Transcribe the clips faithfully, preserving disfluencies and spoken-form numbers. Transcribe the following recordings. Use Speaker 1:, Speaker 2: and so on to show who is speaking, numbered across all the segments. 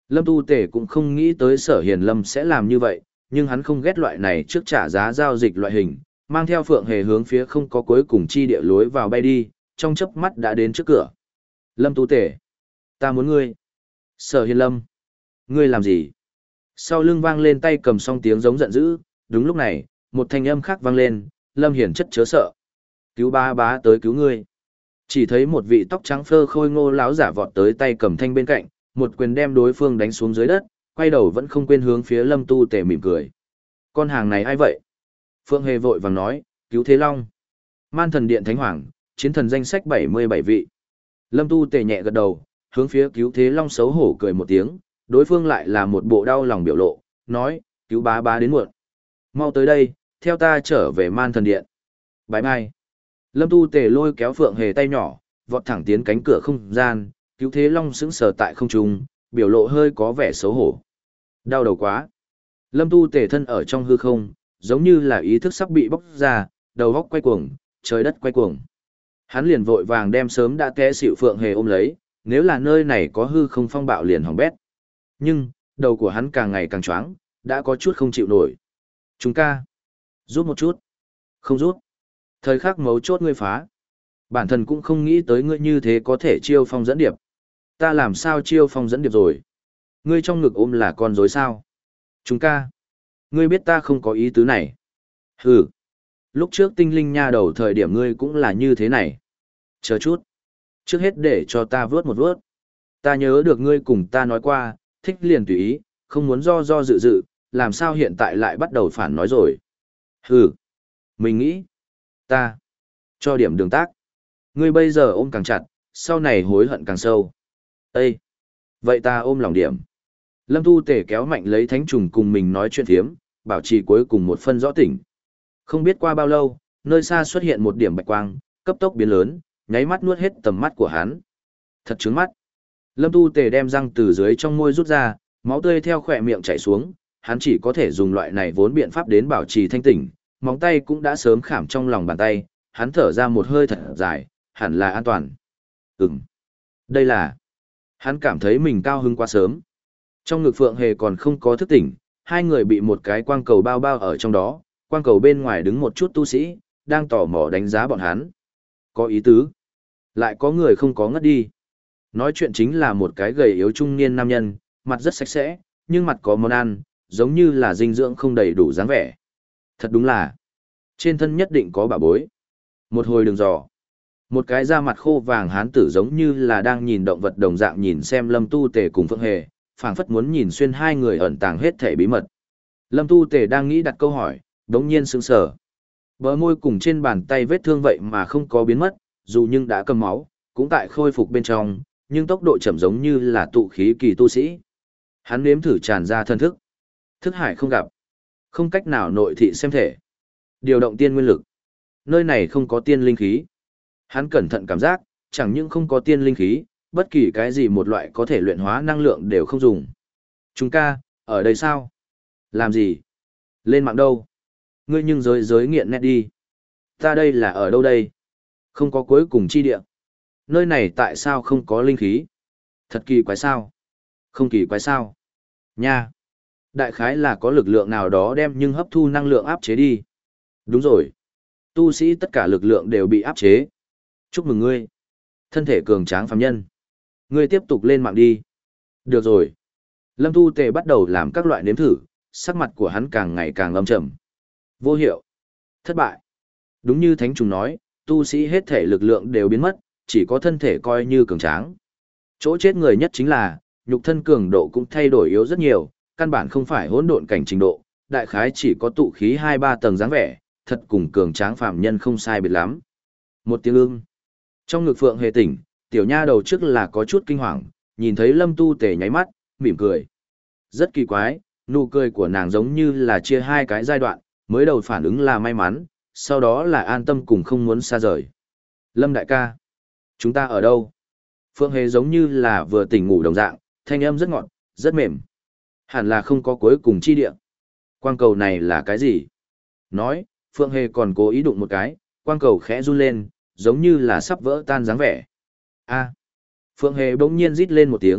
Speaker 1: Lâm Tu Tề cũng không nghĩ tới Sở Hiền Lâm sẽ làm như vậy, nhưng hắn không ghét loại này trước trả giá giao dịch loại hình, mang theo Phượng Hề hướng phía không có cuối cùng chi địa lối vào bay đi, trong chớp mắt đã đến trước cửa. Lâm Tu Tề, ta muốn ngươi. Sở Hiền Lâm, ngươi làm gì? Sau lưng vang lên tay cầm song tiếng giống giận dữ, đúng lúc này, một thanh âm khác vang lên, Lâm Hiển chất chớ sợ. Cứu ba bá tới cứu ngươi. Chỉ thấy một vị tóc trắng phơ khôi ngô láo giả vọt tới tay cầm thanh bên cạnh, một quyền đem đối phương đánh xuống dưới đất, quay đầu vẫn không quên hướng phía Lâm Tu Tề mỉm cười. Con hàng này ai vậy? Phượng Hề vội vàng nói, cứu Thế Long. Man thần điện Thánh Hoàng, chiến thần danh sách bảy mươi bảy vị. Lâm Tu Tề nhẹ gật đầu, hướng phía cứu Thế Long xấu hổ cười một tiếng, đối phương lại là một bộ đau lòng biểu lộ, nói, cứu bá bá đến muộn. Mau tới đây, theo ta trở về Man thần điện. Bái bai. Lâm Tu Tề lôi kéo Phượng Hề tay nhỏ, vọt thẳng tiến cánh cửa không gian, cứu Thế Long sững sờ tại không trung, biểu lộ hơi có vẻ xấu hổ. Đau đầu quá. Lâm Tu Tề thân ở trong hư không, giống như là ý thức sắp bị bóc ra, đầu góc quay cuồng, trời đất quay cuồng. Hắn liền vội vàng đem sớm đã té xỉu Phượng Hề ôm lấy, nếu là nơi này có hư không phong bạo liền hỏng bét. Nhưng, đầu của hắn càng ngày càng choáng, đã có chút không chịu nổi. Chúng ca, rút một chút. Không rút. Thời khắc mấu chốt ngươi phá. Bản thân cũng không nghĩ tới ngươi như thế có thể chiêu phong dẫn điệp. Ta làm sao chiêu phong dẫn điệp rồi? Ngươi trong ngực ôm là con rối sao? Chúng ca, ngươi biết ta không có ý tứ này. Hừ. Lúc trước tinh linh nha đầu thời điểm ngươi cũng là như thế này. Chờ chút. Trước hết để cho ta vớt một vớt. Ta nhớ được ngươi cùng ta nói qua, thích liền tùy ý, không muốn do do dự dự, làm sao hiện tại lại bắt đầu phản nói rồi. Hừ. Mình nghĩ. Ta. Cho điểm đường tác. Ngươi bây giờ ôm càng chặt, sau này hối hận càng sâu. Ê! Vậy ta ôm lòng điểm. Lâm Tu Tề kéo mạnh lấy thánh trùng cùng mình nói chuyện thiếm, bảo trì cuối cùng một phân rõ tỉnh. Không biết qua bao lâu, nơi xa xuất hiện một điểm bạch quang, cấp tốc biến lớn, nháy mắt nuốt hết tầm mắt của hắn. Thật trướng mắt. Lâm Tu Tề đem răng từ dưới trong môi rút ra, máu tươi theo khỏe miệng chảy xuống, hắn chỉ có thể dùng loại này vốn biện pháp đến bảo trì thanh tỉnh, móng tay cũng đã sớm khảm trong lòng bàn tay, hắn thở ra một hơi thật dài, hẳn là an toàn. Ừm. Đây là... Hắn cảm thấy mình cao hứng quá sớm. Trong ngực Phượng Hề còn không có thức tỉnh, hai người bị một cái quang cầu bao bao ở trong đó, quang cầu bên ngoài đứng một chút tu sĩ, đang tò mò đánh giá bọn hắn. Có ý tứ. Lại có người không có ngất đi. Nói chuyện chính là một cái gầy yếu trung niên nam nhân, mặt rất sạch sẽ, nhưng mặt có món ăn, giống như là dinh dưỡng không đầy đủ dáng vẻ. Thật đúng là, trên thân nhất định có bảo bối. Một hồi đường dò. Một cái da mặt khô vàng hán tử giống như là đang nhìn động vật đồng dạng nhìn xem Lâm Tu Tề cùng Phượng Hề, phảng phất muốn nhìn xuyên hai người ẩn tàng hết thể bí mật. Lâm Tu Tề đang nghĩ đặt câu hỏi, đống nhiên sững sờ. Bờ môi cùng trên bàn tay vết thương vậy mà không có biến mất, dù nhưng đã cầm máu, cũng tại khôi phục bên trong, nhưng tốc độ chậm giống như là tụ khí kỳ tu sĩ. Hắn nếm thử tràn ra thân thức. Thức hải không gặp. Không cách nào nội thị xem thể. Điều động tiên nguyên lực. Nơi này không có tiên linh khí. Hắn cẩn thận cảm giác, chẳng những không có tiên linh khí, bất kỳ cái gì một loại có thể luyện hóa năng lượng đều không dùng. Chúng ca, ở đây sao? Làm gì? Lên mạng đâu? Ngươi nhưng giới giới nghiện nét đi. Ta đây là ở đâu đây? Không có cuối cùng chi địa. Nơi này tại sao không có linh khí? Thật kỳ quái sao? Không kỳ quái sao? Nha! Đại khái là có lực lượng nào đó đem nhưng hấp thu năng lượng áp chế đi. Đúng rồi. Tu sĩ tất cả lực lượng đều bị áp chế. Chúc mừng ngươi. Thân thể cường tráng phàm nhân. Ngươi tiếp tục lên mạng đi. Được rồi. Lâm Tu Tề bắt đầu làm các loại nếm thử, sắc mặt của hắn càng ngày càng lâm trầm. Vô hiệu. Thất bại. Đúng như Thánh Trùng nói, tu sĩ hết thể lực lượng đều biến mất, chỉ có thân thể coi như cường tráng. Chỗ chết người nhất chính là, nhục thân cường độ cũng thay đổi yếu rất nhiều, căn bản không phải hỗn độn cảnh trình độ, đại khái chỉ có tụ khí hai ba tầng dáng vẻ, thật cùng cường tráng phàm nhân không sai biệt lắm. Một tiếng ưng. Trong ngực Phượng Hề tỉnh, tiểu nha đầu trước là có chút kinh hoàng, nhìn thấy Lâm Tu Tề nháy mắt, mỉm cười. Rất kỳ quái, nụ cười của nàng giống như là chia hai cái giai đoạn, mới đầu phản ứng là may mắn, sau đó là an tâm cùng không muốn xa rời. Lâm đại ca, chúng ta ở đâu? Phượng Hề giống như là vừa tỉnh ngủ đồng dạng, thanh âm rất ngọt, rất mềm. Hẳn là không có cuối cùng chi địa. Quang cầu này là cái gì? Nói, Phượng Hề còn cố ý đụng một cái, quang cầu khẽ run lên, giống như là sắp vỡ tan dáng vẻ. A. Phượng Hề bỗng nhiên rít lên một tiếng,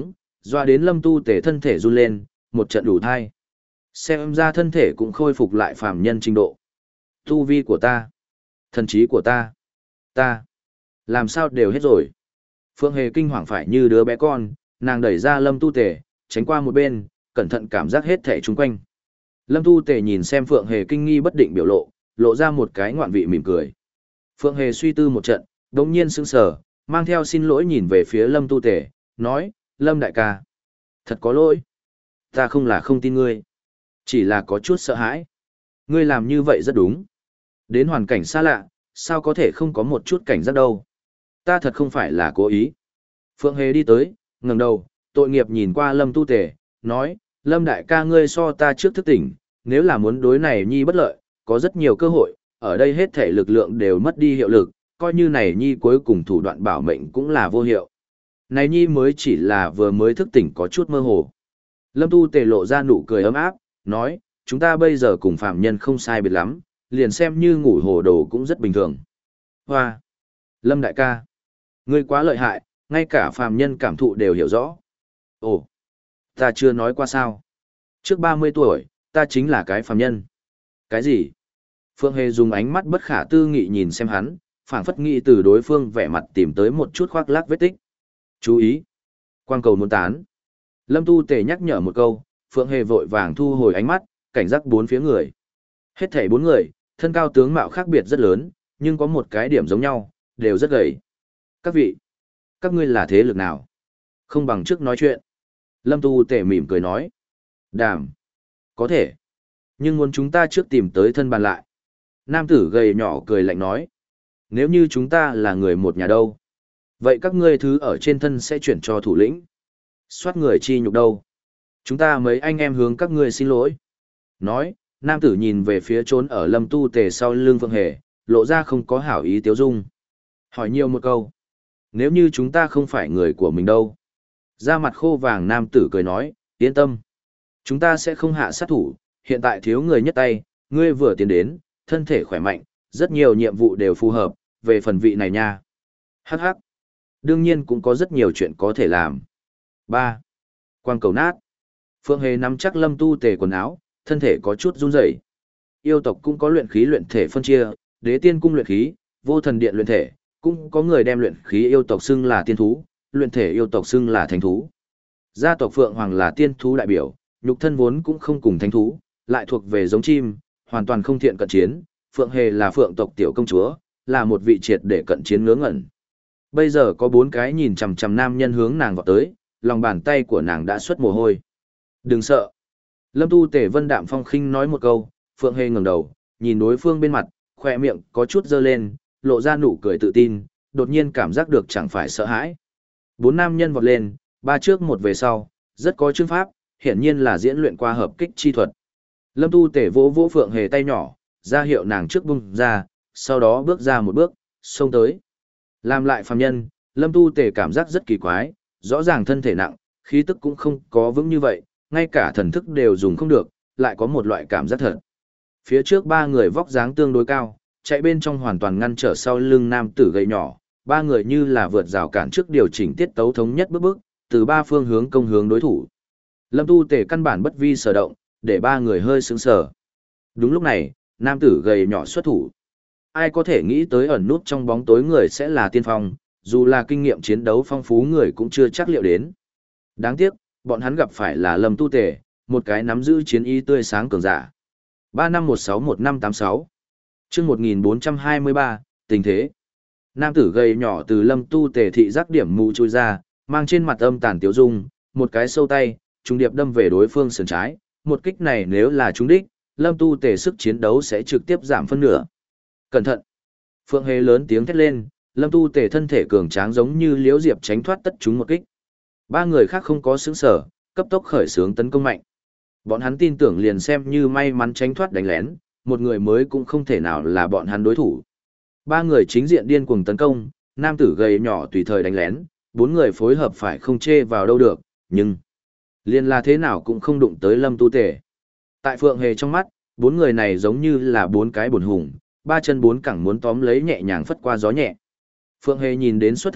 Speaker 1: Doa đến Lâm Tu Tề thân thể run lên, một trận đủ thai. Xem ra thân thể cũng khôi phục lại phàm nhân trình độ. Tu vi của ta, thần trí của ta, ta, làm sao đều hết rồi. Phượng Hề kinh hoàng phải như đứa bé con, nàng đẩy ra Lâm Tu Tề, tránh qua một bên, cẩn thận cảm giác hết thể chung quanh. Lâm Tu Tề nhìn xem Phượng Hề kinh nghi bất định biểu lộ, lộ ra một cái ngoạn vị mỉm cười. Phượng Hề suy tư một trận, đống nhiên sững sờ, mang theo xin lỗi nhìn về phía Lâm Tu Tề, nói, Lâm đại ca, thật có lỗi. Ta không là không tin ngươi, chỉ là có chút sợ hãi. Ngươi làm như vậy rất đúng. Đến hoàn cảnh xa lạ, sao có thể không có một chút cảnh giác đâu. Ta thật không phải là cố ý. Phượng Hề đi tới, ngẩng đầu, tội nghiệp nhìn qua Lâm Tu Tề, nói, Lâm đại ca ngươi so ta trước thức tỉnh, nếu là muốn đối này nhi bất lợi, có rất nhiều cơ hội, ở đây hết thể lực lượng đều mất đi hiệu lực, coi như này nhi cuối cùng thủ đoạn bảo mệnh cũng là vô hiệu. Này nhi mới chỉ là vừa mới thức tỉnh có chút mơ hồ. Lâm Tu Tề lộ ra nụ cười ấm áp, nói, chúng ta bây giờ cùng phạm nhân không sai biệt lắm, liền xem như ngủ hồ đồ cũng rất bình thường. Hoa! Lâm đại ca! Ngươi quá lợi hại, ngay cả phàm nhân cảm thụ đều hiểu rõ. Ồ! Ta chưa nói qua sao? Trước ba mươi tuổi, ta chính là cái phàm nhân. Cái gì? Phượng Hề dùng ánh mắt bất khả tư nghị nhìn xem hắn, phảng phất nghĩ từ đối phương vẻ mặt tìm tới một chút khoác lác vết tích. Chú ý! Quang cầu muốn tán. Lâm Tu Tề nhắc nhở một câu, Phượng Hề vội vàng thu hồi ánh mắt, cảnh giác bốn phía người. Hết thảy bốn người, thân cao tướng mạo khác biệt rất lớn, nhưng có một cái điểm giống nhau, đều rất gầy. Các vị, các ngươi là thế lực nào? Không bằng trước nói chuyện. Lâm Tu Tề mỉm cười nói. Đàm, có thể. Nhưng muốn chúng ta trước tìm tới thân bàn lại. Nam tử gầy nhỏ cười lạnh nói. Nếu như chúng ta là người một nhà đâu? Vậy các ngươi thứ ở trên thân sẽ chuyển cho thủ lĩnh. Soát người chi nhục đâu? Chúng ta mấy anh em hướng các ngươi xin lỗi. Nói, nam tử nhìn về phía trốn ở Lâm Tu Tề sau lưng Phượng Hề, lộ ra không có hảo ý tiếu dung. Hỏi nhiều một câu. Nếu như chúng ta không phải người của mình đâu? Da mặt khô vàng nam tử cười nói, yên tâm. Chúng ta sẽ không hạ sát thủ, hiện tại thiếu người nhất tay, ngươi vừa tiến đến, thân thể khỏe mạnh, rất nhiều nhiệm vụ đều phù hợp, về phần vị này nha. Hắc hắc. Đương nhiên cũng có rất nhiều chuyện có thể làm. ba. Quang cầu nát. Phượng Hề nắm chắc Lâm Tu Tề quần áo, thân thể có chút run rẩy. Yêu tộc cũng có luyện khí luyện thể phân chia, Đế Tiên cung luyện khí, Vô Thần điện luyện thể, cũng có người đem luyện khí yêu tộc xưng là tiên thú, luyện thể yêu tộc xưng là thánh thú. Gia tộc Phượng Hoàng là tiên thú đại biểu, nhục thân vốn cũng không cùng thánh thú, lại thuộc về giống chim, hoàn toàn không thiện cận chiến. Phượng Hề là Phượng tộc tiểu công chúa, là một vị triệt để cận chiến ngớ ngẩn. Bây giờ có bốn cái nhìn chằm chằm nam nhân hướng nàng vọt tới, lòng bàn tay của nàng đã xuất mồ hôi. Đừng sợ. Lâm Tu Tề vân đạm phong khinh nói một câu, Phượng Hề ngẩng đầu, nhìn đối phương bên mặt, khỏe miệng có chút dơ lên, lộ ra nụ cười tự tin, đột nhiên cảm giác được chẳng phải sợ hãi. Bốn nam nhân vọt lên, ba trước một về sau, rất có chương pháp, hiển nhiên là diễn luyện qua hợp kích chi thuật. Lâm Tu Tề vỗ vỗ Phượng Hề tay nhỏ, ra hiệu nàng trước bung ra, sau đó bước ra một bước, xông tới. Làm lại phàm nhân, Lâm Tu Tề cảm giác rất kỳ quái, rõ ràng thân thể nặng, khí tức cũng không có vững như vậy, ngay cả thần thức đều dùng không được, lại có một loại cảm giác thật. Phía trước ba người vóc dáng tương đối cao, chạy bên trong hoàn toàn ngăn trở sau lưng nam tử gầy nhỏ, ba người như là vượt rào cản trước điều chỉnh tiết tấu thống nhất bước bước, từ ba phương hướng công hướng đối thủ. Lâm Tu Tề căn bản bất vi sở động, để ba người hơi sững sờ. Đúng lúc này, nam tử gầy nhỏ xuất thủ. Ai có thể nghĩ tới ẩn nút trong bóng tối người sẽ là tiên phong, dù là kinh nghiệm chiến đấu phong phú người cũng chưa chắc liệu đến. Đáng tiếc, bọn hắn gặp phải là Lâm Tu Tề, một cái nắm giữ chiến ý tươi sáng cường giả. ba năm một sáu một năm tám sáu chương một nghìn bốn trăm hai mươi ba, tình thế. Nam tử gầy nhỏ từ Lâm Tu Tề thị giác điểm mù chui ra, mang trên mặt âm tàn tiếu dung, một cái sâu tay, trùng điệp đâm về đối phương sườn trái. Một kích này nếu là trúng đích, Lâm Tu Tề sức chiến đấu sẽ trực tiếp giảm phân nửa. Cẩn thận! Phượng Hề lớn tiếng thét lên, Lâm Tu Tề thân thể cường tráng giống như liễu diệp tránh thoát tất chúng một kích. Ba người khác không có sững sở, cấp tốc khởi xướng tấn công mạnh. Bọn hắn tin tưởng liền xem như may mắn tránh thoát đánh lén, một người mới cũng không thể nào là bọn hắn đối thủ. Ba người chính diện điên cuồng tấn công, nam tử gầy nhỏ tùy thời đánh lén, bốn người phối hợp phải không chê vào đâu được, nhưng liền là thế nào cũng không đụng tới Lâm Tu Tề. Tại Phượng Hề trong mắt, bốn người này giống như là bốn cái bổn hùng, ba chân bốn cẳng muốn tóm lấy nhẹ nhàng phất qua gió nhẹ. Phượng Hề nhìn đến xuất thần,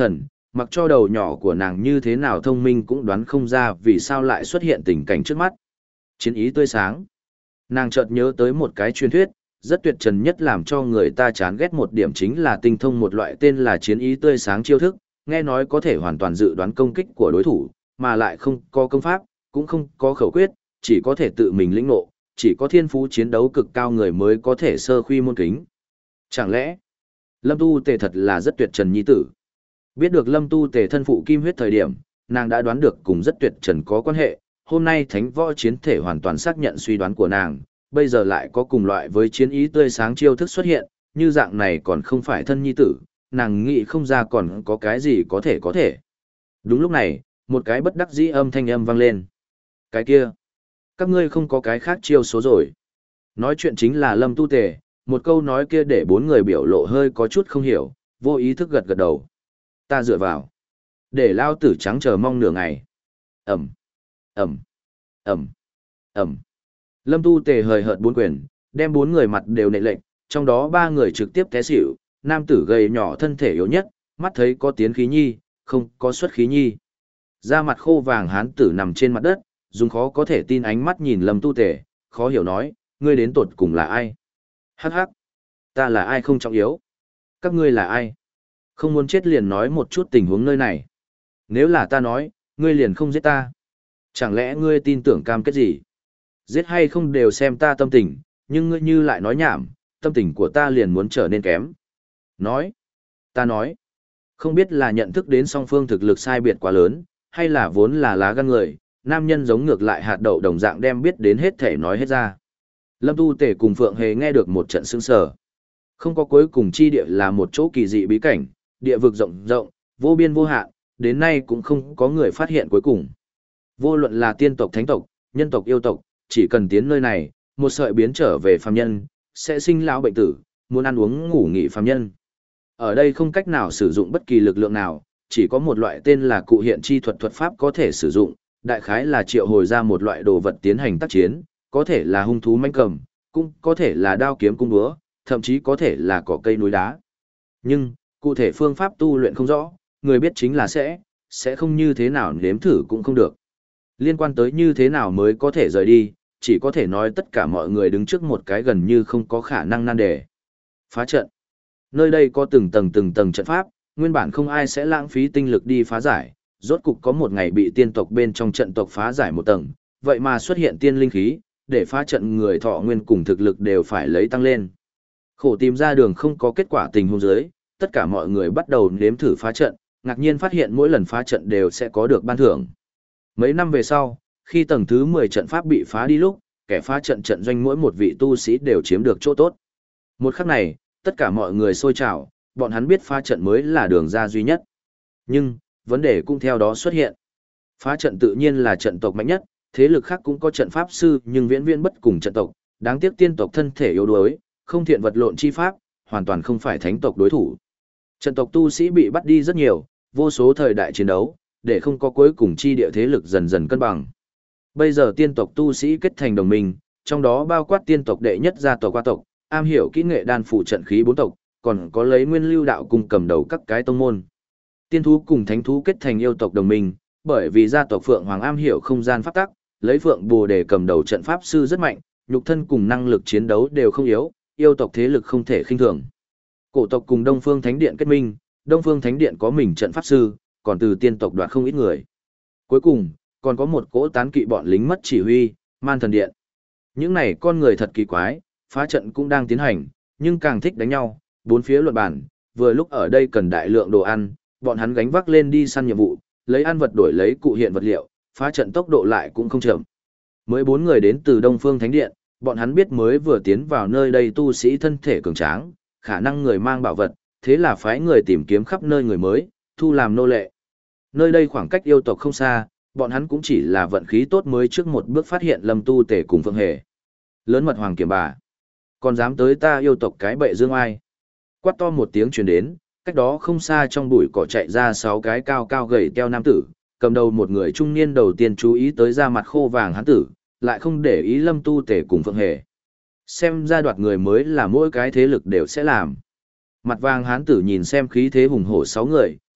Speaker 1: mặc cho đầu nhỏ của nàng như thế nào thông minh cũng đoán không ra vì sao lại xuất hiện tình cảnh trước mắt. Chiến ý tươi sáng. Nàng chợt nhớ tới một cái truyền thuyết, rất tuyệt trần nhất làm cho người ta chán ghét một điểm chính là tinh thông một loại tên là chiến ý tươi sáng chiêu thức, nghe nói có thể hoàn toàn dự đoán công kích của đối thủ, mà lại không có công pháp, cũng không có khẩu quyết, chỉ có thể tự mình lĩnh ngộ, chỉ có thiên phú chiến đấu cực cao người mới có thể sơ khuy môn kính. Chẳng lẽ, Lâm Tu Tề thật là rất tuyệt trần nhi tử? Biết được Lâm Tu Tề thân phụ kim huyết thời điểm, nàng đã đoán được cùng rất tuyệt trần có quan hệ, hôm nay thánh võ chiến thể hoàn toàn xác nhận suy đoán của nàng, bây giờ lại có cùng loại với chiến ý tươi sáng chiêu thức xuất hiện, như dạng này còn không phải thân nhi tử, nàng nghĩ không ra còn có cái gì có thể có thể. Đúng lúc này, một cái bất đắc dĩ âm thanh âm vang lên. Cái kia, các ngươi không có cái khác chiêu số rồi. Nói chuyện chính là Lâm Tu Tề, một câu nói kia để bốn người biểu lộ hơi có chút không hiểu, vô ý thức gật gật đầu. Ta dựa vào. Để lao tử trắng chờ mong nửa ngày. Ẩm, Ẩm, Ẩm, Ẩm. Lâm Tu Tề hời hợt bốn quyền, đem bốn người mặt đều nệ lệnh, trong đó ba người trực tiếp té xỉu, nam tử gầy nhỏ thân thể yếu nhất, mắt thấy có tiến khí nhi, không có xuất khí nhi. Da mặt khô vàng hán tử nằm trên mặt đất, dùng khó có thể tin ánh mắt nhìn Lâm Tu Tề, khó hiểu nói, ngươi đến tột cùng là ai? Hắc hắc, ta là ai không trọng yếu. Các ngươi là ai? Không muốn chết liền nói một chút tình huống nơi này. Nếu là ta nói, ngươi liền không giết ta. Chẳng lẽ ngươi tin tưởng cam kết gì? Giết hay không đều xem ta tâm tình, nhưng ngươi như lại nói nhảm, tâm tình của ta liền muốn trở nên kém. Nói, ta nói, không biết là nhận thức đến song phương thực lực sai biệt quá lớn, hay là vốn là lá gan người, nam nhân giống ngược lại hạt đậu đồng dạng đem biết đến hết thể nói hết ra. Lâm Tu Tề cùng Phượng Hề nghe được một trận sững sờ. Không có cuối cùng chi địa là một chỗ kỳ dị bí cảnh, địa vực rộng rộng, vô biên vô hạn, đến nay cũng không có người phát hiện cuối cùng. Vô luận là tiên tộc, thánh tộc, nhân tộc, yêu tộc, chỉ cần tiến nơi này, một sợi biến trở về phàm nhân, sẽ sinh lão bệnh tử, muốn ăn uống ngủ nghỉ phàm nhân. Ở đây không cách nào sử dụng bất kỳ lực lượng nào, chỉ có một loại tên là cụ hiện chi thuật thuật pháp có thể sử dụng, đại khái là triệu hồi ra một loại đồ vật tiến hành tác chiến, có thể là hung thú manh cầm, cũng có thể là đao kiếm cung búa, thậm chí có thể là cỏ cây núi đá. Nhưng, cụ thể phương pháp tu luyện không rõ, người biết chính là sẽ, sẽ không như thế nào nếm thử cũng không được. Liên quan tới như thế nào mới có thể rời đi, chỉ có thể nói tất cả mọi người đứng trước một cái gần như không có khả năng nan đề. Phá trận. Nơi đây có từng tầng từng tầng trận pháp, nguyên bản không ai sẽ lãng phí tinh lực đi phá giải, rốt cục có một ngày bị tiên tộc bên trong trận tộc phá giải một tầng, vậy mà xuất hiện tiên linh khí, để phá trận người thọ nguyên cùng thực lực đều phải lấy tăng lên. Khổ tìm ra đường không có kết quả tình huống dưới, tất cả mọi người bắt đầu nếm thử phá trận, ngạc nhiên phát hiện mỗi lần phá trận đều sẽ có được ban thưởng. Mấy năm về sau, khi tầng thứ mười trận pháp bị phá đi lúc, kẻ phá trận trận doanh mỗi một vị tu sĩ đều chiếm được chỗ tốt. Một khắc này, tất cả mọi người sôi trào, bọn hắn biết phá trận mới là đường ra duy nhất. Nhưng, vấn đề cũng theo đó xuất hiện. Phá trận tự nhiên là trận tộc mạnh nhất, thế lực khác cũng có trận pháp sư nhưng viễn viễn bất cùng trận tộc, đáng tiếc tiên tộc thân thể yếu đuối, không thiện vật lộn chi pháp, hoàn toàn không phải thánh tộc đối thủ. Trận tộc tu sĩ bị bắt đi rất nhiều, vô số thời đại chiến đấu, để không có cuối cùng chi địa thế lực dần dần cân bằng. Bây giờ tiên tộc tu sĩ kết thành đồng minh, trong đó bao quát tiên tộc đệ nhất gia tộc qua tộc, am hiểu kỹ nghệ đan phụ trận khí bốn tộc, còn có lấy nguyên lưu đạo cùng cầm đầu các cái tông môn. Tiên thú cùng thánh thú kết thành yêu tộc đồng minh, bởi vì gia tộc Phượng Hoàng am hiểu không gian pháp tắc, lấy Phượng Bồ Đề cầm đầu trận pháp sư rất mạnh, nhục thân cùng năng lực chiến đấu đều không yếu, yêu tộc thế lực không thể khinh thường. Cổ tộc cùng Đông Phương Thánh Điện kết minh, Đông Phương Thánh Điện có mình trận pháp sư, còn từ tiên tộc đoạt không ít người. Cuối cùng, còn có một cỗ tán kỵ bọn lính mất chỉ huy, Man Thần Điện. Những này con người thật kỳ quái, phá trận cũng đang tiến hành, nhưng càng thích đánh nhau, bốn phía luận bàn, vừa lúc ở đây cần đại lượng đồ ăn, bọn hắn gánh vác lên đi săn nhiệm vụ, lấy ăn vật đổi lấy cụ hiện vật liệu, phá trận tốc độ lại cũng không chậm. Mới bốn người đến từ Đông Phương Thánh Điện, bọn hắn biết mới vừa tiến vào nơi đây tu sĩ thân thể cường tráng, khả năng người mang bảo vật, thế là phái người tìm kiếm khắp nơi người mới, thu làm nô lệ. Nơi đây khoảng cách yêu tộc không xa, bọn hắn cũng chỉ là vận khí tốt mới trước một bước phát hiện Lâm Tu Tề cùng Phượng Hề. Lớn mật hoàng kiểm bà, còn dám tới ta yêu tộc cái bệ dương ai? Quát to một tiếng truyền đến, cách đó không xa trong bụi cỏ chạy ra sáu cái cao cao gầy teo nam tử, cầm đầu một người trung niên đầu tiên chú ý tới da mặt khô vàng hắn tử, lại không để ý Lâm Tu Tề cùng Phượng Hề. Xem ra đoạt người mới là mỗi cái thế lực đều sẽ làm. Mặt vàng hán tử nhìn xem khí thế hùng hổ sáu người,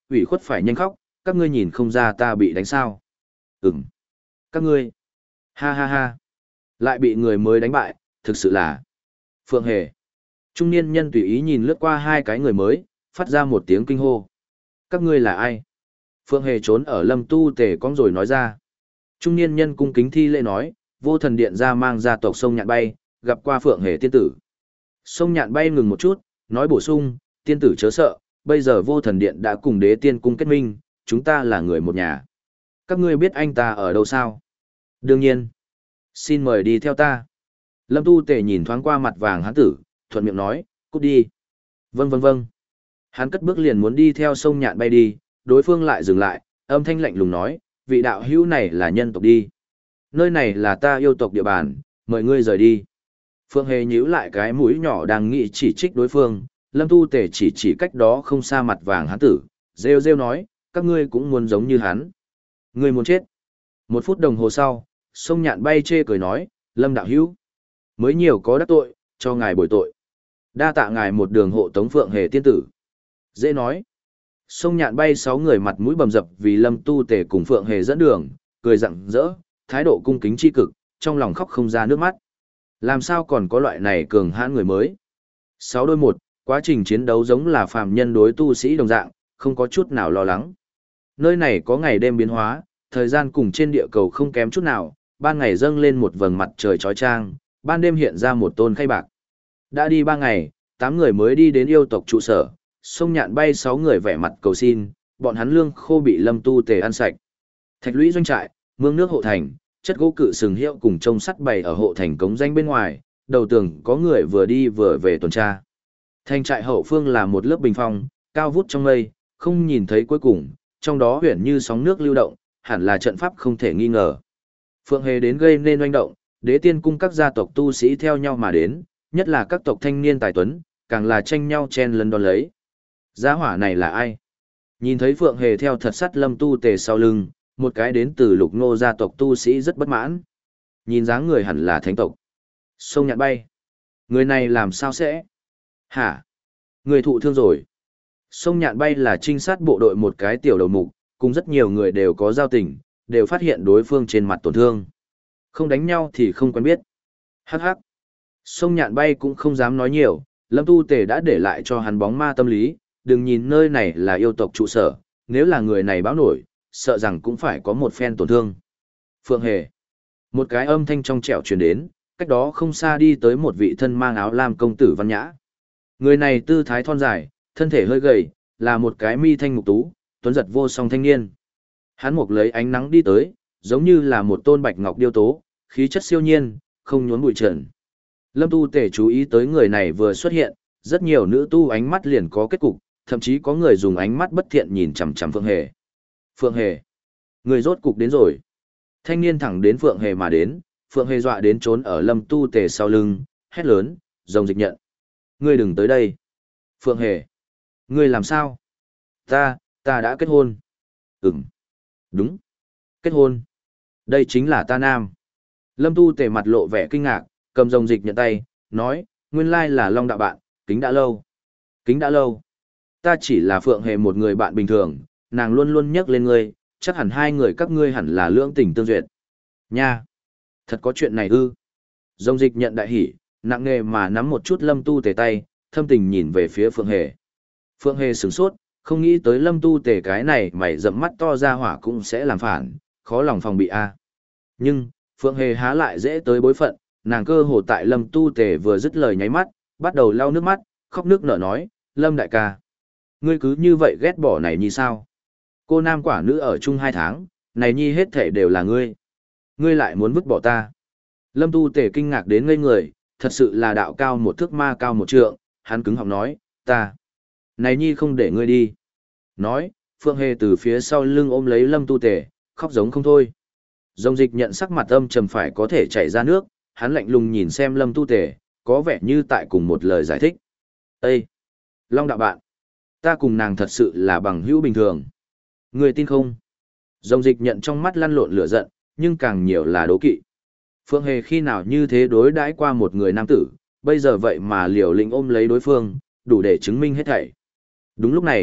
Speaker 1: ủy khuất phải nhanh khóc, các ngươi nhìn không ra ta bị đánh sao. Ừm. Các ngươi. Ha ha ha. Lại bị người mới đánh bại, thực sự là. Phượng Hề. Trung niên nhân tùy ý nhìn lướt qua hai cái người mới, phát ra một tiếng kinh hô. Các ngươi là ai? Phượng Hề trốn ở Lâm Tu Tề cong rồi nói ra. Trung niên nhân cung kính thi lễ nói, vô thần điện ra mang gia tộc sông nhạn bay, gặp qua Phượng Hề tiên tử. Sông nhạn bay ngừng một chút, nói bổ sung, tiên tử chớ sợ, bây giờ vô thần điện đã cùng đế tiên cung kết minh, chúng ta là người một nhà. Các ngươi biết anh ta ở đâu sao? Đương nhiên. Xin mời đi theo ta. Lâm Tu Tề nhìn thoáng qua mặt vàng hán tử, thuận miệng nói, cút đi. Vâng vâng vâng. Hắn cất bước liền muốn đi theo sông nhạn bay đi, đối phương lại dừng lại, âm thanh lạnh lùng nói, vị đạo hữu này là nhân tộc đi. Nơi này là ta yêu tộc địa bàn, mời ngươi rời đi. Phượng Hề nhíu lại cái mũi nhỏ đang nghĩ chỉ trích đối phương, Lâm Tu Tề chỉ chỉ cách đó không xa mặt vàng hán tử, rêu rêu nói, các ngươi cũng muốn giống như hắn. Ngươi muốn chết. Một phút đồng hồ sau, sông nhạn bay chê cười nói, Lâm đạo hữu, mới nhiều có đắc tội, cho ngài bồi tội. Đa tạ ngài một đường hộ tống Phượng Hề tiên tử. Dễ nói. Sông nhạn bay sáu người mặt mũi bầm dập vì Lâm Tu Tề cùng Phượng Hề dẫn đường, cười rặng rỡ, thái độ cung kính chi cực, trong lòng khóc không ra nước mắt. Làm sao còn có loại này cường hãn người mới? Sáu đôi một, quá trình chiến đấu giống là phàm nhân đối tu sĩ đồng dạng, không có chút nào lo lắng. Nơi này có ngày đêm biến hóa, thời gian cùng trên địa cầu không kém chút nào, ban ngày dâng lên một vầng mặt trời chói chang, ban đêm hiện ra một tôn khay bạc. Đã đi ba ngày, tám người mới đi đến yêu tộc trụ sở, sông nhạn bay sáu người vẻ mặt cầu xin, bọn hắn lương khô bị Lâm Tu Tề ăn sạch. Thạch lũy doanh trại, mương nước hộ thành, chất gỗ cự sừng hiệu cùng trông sắt bày ở hộ thành cống danh bên ngoài, đầu tường có người vừa đi vừa về tuần tra. Thành trại hậu phương là một lớp bình phong, cao vút trong mây, không nhìn thấy cuối cùng, trong đó huyền như sóng nước lưu động, hẳn là trận pháp không thể nghi ngờ. Phượng Hề đến gây nên oanh động, đế tiên cung các gia tộc tu sĩ theo nhau mà đến, nhất là các tộc thanh niên tài tuấn, càng là tranh nhau chen lấn đón lấy. Gia hỏa này là ai? Nhìn thấy Phượng Hề theo thật sắt Lâm Tu Tề sau lưng, một cái đến từ Lục Ngô gia tộc tu sĩ rất bất mãn. Nhìn dáng người hẳn là thánh tộc. Sông nhạn bay. Người này làm sao sẽ? Hả? Người thụ thương rồi. Sông nhạn bay là trinh sát bộ đội một cái tiểu đầu mục, cùng rất nhiều người đều có giao tình, đều phát hiện đối phương trên mặt tổn thương. Không đánh nhau thì không quen biết. Hắc hắc. Sông nhạn bay cũng không dám nói nhiều, Lâm Tu Tề đã để lại cho hắn bóng ma tâm lý, đừng nhìn nơi này là yêu tộc trụ sở, nếu là người này báo nổi, sợ rằng cũng phải có một phen tổn thương. Phượng Hề. Một cái âm thanh trong trẻo truyền đến, cách đó không xa đi tới một vị thân mang áo lam công tử văn nhã. Người này tư thái thon dài, thân thể hơi gầy, là một cái mi thanh mục tú, tuấn giật vô song thanh niên. Hắn mục lấy ánh nắng đi tới, giống như là một tôn bạch ngọc điêu tố, khí chất siêu nhiên, không nhốn bụi trần. Lâm Tu Tề chú ý tới người này vừa xuất hiện, rất nhiều nữ tu ánh mắt liền có kết cục, thậm chí có người dùng ánh mắt bất thiện nhìn chằm chằm Phượng Hề. Phượng Hề, người rốt cục đến rồi. Thanh niên thẳng đến Phượng Hề mà đến, Phượng Hề dọa đến trốn ở Lâm Tu Tề sau lưng, hét lớn, rồng dịch nhận. Ngươi đừng tới đây. Phượng Hề, ngươi làm sao? Ta, ta đã kết hôn. Ừm, đúng, kết hôn. Đây chính là ta nam. Lâm Tu Tề mặt lộ vẻ kinh ngạc, cầm rồng dịch nhận tay, nói, nguyên lai là Long đạo bạn, kính đã lâu. Kính đã lâu. Ta chỉ là Phượng Hề một người bạn bình thường, nàng luôn luôn nhắc lên ngươi, chắc hẳn hai người các ngươi hẳn là lưỡng tình tương duyệt. Nha! Thật có chuyện này ư? Rồng dịch nhận đại hỉ, nặng nề mà nắm một chút Lâm Tu Tề tay, thâm tình nhìn về phía Phượng Hề. Phượng Hề sửng sốt, không nghĩ tới Lâm Tu Tề cái này mày rậm mắt to ra hỏa cũng sẽ làm phản, khó lòng phòng bị a. Nhưng, Phượng Hề há lại dễ tới bối phận, nàng cơ hồ tại Lâm Tu Tề vừa dứt lời nháy mắt, bắt đầu lau nước mắt, khóc nước nở nói, Lâm đại ca. Ngươi cứ như vậy ghét bỏ này nhi sao? Cô nam quả nữ ở chung hai tháng, này nhi hết thể đều là ngươi. Ngươi lại muốn vứt bỏ ta. Lâm Tu Tề kinh ngạc đến ngây người, thật sự là đạo cao một thước ma cao một trượng, hắn cứng họng nói, ta. Này nhi không để ngươi đi. Nói, Phượng Hề từ phía sau lưng ôm lấy Lâm Tu Tề, khóc giống không thôi. Rồng dịch nhận sắc mặt âm trầm phải có thể chảy ra nước, hắn lạnh lùng nhìn xem Lâm Tu Tề, có vẻ như tại cùng một lời giải thích. Ê! Long đạo bạn! Ta cùng nàng thật sự là bằng hữu bình thường. Người tin không? Rồng dịch nhận trong mắt lăn lộn lửa giận, nhưng càng nhiều là đố kỵ. Phượng Hề khi nào như thế đối đãi qua một người nam tử, bây giờ vậy mà liều lĩnh ôm lấy đối phương, đủ để chứng minh hết thảy. Đúng lúc này,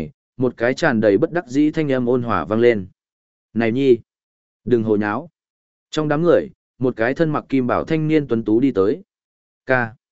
Speaker 1: Một cái tràn đầy bất đắc dĩ thanh âm ôn hòa vang lên. Này nhi, đừng hồ nháo. Trong đám người, một cái thân mặc kim bảo thanh niên tuấn tú đi tới. K.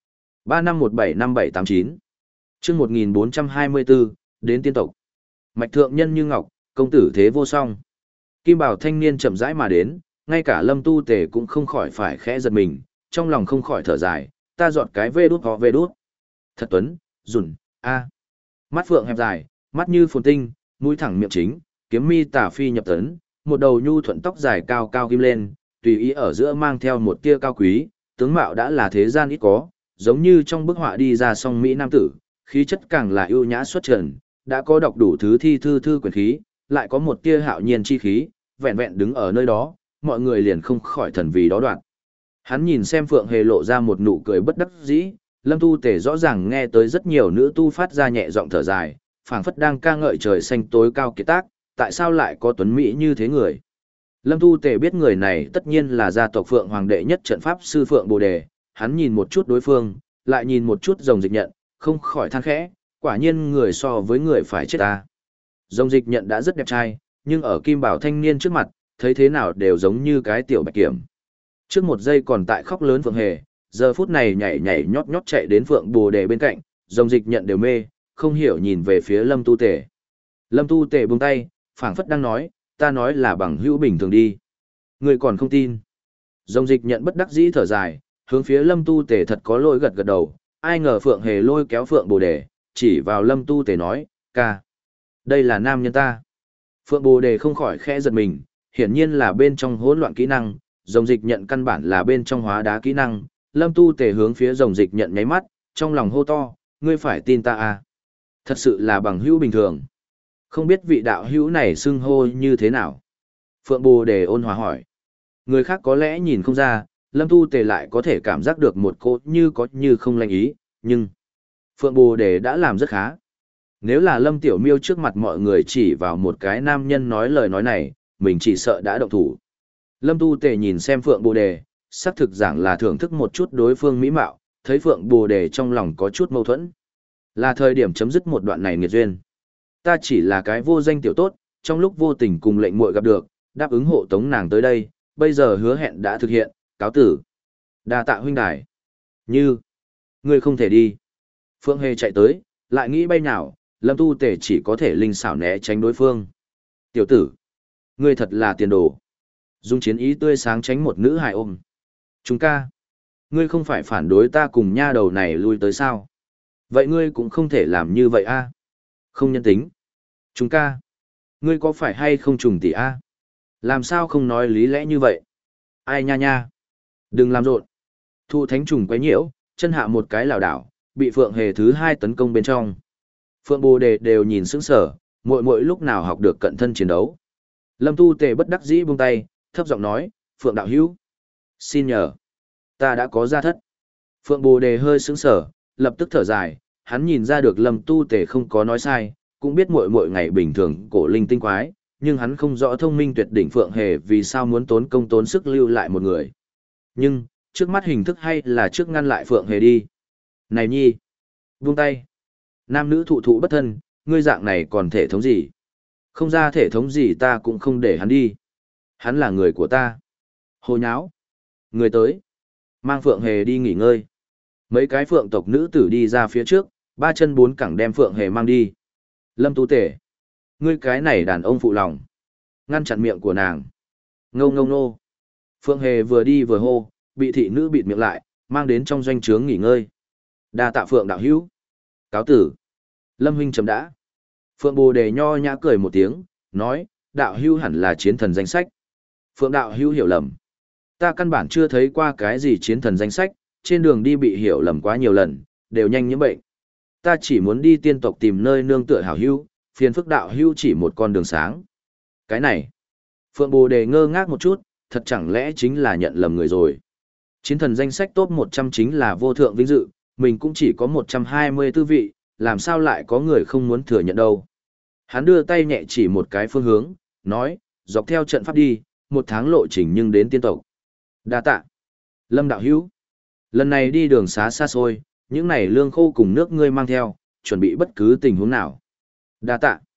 Speaker 1: ba năm một bảy năm bảy tám chín. Chương một nghìn bốn trăm hai mươi bốn, đến tiên tộc. Mạch thượng nhân như ngọc, công tử thế vô song. Kim bảo thanh niên chậm rãi mà đến, ngay cả Lâm Tu Tề cũng không khỏi phải khẽ giật mình, trong lòng không khỏi thở dài, ta dọn cái vê đút ho vê đút. Thật tuấn, rủn, a. Mắt phượng hẹp dài, mắt như phồn tinh, mũi thẳng miệng chính, kiếm mi tả phi nhập tấn, một đầu nhu thuận tóc dài cao cao kim lên, tùy ý ở giữa mang theo một tia cao quý, tướng mạo đã là thế gian ít có, giống như trong bức họa đi ra song mỹ nam tử, khí chất càng là ưu nhã xuất trần, đã có đọc đủ thứ thi thư thư quyền khí, lại có một tia hạo nhiên chi khí, vẹn vẹn đứng ở nơi đó, mọi người liền không khỏi thần vì đó đoạn. Hắn nhìn xem Phượng Hề lộ ra một nụ cười bất đắc dĩ, Lâm Tu Tề rõ ràng nghe tới rất nhiều nữ tu phát ra nhẹ giọng thở dài, phảng phất đang ca ngợi trời xanh tối cao kiệt tác, tại sao lại có tuấn mỹ như thế người. Lâm Tu Tề biết người này tất nhiên là gia tộc Phượng Hoàng đệ nhất trận pháp sư Phượng Bồ Đề, hắn nhìn một chút đối phương, lại nhìn một chút Rồng Dịch Nhận, không khỏi than khẽ, quả nhiên người so với người phải chết ta. Rồng Dịch Nhận đã rất đẹp trai, nhưng ở Kim Bảo thanh niên trước mặt, thấy thế nào đều giống như cái tiểu bạch kiểm. Trước một giây còn tại khóc lớn Phượng Hề, giờ phút này nhảy nhảy nhót nhót chạy đến Phượng Bồ Đề bên cạnh, Rồng Dịch Nhận đều mê, không hiểu nhìn về phía Lâm Tu Tề. Lâm Tu Tề buông tay, phảng phất đang nói, ta nói là bằng hữu bình thường đi. Người còn không tin. Rồng Dịch Nhận bất đắc dĩ thở dài, hướng phía Lâm Tu Tề thật có lỗi gật gật đầu, ai ngờ Phượng Hề lôi kéo Phượng Bồ Đề, chỉ vào Lâm Tu Tề nói, ca. Đây là nam nhân ta. Phượng Bồ Đề không khỏi khẽ giật mình, hiển nhiên là bên trong hỗn loạn kỹ năng, Rồng Dịch Nhận căn bản là bên trong hóa đá kỹ năng. Lâm Tu Tề hướng phía Rồng Dịch Nhận nháy mắt, trong lòng hô to, ngươi phải tin ta à. Thật sự là bằng hữu bình thường. Không biết vị đạo hữu này xưng hô như thế nào? Phượng Bồ Đề ôn hòa hỏi. Người khác có lẽ nhìn không ra, Lâm Tu Tề lại có thể cảm giác được một cô như có như không lành ý, nhưng Phượng Bồ Đề đã làm rất khá. Nếu là Lâm Tiểu Miêu trước mặt mọi người chỉ vào một cái nam nhân nói lời nói này, mình chỉ sợ đã động thủ. Lâm Tu Tề nhìn xem Phượng Bồ Đề, xác thực giảng là thưởng thức một chút đối phương mỹ mạo, thấy Phượng Bồ Đề trong lòng có chút mâu thuẫn. Là thời điểm chấm dứt một đoạn này nghiệt duyên. Ta chỉ là cái vô danh tiểu tốt, trong lúc vô tình cùng lệnh muội gặp được, đáp ứng hộ tống nàng tới đây, bây giờ hứa hẹn đã thực hiện, cáo tử. Đa tạ huynh đài. Như, ngươi không thể đi. Phượng Hề chạy tới, lại nghĩ bay nào, Lâm Tu Tề chỉ có thể linh xảo né tránh đối phương. Tiểu tử, ngươi thật là tiền đồ. Dung chiến ý tươi sáng tránh một nữ hài ôm. Chúng ca, ngươi không phải phản đối ta cùng nha đầu này lui tới sao? Vậy ngươi cũng không thể làm như vậy a. Không nhân tính. Chúng ca, ngươi có phải hay không trùng tỷ a? Làm sao không nói lý lẽ như vậy? Ai nha nha. Đừng làm rộn. Thu thánh trùng quấy nhiễu, chân hạ một cái lảo đảo, bị Phượng Hề thứ hai tấn công bên trong. Phượng Bồ Đề đều nhìn sững sờ, muội muội lúc nào học được cận thân chiến đấu. Lâm Tu Tề bất đắc dĩ buông tay, thấp giọng nói, Phượng đạo hữu. Xin nhờ. Ta đã có gia thất. Phượng Bồ Đề hơi sững sờ, lập tức thở dài, hắn nhìn ra được Lâm Tu Tề không có nói sai, cũng biết muội muội ngày bình thường cổ linh tinh quái, nhưng hắn không rõ thông minh tuyệt đỉnh Phượng Hề vì sao muốn tốn công tốn sức lưu lại một người. Nhưng, trước mắt hình thức hay là trước ngăn lại Phượng Hề đi. Này nhi, buông tay. Nam nữ thụ thụ bất thân, ngươi dạng này còn thể thống gì? Không ra thể thống gì ta cũng không để hắn đi. Hắn là người của ta. Hồ nháo. Người tới. Mang Phượng Hề đi nghỉ ngơi. Mấy cái phượng tộc nữ tử đi ra phía trước, ba chân bốn cẳng đem Phượng Hề mang đi. Lâm Tu Tề. Ngươi cái này đàn ông phụ lòng. Ngăn chặn miệng của nàng. Ngâu ngâu nô. Phượng Hề vừa đi vừa hô, bị thị nữ bịt miệng lại, mang đến trong doanh trướng nghỉ ngơi. Đa tạ Phượng đạo hữu. Cáo tử. Lâm huynh chấm đã. Phượng Bồ Đề nho nhã cười một tiếng, nói, đạo hữu hẳn là chiến thần danh sách. Phượng đạo hữu hiểu lầm. Ta căn bản chưa thấy qua cái gì chiến thần danh sách, trên đường đi bị hiểu lầm quá nhiều lần, đều nhanh nhiễm bệnh. Ta chỉ muốn đi tiên tộc tìm nơi nương tựa hảo hữu, phiền phức đạo hữu chỉ một con đường sáng. Cái này. Phượng Bồ Đề ngơ ngác một chút, thật chẳng lẽ chính là nhận lầm người rồi. Chiến thần danh sách top một trăm chính là vô thượng vinh dự, mình cũng chỉ có một trăm hai mươi tư vị, làm sao lại có người không muốn thừa nhận đâu. Hắn đưa tay nhẹ chỉ một cái phương hướng, nói, dọc theo trận pháp đi, một tháng lộ trình nhưng đến tiên tộc. Đa tạ. Lâm đạo hữu. Lần này đi đường xá xa xôi, những này lương khô cùng nước ngươi mang theo, chuẩn bị bất cứ tình huống nào. Đa tạ.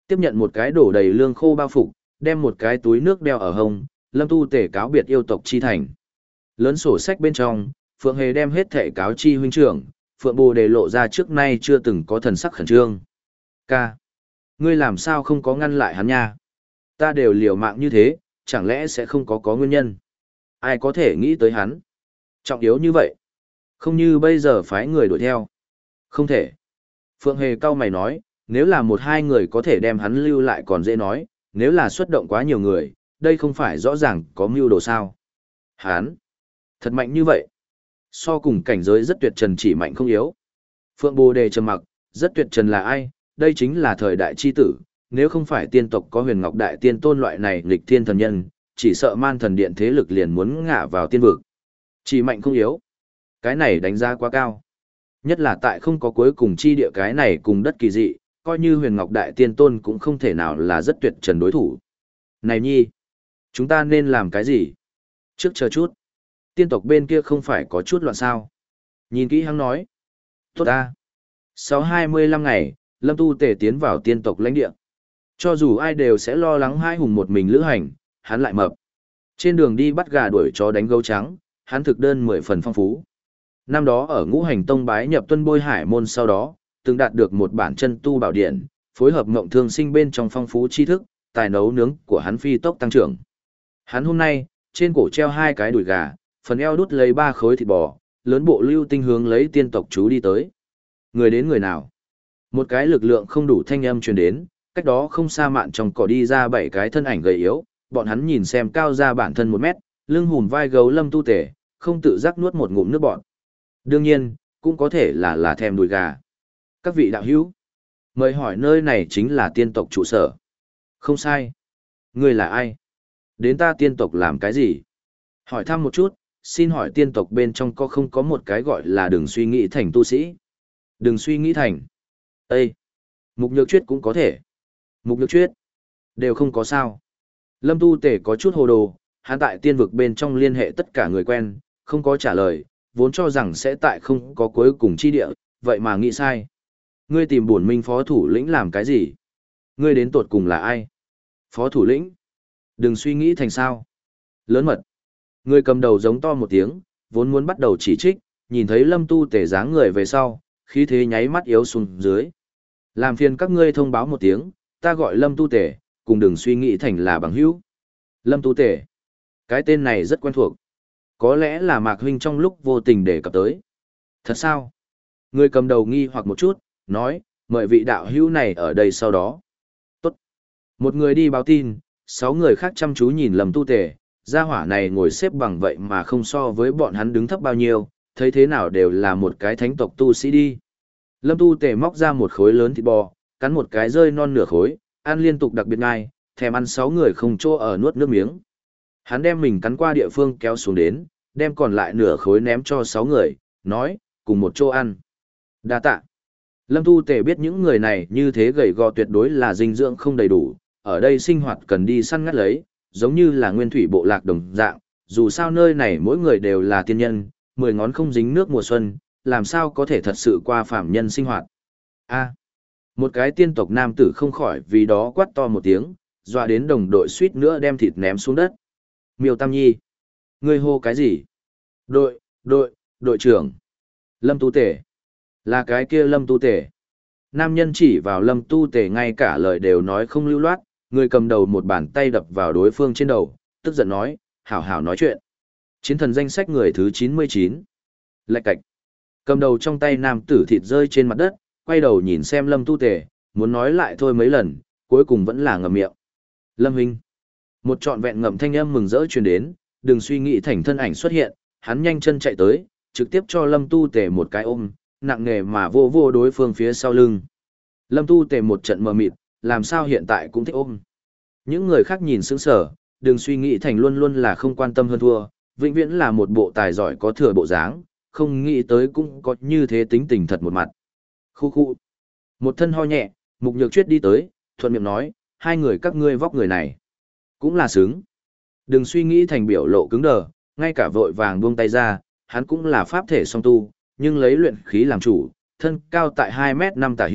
Speaker 1: Tiếp nhận một cái đổ đầy lương khô bao phục, đem một cái túi nước đeo ở hông, Lâm Tu Tể cáo biệt yêu tộc chi thành. Lớn sổ sách bên trong, Phượng Hề đem hết thẻ cáo chi huynh trưởng, Phượng Bồ Đề lộ ra trước nay chưa từng có thần sắc khẩn trương. Ca, ngươi làm sao không có ngăn lại hắn nha? Ta đều liều mạng như thế, chẳng lẽ sẽ không có có nguyên nhân? Ai có thể nghĩ tới hắn? Trọng yếu như vậy. Không như bây giờ phái người đuổi theo. Không thể. Phượng Hề cau mày nói, nếu là một hai người có thể đem hắn lưu lại còn dễ nói, nếu là xuất động quá nhiều người, đây không phải rõ ràng có mưu đồ sao. Hắn, thật mạnh như vậy. So cùng cảnh giới rất tuyệt trần chỉ mạnh không yếu. Phượng Bồ Đề trầm mặc, rất tuyệt trần là ai, đây chính là thời đại chi tử, nếu không phải tiên tộc có huyền ngọc đại tiên tôn loại này nghịch thiên thần nhân, chỉ sợ man thần điện thế lực liền muốn ngã vào tiên vực. Chỉ mạnh không yếu. Cái này đánh giá quá cao. Nhất là tại không có cuối cùng chi địa cái này cùng đất kỳ dị, coi như huyền ngọc đại tiên tôn cũng không thể nào là rất tuyệt trần đối thủ. Này nhi, chúng ta nên làm cái gì? Trước chờ chút. Tiên tộc bên kia không phải có chút loạn sao? Nhìn kỹ hắn nói. Tốt ta. Sau hai mươi lăm ngày, Lâm Tu Tể tiến vào tiên tộc lãnh địa. Cho dù ai đều sẽ lo lắng hai hùng một mình lữ hành, hắn lại mập. Trên đường đi bắt gà đuổi chó đánh gấu trắng, hắn thực đơn mười phần phong phú. Năm đó ở Ngũ Hành Tông bái nhập Tuân Bôi Hải môn sau đó, từng đạt được một bản chân tu bảo điện, phối hợp ngộng thương sinh bên trong phong phú tri thức, tài nấu nướng của hắn phi tốc tăng trưởng. Hắn hôm nay, trên cổ treo hai cái đùi gà, phần eo đút lấy ba khối thịt bò, lớn bộ lưu tinh hướng lấy tiên tộc chú đi tới. Người đến người nào? Một cái lực lượng không đủ thanh âm truyền đến, cách đó không xa mạn trong cỏ đi ra bảy cái thân ảnh gầy yếu, bọn hắn nhìn xem cao ra bản thân một mét, lưng hùm vai gấu Lâm Tu Tể, không tự giác nuốt một ngụm nước bọt. Đương nhiên, cũng có thể là là thèm đùi gà. Các vị đạo hữu, mời hỏi nơi này chính là tiên tộc trụ sở. Không sai. Ngươi là ai? Đến ta tiên tộc làm cái gì? Hỏi thăm một chút, xin hỏi tiên tộc bên trong có không có một cái gọi là đừng suy nghĩ thành tu sĩ? Đừng suy nghĩ thành. Ê! Mục Nhược Chuyết cũng có thể. Mục Nhược Chuyết. Đều không có sao. Lâm Tu Tể có chút hồ đồ, hắn tại tiên vực bên trong liên hệ tất cả người quen, không có trả lời, vốn cho rằng sẽ tại không có cuối cùng chi địa, vậy mà nghĩ sai. Ngươi tìm bổn minh phó thủ lĩnh làm cái gì? Ngươi đến tột cùng là ai? Phó thủ lĩnh? Đừng suy nghĩ thành sao. Lớn mật. Ngươi cầm đầu giống to một tiếng, vốn muốn bắt đầu chỉ trích, nhìn thấy Lâm Tu Tể dáng người về sau, khí thế nháy mắt yếu xuống dưới. Làm phiền các ngươi thông báo một tiếng, ta gọi Lâm Tu Tể, cùng đừng suy nghĩ thành là bằng hữu. Lâm Tu Tể. Cái tên này rất quen thuộc. Có lẽ là Mạc Huynh trong lúc vô tình để cập tới. Thật sao? Người cầm đầu nghi hoặc một chút, nói, mời vị đạo hữu này ở đây sau đó. Tốt. Một người đi báo tin, sáu người khác chăm chú nhìn Lâm Tu Tể, gia hỏa này ngồi xếp bằng vậy mà không so với bọn hắn đứng thấp bao nhiêu, thấy thế nào đều là một cái thánh tộc tu sĩ đi. Lâm Tu Tể móc ra một khối lớn thịt bò, cắn một cái rơi non nửa khối, ăn liên tục đặc biệt ngay, thèm ăn sáu người không chỗ ở nuốt nước miếng. Hắn đem mình cắn qua địa phương kéo xuống đến, đem còn lại nửa khối ném cho sáu người, nói, cùng một chỗ ăn. Đa tạ. Lâm Tu Tể biết những người này như thế gầy gò tuyệt đối là dinh dưỡng không đầy đủ, ở đây sinh hoạt cần đi săn ngắt lấy, giống như là nguyên thủy bộ lạc đồng dạng, dù sao nơi này mỗi người đều là tiên nhân, mười ngón không dính nước mùa xuân, làm sao có thể thật sự qua phạm nhân sinh hoạt. A. Một cái tiên tộc nam tử không khỏi vì đó quát to một tiếng, dọa đến đồng đội suýt nữa đem thịt ném xuống đất. Miêu Tam Nhi. Ngươi hô cái gì? Đội, đội, đội trưởng. Lâm Tu Tể. Là cái kia Lâm Tu Tể. Nam nhân chỉ vào Lâm Tu Tể ngay cả lời đều nói không lưu loát, người cầm đầu một bàn tay đập vào đối phương trên đầu, tức giận nói, hảo hảo nói chuyện. Chiến thần danh sách người thứ chín mươi chín. Lạch cạch. Cầm đầu trong tay nam tử thịt rơi trên mặt đất, quay đầu nhìn xem Lâm Tu Tể, muốn nói lại thôi mấy lần, cuối cùng vẫn là ngậm miệng. Lâm Huynh. Một trọn vẹn ngậm thanh âm mừng rỡ truyền đến, đừng suy nghĩ thành thân ảnh xuất hiện, hắn nhanh chân chạy tới, trực tiếp cho Lâm Tu Tể một cái ôm, nặng nề mà vô vô đối phương phía sau lưng. Lâm Tu Tể một trận mờ mịt, làm sao hiện tại cũng thích ôm. Những người khác nhìn sững sờ, đừng suy nghĩ thành luôn luôn là không quan tâm hơn thua, vĩnh viễn là một bộ tài giỏi có thừa bộ dáng, không nghĩ tới cũng có như thế tính tình thật một mặt. Khu khu. Một thân ho nhẹ, Mục Nhược Chuyết đi tới, thuận miệng nói, hai người các ngươi vóc người này. Cũng là sướng. Đừng suy nghĩ thành biểu lộ cứng đờ, ngay cả vội vàng buông tay ra, hắn cũng là pháp thể song tu, nhưng lấy luyện khí làm chủ, thân cao tại hai mét năm tả hữu,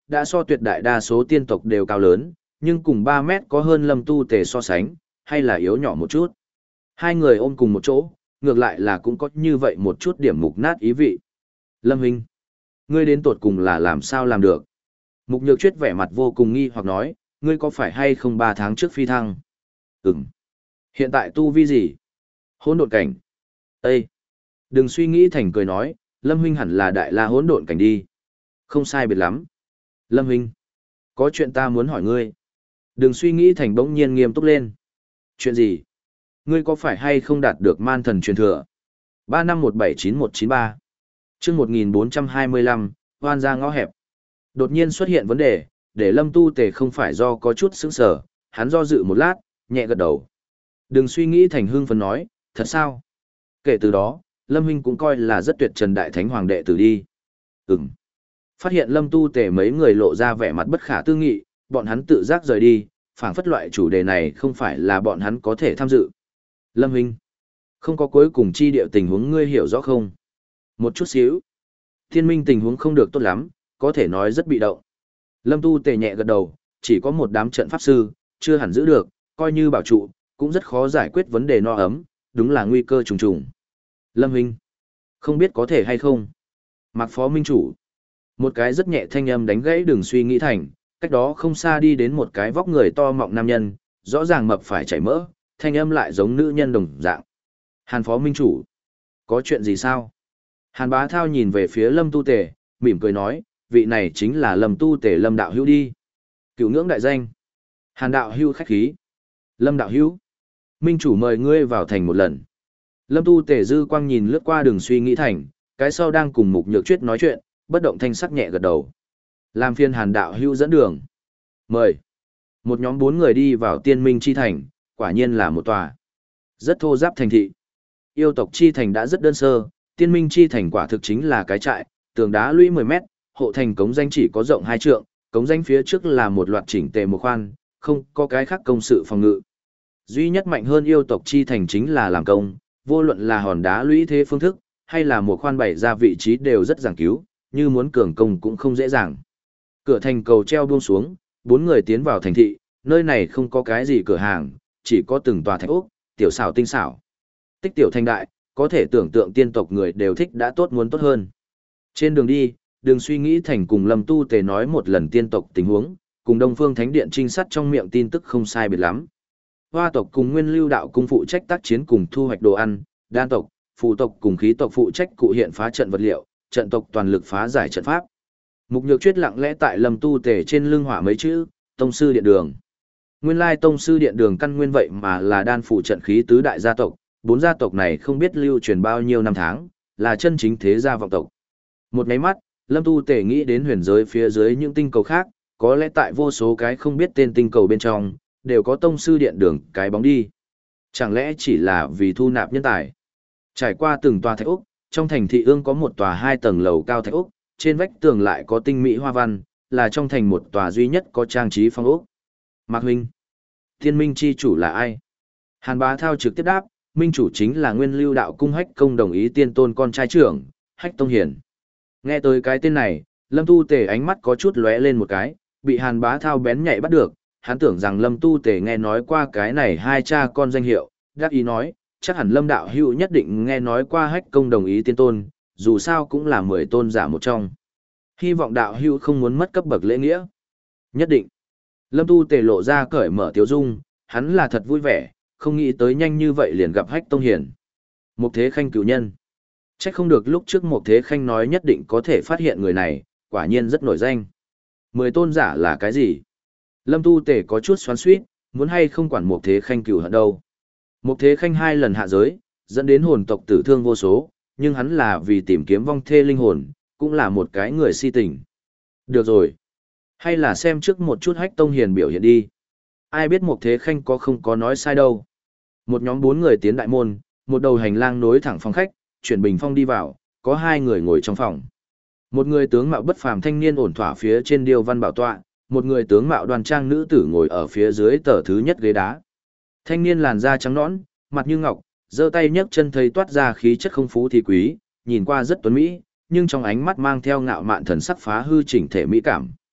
Speaker 1: đã so tuyệt đại đa số tiên tộc đều cao lớn, nhưng cùng ba mét có hơn Lâm Tu Tề so sánh, hay là yếu nhỏ một chút. Hai người ôm cùng một chỗ, ngược lại là cũng có như vậy một chút điểm mục nát ý vị. Lâm Huynh, ngươi đến tột cùng là làm sao làm được? Mục Nhược Chuyết vẻ mặt vô cùng nghi hoặc nói, ngươi có phải hay không ba tháng trước phi thăng? Ừm. Hiện tại tu vi gì? Hỗn độn cảnh. Ê! Đừng suy nghĩ thành cười nói, Lâm Huynh hẳn là đại la hỗn độn cảnh đi. Không sai biệt lắm. Lâm Huynh, có chuyện ta muốn hỏi ngươi. Đừng suy nghĩ thành bỗng nhiên nghiêm túc lên. Chuyện gì? Ngươi có phải hay không đạt được man thần truyền thừa? ba năm một bảy chín một chín ba chương một nghìn bốn trăm hai mươi lăm, hoan ra ngõ hẹp. Đột nhiên xuất hiện vấn đề, để Lâm Tu Tề không phải do có chút sững sờ, hắn do dự một lát, nhẹ gật đầu. Đừng suy nghĩ thành hưng phấn nói, thật sao? Kể từ đó, Lâm Huynh cũng coi là rất tuyệt trần đại thánh hoàng đệ tử đi. Ừm. Phát hiện Lâm Tu Tề mấy người lộ ra vẻ mặt bất khả tư nghị, bọn hắn tự giác rời đi, phảng phất loại chủ đề này không phải là bọn hắn có thể tham dự. Lâm Huynh, không có cuối cùng chi địa tình huống ngươi hiểu rõ không? Một chút xíu. Thiên minh tình huống không được tốt lắm, có thể nói rất bị động. Lâm Tu Tề nhẹ gật đầu, chỉ có một đám trận pháp sư, chưa hẳn giữ được, coi như bảo trụ, cũng rất khó giải quyết vấn đề no ấm, đúng là nguy cơ trùng trùng. Lâm Huynh, không biết có thể hay không? Mạc Phó Minh Chủ. Một cái rất nhẹ thanh âm đánh gãy đừng suy nghĩ thành, cách đó không xa đi đến một cái vóc người to mọng nam nhân, rõ ràng mập phải chảy mỡ, thanh âm lại giống nữ nhân đồng dạng. Hàn Phó Minh Chủ. Có chuyện gì sao? Hàn Bá Thao nhìn về phía Lâm Tu Tề, mỉm cười nói, vị này chính là Lâm Tu Tề Lâm Đạo Hữu đi. Cửu ngưỡng đại danh. Hàn Đạo Hữu khách khí. Lâm Đạo Hữu. Minh Chủ mời ngươi vào thành một lần. Lâm Tu Tề dư quang nhìn lướt qua đường suy nghĩ thành, cái sau đang cùng Mục Nhược Chuyết nói chuyện, bất động thanh sắc nhẹ gật đầu. Làm phiên Hàn Đạo Hữu dẫn đường. Mời. Một nhóm bốn người đi vào Tiên Minh Chi Thành, quả nhiên là một tòa rất thô giáp thành thị. Yêu tộc Chi Thành đã rất đơn sơ, Tiên Minh Chi Thành quả thực chính là cái trại, tường đá lũy mười mét, hộ thành cống danh chỉ có rộng hai trượng, cống danh phía trước là một loạt chỉnh tề một khoan, không có cái khác công sự phòng ngự. Duy nhất mạnh hơn yêu tộc Chi Thành chính là làm công, vô luận là hòn đá lũy thế phương thức, hay là một khoan bày ra vị trí đều rất giảng cứu, như muốn cường công cũng không dễ dàng. Cửa thành cầu treo buông xuống, bốn người tiến vào thành thị, nơi này không có cái gì cửa hàng, chỉ có từng tòa thạch ốc, tiểu xảo tinh xảo. Tích tiểu thành đại, có thể tưởng tượng tiên tộc người đều thích đã tốt muốn tốt hơn. Trên đường đi, đừng suy nghĩ thành cùng Lâm Tu Tề nói một lần tiên tộc tình huống, cùng Đông Phương Thánh Điện trinh sát trong miệng tin tức không sai biệt lắm. Hoa tộc cùng Nguyên Lưu đạo cung phụ trách tác chiến cùng thu hoạch đồ ăn, đan tộc, phù tộc cùng khí tộc phụ trách cụ hiện phá trận vật liệu, trận tộc toàn lực phá giải trận pháp. Mục Nhược Chuyết lặng lẽ tại Lâm Tu Tề trên lưng họa mấy chữ, Tông sư điện đường. Nguyên lai Tông sư điện đường căn nguyên vậy mà là đan phụ trận khí tứ đại gia tộc, bốn gia tộc này không biết lưu truyền bao nhiêu năm tháng, là chân chính thế gia vọng tộc. Một cái mắt, Lâm Tu Tề nghĩ đến huyền giới phía dưới những tinh cầu khác, có lẽ tại vô số cái không biết tên tinh cầu bên trong, đều có tông sư điện đường cái bóng đi. Chẳng lẽ chỉ là vì thu nạp nhân tài? Trải qua từng tòa thạch ốc, trong thành thị ương có một tòa hai tầng lầu cao thạch ốc, trên vách tường lại có tinh mỹ hoa văn, là trong thành một tòa duy nhất có trang trí phong ốc. Mạc huynh, Thiên Minh chi chủ là ai? Hàn Bá Thao trực tiếp đáp, minh chủ chính là Nguyên Lưu đạo cung Hách Công đồng ý tiên tôn con trai trưởng, Hách Tông Hiền. Nghe tới cái tên này, Lâm Tu Tề ánh mắt có chút lóe lên một cái, bị Hàn Bá Thao bén nhạy bắt được, hắn tưởng rằng Lâm Tu Tề nghe nói qua cái này hai cha con danh hiệu, đáp ý nói, chắc hẳn Lâm đạo hữu nhất định nghe nói qua Hách Công đồng ý tiên tôn, dù sao cũng là mười tôn giả một trong. Hy vọng đạo hữu không muốn mất cấp bậc lễ nghĩa. Nhất định. Lâm Tu Tề lộ ra cởi mở tiếu dung, hắn là thật vui vẻ, không nghĩ tới nhanh như vậy liền gặp Hách Tông Hiền. Mục Thế Khanh cửu nhân. Chắc không được lúc trước Mục Thế Khanh nói nhất định có thể phát hiện người này, quả nhiên rất nổi danh. Mười tôn giả là cái gì? Lâm Tu Tề có chút xoắn xuýt, muốn hay không quản Mục Thế Khanh cửu hận đâu. Mục Thế Khanh hai lần hạ giới, dẫn đến hồn tộc tử thương vô số, nhưng hắn là vì tìm kiếm vong thê linh hồn, cũng là một cái người si tình. Được rồi. Hay là xem trước một chút Hách Tông Hiền biểu hiện đi. Ai biết Mục Thế Khanh có không có nói sai đâu. Một nhóm bốn người tiến đại môn, một đầu hành lang nối thẳng phòng khách, chuyển bình phong đi vào, có hai người ngồi trong phòng. Một người tướng mạo bất phàm thanh niên ổn thỏa phía trên điêu văn bảo tọa, một người tướng mạo đoan trang nữ tử ngồi ở phía dưới tờ thứ nhất ghế đá. Thanh niên làn da trắng nõn, mặt như ngọc, giơ tay nhấc chân thấy toát ra khí chất không phú thì quý, nhìn qua rất tuấn mỹ, nhưng trong ánh mắt mang theo ngạo mạn thần sắc phá hư chỉnh thể mỹ cảm.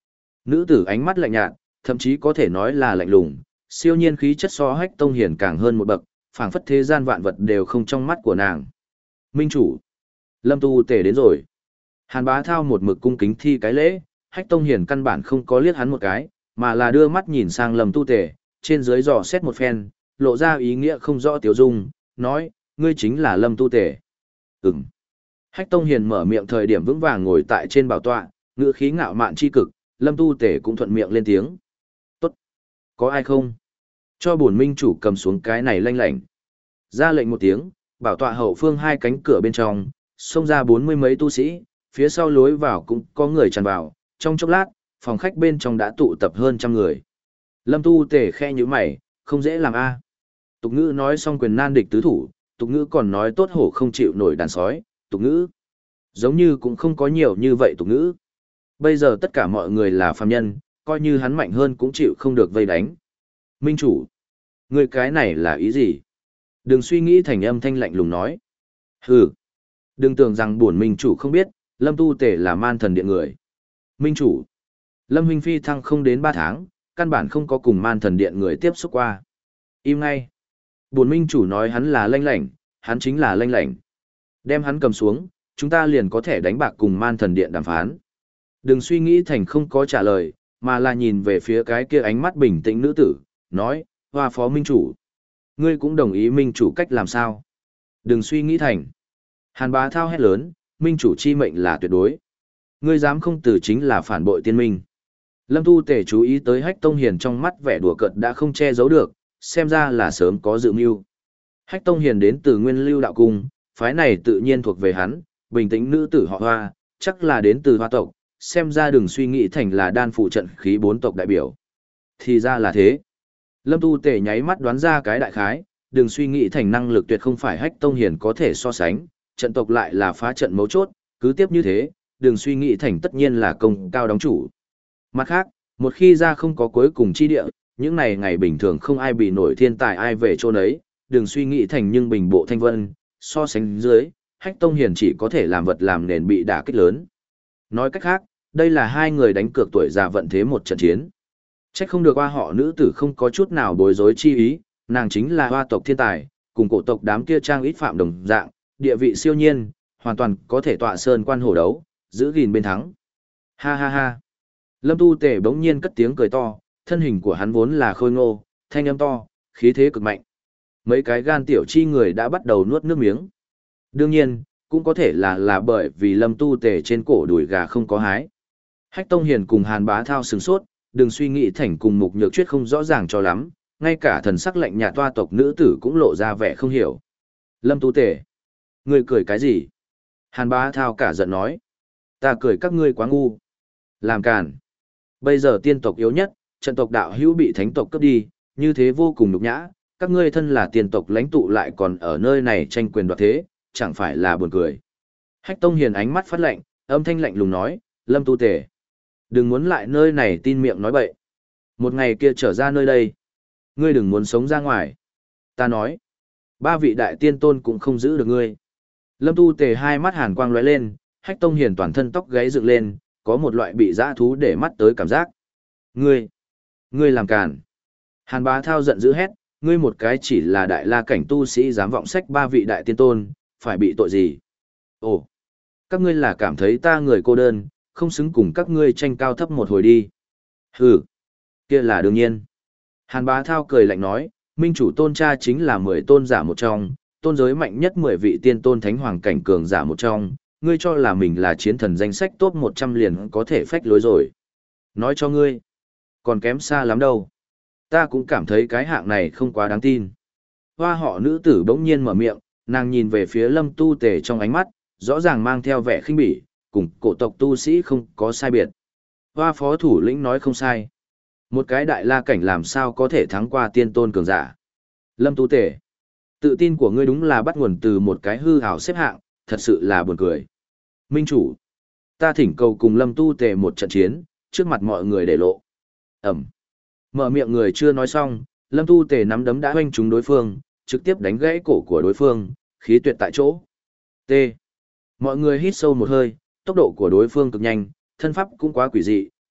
Speaker 1: Nữ tử ánh mắt lạnh nhạt, thậm chí có thể nói là lạnh lùng, siêu nhiên khí chất so Hách Tông Hiền càng hơn một bậc, phảng phất thế gian vạn vật đều không trong mắt của nàng. Minh chủ, Lâm Tu Tể đến rồi. Hàn Bá Thao một mực cung kính thi cái lễ, Hách Tông Hiền căn bản không có liếc hắn một cái, mà là đưa mắt nhìn sang Lâm Tu Tể, trên dưới dò xét một phen, lộ ra ý nghĩa không rõ tiểu dung, nói, ngươi chính là Lâm Tu Tể. Ừm. Hách Tông Hiền mở miệng thời điểm vững vàng ngồi tại trên bảo tọa, ngữ khí ngạo mạn chi cực, Lâm Tu Tể cũng thuận miệng lên tiếng. Tốt. Có ai không? Cho bổn minh chủ cầm xuống cái này lanh lảnh. Ra lệnh một tiếng, bảo tọa hậu phương hai cánh cửa bên trong, xông ra bốn mươi mấy tu sĩ, phía sau lối vào cũng có người tràn vào, trong chốc lát, phòng khách bên trong đã tụ tập hơn trăm người. Lâm Tu Tể khe như mày, không dễ làm a. Tục ngữ nói xong quyền nan địch tứ thủ, tục ngữ còn nói tốt hổ không chịu nổi đàn sói, tục ngữ. Giống như cũng không có nhiều như vậy tục ngữ. Bây giờ tất cả mọi người là phàm nhân, coi như hắn mạnh hơn cũng chịu không được vây đánh. Minh chủ, người cái này là ý gì? Đừng suy nghĩ thành âm thanh lạnh lùng nói. Hừ, đừng tưởng rằng bổn minh chủ không biết, Lâm Tu Tể là man thần điện người. Minh chủ, Lâm huynh phi thăng không đến ba tháng, căn bản không có cùng man thần điện người tiếp xúc qua. Im ngay. Bổn minh chủ nói hắn là lanh lảnh, hắn chính là lanh lảnh. Đem hắn cầm xuống, chúng ta liền có thể đánh bạc cùng man thần điện đàm phán. Đừng suy nghĩ thành không có trả lời, mà là nhìn về phía cái kia ánh mắt bình tĩnh nữ tử, nói, hoa phó minh chủ. Ngươi cũng đồng ý minh chủ cách làm sao? Đừng suy nghĩ thành. Hàn Bá Thao hét lớn, minh chủ chi mệnh là tuyệt đối. Ngươi dám không từ chính là phản bội tiên minh. Lâm Tu Tể chú ý tới Hách Tông Hiền trong mắt vẻ đùa cợt đã không che giấu được, xem ra là sớm có dự mưu. Hách Tông Hiền đến từ Nguyên Lưu đạo cung, phái này tự nhiên thuộc về hắn, bình tĩnh nữ tử họ Hoa, chắc là đến từ Hoa tộc, xem ra đừng suy nghĩ thành là đan phụ trận khí bốn tộc đại biểu. Thì ra là thế. Lâm Tu Tể nháy mắt đoán ra cái đại khái, đừng suy nghĩ thành năng lực tuyệt không phải Hách Tông Hiền có thể so sánh, trận tộc lại là phá trận mấu chốt, cứ tiếp như thế, đừng suy nghĩ thành tất nhiên là công cao đóng chủ. Mặt khác, một khi ra không có cuối cùng chi địa, những này ngày bình thường không ai bị nổi thiên tài ai về chỗ nấy, đừng suy nghĩ thành nhưng bình bộ thanh vân, so sánh dưới, Hách Tông Hiền chỉ có thể làm vật làm nền bị đả kích lớn. Nói cách khác, đây là hai người đánh cược tuổi già vận thế một trận chiến. Trách không được hoa họ nữ tử không có chút nào bối rối chi ý, nàng chính là hoa tộc thiên tài, cùng cổ tộc đám kia trang ít phạm đồng dạng, địa vị siêu nhiên, hoàn toàn có thể tọa sơn quan hổ đấu, giữ gìn bên thắng. Ha ha ha. Lâm Tu Tể bỗng nhiên cất tiếng cười to, thân hình của hắn vốn là khôi ngô, thanh âm to, khí thế cực mạnh. Mấy cái gan tiểu chi người đã bắt đầu nuốt nước miếng. Đương nhiên, cũng có thể là là bởi vì Lâm Tu Tể trên cổ đùi gà không có hái. Hách Tông Hiền cùng Hàn Bá Thao sừng sốt, đừng suy nghĩ thành cùng Mục Nhược Chuyết không rõ ràng cho lắm, ngay cả thần sắc lạnh nhạt toa tộc nữ tử cũng lộ ra vẻ không hiểu. Lâm Tu Tể, ngươi cười cái gì? Hàn Bá Thao cả giận nói, ta cười các ngươi quá ngu. Làm càn. Bây giờ tiên tộc yếu nhất, trận tộc đạo hữu bị thánh tộc cướp đi, như thế vô cùng nhục nhã, các ngươi thân là tiên tộc lãnh tụ lại còn ở nơi này tranh quyền đoạt thế, chẳng phải là buồn cười. Hách Tông Hiền ánh mắt phát lạnh, âm thanh lạnh lùng nói, Lâm Tu Tể, đừng muốn lại nơi này tin miệng nói bậy. Một ngày kia trở ra nơi đây, ngươi đừng muốn sống ra ngoài. Ta nói, ba vị đại tiên tôn cũng không giữ được ngươi. Lâm Tu Tể hai mắt hàn quang lóe lên, Hách Tông Hiền toàn thân tóc gáy dựng lên, có một loại bị dã thú để mắt tới cảm giác. Ngươi, ngươi làm càn. Hàn Bá Thao giận dữ hét, ngươi một cái chỉ là đại la cảnh tu sĩ dám vọng sách ba vị đại tiên tôn, phải bị tội gì? Ồ, các ngươi là cảm thấy ta người cô đơn, không xứng cùng các ngươi tranh cao thấp một hồi đi. Hừ, kia là đương nhiên. Hàn Bá Thao cười lạnh nói, minh chủ tôn cha chính là mười tôn giả một trong, tôn giới mạnh nhất mười vị tiên tôn thánh hoàng cảnh cường giả một trong, ngươi cho là mình là chiến thần danh sách top một trăm liền có thể phách lối rồi. Nói cho ngươi, còn kém xa lắm đâu. Ta cũng cảm thấy cái hạng này không quá đáng tin. Hoa họ nữ tử bỗng nhiên mở miệng, nàng nhìn về phía Lâm Tu Tể trong ánh mắt, rõ ràng mang theo vẻ khinh bỉ, cùng cổ tộc tu sĩ không có sai biệt. Hoa phó thủ lĩnh nói không sai. Một cái đại la cảnh làm sao có thể thắng qua tiên tôn cường giả. Lâm Tu Tể, tự tin của ngươi đúng là bắt nguồn từ một cái hư ảo xếp hạng, thật sự là buồn cười. Minh chủ, ta thỉnh cầu cùng Lâm Tu Tể một trận chiến, trước mặt mọi người để lộ. Ẩm. Mở miệng người chưa nói xong, Lâm Tu Tể nắm đấm đã hoanh trúng đối phương, trực tiếp đánh gãy cổ của đối phương, khí tuyệt tại chỗ. T. Mọi người hít sâu một hơi, tốc độ của đối phương cực nhanh, thân pháp cũng quá quỷ dị,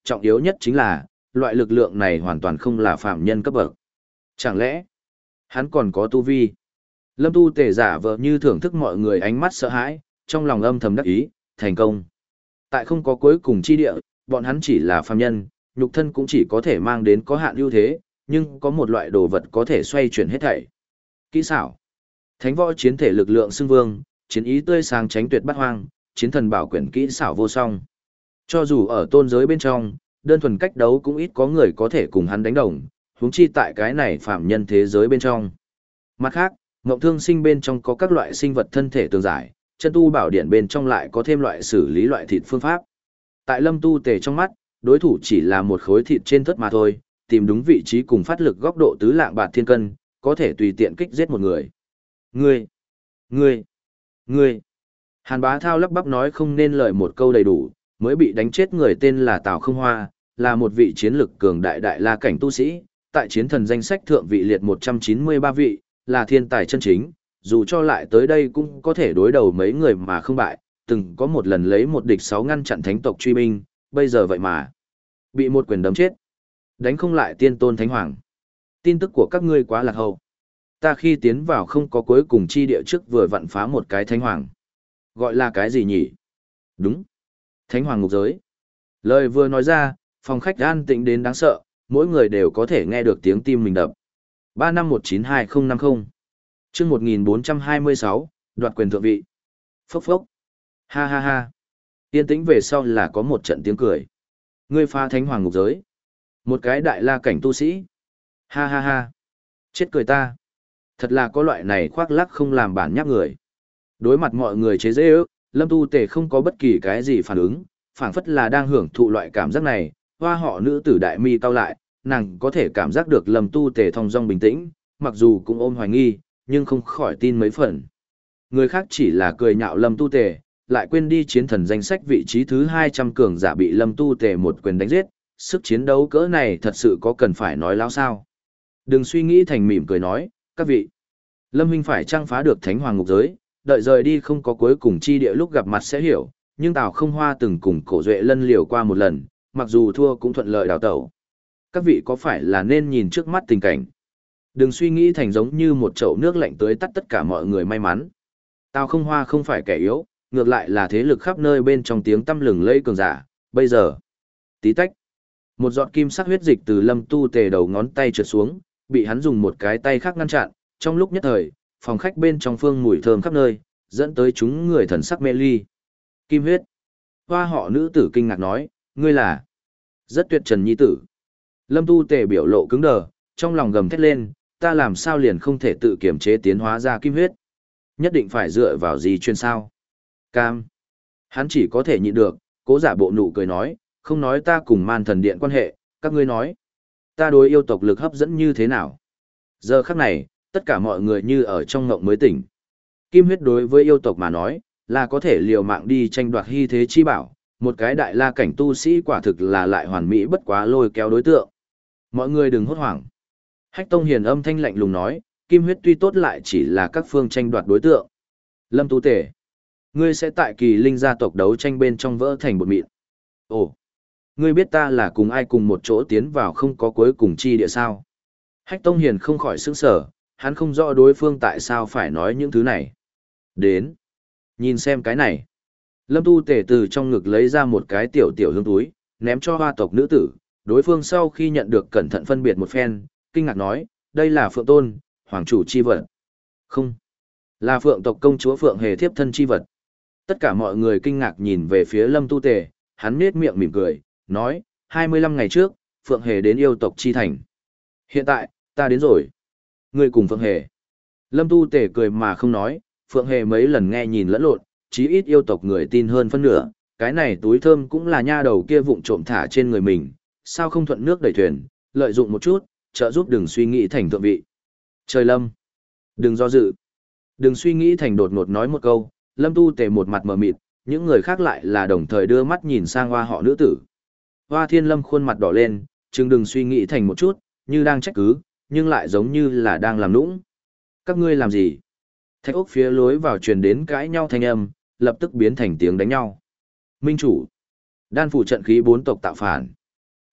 Speaker 1: trọng yếu nhất chính là, loại lực lượng này hoàn toàn không là phạm nhân cấp bậc. Chẳng lẽ, hắn còn có tu vi? Lâm Tu Tề giả vờ như thưởng thức mọi người ánh mắt sợ hãi, trong lòng âm thầm đắc ý, thành công. Tại không có cuối cùng chi địa, bọn hắn chỉ là phàm nhân, nhục thân cũng chỉ có thể mang đến có hạn ưu thế, nhưng có một loại đồ vật có thể xoay chuyển hết thảy. Kỹ xảo. Thánh võ chiến thể lực lượng xưng vương, chiến ý tươi sáng tránh tuyệt bắt hoang, chiến thần bảo quyển kỹ xảo vô song. Cho dù ở tôn giới bên trong, đơn thuần cách đấu cũng ít có người có thể cùng hắn đánh đồng, huống chi tại cái này phàm nhân thế giới bên trong. Mặt khác, Ngộng Thương Sinh bên trong có các loại sinh vật thân thể tương giải, chân tu bảo điện bên trong lại có thêm loại xử lý loại thịt phương pháp. Tại Lâm Tu Tề trong mắt, đối thủ chỉ là một khối thịt trên thớt mà thôi, tìm đúng vị trí cùng phát lực góc độ tứ lạng bạt thiên cân, có thể tùy tiện kích giết một người. Ngươi, ngươi, ngươi. Hàn Bá Thao lắp bắp nói không nên lời một câu đầy đủ, mới bị đánh chết người tên là Tào Không Hoa, là một vị chiến lực cường đại đại la cảnh tu sĩ, tại chiến thần danh sách thượng vị liệt một trăm chín mươi ba vị, là thiên tài chân chính, dù cho lại tới đây cũng có thể đối đầu mấy người mà không bại, từng có một lần lấy một địch sáu ngăn chặn thánh tộc truy binh, bây giờ vậy mà bị một quyền đấm chết. Đánh không lại tiên tôn thánh hoàng. Tin tức của các ngươi quá lạc hậu. Ta khi tiến vào không có cuối cùng chi địa trước vừa vặn phá một cái thánh hoàng. Gọi là cái gì nhỉ? Đúng. Thánh hoàng ngục giới. Lời vừa nói ra, phòng khách an tĩnh đến đáng sợ, mỗi người đều có thể nghe được tiếng tim mình đập. ba năm một chín hai không năm không. Chương một nghìn bốn trăm hai mươi sáu, đoạt quyền thượng vị. Phốc phốc. Ha ha ha. Yên tĩnh về sau là có một trận tiếng cười. Ngươi phá thánh hoàng ngục giới. Một cái đại la cảnh tu sĩ. Ha ha ha. Chết cười ta. Thật là có loại này khoác lác không làm bản nháp người. Đối mặt mọi người chế giễu ước, Lâm Tu Tề không có bất kỳ cái gì phản ứng, phảng phất là đang hưởng thụ loại cảm giác này. Hoa họ nữ tử đại mi cau lại, nàng có thể cảm giác được Lâm Tu Tề thong dong bình tĩnh, mặc dù cũng ôm hoài nghi, nhưng không khỏi tin mấy phần. Người khác chỉ là cười nhạo Lâm Tu Tề, lại quên đi chiến thần danh sách vị trí thứ hai trăm cường giả bị Lâm Tu Tề một quyền đánh giết, sức chiến đấu cỡ này thật sự có cần phải nói láo sao. Đừng suy nghĩ thành mỉm cười nói, các vị. Lâm huynh phải trang phá được thánh hoàng ngục giới, đợi rời đi không có cuối cùng chi địa lúc gặp mặt sẽ hiểu, nhưng Tào Không Hoa từng cùng Cổ Duệ Lân liều qua một lần, mặc dù thua cũng thuận lợi đào tẩu. Các vị có phải là nên nhìn trước mắt tình cảnh? Đừng suy nghĩ thành giống như một chậu nước lạnh tưới tắt tất cả mọi người may mắn. Tào Không Hoa không phải kẻ yếu, ngược lại là thế lực khắp nơi bên trong tiếng tăm lừng lẫy cường giả, bây giờ. Tí tách. Một giọt kim sắc huyết dịch từ Lâm Tu Tề đầu ngón tay trượt xuống, bị hắn dùng một cái tay khác ngăn chặn, trong lúc nhất thời, phòng khách bên trong phương mùi thơm khắp nơi, dẫn tới chúng người thần sắc mê ly. Kim huyết. Hoa họ nữ tử kinh ngạc nói, ngươi là rất tuyệt trần nhi tử. Lâm Tu Tề biểu lộ cứng đờ, trong lòng gầm thét lên, ta làm sao liền không thể tự kiểm chế tiến hóa ra kim huyết. Nhất định phải dựa vào gì chuyên sao. Cam. Hắn chỉ có thể nhịn được, cố giả bộ nụ cười nói, không nói ta cùng man thần điện quan hệ, các ngươi nói. Ta đối yêu tộc lực hấp dẫn như thế nào? Giờ khắc này, tất cả mọi người như ở trong ngộng mới tỉnh. Kim huyết đối với yêu tộc mà nói, là có thể liều mạng đi tranh đoạt hy thế chi bảo, một cái đại la cảnh tu sĩ quả thực là lại hoàn mỹ bất quá lôi kéo đối tượng. Mọi người đừng hốt hoảng. Hách Tông Hiền âm thanh lạnh lùng nói, kim huyết tuy tốt lại chỉ là các phương tranh đoạt đối tượng. Lâm Tu Tề, ngươi sẽ tại Kỳ Linh gia tộc đấu tranh bên trong vỡ thành bột mịn. Ồ, ngươi biết ta là cùng ai cùng một chỗ tiến vào không có cuối cùng chi địa sao? Hách Tông Hiền không khỏi sững sờ, hắn không rõ đối phương tại sao phải nói những thứ này. Đến, nhìn xem cái này. Lâm Tu Tề từ trong ngực lấy ra một cái tiểu tiểu hương túi, ném cho hoa tộc nữ tử. Đối phương sau khi nhận được cẩn thận phân biệt một phen, kinh ngạc nói, đây là Phượng Tôn, hoàng chủ chi vật. Không, là Phượng tộc công chúa Phượng Hề thiếp thân chi vật. Tất cả mọi người kinh ngạc nhìn về phía Lâm Tu Tề, hắn nết miệng mỉm cười, nói, hai mươi lăm ngày trước, Phượng Hề đến yêu tộc chi thành. Hiện tại, ta đến rồi. Ngươi cùng Phượng Hề. Lâm Tu Tề cười mà không nói, Phượng Hề mấy lần nghe nhìn lẫn lộn, chí ít yêu tộc người tin hơn phân nửa, cái này túi thơm cũng là nha đầu kia vụng trộm thả trên người mình, sao không thuận nước đẩy thuyền, lợi dụng một chút, trợ giúp đừng suy nghĩ thành thượng vị. Trời Lâm, đừng do dự. Đừng suy nghĩ thành đột ngột nói một câu, Lâm Tu Tề một mặt mờ mịt, những người khác lại là đồng thời đưa mắt nhìn sang hoa họ nữ tử. Hoa Thiên Lâm khuôn mặt đỏ lên, chừng đừng suy nghĩ thành một chút, như đang trách cứ, nhưng lại giống như là đang làm nũng. Các ngươi làm gì? Thạch ốc phía lối vào truyền đến cãi nhau thanh âm, lập tức biến thành tiếng đánh nhau. Minh chủ, đan phủ trận khí bốn tộc tạo phản.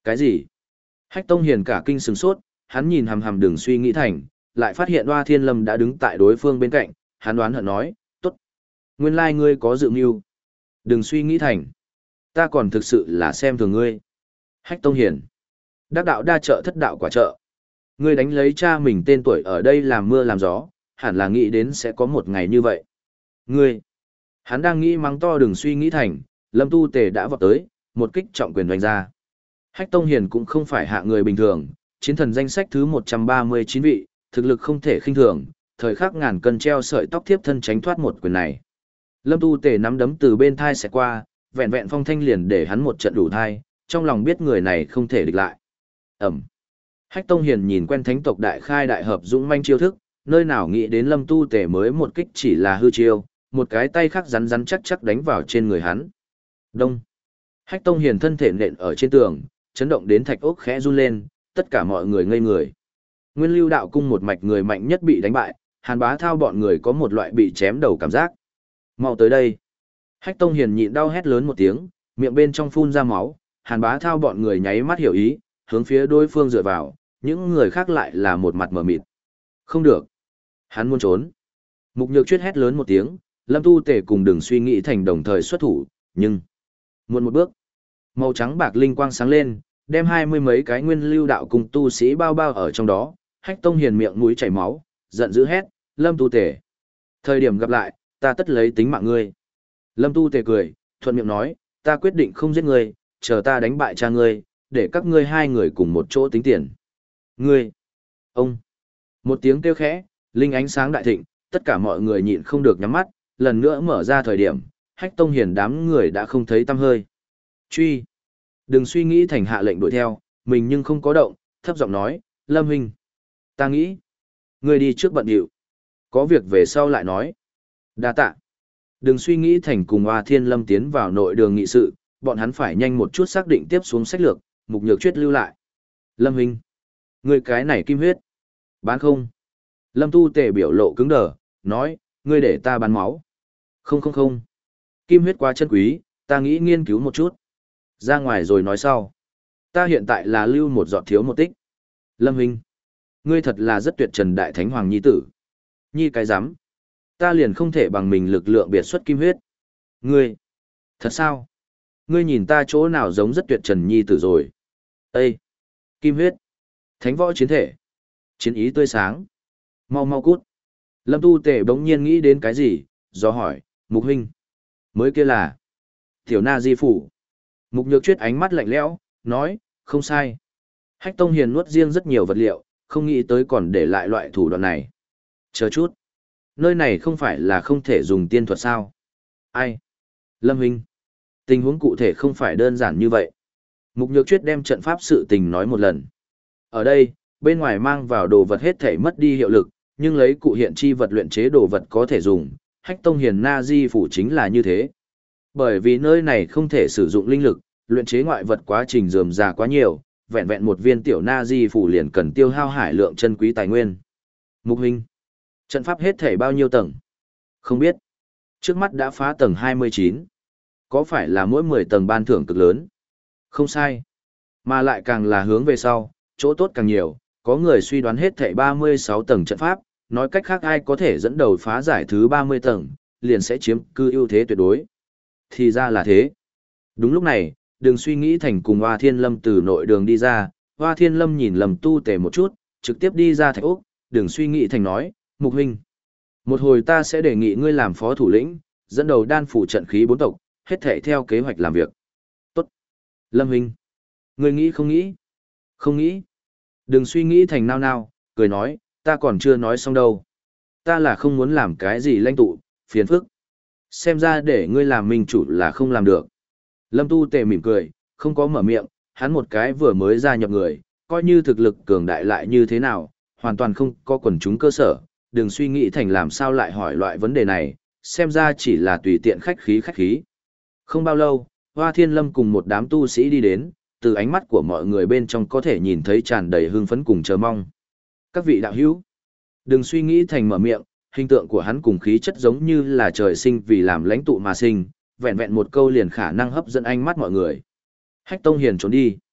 Speaker 1: Cái gì? Hách Tông Hiền cả kinh sửng sốt, hắn nhìn hằm hằm Đường Suy Nghĩ Thành, lại phát hiện Hoa Thiên Lâm đã đứng tại đối phương bên cạnh, hắn đoán hận nói, tốt. Nguyên lai ngươi có dự mưu. Đừng suy nghĩ thành. Ta còn thực sự là xem thường ngươi. Hách Tông Hiền. Đắc đạo đa trợ thất đạo quả trợ. Ngươi đánh lấy cha mình tên tuổi ở đây làm mưa làm gió, hẳn là nghĩ đến sẽ có một ngày như vậy. Ngươi. Hắn đang nghĩ mắng to Đừng Suy Nghĩ Thành, Lâm Tu Tề đã vọt tới, một kích trọng quyền đánh ra. Hách Tông Hiền cũng không phải hạ người bình thường, chiến thần danh sách thứ một trăm ba mươi chín vị, thực lực không thể khinh thường, thời khắc ngàn cân treo sợi tóc thiếp thân tránh thoát một quyền này. Lâm Tu Tề nắm đấm từ bên thai sẽ qua, vẹn vẹn phong thanh liền để hắn một trận đủ thai, trong lòng biết người này không thể địch lại. Ẩm. Hách Tông Hiền nhìn quen thánh tộc đại khai đại hợp dũng manh chiêu thức, nơi nào nghĩ đến Lâm Tu Tề mới một kích chỉ là hư chiêu, một cái tay khác rắn rắn chắc chắc đánh vào trên người hắn. Đông. Hách Tông Hiền thân thể nện ở trên tường, chấn động đến thạch ốc khẽ run lên, tất cả mọi người ngây người. Nguyên Lưu đạo cung một mạch người mạnh nhất bị đánh bại, Hàn Bá Thao bọn người có một loại bị chém đầu cảm giác. Mau tới đây. Hách Tông Hiền nhịn đau hét lớn một tiếng, miệng bên trong phun ra máu, Hàn Bá Thao bọn người nháy mắt hiểu ý, hướng phía đối phương dựa vào, những người khác lại là một mặt mở mịt. Không được. Hắn muốn trốn. Mục Nhược Chuyết hét lớn một tiếng, Lâm Tu Tề cùng Đừng Suy Nghĩ Thành đồng thời xuất thủ, nhưng muộn một bước. Màu trắng bạc linh quang sáng lên, đem hai mươi mấy cái Nguyên Lưu đạo cùng tu sĩ bao bao ở trong đó. Hách Tông Hiền miệng mũi chảy máu, giận dữ hét, Lâm Tu Tề. Thời điểm gặp lại, ta tất lấy tính mạng ngươi. Lâm Tu Tề cười, thuận miệng nói, ta quyết định không giết ngươi, chờ ta đánh bại cha ngươi, để các ngươi hai người cùng một chỗ tính tiền. Ngươi, ông, một tiếng kêu khẽ, linh ánh sáng đại thịnh, tất cả mọi người nhịn không được nhắm mắt, lần nữa mở ra thời điểm, Hách Tông Hiền đám người đã không thấy tăm hơi. Truy, Đừng Suy Nghĩ Thành hạ lệnh đuổi theo, mình nhưng không có động, thấp giọng nói, Lâm huynh, ta nghĩ, ngươi đi trước bận điệu, có việc về sau lại nói. Đa tạ. Đừng Suy Nghĩ Thành cùng Hoa Thiên Lâm tiến vào nội đường nghị sự, bọn hắn phải nhanh một chút xác định tiếp xuống sách lược, Mục Nhược Chuyết lưu lại. Lâm huynh, ngươi cái này kim huyết, bán không? Lâm Tu Tề biểu lộ cứng đờ, nói, ngươi để ta bán máu. Không không không, kim huyết quá chân quý, ta nghĩ nghiên cứu một chút. Ra ngoài rồi nói sau. Ta hiện tại là lưu một giọt thiếu một tích. Lâm huynh, ngươi thật là rất tuyệt trần đại thánh hoàng nhi tử. Nhi cái rắm ta liền không thể bằng mình lực lượng biệt xuất kim huyết. Ngươi, thật sao? Ngươi nhìn ta chỗ nào giống rất tuyệt trần nhi tử rồi. Ê! Kim huyết! Thánh võ chiến thể! Chiến ý tươi sáng! Mau mau cút! Lâm Tu Tề bỗng nhiên nghĩ đến cái gì, do hỏi, Mục huynh. Mới kia là Tiểu Na Di Phủ. Mục Nhược Chuyết ánh mắt lạnh lẽo, nói, không sai. Hách Tông Hiền nuốt riêng rất nhiều vật liệu, không nghĩ tới còn để lại loại thủ đoạn này. Chờ chút. Nơi này không phải là không thể dùng tiên thuật sao? Ai? Lâm huynh. Tình huống cụ thể không phải đơn giản như vậy. Mục Nhược Chuyết đem trận pháp sự tình nói một lần. Ở đây, bên ngoài mang vào đồ vật hết thể mất đi hiệu lực, nhưng lấy cụ hiện chi vật luyện chế đồ vật có thể dùng, Hách Tông Hiền Na Di Phủ chính là như thế. Bởi vì nơi này không thể sử dụng linh lực, luyện chế ngoại vật quá trình rườm rà quá nhiều, vẹn vẹn một viên tiểu Na Di Phủ liền cần tiêu hao hải lượng chân quý tài nguyên. Mục huynh, trận pháp hết thể bao nhiêu tầng? Không biết. Trước mắt đã phá tầng hai mươi chín. Có phải là mỗi mười tầng ban thưởng cực lớn? Không sai. Mà lại càng là hướng về sau, chỗ tốt càng nhiều, có người suy đoán hết thảy ba mươi sáu tầng trận pháp, nói cách khác ai có thể dẫn đầu phá giải thứ ba mươi tầng, liền sẽ chiếm cư ưu thế tuyệt đối. Thì ra là thế. Đúng lúc này, Đừng Suy Nghĩ Thành cùng Hoa Thiên Lâm từ nội đường đi ra, Hoa Thiên Lâm nhìn Lâm Tu Tề một chút, trực tiếp đi ra thạch ốc, Đừng Suy Nghĩ Thành nói, Mục huynh, một hồi ta sẽ đề nghị ngươi làm phó thủ lĩnh, dẫn đầu đan phủ trận khí bốn tộc, hết thảy theo kế hoạch làm việc. Tốt. Lâm huynh, ngươi nghĩ không nghĩ? Không nghĩ. Đừng Suy Nghĩ Thành nao nao, cười nói, ta còn chưa nói xong đâu. Ta là không muốn làm cái gì lãnh tụ, phiền phức. Xem ra để ngươi làm minh chủ là không làm được. Lâm Tu Tề mỉm cười, không có mở miệng, hắn một cái vừa mới gia nhập người, coi như thực lực cường đại lại như thế nào, hoàn toàn không có quần chúng cơ sở. Đừng Suy Nghĩ Thành làm sao lại hỏi loại vấn đề này, xem ra chỉ là tùy tiện khách khí khách khí. Không bao lâu, Hoa Thiên Lâm cùng một đám tu sĩ đi đến, từ ánh mắt của mọi người bên trong có thể nhìn thấy tràn đầy hưng phấn cùng chờ mong. Các vị đạo hữu, Đừng Suy Nghĩ Thành mở miệng, hình tượng của hắn cùng khí chất giống như là trời sinh vì làm lãnh tụ mà sinh, vẹn vẹn một câu liền khả năng hấp dẫn ánh mắt mọi người. Hách Tông Hiền trốn đi.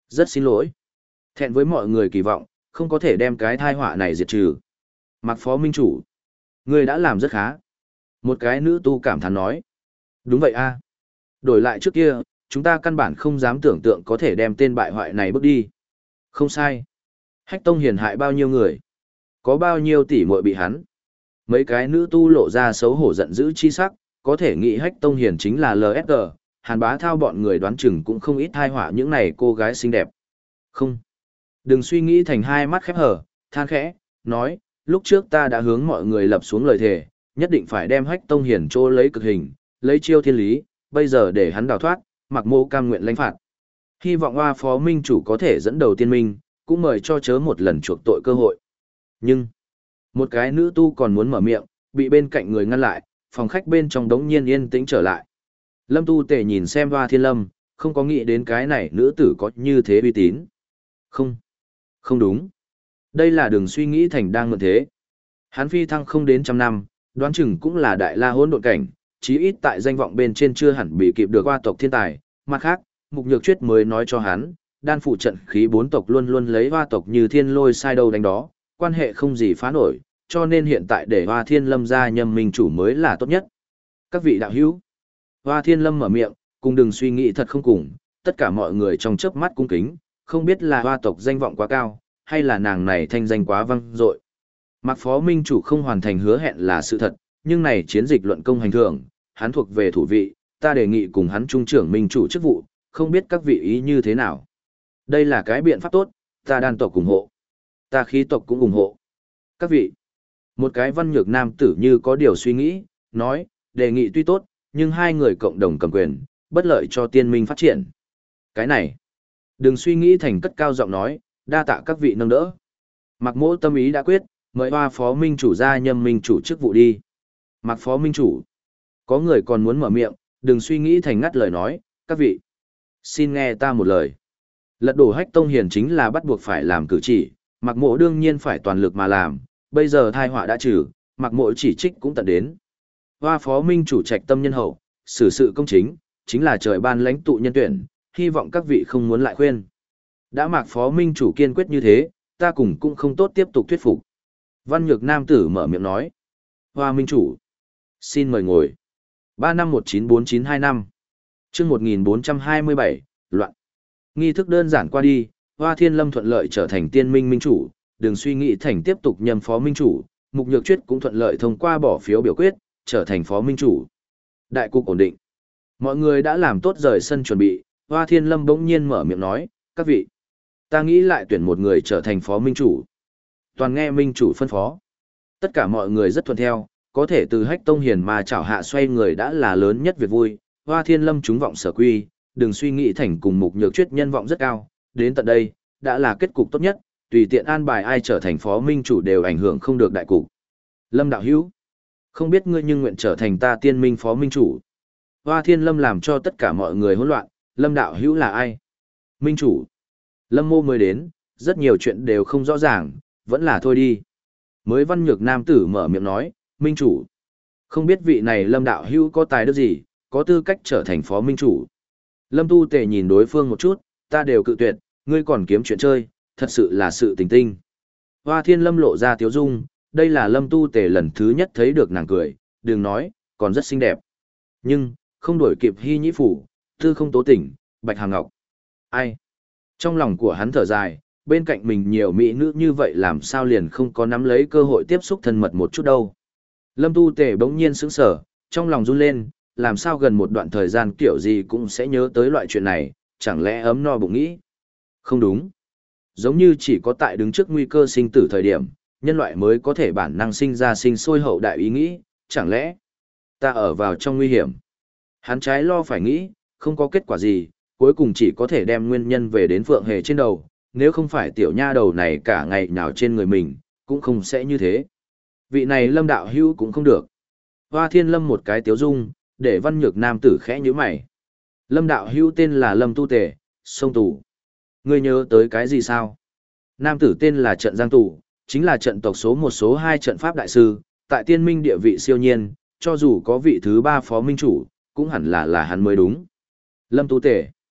Speaker 1: Rất xin lỗi. Thẹn với mọi người kỳ vọng, không có thể đem cái thai họa này diệt trừ. Mạc Phó Minh Chủ, ngươi đã làm rất khá. Một cái nữ tu cảm thán nói. Đúng vậy a. Đổi lại trước kia, chúng ta căn bản không dám tưởng tượng có thể đem tên bại hoại này bước đi. Không sai. Hách Tông Hiền hại bao nhiêu người? Có bao nhiêu tỷ muội bị hắn? Mấy cái nữ tu lộ ra xấu hổ giận dữ chi sắc, có thể nghĩ Hách Tông Hiền chính là lờ ét giê, Hàn Bá Thao bọn người đoán chừng cũng không ít thai họa những này cô gái xinh đẹp. Không. Đừng suy nghĩ thành hai mắt khép hở, than khẽ, nói, lúc trước ta đã hướng mọi người lập xuống lời thề, nhất định phải đem Hách Tông Hiền trô lấy cực hình, lấy chiêu thiên lý, bây giờ để hắn đào thoát, Mạc Mô cam nguyện lãnh phạt. Hy vọng Hoa Phó Minh Chủ có thể dẫn đầu tiên minh, cũng mời cho chớ một lần chuộc tội cơ hội. Nhưng, một cái nữ tu còn muốn mở miệng, bị bên cạnh người ngăn lại, phòng khách bên trong đống nhiên yên tĩnh trở lại. Lâm Tu Tề nhìn xem Hoa Thiên Lâm, không có nghĩ đến cái này nữ tử có như thế uy tín. Không, không đúng. Đây là đừng suy nghĩ thành đang mượn thế. Hắn phi thăng không đến trăm năm, đoán chừng cũng là đại la hỗn độn cảnh, chí ít tại danh vọng bên trên chưa hẳn bị kịp được Hoa tộc thiên tài. Mặt khác, Mục Nhược Chuyết mới nói cho hắn, đan phụ trận khí bốn tộc luôn luôn lấy Hoa tộc như thiên lôi sai đâu đánh đó, quan hệ không gì phá nổi, cho nên hiện tại để Hoa Thiên Lâm ra nhâm minh chủ mới là tốt nhất. Các vị đạo hữu, Hoa Thiên Lâm mở miệng, cùng đừng suy nghĩ thật không cùng, tất cả mọi người trong chớp mắt cung kính, không biết là Hoa tộc danh vọng quá cao, hay là nàng này thanh danh quá vang dội. Mạc Phó Minh Chủ không hoàn thành hứa hẹn là sự thật, nhưng này chiến dịch luận công hành thưởng, hắn thuộc về thủ vị, ta đề nghị cùng hắn trung trưởng Minh Chủ chức vụ, không biết các vị ý như thế nào. Đây là cái biện pháp tốt, ta đan tộc ủng hộ. Ta khí tộc cũng ủng hộ. Các vị, một cái văn nhược nam tử như có điều suy nghĩ, nói, đề nghị tuy tốt, nhưng hai người cộng đồng cầm quyền, bất lợi cho tiên minh phát triển. Cái này, đừng suy nghĩ thành cất cao giọng nói, đa tạ các vị nâng đỡ. Mạc Mỗ tâm ý đã quyết, mời Hoa Phó Minh Chủ ra nhâm minh chủ chức vụ đi. Mạc Phó Minh Chủ, có người còn muốn mở miệng, đừng suy nghĩ thành ngắt lời nói, các vị, xin nghe ta một lời. Lật đổ Hách Tông Hiền chính là bắt buộc phải làm cử chỉ, Mạc Mỗ đương nhiên phải toàn lực mà làm, bây giờ thai họa đã trừ, Mạc Mỗ chỉ trích cũng tận đến. Hoa Phó Minh Chủ trạch tâm nhân hậu, xử sự công chính, chính là trời ban lãnh tụ nhân tuyển, hy vọng các vị không muốn lại khuyên. Đã Mạc Phó Minh Chủ kiên quyết như thế, ta cùng cũng không tốt tiếp tục thuyết phục. Văn Nhược Nam tử mở miệng nói. Hoa Minh Chủ, xin mời ngồi. ba năm một chín bốn chín hai năm. Chương một nghìn bốn trăm hai mươi bảy, loạn. Nghi thức đơn giản qua đi, Hoa Thiên Lâm thuận lợi trở thành tiên minh minh chủ, đừng suy nghĩ thành tiếp tục nhâm phó minh chủ, Mục Nhược Chuyết cũng thuận lợi thông qua bỏ phiếu biểu quyết, trở thành phó minh chủ. Đại cục ổn định. Mọi người đã làm tốt rời sân chuẩn bị, Hoa Thiên Lâm bỗng nhiên mở miệng nói, các vị, ta nghĩ lại tuyển một người trở thành phó minh chủ. Toàn nghe minh chủ phân phó. Tất cả mọi người rất thuận theo, có thể từ Hách Tông Hiền mà chảo hạ xoay người đã là lớn nhất việc vui. Hoa Thiên Lâm trúng vọng sở quy, đừng suy nghĩ thành cùng Mục Nhược Chuyết nhân vọng rất cao, đến tận đây, đã là kết cục tốt nhất, tùy tiện an bài ai trở thành phó minh chủ đều ảnh hưởng không được đại cục. Lâm đạo hữu, không biết ngươi nhưng nguyện trở thành ta tiên minh phó minh chủ. Hoa Thiên Lâm làm cho tất cả mọi người hỗn loạn, Lâm đạo hữu là ai? Minh chủ. Lâm mô mới đến, rất nhiều chuyện đều không rõ ràng, vẫn là thôi đi. Mới Văn Nhược nam tử mở miệng nói, minh chủ. Không biết vị này Lâm đạo hữu có tài đức gì, có tư cách trở thành phó minh chủ. Lâm Tu Tề nhìn đối phương một chút, ta đều cự tuyệt, ngươi còn kiếm chuyện chơi, thật sự là sự tình tinh. Hoa Thiên Lâm lộ ra tiếu dung, đây là Lâm Tu Tề lần thứ nhất thấy được nàng cười, đừng nói, còn rất xinh đẹp. Nhưng, không đổi kịp Hy Nhĩ Phủ, Tư Không Tố Tỉnh, Bạch Hàm Ngọc. Ai? Trong lòng của hắn thở dài, bên cạnh mình nhiều mỹ nữ như vậy làm sao liền không có nắm lấy cơ hội tiếp xúc thân mật một chút đâu. Lâm Tu Tề bỗng nhiên sững sờ, trong lòng run lên, làm sao gần một đoạn thời gian kiểu gì cũng sẽ nhớ tới loại chuyện này, chẳng lẽ ấm no bụng nghĩ. Không đúng. Giống như chỉ có tại đứng trước nguy cơ sinh tử thời điểm, nhân loại mới có thể bản năng sinh ra sinh sôi hậu đại ý nghĩ, chẳng lẽ ta ở vào trong nguy hiểm. Hắn trái lo phải nghĩ, không có kết quả gì, cuối cùng chỉ có thể đem nguyên nhân về đến Phượng Hề trên đầu, nếu không phải tiểu nha đầu này cả ngày nhào trên người mình, cũng không sẽ như thế. Vị này Lâm đạo hữu cũng không được. Hoa Thiên Lâm một cái tiếu dung, để Văn Nhược nam tử khẽ nhíu mày. Lâm đạo hữu tên là Lâm Tu Tề, sông tù. Ngươi nhớ tới cái gì sao? Nam tử tên là Trận Giang Tù, chính là trận tộc số một số hai trận pháp đại sư, tại tiên minh địa vị siêu nhiên, cho dù có vị thứ ba phó minh chủ, cũng hẳn là là hắn mới đúng. Lâm Tu Tề.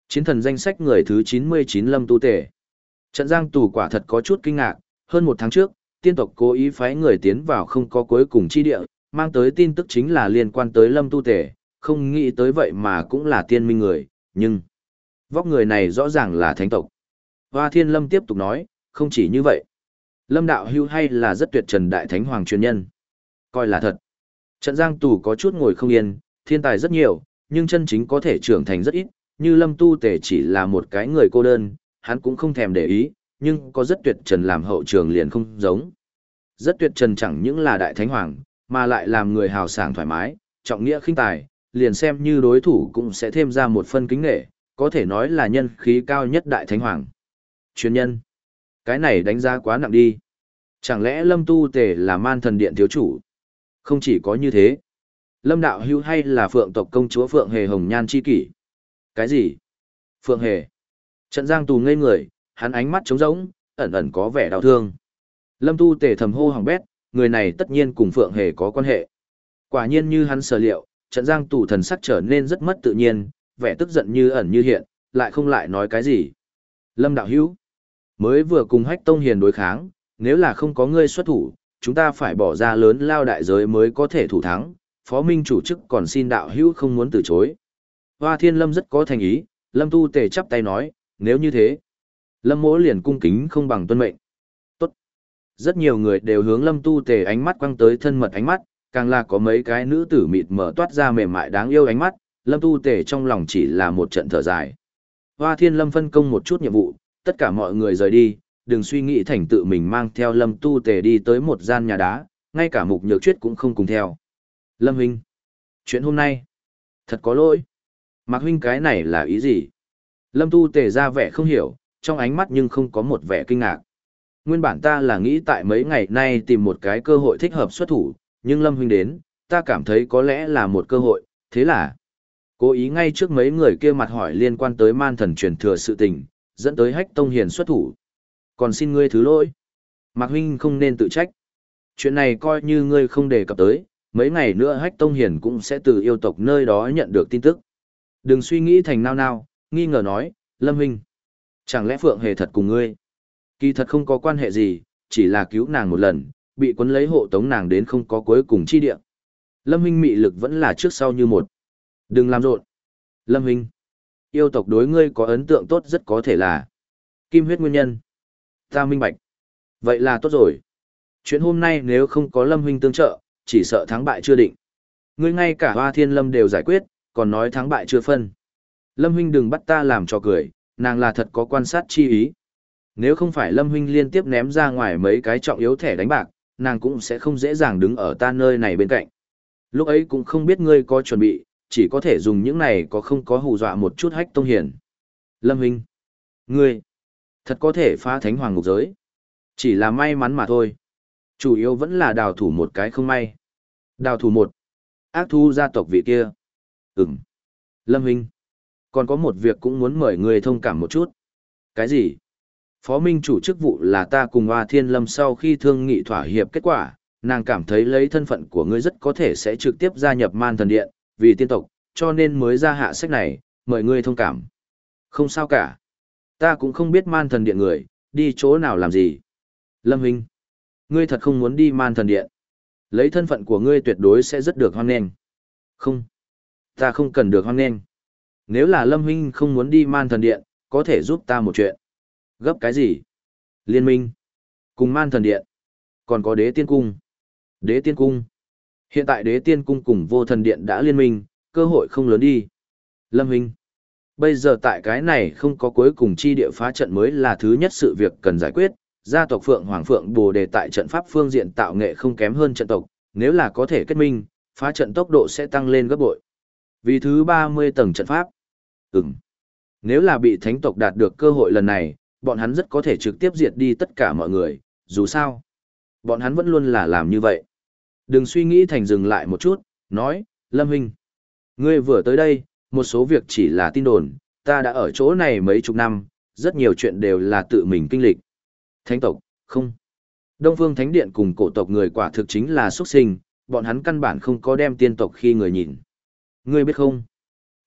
Speaker 1: Chiến thần danh sách người thứ chín mươi chín Lâm Tu Tề. Trận Giang Tù quả thật có chút kinh ngạc, hơn một tháng trước, tiên tộc cố ý phái người tiến vào không có cuối cùng chi địa, mang tới tin tức chính là liên quan tới Lâm Tu Tề, không nghĩ tới vậy mà cũng là tiên minh người, nhưng vóc người này rõ ràng là thánh tộc. Hoa Thiên Lâm tiếp tục nói, không chỉ như vậy. Lâm đạo hưu hay là rất tuyệt trần đại thánh hoàng truyền nhân. Coi là thật. Trận Giang Tù có chút ngồi không yên, thiên tài rất nhiều, nhưng chân chính có thể trưởng thành rất ít, như Lâm Tu Tề chỉ là một cái người cô đơn, hắn cũng không thèm để ý, nhưng có rất tuyệt trần làm hậu trường liền không giống. Rất tuyệt trần chẳng những là đại thánh hoàng, mà lại làm người hào sảng thoải mái, trọng nghĩa khinh tài, liền xem như đối thủ cũng sẽ thêm ra một phân kính nghệ, có thể nói là nhân khí cao nhất đại thánh hoàng. Chuyên nhân. Cái này đánh giá quá nặng đi. Chẳng lẽ Lâm Tu Tề là man thần điện thiếu chủ? Không chỉ có như thế. Lâm đạo hưu hay là phượng tộc công chúa Phượng Hề Hồng Nhan chi kỷ? Cái gì? Phượng Hề. Trận Giang Tù ngây người, hắn ánh mắt trống rỗng, ẩn ẩn có vẻ đau thương. Lâm Tu Tề thầm hô hỏng bét, người này tất nhiên cùng Phượng Hề có quan hệ. Quả nhiên như hắn sở liệu, Trận Giang Tù thần sắc trở nên rất mất tự nhiên, vẻ tức giận như ẩn như hiện, lại không lại nói cái gì. Lâm đạo hữu, mới vừa cùng Hách Tông Hiền đối kháng, nếu là không có ngươi xuất thủ, chúng ta phải bỏ ra lớn lao đại giới mới có thể thủ thắng, phó minh chủ chức còn xin đạo hữu không muốn từ chối. Hoa Thiên Lâm rất có thành ý, Lâm Tu Tề chắp tay nói, nếu như thế, Lâm mỗ liền cung kính không bằng tuân mệnh. Tốt. Rất nhiều người đều hướng Lâm Tu Tề ánh mắt quăng tới thân mật ánh mắt, càng là có mấy cái nữ tử mịt mở toát ra mềm mại đáng yêu ánh mắt, Lâm Tu Tề trong lòng chỉ là một trận thở dài. Hoa Thiên Lâm phân công một chút nhiệm vụ, tất cả mọi người rời đi, đừng suy nghĩ thành tự mình mang theo Lâm Tu Tề đi tới một gian nhà đá, ngay cả Mục Nhược Chuyết cũng không cùng theo. Lâm huynh, chuyện hôm nay, thật có lỗi. Mạc huynh cái này là ý gì? Lâm Tu Tề ra vẻ không hiểu, trong ánh mắt nhưng không có một vẻ kinh ngạc. Nguyên bản ta là nghĩ tại mấy ngày nay tìm một cái cơ hội thích hợp xuất thủ, nhưng Lâm huynh đến, ta cảm thấy có lẽ là một cơ hội, thế là cố ý ngay trước mấy người kia mặt hỏi liên quan tới man thần truyền thừa sự tình, dẫn tới Hách Tông Hiền xuất thủ. Còn xin ngươi thứ lỗi. Mạc huynh không nên tự trách. Chuyện này coi như ngươi không đề cập tới, mấy ngày nữa Hách Tông Hiền cũng sẽ từ yêu tộc nơi đó nhận được tin tức. Đừng suy nghĩ thành nao nao, nghi ngờ nói, Lâm huynh, chẳng lẽ Phượng Hề thật cùng ngươi? Kỳ thật không có quan hệ gì, chỉ là cứu nàng một lần, bị quấn lấy hộ tống nàng đến không có cuối cùng chi địa. Lâm huynh mị lực vẫn là trước sau như một. Đừng làm rộn. Lâm huynh, yêu tộc đối ngươi có ấn tượng tốt rất có thể là kim huyết nguyên nhân. Ta minh bạch. Vậy là tốt rồi. Chuyện hôm nay nếu không có Lâm huynh tương trợ, chỉ sợ thắng bại chưa định. Ngươi ngay cả Hoa Thiên Lâm đều giải quyết, còn nói thắng bại chưa phân. Lâm huynh đừng bắt ta làm trò cười, nàng là thật có quan sát chi ý. Nếu không phải Lâm huynh liên tiếp ném ra ngoài mấy cái trọng yếu thẻ đánh bạc, nàng cũng sẽ không dễ dàng đứng ở ta nơi này bên cạnh. Lúc ấy cũng không biết ngươi có chuẩn bị, chỉ có thể dùng những này có không có hù dọa một chút Hách Tông Hiền. Lâm huynh, ngươi thật có thể phá thánh hoàng ngục giới. Chỉ là may mắn mà thôi. Chủ yếu vẫn là đào thủ một cái không may. Đào thủ một. Ác thu gia tộc vị kia. Ừm. Lâm huynh, còn có một việc cũng muốn mời người thông cảm một chút. Cái gì? Phó minh chủ chức vụ là ta cùng Hoa Thiên Lâm sau khi thương nghị thỏa hiệp kết quả, nàng cảm thấy lấy thân phận của ngươi rất có thể sẽ trực tiếp gia nhập man thần điện, vì tiên tộc, cho nên mới ra hạ sách này, mời ngươi thông cảm. Không sao cả. Ta cũng không biết man thần điện người, đi chỗ nào làm gì. Lâm huynh, ngươi thật không muốn đi man thần điện. Lấy thân phận của ngươi tuyệt đối sẽ rất được hoan nghênh. Không. Ta không cần được hoan nghênh. Nếu là Lâm huynh không muốn đi man thần điện, có thể giúp ta một chuyện. Gấp cái gì? Liên minh. Cùng man thần điện. Còn có đế tiên cung. Đế tiên cung. Hiện tại đế tiên cung cùng vô thần điện đã liên minh, cơ hội không lớn đi. Lâm huynh. Bây giờ tại cái này không có cuối cùng chi địa phá trận mới là thứ nhất sự việc cần giải quyết. Gia tộc Phượng Hoàng Phượng Bồ Đề tại trận pháp phương diện tạo nghệ không kém hơn trận tộc. Nếu là có thể kết minh, phá trận tốc độ sẽ tăng lên gấp bội. Vì thứ ba mươi tầng trận pháp. Ừm. Nếu là bị thánh tộc đạt được cơ hội lần này, bọn hắn rất có thể trực tiếp diệt đi tất cả mọi người, dù sao. Bọn hắn vẫn luôn là làm như vậy. Đừng suy nghĩ thành dừng lại một chút, nói, Lâm huynh. Ngươi vừa tới đây, một số việc chỉ là tin đồn, ta đã ở chỗ này mấy chục năm, rất nhiều chuyện đều là tự mình kinh lịch. Thánh tộc, không. Đông Phương Thánh Điện cùng cổ tộc người quả thực chính là xuất sinh, bọn hắn căn bản không có đem tiên tộc khi người nhìn. Ngươi biết không?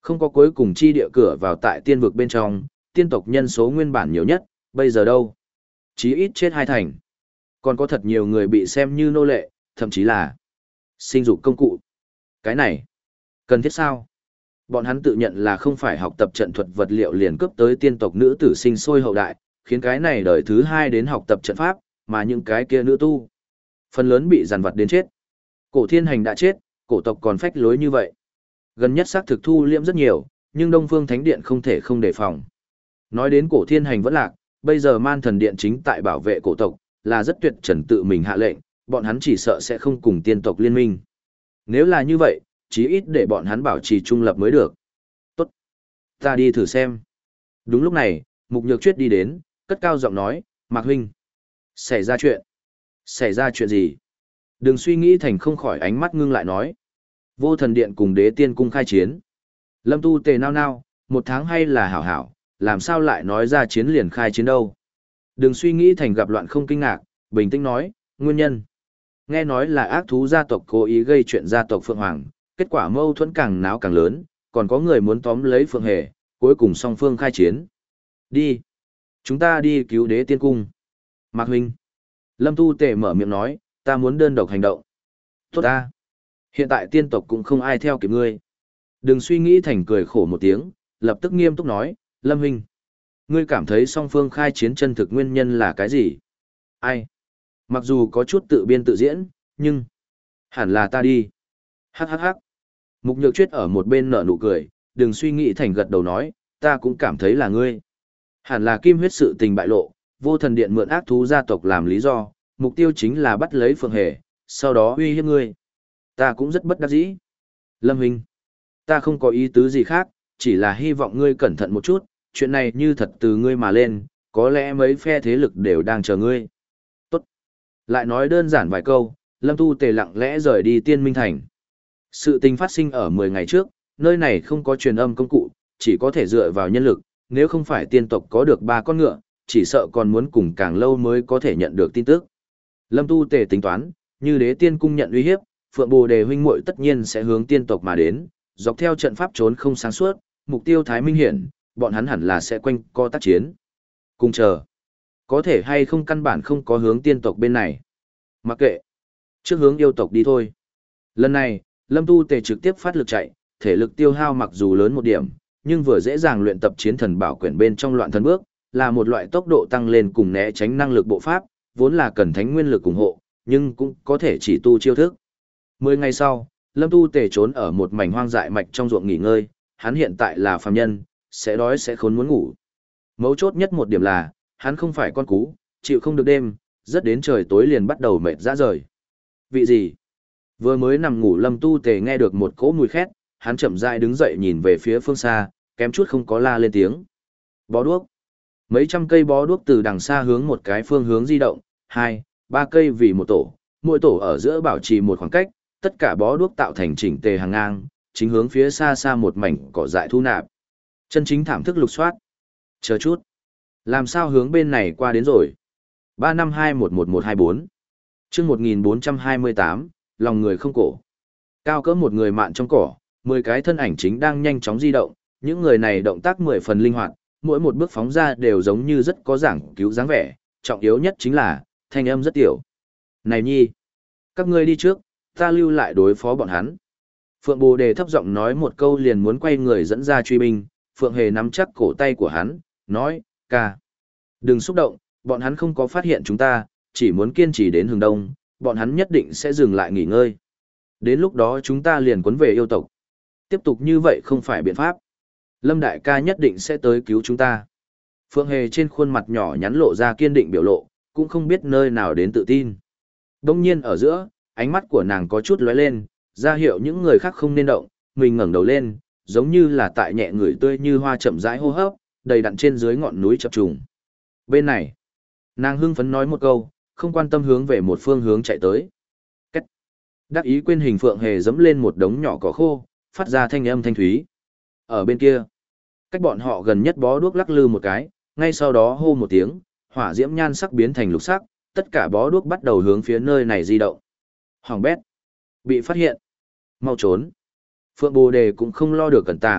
Speaker 1: Không có cuối cùng chi địa cửa vào tại tiên vực bên trong, tiên tộc nhân số nguyên bản nhiều nhất, bây giờ đâu? Chí ít chết hai thành. Còn có thật nhiều người bị xem như nô lệ, thậm chí là sinh dục công cụ. Cái này, cần thiết sao? Bọn hắn tự nhận là không phải học tập trận thuật vật liệu liền cướp tới tiên tộc nữ tử sinh sôi hậu đại, khiến cái này đời thứ hai đến học tập trận pháp, mà những cái kia nữ tu. Phần lớn bị giàn vật đến chết. Cổ thiên hành đã chết, cổ tộc còn phách lối như vậy. Gần nhất xác thực thu liễm rất nhiều, nhưng Đông Phương Thánh Điện không thể không đề phòng. Nói đến cổ thiên hành vẫn lạc, bây giờ Man Thần Điện chính tại bảo vệ cổ tộc, là rất tuyệt trần tự mình hạ lệnh, bọn hắn chỉ sợ sẽ không cùng tiên tộc liên minh. Nếu là như vậy, chí ít để bọn hắn bảo trì trung lập mới được. Tốt. Ta đi thử xem. Đúng lúc này, Mục Nhược Chuyết đi đến, cất cao giọng nói, Mạc huynh. Xảy ra chuyện. Xảy ra chuyện gì? Đừng suy nghĩ thành không khỏi ánh mắt ngưng lại nói. Vô Thần Điện cùng Đế Tiên Cung khai chiến. Lâm Tu tề nao nao, một tháng hay là hảo hảo, làm sao lại nói ra chiến liền khai chiến đâu. Đừng suy nghĩ thành gặp loạn không kinh ngạc, bình tĩnh nói, nguyên nhân. Nghe nói là ác thú gia tộc cố ý gây chuyện gia tộc Phượng Hoàng, kết quả mâu thuẫn càng náo càng lớn, còn có người muốn tóm lấy Phượng Hề, cuối cùng song phương khai chiến. Đi. Chúng ta đi cứu Đế Tiên Cung. Mạc huynh. Lâm Tu tề mở miệng nói, ta muốn đơn độc hành động. Tốt ta. Hiện tại tiên tộc cũng không ai theo kịp ngươi. Đừng suy nghĩ thành cười khổ một tiếng, lập tức nghiêm túc nói, Lâm huynh. Ngươi cảm thấy song phương khai chiến chân thực nguyên nhân là cái gì? Ai? Mặc dù có chút tự biên tự diễn, nhưng hẳn là ta đi. Hắc hắc hắc. Mục Nhược Chuyết ở một bên nở nụ cười, đừng suy nghĩ thành gật đầu nói, ta cũng cảm thấy là ngươi. Hẳn là kim huyết sự tình bại lộ, Vô Thần Điện mượn ác thú gia tộc làm lý do, mục tiêu chính là bắt lấy Phượng Hề, sau đó uy hiếp ngươi. Ta cũng rất bất đắc dĩ. Lâm huynh, ta không có ý tứ gì khác, chỉ là hy vọng ngươi cẩn thận một chút, chuyện này như thật từ ngươi mà lên, có lẽ mấy phe thế lực đều đang chờ ngươi. Tốt. Lại nói đơn giản vài câu, Lâm Tu tề lặng lẽ rời đi Tiên Minh Thành. Sự tình phát sinh ở mười ngày trước, nơi này không có truyền âm công cụ, chỉ có thể dựa vào nhân lực, nếu không phải tiên tộc có được ba con ngựa, chỉ sợ còn muốn cùng càng lâu mới có thể nhận được tin tức. Lâm Tu tề tính toán, như Đế Tiên Cung nhận uy hiếp, Phượng Bồ Đề huynh muội tất nhiên sẽ hướng tiên tộc mà đến, dọc theo trận pháp trốn không sáng suốt, mục tiêu thái minh hiển, bọn hắn hẳn là sẽ quanh co tác chiến. Cùng chờ. Có thể hay không căn bản không có hướng tiên tộc bên này. Mặc kệ. Trước hướng yêu tộc đi thôi. Lần này, Lâm Tu tề trực tiếp phát lực chạy, thể lực tiêu hao mặc dù lớn một điểm, nhưng vừa dễ dàng luyện tập chiến thần bảo quyển bên trong loạn thần bước, là một loại tốc độ tăng lên cùng né tránh năng lực bộ pháp, vốn là cần thánh nguyên lực ủng hộ, nhưng cũng có thể chỉ tu chiêu thức. Mười ngày sau, Lâm Tu tề trốn ở một mảnh hoang dại mạch trong ruộng nghỉ ngơi, hắn hiện tại là phàm nhân, sẽ đói sẽ khốn muốn ngủ. Mấu chốt nhất một điểm là, hắn không phải con cú, chịu không được đêm, rất đến trời tối liền bắt đầu mệt rã rời. Vị gì? Vừa mới nằm ngủ Lâm Tu tề nghe được một cỗ mùi khét, hắn chậm rãi đứng dậy nhìn về phía phương xa, kém chút không có la lên tiếng. Bó đuốc. Mấy trăm cây bó đuốc từ đằng xa hướng một cái phương hướng di động, hai, ba cây vì một tổ, mỗi tổ ở giữa bảo trì một khoảng cách, tất cả bó đuốc tạo thành chỉnh tề hàng ngang, chính hướng phía xa xa một mảnh cỏ dại thu nạp. Chân chính thảm thức lục soát. Chờ chút. Làm sao hướng bên này qua đến rồi? ba năm hai một một một hai bốn. Chương một nghìn bốn trăm hai mươi tám, lòng người không cổ. Cao cỡ một người mạn trong cỏ, mười cái thân ảnh chính đang nhanh chóng di động, những người này động tác mười phần linh hoạt, mỗi một bước phóng ra đều giống như rất có giảng cứu dáng vẻ, trọng yếu nhất chính là thanh âm rất tiểu. Này nhi, các ngươi đi trước, ta lưu lại đối phó bọn hắn. Phượng Bồ Đề thấp giọng nói một câu liền muốn quay người dẫn ra truy binh, Phượng Hề nắm chắc cổ tay của hắn, nói, ca. Đừng xúc động, bọn hắn không có phát hiện chúng ta, chỉ muốn kiên trì đến hướng đông, bọn hắn nhất định sẽ dừng lại nghỉ ngơi. Đến lúc đó chúng ta liền cuốn về yêu tộc. Tiếp tục như vậy không phải biện pháp. Lâm đại ca nhất định sẽ tới cứu chúng ta. Phượng Hề trên khuôn mặt nhỏ nhắn lộ ra kiên định biểu lộ, cũng không biết nơi nào đến tự tin. Đông nhiên ở giữa, ánh mắt của nàng có chút lóe lên, ra hiệu những người khác không nên động, mình ngẩng đầu lên, giống như là tại nhẹ người tươi như hoa chậm rãi hô hấp, đầy đặn trên dưới ngọn núi chập trùng. Bên này, nàng hưng phấn nói một câu, không quan tâm hướng về một phương hướng chạy tới. Cách. Đắc ý quên hình Phượng Hề dẫm lên một đống nhỏ cỏ khô, phát ra thanh âm thanh thúy. Ở bên kia, cách bọn họ gần nhất bó đuốc lắc lư một cái, ngay sau đó hô một tiếng, hỏa diễm nhan sắc biến thành lục sắc, tất cả bó đuốc bắt đầu hướng phía nơi này di động. Hoàng bét. Bị phát hiện. Mau trốn. Phượng Bồ Đề cũng không lo được cẩn tàng,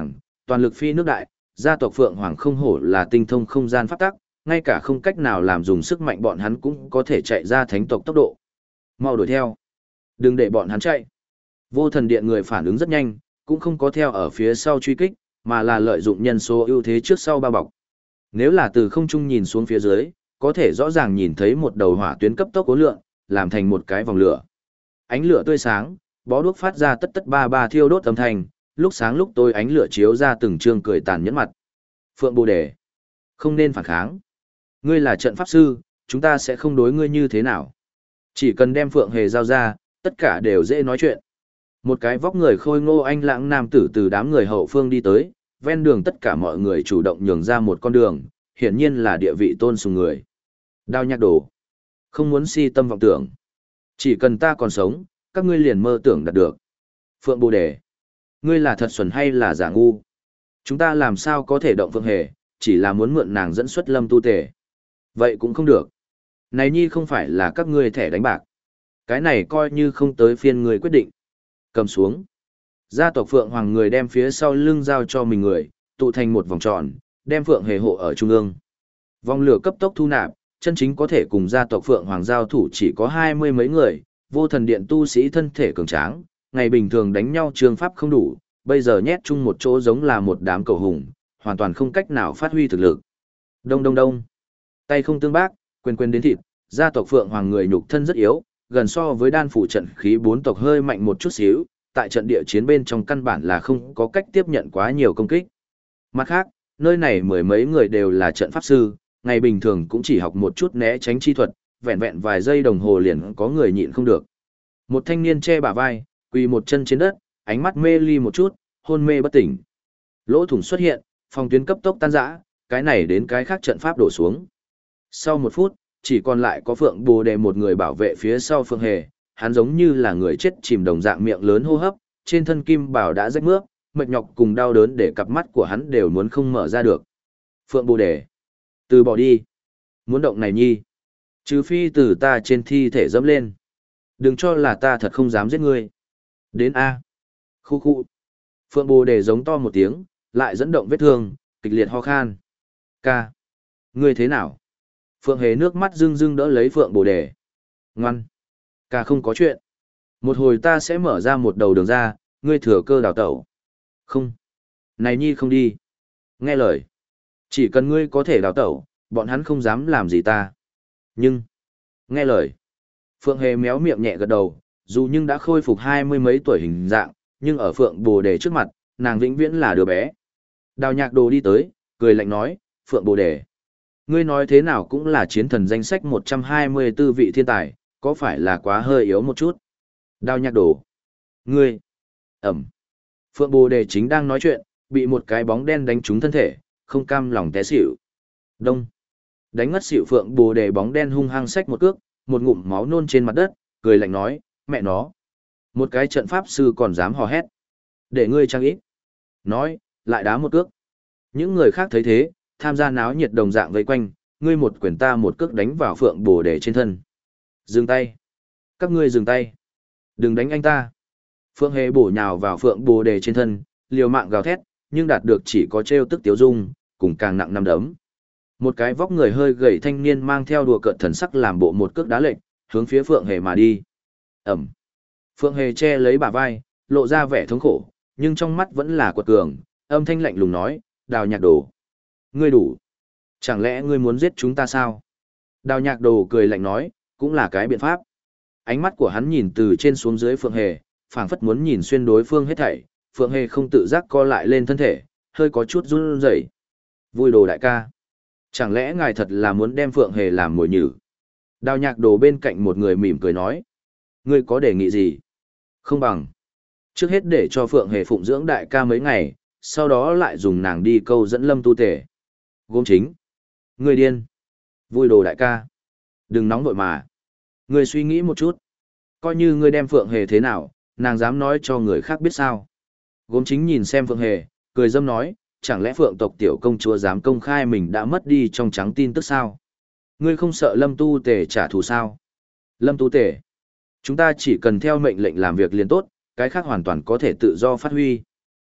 Speaker 1: toàn lực phi nước đại, gia tộc Phượng Hoàng không hổ là tinh thông không gian pháp tắc, ngay cả không cách nào làm dùng sức mạnh bọn hắn cũng có thể chạy ra thánh tộc tốc độ. Mau đuổi theo. Đừng để bọn hắn chạy. Vô thần điện người phản ứng rất nhanh, cũng không có theo ở phía sau truy kích, mà là lợi dụng nhân số ưu thế trước sau bao bọc. Nếu là từ không trung nhìn xuống phía dưới, có thể rõ ràng nhìn thấy một đầu hỏa tuyến cấp tốc cố lượng, làm thành một cái vòng lửa. Ánh lửa tươi sáng, bó đuốc phát ra tất tất ba ba thiêu đốt âm thanh, lúc sáng lúc tối ánh lửa chiếu ra từng trương cười tàn nhẫn mặt. Phượng Bồ Đề, không nên phản kháng. Ngươi là trận pháp sư, chúng ta sẽ không đối ngươi như thế nào. Chỉ cần đem Phượng Hề giao ra, tất cả đều dễ nói chuyện. Một cái vóc người khôi ngô anh lãng nam tử từ đám người hậu phương đi tới, ven đường tất cả mọi người chủ động nhường ra một con đường, hiển nhiên là địa vị tôn sùng người. Đao Nhạc Đồ, không muốn si tâm vọng tưởng. Chỉ cần ta còn sống, các ngươi liền mơ tưởng đạt được. Phượng Bồ Đề, ngươi là thật xuẩn hay là giả ngu? Chúng ta làm sao có thể động Phượng Hề, chỉ là muốn mượn nàng dẫn xuất Lâm Tu Tề. Vậy cũng không được. Này nhi không phải là các ngươi thẻ đánh bạc. Cái này coi như không tới phiên người quyết định. Cầm xuống. Gia tộc Phượng Hoàng người đem phía sau lưng giao cho mình người, tụ thành một vòng tròn, đem Phượng Hề hộ ở trung ương. Vòng lửa cấp tốc thu nạp, chân chính có thể cùng gia tộc Phượng Hoàng giao thủ chỉ có hai mươi mấy người, vô thần điện tu sĩ thân thể cường tráng, ngày bình thường đánh nhau trường pháp không đủ, bây giờ nhét chung một chỗ giống là một đám cầu hùng, hoàn toàn không cách nào phát huy thực lực. Đông đông đông. Tay không tương bác, quyền quyền đến thịt, gia tộc Phượng Hoàng người nhục thân rất yếu, gần so với đan phủ trận khí bốn tộc hơi mạnh một chút xíu, tại trận địa chiến bên trong căn bản là không có cách tiếp nhận quá nhiều công kích. Mặt khác, nơi này mười mấy người đều là trận pháp sư, ngày bình thường cũng chỉ học một chút né tránh chi thuật, vẹn vẹn vài giây đồng hồ liền có người nhịn không được. Một thanh niên che bả vai, quỳ một chân trên đất, ánh mắt mê ly một chút, hôn mê bất tỉnh. Lỗ thủng xuất hiện, phòng tuyến cấp tốc tan rã, cái này đến cái khác trận pháp đổ xuống. Sau một phút, chỉ còn lại có Phượng Bồ Đề một người bảo vệ phía sau Phượng Hề, hắn giống như là người chết chìm đồng dạng miệng lớn hô hấp, trên thân kim bảo đã rách mướp, mệt nhọc cùng đau đớn để cặp mắt của hắn đều muốn không mở ra được. Phượng Bồ Đề, từ bỏ đi. Muốn động này nhi, trừ phi từ ta trên thi thể dẫm lên. Đừng cho là ta thật không dám giết ngươi. Đến A. Khu khu. Phượng Bồ Đề giống to một tiếng, lại dẫn động vết thương, kịch liệt ho khan. Ca. Ngươi thế nào? Phượng Hề nước mắt rưng rưng đỡ lấy Phượng Bồ Đề. Ngoan. Ca không có chuyện. Một hồi ta sẽ mở ra một đầu đường ra, ngươi thừa cơ đào tẩu. Không. Này nhi không đi. Nghe lời. Chỉ cần ngươi có thể đào tẩu, bọn hắn không dám làm gì ta. Nhưng. Nghe lời. Phượng Hề méo miệng nhẹ gật đầu, dù nhưng đã khôi phục hai mươi mấy tuổi hình dạng, nhưng ở Phượng Bồ Đề trước mặt, nàng vĩnh viễn là đứa bé. Đào Nhạc Đồ đi tới, cười lạnh nói, Phượng Bồ Đề. Ngươi nói thế nào cũng là chiến thần danh sách một trăm hai mươi tư vị thiên tài, có phải là quá hơi yếu một chút? Đào Nhạc Đồ. Ngươi. Ẩm. Phượng Bồ Đề chính đang nói chuyện, bị một cái bóng đen đánh trúng thân thể, không cam lòng té xỉu. Đông. Đánh ngất xỉu Phượng Bồ Đề bóng đen hung hăng xách một cước, một ngụm máu nôn trên mặt đất, cười lạnh nói, mẹ nó. Một cái trận pháp sư còn dám hò hét. Để ngươi trang ít. Nói, lại đá một cước. Những người khác thấy thế, tham gia náo nhiệt đồng dạng vây quanh, ngươi một quyền ta một cước đánh vào Phượng Bồ Đề trên thân. Dừng tay. Các ngươi dừng tay. Đừng đánh anh ta. Phượng Hề bổ nhào vào Phượng Bồ Đề trên thân, liều mạng gào thét, nhưng đạt được chỉ có trêu tức tiếu dung, cùng càng nặng năm đấm. Một cái vóc người hơi gầy thanh niên mang theo đùa cợt thần sắc làm bộ một cước đá lệch, hướng phía Phượng Hề mà đi. Ẩm. Phượng Hề che lấy bả vai, lộ ra vẻ thống khổ, nhưng trong mắt vẫn là quật cường, âm thanh lạnh lùng nói, Đào Nhạc Đồ. Ngươi đủ. Chẳng lẽ ngươi muốn giết chúng ta sao? Đào Nhạc Đồ cười lạnh nói, cũng là cái biện pháp. Ánh mắt của hắn nhìn từ trên xuống dưới Phượng Hề, phảng phất muốn nhìn xuyên đối phương hết thảy. Phượng Hề không tự giác co lại lên thân thể, hơi có chút run rẩy. Vui đồ đại ca. Chẳng lẽ ngài thật là muốn đem Phượng Hề làm mồi nhử? Đào Nhạc Đồ bên cạnh một người mỉm cười nói. Ngươi có đề nghị gì? Không bằng. Trước hết để cho Phượng Hề phụng dưỡng đại ca mấy ngày, sau đó lại dùng nàng đi câu dẫn Lâm Tu Tề. Gốm Chính. Ngươi điên. Vui đồ đại ca. Đừng nóng vội mà. Ngươi suy nghĩ một chút. Coi như ngươi đem Phượng Hề thế nào, nàng dám nói cho người khác biết sao. Gốm Chính nhìn xem Phượng Hề, cười dâm nói, chẳng lẽ Phượng tộc tiểu công chúa dám công khai mình đã mất đi trong trắng tin tức sao? Ngươi không sợ Lâm Tu Tề trả thù sao? Lâm Tu Tề. Chúng ta chỉ cần theo mệnh lệnh làm việc liền tốt, cái khác hoàn toàn có thể tự do phát huy.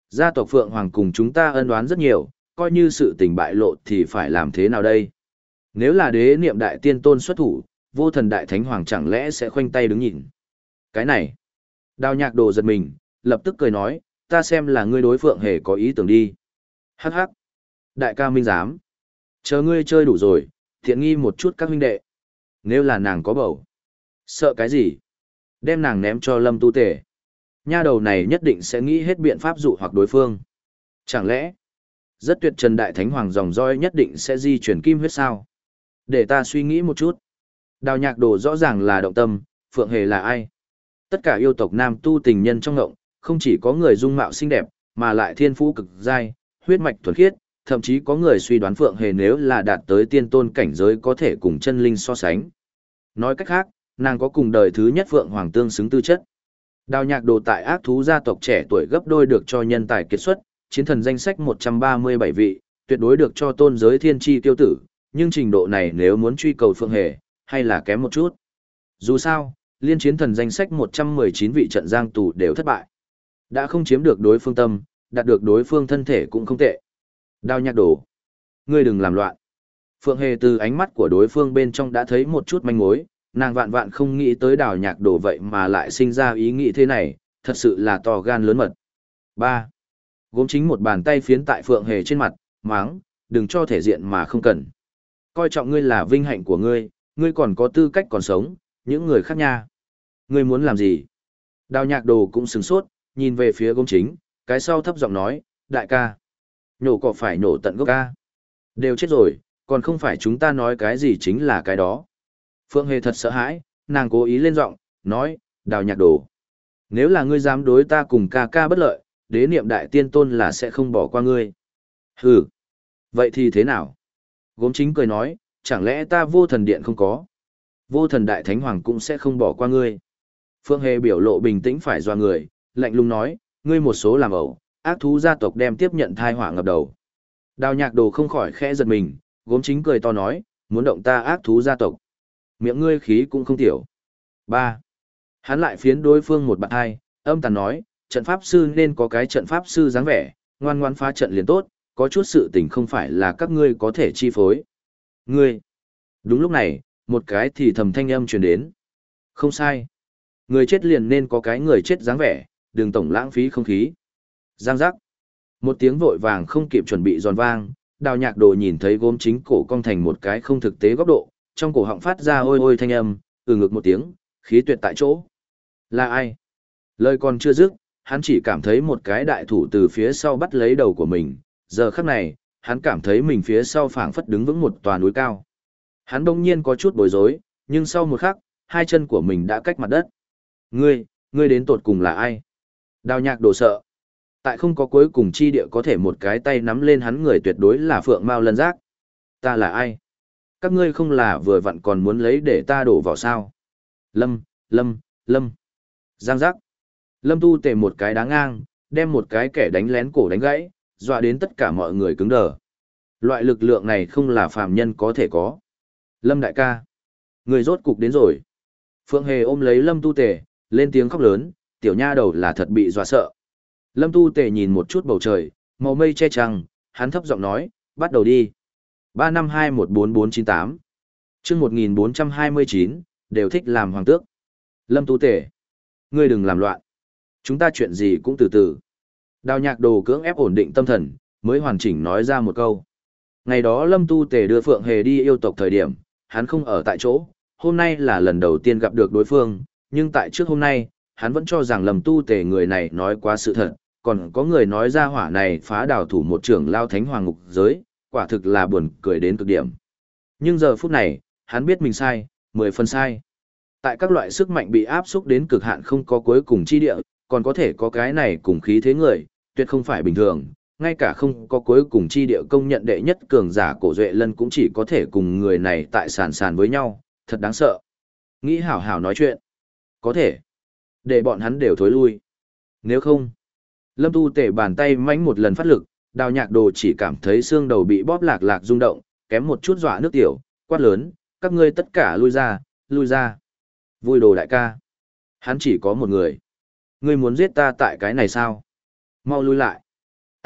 Speaker 1: Gia tộc Phượng Hoàng cùng chúng ta ân oán rất nhiều, coi như sự tình bại lộ thì phải làm thế nào đây? Nếu là đế niệm đại tiên tôn xuất thủ, vô thần đại thánh hoàng chẳng lẽ sẽ khoanh tay đứng nhìn? Cái này, Đào Nhạc Đồ giật mình, lập tức cười nói, ta xem là ngươi đối Phượng Hề có ý tưởng đi. Hắc hắc, đại ca minh giám. Chờ ngươi chơi đủ rồi, thiện nghi một chút các huynh đệ. Nếu là nàng có bầu, sợ cái gì? Đem nàng ném cho Lâm Tu Tề. Nha đầu này nhất định sẽ nghĩ hết biện pháp dụ hoặc đối phương. Chẳng lẽ, rất tuyệt trần đại thánh hoàng dòng roi nhất định sẽ di chuyển kim huyết sao? Để ta suy nghĩ một chút. Đào Nhạc Đồ rõ ràng là động tâm, Phượng Hề là ai? Tất cả yêu tộc nam tu tình nhân trong ngộng, không chỉ có người dung mạo xinh đẹp, mà lại thiên phú cực giai, huyết mạch thuần khiết, thậm chí có người suy đoán Phượng Hề nếu là đạt tới tiên tôn cảnh giới có thể cùng chân linh so sánh. Nói cách khác, nàng có cùng đời thứ nhất Phượng Hoàng tương xứng tư chất. Đào Nhạc Đồ tại ác thú gia tộc trẻ tuổi gấp đôi được cho nhân tài kiệt xuất, chiến thần danh sách một trăm ba mươi bảy vị, tuyệt đối được cho tôn giới thiên chi tiêu tử, nhưng trình độ này nếu muốn truy cầu Phượng Hề, hay là kém một chút. Dù sao, liên chiến thần danh sách một trăm mười chín vị trận giang tù đều thất bại. Đã không chiếm được đối phương tâm, đạt được đối phương thân thể cũng không tệ. Đào Nhạc Đồ, ngươi đừng làm loạn. Phượng Hề từ ánh mắt của đối phương bên trong đã thấy một chút manh mối, nàng vạn vạn không nghĩ tới Đào Nhạc Đồ vậy mà lại sinh ra ý nghĩ thế này, thật sự là to gan lớn mật. ba. Gốm chính một bàn tay phiến tại Phượng Hề trên mặt, máng, đừng cho thể diện mà không cần. Coi trọng ngươi là vinh hạnh của ngươi, ngươi còn có tư cách còn sống, những người khác nha. Ngươi muốn làm gì? Đào Nhạc Đồ cũng sửng sốt, nhìn về phía gốm chính, cái sau thấp giọng nói, đại ca. Nhổ cỏ phải nổ tận gốc ca. Đều chết rồi, còn không phải chúng ta nói cái gì chính là cái đó. Phượng Hề thật sợ hãi, nàng cố ý lên giọng, nói, Đào Nhạc Đồ. Nếu là ngươi dám đối ta cùng ca ca bất lợi, đế niệm đại tiên tôn là sẽ không bỏ qua ngươi. Hừ, vậy thì thế nào? Gốm chính cười nói, chẳng lẽ ta vô thần điện không có? Vô thần đại thánh hoàng cũng sẽ không bỏ qua ngươi. Phượng Hề biểu lộ bình tĩnh phải doa người, lạnh lùng nói, ngươi một số làm ẩu, ác thú gia tộc đem tiếp nhận thai họa ngập đầu. Đào Nhạc Đồ không khỏi khẽ giật mình, gốm chính cười to nói, muốn động ta ác thú gia tộc. Miệng ngươi khí cũng không tiểu. ba. Hắn lại phiến đối phương một bạn hai, âm tàn nói, trận pháp sư nên có cái trận pháp sư dáng vẻ, ngoan ngoan phá trận liền tốt, có chút sự tình không phải là các ngươi có thể chi phối. Ngươi. Đúng lúc này, một cái thì thầm thanh âm truyền đến. Không sai. Người chết liền nên có cái người chết dáng vẻ, đừng tổng lãng phí không khí. Giang giác. Một tiếng vội vàng không kịp chuẩn bị giòn vang, Đào Nhạc Đồ nhìn thấy gốm chính cổ cong thành một cái không thực tế góc độ, trong cổ họng phát ra ôi ôi thanh âm, ừ ngực một tiếng, khí tuyệt tại chỗ. Là ai? Lời còn chưa dứt, hắn chỉ cảm thấy một cái đại thủ từ phía sau bắt lấy đầu của mình, giờ khắc này, hắn cảm thấy mình phía sau phảng phất đứng vững một tòa núi cao. Hắn đông nhiên có chút bối rối, nhưng sau một khắc, hai chân của mình đã cách mặt đất. Ngươi, ngươi đến tột cùng là ai? Đào Nhạc Đồ sợ. Tại không có cuối cùng chi địa có thể một cái tay nắm lên hắn người tuyệt đối là Phượng Mao Lân Giác. Ta là ai? Các ngươi không là vừa vặn còn muốn lấy để ta đổ vào sao? Lâm, Lâm, Lâm. Giang giác. Lâm Tu Tề một cái đá ngang, đem một cái kẻ đánh lén cổ đánh gãy, dọa đến tất cả mọi người cứng đờ. Loại lực lượng này không là phàm nhân có thể có. Lâm đại ca. Người rốt cục đến rồi. Phượng Hề ôm lấy Lâm Tu Tề, lên tiếng khóc lớn, tiểu nha đầu là thật bị dọa sợ. Lâm Tu Tề nhìn một chút bầu trời, màu mây che trăng, hắn thấp giọng nói, bắt đầu đi. ba năm hai một bốn bốn chín tám chương một nghìn bốn trăm hai mươi chín, đều thích làm hoàng tước. Lâm Tu Tề, ngươi đừng làm loạn. Chúng ta chuyện gì cũng từ từ. Đào Nhạc Đồ cưỡng ép ổn định tâm thần, mới hoàn chỉnh nói ra một câu. Ngày đó Lâm Tu Tề đưa Phượng Hề đi yêu tộc thời điểm, hắn không ở tại chỗ, hôm nay là lần đầu tiên gặp được đối phương, nhưng tại trước hôm nay, hắn vẫn cho rằng Lâm Tu Tề người này nói quá sự thật, còn có người nói ra hỏa này phá đào thủ một trưởng lao thánh hoàng ngục giới, quả thực là buồn cười đến cực điểm. Nhưng giờ phút này, hắn biết mình sai, mười phần sai. Tại các loại sức mạnh bị áp xúc đến cực hạn không có cuối cùng chi địa, còn có thể có cái này cùng khí thế người, tuyệt không phải bình thường, ngay cả không có cuối cùng chi địa công nhận đệ nhất cường giả cổ duệ lân cũng chỉ có thể cùng người này tại sàn sàn với nhau, thật đáng sợ. Nghĩ hảo hảo nói chuyện. Có thể. Để bọn hắn đều thối lui. Nếu không, Lâm Tu Tề bàn tay mãnh một lần phát lực, Đào Nhạc Đồ chỉ cảm thấy xương đầu bị bóp lạc lạc rung động, kém một chút dọa nước tiểu, quát lớn, các ngươi tất cả lui ra, lui ra. Vui đồ đại ca. Hắn chỉ có một người. Ngươi muốn giết ta tại cái này sao? Mau lui lại.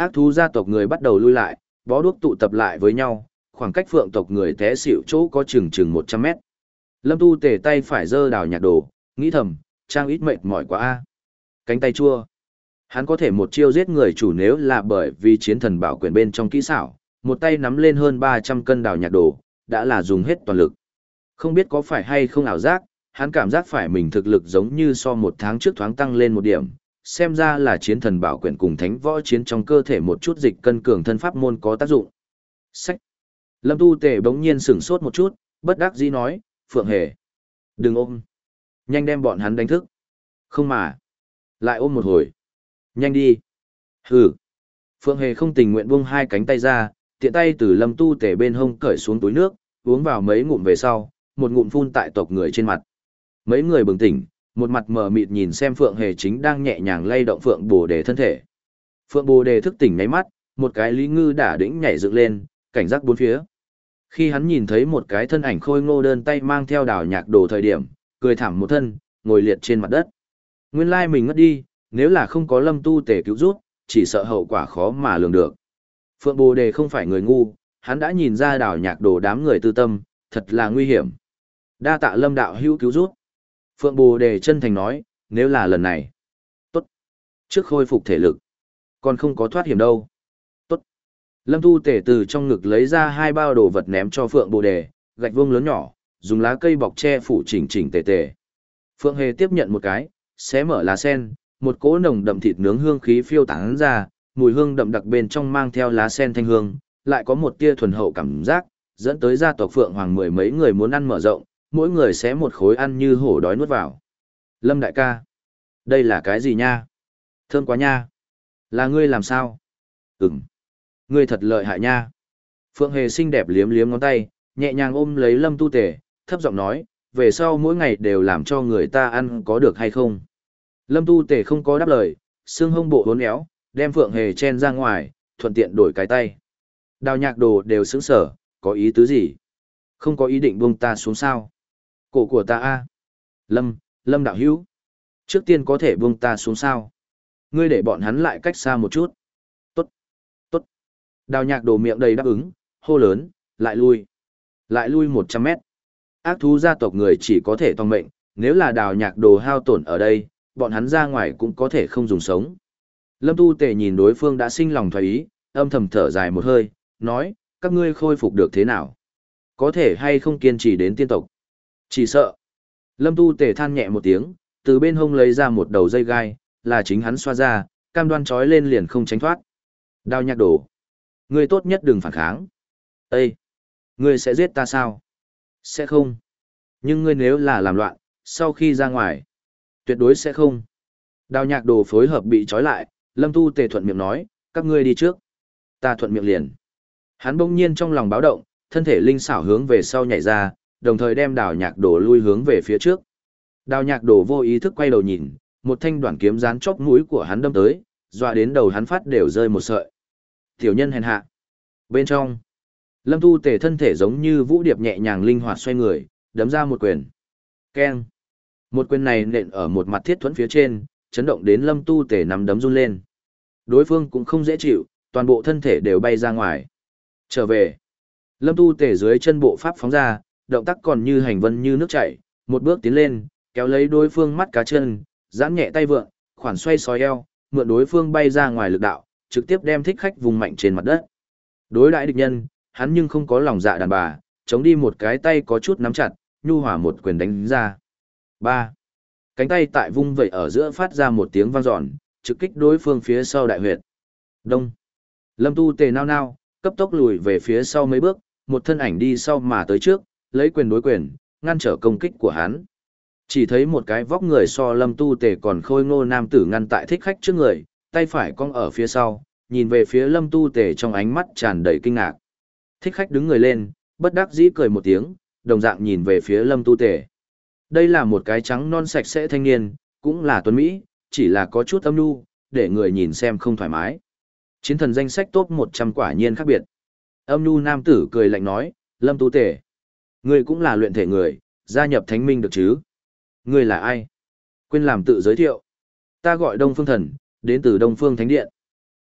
Speaker 1: Ác thú gia tộc người bắt đầu lui lại, bó đuốc tụ tập lại với nhau, khoảng cách phượng tộc người té xỉu chỗ có chừng chừng một trăm mét. Lâm Tu Tề tay phải giơ đào nhạc đồ, nghĩ thầm, trang ít mệt mỏi quá a. Cánh tay chua. Hắn có thể một chiêu giết người chủ nếu là bởi vì chiến thần bảo quyền bên trong kỹ xảo, một tay nắm lên hơn ba trăm cân đào nhạc đồ, đã là dùng hết toàn lực. Không biết có phải hay không ảo giác, hắn cảm giác phải mình thực lực giống như so một tháng trước thoáng tăng lên một điểm, xem ra là chiến thần bảo quyển cùng thánh võ chiến trong cơ thể một chút dịch cân cường thân pháp môn có tác dụng. Sách. Lâm Tu Tề bỗng nhiên sửng sốt một chút, bất đắc dĩ nói, Phượng Hề. Đừng ôm. Nhanh đem bọn hắn đánh thức. Không mà. Lại ôm một hồi. Nhanh đi. Hừ. Phượng Hề không tình nguyện buông hai cánh tay ra, tiện tay từ Lâm Tu Tề bên hông cởi xuống túi nước, uống vào mấy ngụm về sau, một ngụm phun tại tộc người trên mặt. Mấy người bừng tỉnh, một mặt mờ mịt nhìn xem Phượng Hề chính đang nhẹ nhàng lay động Phượng Bồ Đề thân thể. Phượng Bồ Đề thức tỉnh nháy mắt, một cái Lý Ngư đả đĩnh nhảy dựng lên, cảnh giác bốn phía. Khi hắn nhìn thấy một cái thân ảnh khôi ngô đơn tay mang theo đào nhạc đồ thời điểm, cười thảm một thân, ngồi liệt trên mặt đất. Nguyên lai mình ngất đi, nếu là không có Lâm Tu Tề cứu rút, chỉ sợ hậu quả khó mà lường được. Phượng Bồ Đề không phải người ngu, hắn đã nhìn ra đào nhạc đồ đám người tư tâm, thật là nguy hiểm. Đa tạ Lâm đạo hữu cứu rút. Phượng Bồ Đề chân thành nói, nếu là lần này. Tốt. Trước khôi phục thể lực. Còn không có thoát hiểm đâu. Tốt. Lâm Tu Tề từ trong ngực lấy ra hai bao đồ vật ném cho Phượng Bồ Đề, gạch vuông lớn nhỏ, dùng lá cây bọc che phủ chỉnh chỉnh tề tề. Phượng Hề tiếp nhận một cái, xé mở lá sen, một cỗ nồng đậm thịt nướng hương khí phiêu tán ra, mùi hương đậm đặc bên trong mang theo lá sen thanh hương, lại có một tia thuần hậu cảm giác, dẫn tới gia tộc Phượng Hoàng mười mấy người muốn ăn mở rộng, mỗi người xé một khối ăn như hổ đói nuốt vào. Lâm đại ca, đây là cái gì nha? Thơm quá nha. Là ngươi làm sao? Ừm, ngươi thật lợi hại nha. Phượng Hề xinh đẹp liếm liếm ngón tay, nhẹ nhàng ôm lấy Lâm Tu Tề, thấp giọng nói, về sau mỗi ngày đều làm cho người ta ăn có được hay không? Lâm Tu Tề không có đáp lời, xương hông bộ hốn éo, đem Phượng Hề chen ra ngoài, thuận tiện đổi cái tay. Đào nhạc đồ đều sững sở, có ý tứ gì? Không có ý định buông ta xuống sao? Cổ của ta a. Lâm, Lâm đạo hữu. Trước tiên có thể buông ta xuống sao? Ngươi để bọn hắn lại cách xa một chút. Tốt, tốt. Đào nhạc đồ miệng đầy đáp ứng, hô lớn, lại lui. Lại lui một trăm mét. Ác thú gia tộc người chỉ có thể tòng mệnh, nếu là đào nhạc đồ hao tổn ở đây, bọn hắn ra ngoài cũng có thể không dùng sống. Lâm Tu Tề nhìn đối phương đã sinh lòng thoái ý, âm thầm thở dài một hơi, nói, các ngươi khôi phục được thế nào? Có thể hay không kiên trì đến tiên tộc? Chỉ sợ. Lâm Tu Tề than nhẹ một tiếng, từ bên hông lấy ra một đầu dây gai, là chính hắn xoa ra, cam đoan trói lên liền không tránh thoát. Đao nhạc đổ. Ngươi tốt nhất đừng phản kháng. Ê! Ngươi sẽ giết ta sao? Sẽ không. Nhưng ngươi nếu là làm loạn, sau khi ra ngoài, tuyệt đối sẽ không. Đao nhạc đồ phối hợp bị trói lại, Lâm Tu Tề thuận miệng nói, các ngươi đi trước. Ta thuận miệng liền. Hắn bỗng nhiên trong lòng báo động, thân thể linh xảo hướng về sau nhảy ra, đồng thời đem đào nhạc đồ lui hướng về phía trước. Đào nhạc đồ vô ý thức quay đầu nhìn, một thanh đoạn kiếm dán chóp mũi của hắn đâm tới, dọa đến đầu hắn phát đều rơi một sợi. Tiểu nhân hèn hạ. Bên trong, Lâm Tu Tề thân thể giống như vũ điệp nhẹ nhàng linh hoạt xoay người, đấm ra một quyền. Keng. Một quyền này nện ở một mặt thiết thuẫn phía trên, chấn động đến Lâm Tu Tề nắm đấm run lên. Đối phương cũng không dễ chịu, toàn bộ thân thể đều bay ra ngoài. Trở về. Lâm Tu Tề dưới chân bộ pháp phóng ra, động tác còn như hành vân như nước chảy, một bước tiến lên, kéo lấy đối phương mắt cá chân, giãn nhẹ tay vượn, khoản xoay sói eo, mượn đối phương bay ra ngoài lực đạo, trực tiếp đem thích khách vùng mạnh trên mặt đất. Đối đãi địch nhân, hắn nhưng không có lòng dạ đàn bà, chống đi một cái tay có chút nắm chặt, nhu hòa một quyền đánh ra. Ba. Cánh tay tại vung vẩy ở giữa phát ra một tiếng vang dọn, trực kích đối phương phía sau đại huyệt. Đông. Lâm Tu Tề nao nao, cấp tốc lùi về phía sau mấy bước, một thân ảnh đi sau mà tới trước, lấy quyền đối quyền, ngăn trở công kích của hắn. Chỉ thấy một cái vóc người so Lâm Tu Tề còn khôi ngô nam tử ngăn tại thích khách trước người, tay phải cong ở phía sau, nhìn về phía Lâm Tu Tề trong ánh mắt tràn đầy kinh ngạc. Thích khách đứng người lên, bất đắc dĩ cười một tiếng, đồng dạng nhìn về phía Lâm Tu Tề. Đây là một cái trắng non sạch sẽ thanh niên, cũng là tuấn Mỹ, chỉ là có chút âm nhu, để người nhìn xem không thoải mái. Chiến thần danh sách top một trăm quả nhiên khác biệt. Âm nhu nam tử cười lạnh nói, Lâm Tu Tề, ngươi cũng là luyện thể người, gia nhập thánh minh được chứ? Ngươi là ai? Quên làm tự giới thiệu. Ta gọi Đông Phương Thần, đến từ Đông Phương Thánh Điện.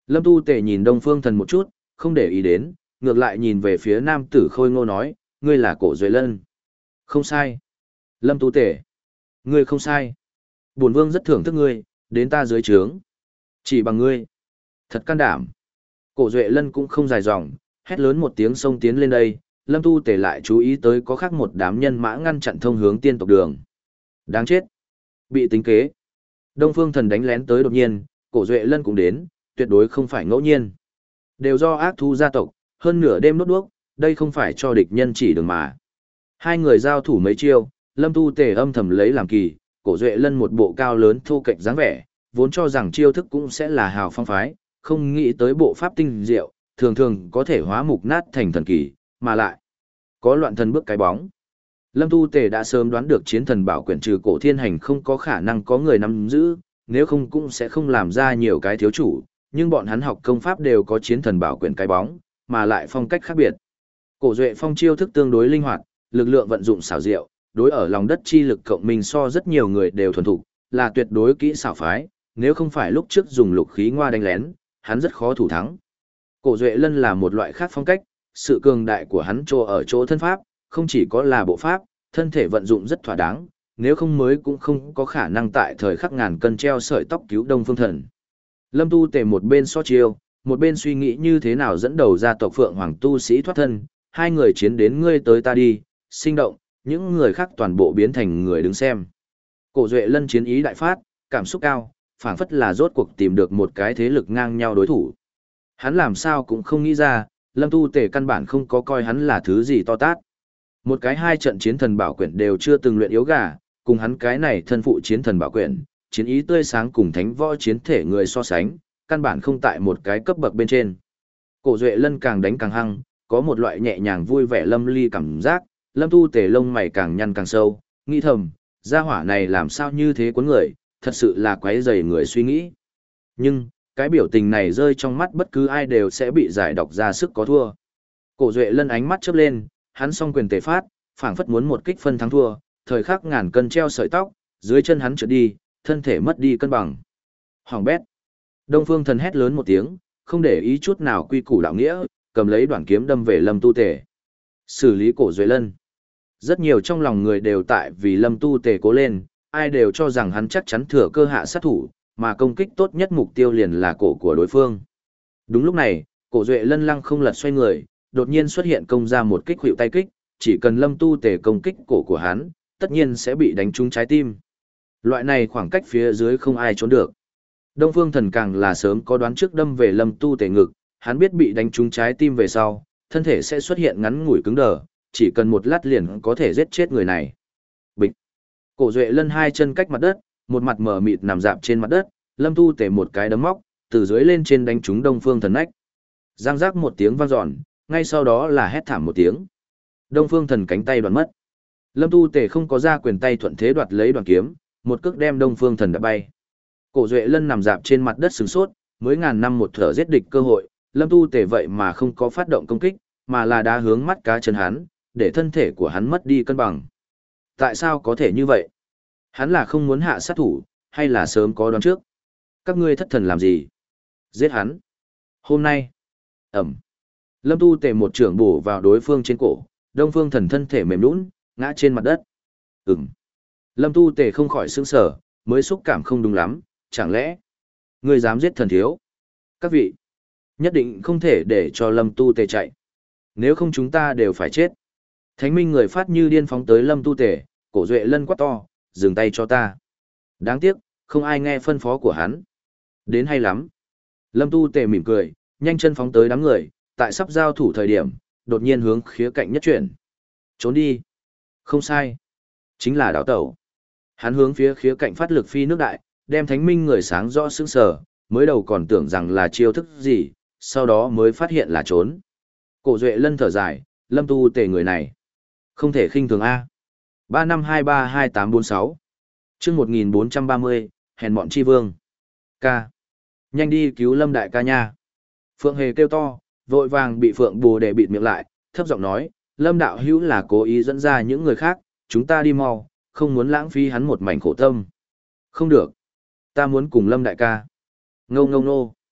Speaker 1: Lâm Tu Tề nhìn Đông Phương Thần một chút, không để ý đến, ngược lại nhìn về phía nam tử khôi ngô nói, ngươi là Cổ Duệ Lân. Không sai. Lâm Tu Tề. Ngươi không sai. Bổn vương rất thưởng thức ngươi, đến ta dưới trướng. Chỉ bằng ngươi. Thật can đảm. Cổ Duệ Lân cũng không dài dòng, hét lớn một tiếng xông tiến lên đây, Lâm Tu Tề lại chú ý tới có khác một đám nhân mã ngăn chặn thông hướng tiên tộc đường. Đáng chết. Bị tính kế. Đông Phương Thần đánh lén tới đột nhiên, Cổ Duệ Lân cũng đến, tuyệt đối không phải ngẫu nhiên. Đều do ác thú gia tộc, hơn nửa đêm đốt đuốc, đây không phải cho địch nhân chỉ đường mà. Hai người giao thủ mấy chiêu, Lâm Tu Tề âm thầm lấy làm kỳ, Cổ Duệ Lân một bộ cao lớn thô kệch dáng vẻ, vốn cho rằng chiêu thức cũng sẽ là hào phong phái, không nghĩ tới bộ pháp tinh diệu, thường thường có thể hóa mục nát thành thần kỳ, mà lại có loạn thần bước cái bóng. Lâm Tu Tề đã sớm đoán được chiến thần bảo quyển trừ Cổ Thiên Hành không có khả năng có người nắm giữ, nếu không cũng sẽ không làm ra nhiều cái thiếu chủ, nhưng bọn hắn học công pháp đều có chiến thần bảo quyển cái bóng, mà lại phong cách khác biệt. Cổ Duệ Phong chiêu thức tương đối linh hoạt, lực lượng vận dụng xảo diệu, đối ở lòng đất chi lực cộng minh so rất nhiều người đều thuần thục, là tuyệt đối kỹ xảo phái, nếu không phải lúc trước dùng lục khí ngoa đánh lén, hắn rất khó thủ thắng. Cổ Duệ Lân là một loại khác phong cách, sự cường đại của hắn trô ở chỗ thân pháp, không chỉ có là bộ pháp, thân thể vận dụng rất thỏa đáng, nếu không mới cũng không có khả năng tại thời khắc ngàn cân treo sợi tóc cứu Đông Phương Thần. Lâm Tu Tề một bên so chiêu, một bên suy nghĩ như thế nào dẫn đầu gia tộc Phượng Hoàng tu sĩ thoát thân, hai người chiến đến ngươi tới ta đi, sinh động, những người khác toàn bộ biến thành người đứng xem. Cổ Duệ Lân chiến ý đại phát, cảm xúc cao, phảng phất là rốt cuộc tìm được một cái thế lực ngang nhau đối thủ. Hắn làm sao cũng không nghĩ ra, Lâm Tu Tề căn bản không có coi hắn là thứ gì to tát. Một cái hai trận chiến thần bảo quyển đều chưa từng luyện yếu gà, cùng hắn cái này thân phụ chiến thần bảo quyển, chiến ý tươi sáng cùng thánh võ chiến thể người so sánh, căn bản không tại một cái cấp bậc bên trên. Cổ Duệ Lân càng đánh càng hăng, có một loại nhẹ nhàng vui vẻ lâm ly cảm giác, Lâm Tu Tề lông mày càng nhăn càng sâu, nghĩ thầm, gia hỏa này làm sao như thế cuốn người, thật sự là quấy rầy người suy nghĩ. Nhưng, cái biểu tình này rơi trong mắt bất cứ ai đều sẽ bị giải đọc ra sức có thua. Cổ Duệ Lân ánh mắt chớp lên, hắn song quyền tề phát, phảng phất muốn một kích phân thắng thua, thời khắc ngàn cân treo sợi tóc, dưới chân hắn trượt đi, thân thể mất đi cân bằng. Hoàng bét. Đông Phương Thần hét lớn một tiếng, không để ý chút nào quy củ đạo nghĩa, cầm lấy đoạn kiếm đâm về Lâm Tu Tề. Xử lý Cổ Duệ Lân. Rất nhiều trong lòng người đều tại vì Lâm Tu Tề cố lên, ai đều cho rằng hắn chắc chắn thừa cơ hạ sát thủ, mà công kích tốt nhất mục tiêu liền là cổ của đối phương. Đúng lúc này, Cổ Duệ Lân lăng không lật xoay người, đột nhiên xuất hiện công ra một kích hữu tay kích, chỉ cần Lâm Tu Tề công kích cổ của hắn, tất nhiên sẽ bị đánh trúng trái tim. Loại này khoảng cách phía dưới không ai trốn được. Đông Phương Thần càng là sớm có đoán trước đâm về Lâm Tu Tề ngực, hắn biết bị đánh trúng trái tim về sau, thân thể sẽ xuất hiện ngắn ngủi cứng đờ, chỉ cần một lát liền có thể giết chết người này. Bịch. Cổ Duệ Lân hai chân cách mặt đất, một mặt mở mịt nằm dạp trên mặt đất, Lâm Tu Tề một cái đấm móc, từ dưới lên trên đánh trúng Đông Phương Thần nách. Giang giác một tiếng vang dọn, ngay sau đó là hét thảm một tiếng. Đông Phương Thần cánh tay đoạn mất. Lâm Tu Tề không có ra quyền tay thuận thế đoạt lấy đoạn kiếm, một cước đem Đông Phương Thần đập bay. Cổ Duệ Lân nằm dạp trên mặt đất sửng sốt, mới ngàn năm một thở giết địch cơ hội, Lâm Tu Tề vậy mà không có phát động công kích, mà là đá hướng mắt cá chân hắn, để thân thể của hắn mất đi cân bằng. Tại sao có thể như vậy? Hắn là không muốn hạ sát thủ, hay là sớm có đoán trước? Các ngươi thất thần làm gì? Giết hắn. Hôm nay. Ẩm. Lâm Tu Tề một trưởng bổ vào đối phương trên cổ, Đông Phương Thần thân thể mềm nhũn, ngã trên mặt đất. Ừm. Lâm Tu Tề không khỏi sững sờ, mới xúc cảm không đúng lắm, chẳng lẽ ngươi dám giết thần thiếu? Các vị, nhất định không thể để cho Lâm Tu Tề chạy. Nếu không chúng ta đều phải chết. Thánh minh người phát như điên phóng tới Lâm Tu Tề, Cổ Duệ Lân quát to, dừng tay cho ta. Đáng tiếc, không ai nghe phân phó của hắn. Đến hay lắm. Lâm Tu Tề mỉm cười, nhanh chân phóng tới đám người, tại sắp giao thủ thời điểm, đột nhiên hướng khía cạnh nhất chuyển. Trốn đi. Không sai. Chính là đảo tẩu. Hắn hướng phía khía cạnh phát lực phi nước đại, đem thánh minh người sáng rõ sững sờ, mới đầu còn tưởng rằng là chiêu thức gì, sau đó mới phát hiện là trốn. Cổ Duệ Lân thở dài, Lâm Tu Tề người này. Không thể khinh thường A. ba năm hai ba hai tám bốn sáu chương một nghìn bốn trăm ba mươi, hèn mọn chi vương. Ca. Nhanh đi cứu Lâm đại ca nha. Phượng Hề kêu to, vội vàng bị Phượng Bồ Đề bịt miệng lại, thấp giọng nói, Lâm đạo hữu là cố ý dẫn ra những người khác, chúng ta đi mau, không muốn lãng phí hắn một mảnh khổ tâm. Không được. Ta muốn cùng Lâm đại ca. Ngâu ngâu nô.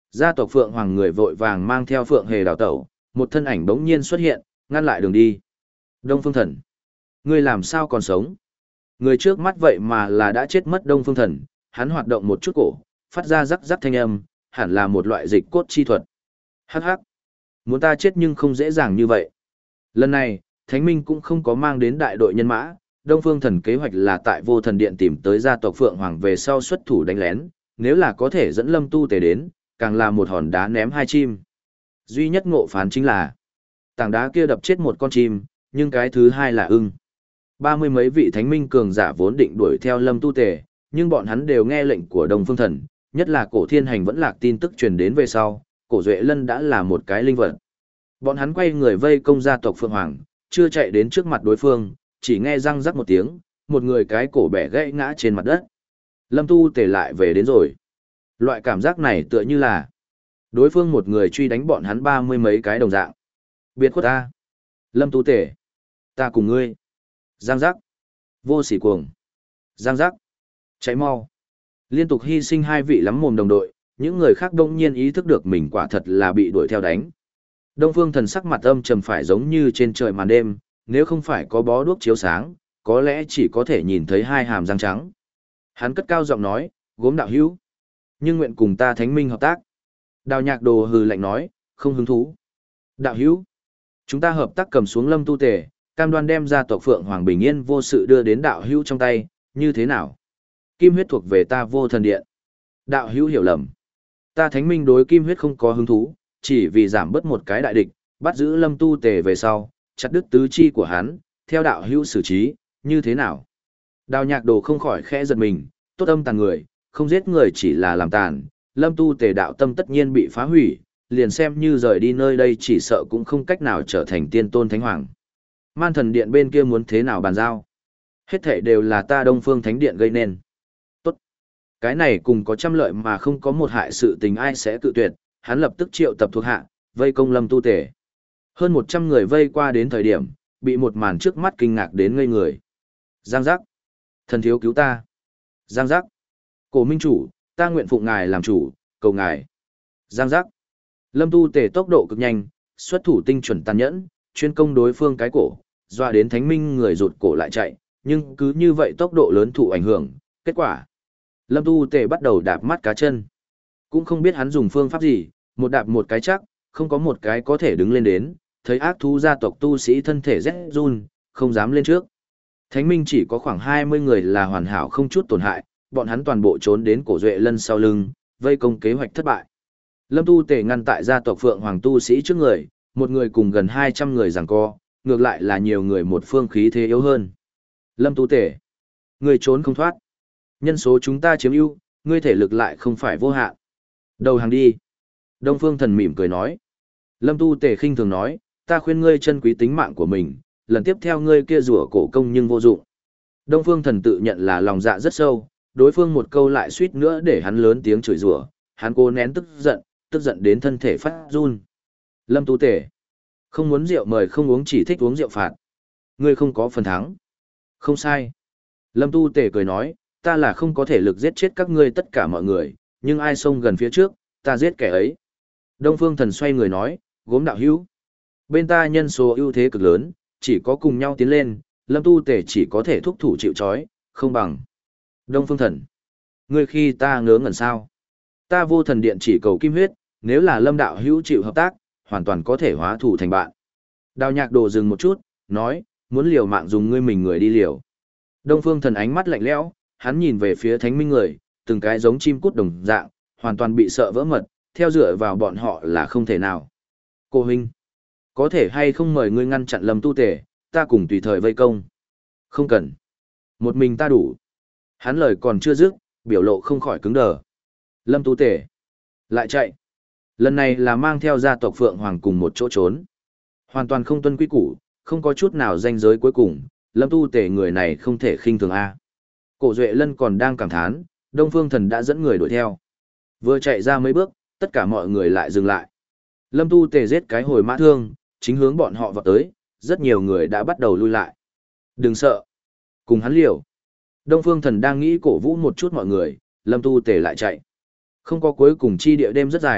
Speaker 1: Gia tộc Phượng Hoàng người vội vàng mang theo Phượng Hề đào tẩu, một thân ảnh bỗng nhiên xuất hiện, ngăn lại đường đi. Đông Phương Thần, ngươi làm sao còn sống? Người trước mắt vậy mà là đã chết mất Đông Phương Thần, hắn hoạt động một chút cổ, phát ra rắc rắc thanh âm, hẳn là một loại dịch cốt chi thuật. Hắc hắc, muốn ta chết nhưng không dễ dàng như vậy. Lần này, Thánh Minh cũng không có mang đến đại đội nhân mã, Đông Phương Thần kế hoạch là tại Vô Thần Điện tìm tới gia tộc Phượng Hoàng về sau xuất thủ đánh lén, nếu là có thể dẫn Lâm Tu Tề đến, càng là một hòn đá ném hai chim. Duy nhất ngộ phán chính là, tảng đá kia đập chết một con chim, nhưng cái thứ hai là ưng. Ba mươi mấy vị thánh minh cường giả vốn định đuổi theo Lâm Tu Tề, nhưng bọn hắn đều nghe lệnh của Đông Phương Thần, nhất là Cổ Thiên Hành vẫn lạc tin tức truyền đến về sau, Cổ Duệ Lân đã là một cái linh vật. Bọn hắn quay người vây công gia tộc Phượng Hoàng, chưa chạy đến trước mặt đối phương, chỉ nghe răng rắc một tiếng, một người cái cổ bẻ gãy ngã trên mặt đất. Lâm Tu Tề lại về đến rồi. Loại cảm giác này tựa như là đối phương một người truy đánh bọn hắn ba mươi mấy cái đồng dạng. Biệt khuất ta. Lâm Tu Tề. Ta cùng ngươi. Giang giác. Vô sỉ cuồng. Giang giác. Cháy mau. Liên tục hy sinh hai vị lắm mồm đồng đội, những người khác đông nhiên ý thức được mình quả thật là bị đuổi theo đánh. Đông Phương Thần sắc mặt âm trầm phải giống như trên trời màn đêm, nếu không phải có bó đuốc chiếu sáng, có lẽ chỉ có thể nhìn thấy hai hàm răng trắng. Hắn cất cao giọng nói, gốm đạo hữu, nhưng nguyện cùng ta Thánh Minh hợp tác. Đào Nhạc Đồ hừ lạnh nói, không hứng thú. Đạo hữu, chúng ta hợp tác cầm xuống Lâm Tu Tề, cam đoan đem gia tộc Phượng Hoàng bình yên vô sự đưa đến đạo hữu trong tay, như thế nào? Kim huyết thuộc về ta Vô Thần Điện. Đạo hữu hiểu lầm. Ta Thánh Minh đối kim huyết không có hứng thú, chỉ vì giảm bớt một cái đại địch, bắt giữ Lâm Tu Tề về sau, chặt đứt tứ chi của hắn, theo đạo hữu xử trí, như thế nào? Đào Nhạc Đồ không khỏi khẽ giật mình, tốt âm tàn người, không giết người chỉ là làm tàn, Lâm Tu Tề đạo tâm tất nhiên bị phá hủy, liền xem như rời đi nơi đây chỉ sợ cũng không cách nào trở thành tiên tôn thánh hoàng. Man Thần Điện bên kia muốn thế nào bàn giao? Hết thảy đều là ta Đông Phương Thánh Điện gây nên. Tốt. Cái này cùng có trăm lợi mà không có một hại sự tình ai sẽ cự tuyệt, hắn lập tức triệu tập thuộc hạ, vây công Lâm Tu Tề. Hơn một trăm người vây qua đến thời điểm, bị một màn trước mắt kinh ngạc đến ngây người. Giang giác. Thần thiếu cứu ta. Giang giác. Cổ minh chủ, ta nguyện phụng ngài làm chủ, cầu ngài. Giang giác. Lâm Tu Tề tốc độ cực nhanh, xuất thủ tinh chuẩn tàn nhẫn, chuyên công đối phương cái cổ, dọa đến thánh minh người rụt cổ lại chạy, nhưng cứ như vậy tốc độ lớn thụ ảnh hưởng, kết quả. Lâm Tu Tề bắt đầu đạp mắt cá chân. Cũng không biết hắn dùng phương pháp gì, một đạp một cái chắc, không có một cái có thể đứng lên đến, thấy ác thú gia tộc tu sĩ thân thể rét run, không dám lên trước. Thánh minh chỉ có khoảng hai mươi người là hoàn hảo không chút tổn hại, bọn hắn toàn bộ trốn đến Cổ Duệ Lân sau lưng, vây công kế hoạch thất bại. Lâm Tu Tề ngăn tại gia tộc Phượng Hoàng tu sĩ trước người, một người cùng gần hai trăm người giằng co, ngược lại là nhiều người một phương khí thế yếu hơn. Lâm Tu Tề, người trốn không thoát. Nhân số chúng ta chiếm ưu, ngươi thể lực lại không phải vô hạn. Đầu hàng đi. Đông Phương Thần mỉm cười nói. Lâm Tu Tề khinh thường nói, ta khuyên ngươi trân quý tính mạng của mình, lần tiếp theo ngươi kia rủa cổ công nhưng vô dụng. Đông Phương Thần tự nhận là lòng dạ rất sâu, đối phương một câu lại suýt nữa để hắn lớn tiếng chửi rủa, hắn cố nén tức giận, tức giận đến thân thể phát run. Lâm Tu Tề, không muốn rượu mời không uống chỉ thích uống rượu phạt. Ngươi không có phần thắng. Không sai. Lâm Tu Tề cười nói, ta là không có thể lực giết chết các ngươi tất cả mọi người, nhưng ai xông gần phía trước, ta giết kẻ ấy. Đông Phương Thần xoay người nói, gốm đạo hữu. Bên ta nhân số ưu thế cực lớn, chỉ có cùng nhau tiến lên, Lâm Tu Tề chỉ có thể thúc thủ chịu trói, không bằng. Đông Phương Thần, ngươi khi ta ngớ ngẩn sao? Ta Vô Thần Điện chỉ cầu kim huyết, nếu là Lâm đạo hữu chịu hợp tác, hoàn toàn có thể hóa thủ thành bạn. Đào Nhạc Đồ dừng một chút, nói, muốn liều mạng dùng ngươi mình người đi liều. Đông Phương Thần ánh mắt lạnh lẽo, hắn nhìn về phía Thánh Minh người, từng cái giống chim cút đồng dạng, hoàn toàn bị sợ vỡ mật, theo dựa vào bọn họ là không thể nào. Cô huynh, có thể hay không mời ngươi ngăn chặn Lâm Tu Tề, ta cùng tùy thời vây công. Không cần. Một mình ta đủ. Hắn lời còn chưa dứt, biểu lộ không khỏi cứng đờ. Lâm Tu Tề lại chạy. Lần này là mang theo gia tộc Phượng Hoàng cùng một chỗ trốn. Hoàn toàn không tuân quy củ, không có chút nào danh giới cuối cùng, Lâm Tu Tề người này không thể khinh thường a. Cổ Duệ Lân còn đang cảm thán, Đông Phương Thần đã dẫn người đuổi theo. Vừa chạy ra mấy bước, tất cả mọi người lại dừng lại. Lâm Tu Tề giết cái hồi mã thương, chính hướng bọn họ vào tới, rất nhiều người đã bắt đầu lui lại. Đừng sợ. Cùng hắn liều. Đông Phương Thần đang nghĩ cổ vũ một chút mọi người, Lâm Tu Tề lại chạy. Không có cuối cùng chi địa đêm rất dài,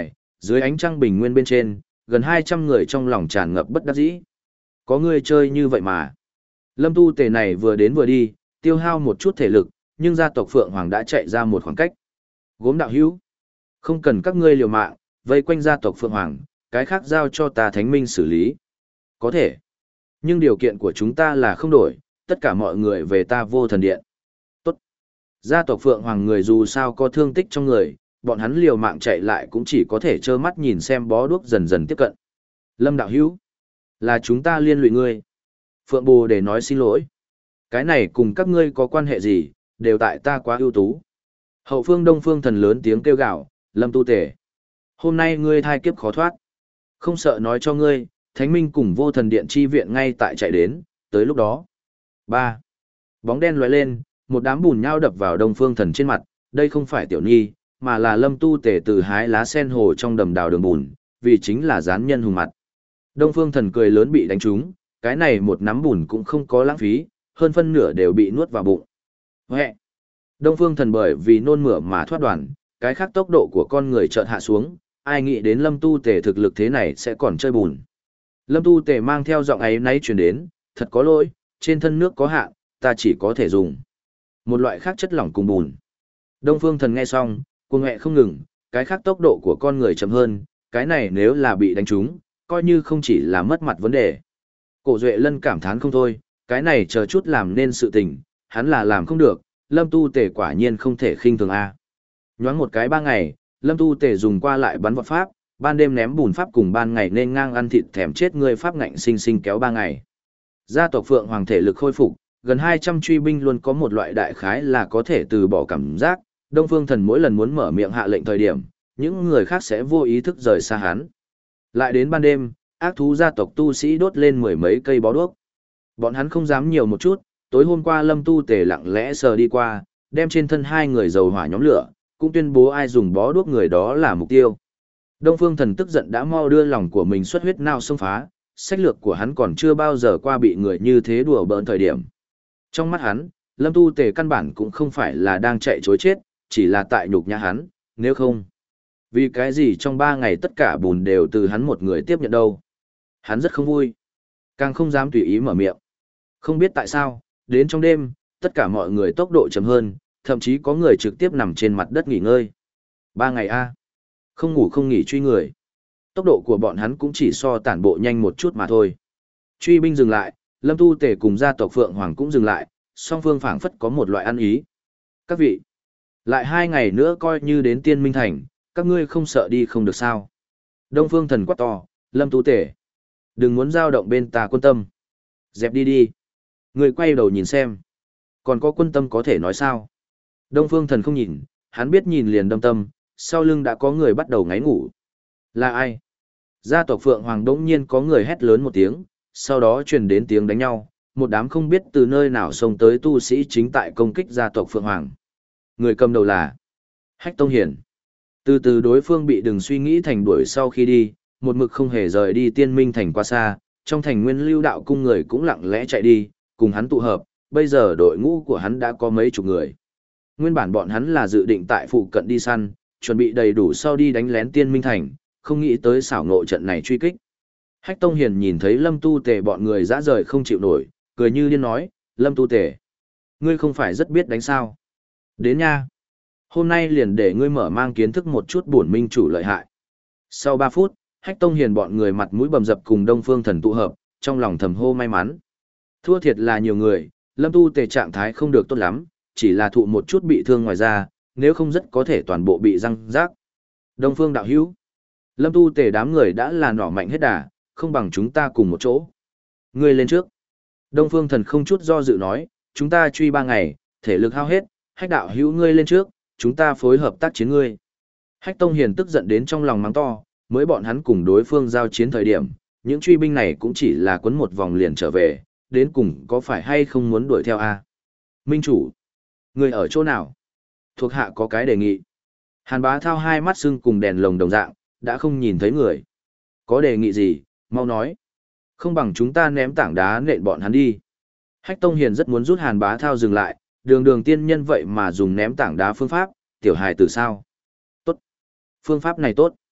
Speaker 1: Dưới ánh trăng bình nguyên bên trên, gần hai trăm người trong lòng tràn ngập bất đắc dĩ. Có người chơi như vậy mà. Lâm Tu Tề này vừa đến vừa đi, tiêu hao một chút thể lực, nhưng gia tộc Phượng Hoàng đã chạy ra một khoảng cách. Gốm đạo hữu, không cần các ngươi liều mạng, vây quanh gia tộc Phượng Hoàng, cái khác giao cho ta Thánh Minh xử lý. Có thể. Nhưng điều kiện của chúng ta là không đổi, tất cả mọi người về ta Vô Thần Điện. Tốt. Gia tộc Phượng Hoàng người dù sao có thương tích trong người, bọn hắn liều mạng chạy lại cũng chỉ có thể trơ mắt nhìn xem bó đuốc dần dần tiếp cận. Lâm đạo hữu, là chúng ta liên lụy ngươi. Phượng Bồ để nói xin lỗi. Cái này cùng các ngươi có quan hệ gì, đều tại ta quá ưu tú. Hậu phương Đông Phương Thần lớn tiếng kêu gào, Lâm Tu Tề. Hôm nay ngươi thai kiếp khó thoát. Không sợ nói cho ngươi, Thánh Minh cùng Vô Thần Điện chi viện ngay tại chạy đến, tới lúc đó. Ba. Bóng đen lóe lên, một đám bùn nhão đập vào Đông Phương Thần trên mặt, đây không phải tiểu nhi, mà là Lâm Tu Tề từ hái lá sen hồ trong đầm đào đường bùn, vì chính là gián nhân hùng mặt. Đông Phương Thần cười lớn bị đánh trúng, cái này một nắm bùn cũng không có lãng phí, hơn phân nửa đều bị nuốt vào bụng. Huệ! Đông Phương Thần bởi vì nôn mửa mà thoát đoàn, cái khác tốc độ của con người chợt hạ xuống, ai nghĩ đến Lâm Tu Tề thực lực thế này sẽ còn chơi bùn. Lâm Tu Tề mang theo giọng ấy náy truyền đến, thật có lỗi, trên thân nước có hạn, ta chỉ có thể dùng một loại khác chất lỏng cùng bùn. Đông Phương Thần nghe xong, cuồng hẹ không ngừng, cái khác tốc độ của con người chậm hơn, cái này nếu là bị đánh trúng, coi như không chỉ là mất mặt vấn đề. Cổ Duệ Lân cảm thán không thôi, cái này chờ chút làm nên sự tình, hắn là làm không được, Lâm Tu Tề quả nhiên không thể khinh thường a. Nhoáng một cái ba ngày, Lâm Tu Tề dùng qua lại bắn vọt pháp, ban đêm ném bùn pháp cùng ban ngày nên ngang ăn thịt thèm chết người pháp ngạnh sinh sinh kéo ba ngày. Gia tộc Phượng Hoàng thể lực khôi phục, gần hai trăm truy binh luôn có một loại đại khái là có thể từ bỏ cảm giác, Đông Phương Thần mỗi lần muốn mở miệng hạ lệnh thời điểm, những người khác sẽ vô ý thức rời xa hắn. Lại đến ban đêm, ác thú gia tộc tu sĩ đốt lên mười mấy cây bó đuốc. Bọn hắn không dám nhiều một chút, tối hôm qua Lâm Tu Tề lặng lẽ sờ đi qua, đem trên thân hai người dầu hỏa nhóm lửa, cũng tuyên bố ai dùng bó đuốc người đó là mục tiêu. Đông Phương Thần tức giận đã mau đưa lòng của mình xuất huyết nao xông phá, sách lược của hắn còn chưa bao giờ qua bị người như thế đùa bỡn thời điểm. Trong mắt hắn, Lâm Tu Tề căn bản cũng không phải là đang chạy chối chết, chỉ là tại nhục nhã hắn, nếu không. Vì cái gì trong ba ngày tất cả bùn đều từ hắn một người tiếp nhận đâu. Hắn rất không vui, càng không dám tùy ý mở miệng. Không biết tại sao, đến trong đêm, tất cả mọi người tốc độ chậm hơn, thậm chí có người trực tiếp nằm trên mặt đất nghỉ ngơi. Ba ngày a, không ngủ không nghỉ truy người. Tốc độ của bọn hắn cũng chỉ so tản bộ nhanh một chút mà thôi. Truy binh dừng lại, Lâm Tu Tề cùng gia tộc Phượng Hoàng cũng dừng lại, song phương phảng phất có một loại ăn ý. Các vị, lại hai ngày nữa coi như đến Tiên Minh Thành, các ngươi không sợ đi không được sao. Đông Phương Thần quát to, Lâm Tu Tề, đừng muốn dao động bên ta quân tâm. Dẹp đi đi. Người quay đầu nhìn xem. Còn có quân tâm có thể nói sao? Đông Phương Thần không nhìn, hắn biết nhìn liền đâm tâm, sau lưng đã có người bắt đầu ngáy ngủ. Là ai? Gia tộc Phượng Hoàng đống nhiên có người hét lớn một tiếng, sau đó truyền đến tiếng đánh nhau, một đám không biết từ nơi nào xông tới tu sĩ chính tại công kích gia tộc Phượng Hoàng. Người cầm đầu là Hách Tông Hiển. Từ từ đối phương bị đừng suy nghĩ thành đuổi sau khi đi, một mực không hề rời đi Tiên Minh Thành qua xa, trong thành Nguyên Lưu Đạo cung người cũng lặng lẽ chạy đi, cùng hắn tụ hợp, bây giờ đội ngũ của hắn đã có mấy chục người. Nguyên bản bọn hắn là dự định tại phụ cận đi săn, chuẩn bị đầy đủ sau đi đánh lén Tiên Minh Thành, không nghĩ tới xảo ngộ trận này truy kích. Hách Tông Hiền nhìn thấy Lâm Tu Tề bọn người dã rời không chịu nổi, cười như điên nói, Lâm Tu Tề, ngươi không phải rất biết đánh sao. Đến nha. Hôm nay liền để ngươi mở mang kiến thức một chút bổn minh chủ lợi hại. Sau ba phút, Hách Tông Hiền bọn người mặt mũi bầm dập cùng Đông Phương Thần tụ hợp, trong lòng thầm hô may mắn. Thua thiệt là nhiều người, Lâm Tu Tề trạng thái không được tốt lắm, chỉ là thụ một chút bị thương ngoài ra, nếu không rất có thể toàn bộ bị răng rác. Đông Phương đạo hữu, Lâm Tu Tề đám người đã là nỏ mạnh hết đà, không bằng chúng ta cùng một chỗ. Ngươi lên trước. Đông Phương Thần không chút do dự nói, chúng ta truy ba ngày, thể lực hao hết, Hách đạo hữu ngươi lên trước, chúng ta phối hợp tác chiến ngươi. Hách Tông Hiền tức giận đến trong lòng mắng to, mới bọn hắn cùng đối phương giao chiến thời điểm, những truy binh này cũng chỉ là quấn một vòng liền trở về, đến cùng có phải hay không muốn đuổi theo a? Minh chủ, người ở chỗ nào? Thuộc hạ có cái đề nghị. Hàn Bá Thao hai mắt sưng cùng đèn lồng đồng dạng, đã không nhìn thấy người. Có đề nghị gì, mau nói. Không bằng chúng ta ném tảng đá nện bọn hắn đi. Hách Tông Hiền rất muốn rút Hàn Bá Thao dừng lại, đường đường tiên nhân vậy mà dùng ném tảng đá phương pháp, tiểu hài từ sao? Tốt. Phương pháp này tốt.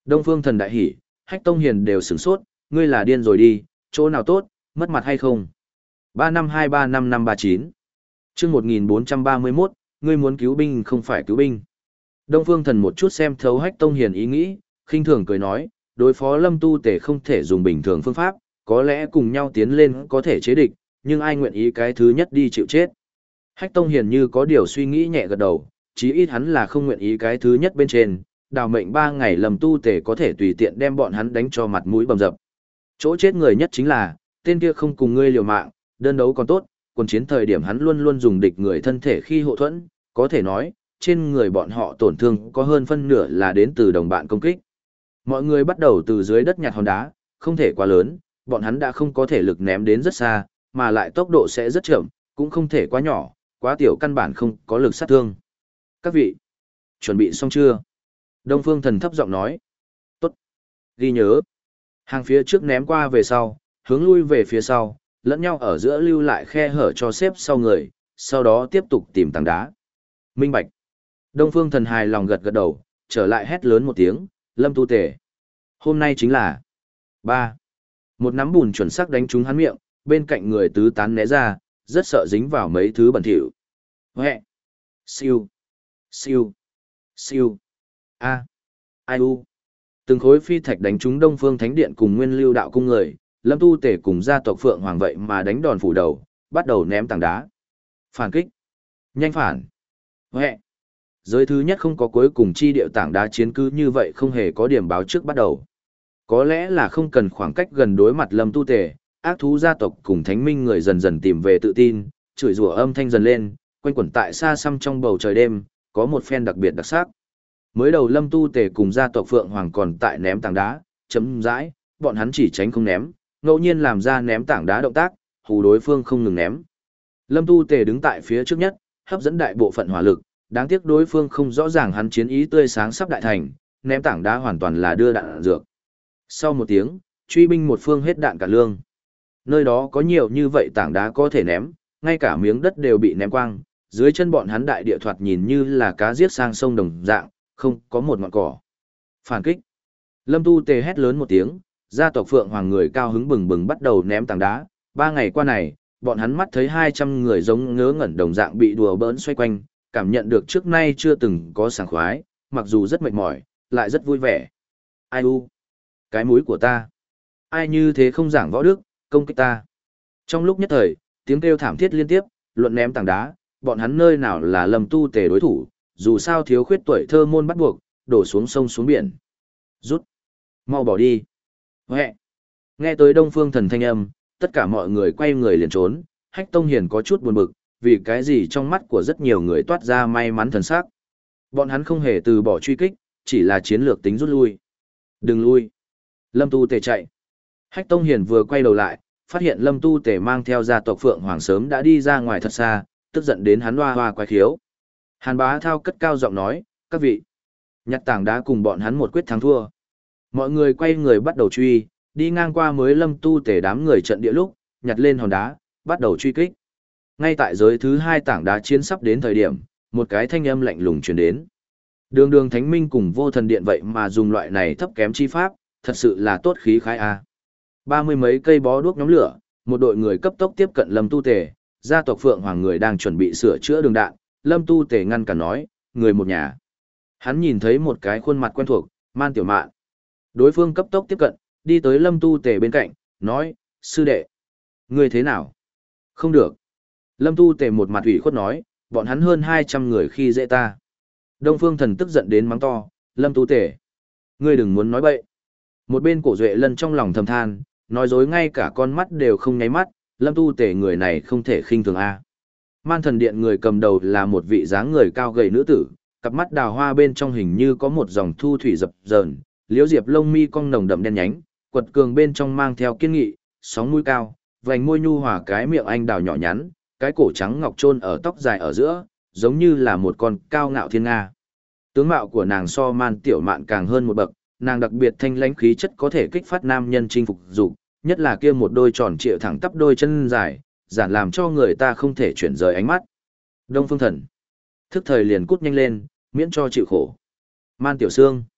Speaker 1: Đông Phương Thần đại hỉ, Hách Tông Hiền đều sửng sốt, ngươi là điên rồi đi, chỗ nào tốt, mất mặt hay không? ba năm hai ba năm năm ba chín chương một nghìn bốn trăm ba mươi mốt, ngươi muốn cứu binh không phải cứu binh. Đông Phương Thần một chút xem thấu Hách Tông Hiền ý nghĩ, khinh thường cười nói, đối phó Lâm Tu Tề không thể dùng bình thường phương pháp, có lẽ cùng nhau tiến lên có thể chế địch, nhưng ai nguyện ý cái thứ nhất đi chịu chết. Hách Tông Hiền như có điều suy nghĩ nhẹ gật đầu, chí ít hắn là không nguyện ý cái thứ nhất bên trên, đào mệnh ba ngày Lâm Tu Tề có thể tùy tiện đem bọn hắn đánh cho mặt mũi bầm dập. Chỗ chết người nhất chính là, tên kia không cùng ngươi liều mạng, đơn đấu còn tốt, còn chiến thời điểm hắn luôn luôn dùng địch người thân thể khi hộ thuẫn, có thể nói, trên người bọn họ tổn thương có hơn phân nửa là đến từ đồng bạn công kích. Mọi người bắt đầu từ dưới đất nhặt hòn đá, không thể quá lớn, bọn hắn đã không có thể lực ném đến rất xa, mà lại tốc độ sẽ rất chậm, cũng không thể quá nhỏ, quá tiểu căn bản không có lực sát thương. Các vị, chuẩn bị xong chưa? Đông Phương Thần thấp giọng nói. Tốt. Ghi nhớ. Hàng phía trước ném qua về sau, hướng lui về phía sau, lẫn nhau ở giữa lưu lại khe hở cho xếp sau người, sau đó tiếp tục tìm tảng đá. Minh bạch. Đông Phương Thần hài lòng gật gật đầu, trở lại hét lớn một tiếng, Lâm Tu Tề. Hôm nay chính là ba. Một nắm bùn chuẩn xác đánh trúng hắn miệng, bên cạnh người tứ tán né ra, rất sợ dính vào mấy thứ bẩn thỉu. Huệ. Siêu. Siêu. Siêu. A. Ai u. Từng khối phi thạch đánh trúng Đông Phương Thánh Điện cùng Nguyên Lưu Đạo cung người, Lâm Tu Tề cùng gia tộc Phượng Hoàng vậy mà đánh đòn phủ đầu, bắt đầu ném tảng đá. Phản kích. Nhanh phản. Huệ. Giới thứ nhất không có cuối cùng chi điệu tảng đá chiến cứ như vậy không hề có điểm báo trước bắt đầu. Có lẽ là không cần khoảng cách gần đối mặt Lâm Tu Tề, ác thú gia tộc cùng thánh minh người dần dần tìm về tự tin, chửi rủa âm thanh dần lên, quanh quẩn tại xa xăm trong bầu trời đêm, có một phen đặc biệt đặc sắc. Mới đầu Lâm Tu Tề cùng gia tộc Phượng Hoàng còn tại ném tảng đá, chấm dãi, bọn hắn chỉ tránh không ném, ngẫu nhiên làm ra ném tảng đá động tác, hù đối phương không ngừng ném. Lâm Tu Tề đứng tại phía trước nhất, hấp dẫn đại bộ phận hỏa lực, đáng tiếc đối phương không rõ ràng hắn chiến ý tươi sáng sắp đại thành, ném tảng đá hoàn toàn là đưa đạn, đạn dược. Sau một tiếng, truy binh một phương hết đạn cả lương. Nơi đó có nhiều như vậy tảng đá có thể ném, ngay cả miếng đất đều bị ném quang, dưới chân bọn hắn đại địa thoạt nhìn như là cá giết sang sông đồng dạng, không có một ngọn cỏ. Phản kích. Lâm Tu Tề hét lớn một tiếng, gia tộc Phượng Hoàng người cao hứng bừng bừng bắt đầu ném tảng đá. Ba ngày qua này, bọn hắn mắt thấy hai trăm người giống ngớ ngẩn đồng dạng bị đùa bỡn xoay quanh, cảm nhận được trước nay chưa từng có sảng khoái, mặc dù rất mệt mỏi, lại rất vui vẻ. Ai u? Cái mũi của ta. Ai như thế không giảng võ đức, công kích ta. Trong lúc nhất thời, tiếng kêu thảm thiết liên tiếp, luận ném tảng đá, bọn hắn nơi nào là Lâm Tu Tề đối thủ, dù sao thiếu khuyết tuổi thơ môn bắt buộc, đổ xuống sông xuống biển. Rút. Mau bỏ đi. Huệ. Nghe tới Đông Phương Thần thanh âm, tất cả mọi người quay người liền trốn, Hách Tông Hiền có chút buồn bực, vì cái gì trong mắt của rất nhiều người toát ra may mắn thần sắc. Bọn hắn không hề từ bỏ truy kích, chỉ là chiến lược tính rút lui. Đừng lui. Lâm Tu Tề chạy. Hách Tông Hiền vừa quay đầu lại, phát hiện Lâm Tu Tề mang theo gia tộc Phượng Hoàng sớm đã đi ra ngoài thật xa, tức giận đến hắn hoa hoa quái khiếu. Hàn Bá Thao cất cao giọng nói, các vị, nhặt tảng đá cùng bọn hắn một quyết thắng thua. Mọi người quay người bắt đầu truy, đi ngang qua mới Lâm Tu Tề đám người trận địa lúc, nhặt lên hòn đá, bắt đầu truy kích. Ngay tại giới thứ hai tảng đá chiến sắp đến thời điểm, một cái thanh âm lạnh lùng truyền đến. Đường đường Thánh Minh cùng Vô Thần Điện vậy mà dùng loại này thấp kém chi pháp, thật sự là tốt khí khái a. Ba mươi mấy cây bó đuốc nhóm lửa, một đội người cấp tốc tiếp cận Lâm Tu Tề, gia tộc Phượng Hoàng người đang chuẩn bị sửa chữa đường đạn, Lâm Tu Tề ngăn cản nói, người một nhà. Hắn nhìn thấy một cái khuôn mặt quen thuộc, Man Tiểu Mạn. Đối phương cấp tốc tiếp cận, đi tới Lâm Tu Tề bên cạnh, nói, sư đệ, người thế nào? Không được. Lâm Tu Tề một mặt ủy khuất nói, bọn hắn hơn hai trăm người khi dễ ta. Đông Phương Thần tức giận đến mắng to, Lâm Tu Tề, ngươi đừng muốn nói bậy. Một bên Cổ Duệ Lân trong lòng thầm than, nói dối ngay cả con mắt đều không nháy mắt, Lâm Tu Tề người này không thể khinh thường a. Man Thần Điện người cầm đầu là một vị dáng người cao gầy nữ tử, cặp mắt đào hoa bên trong hình như có một dòng thu thủy dập dờn, liễu diệp lông mi cong nồng đậm đen nhánh, quật cường bên trong mang theo kiên nghị, sóng mũi cao, vành môi nhu hòa, cái miệng anh đào nhỏ nhắn, cái cổ trắng ngọc trôn ở tóc dài ở giữa, giống như là một con cao ngạo thiên nga. Tướng mạo của nàng so Man Tiểu Mạn càng hơn một bậc, nàng đặc biệt thanh lãnh khí chất có thể kích phát nam nhân chinh phục dục, nhất là kia một đôi tròn trịa thẳng tắp đôi chân dài, giản làm cho người ta không thể chuyển rời ánh mắt. Đông Phương Thần, thức thời liền cút nhanh lên, miễn cho chịu khổ. Man Tiểu Sương,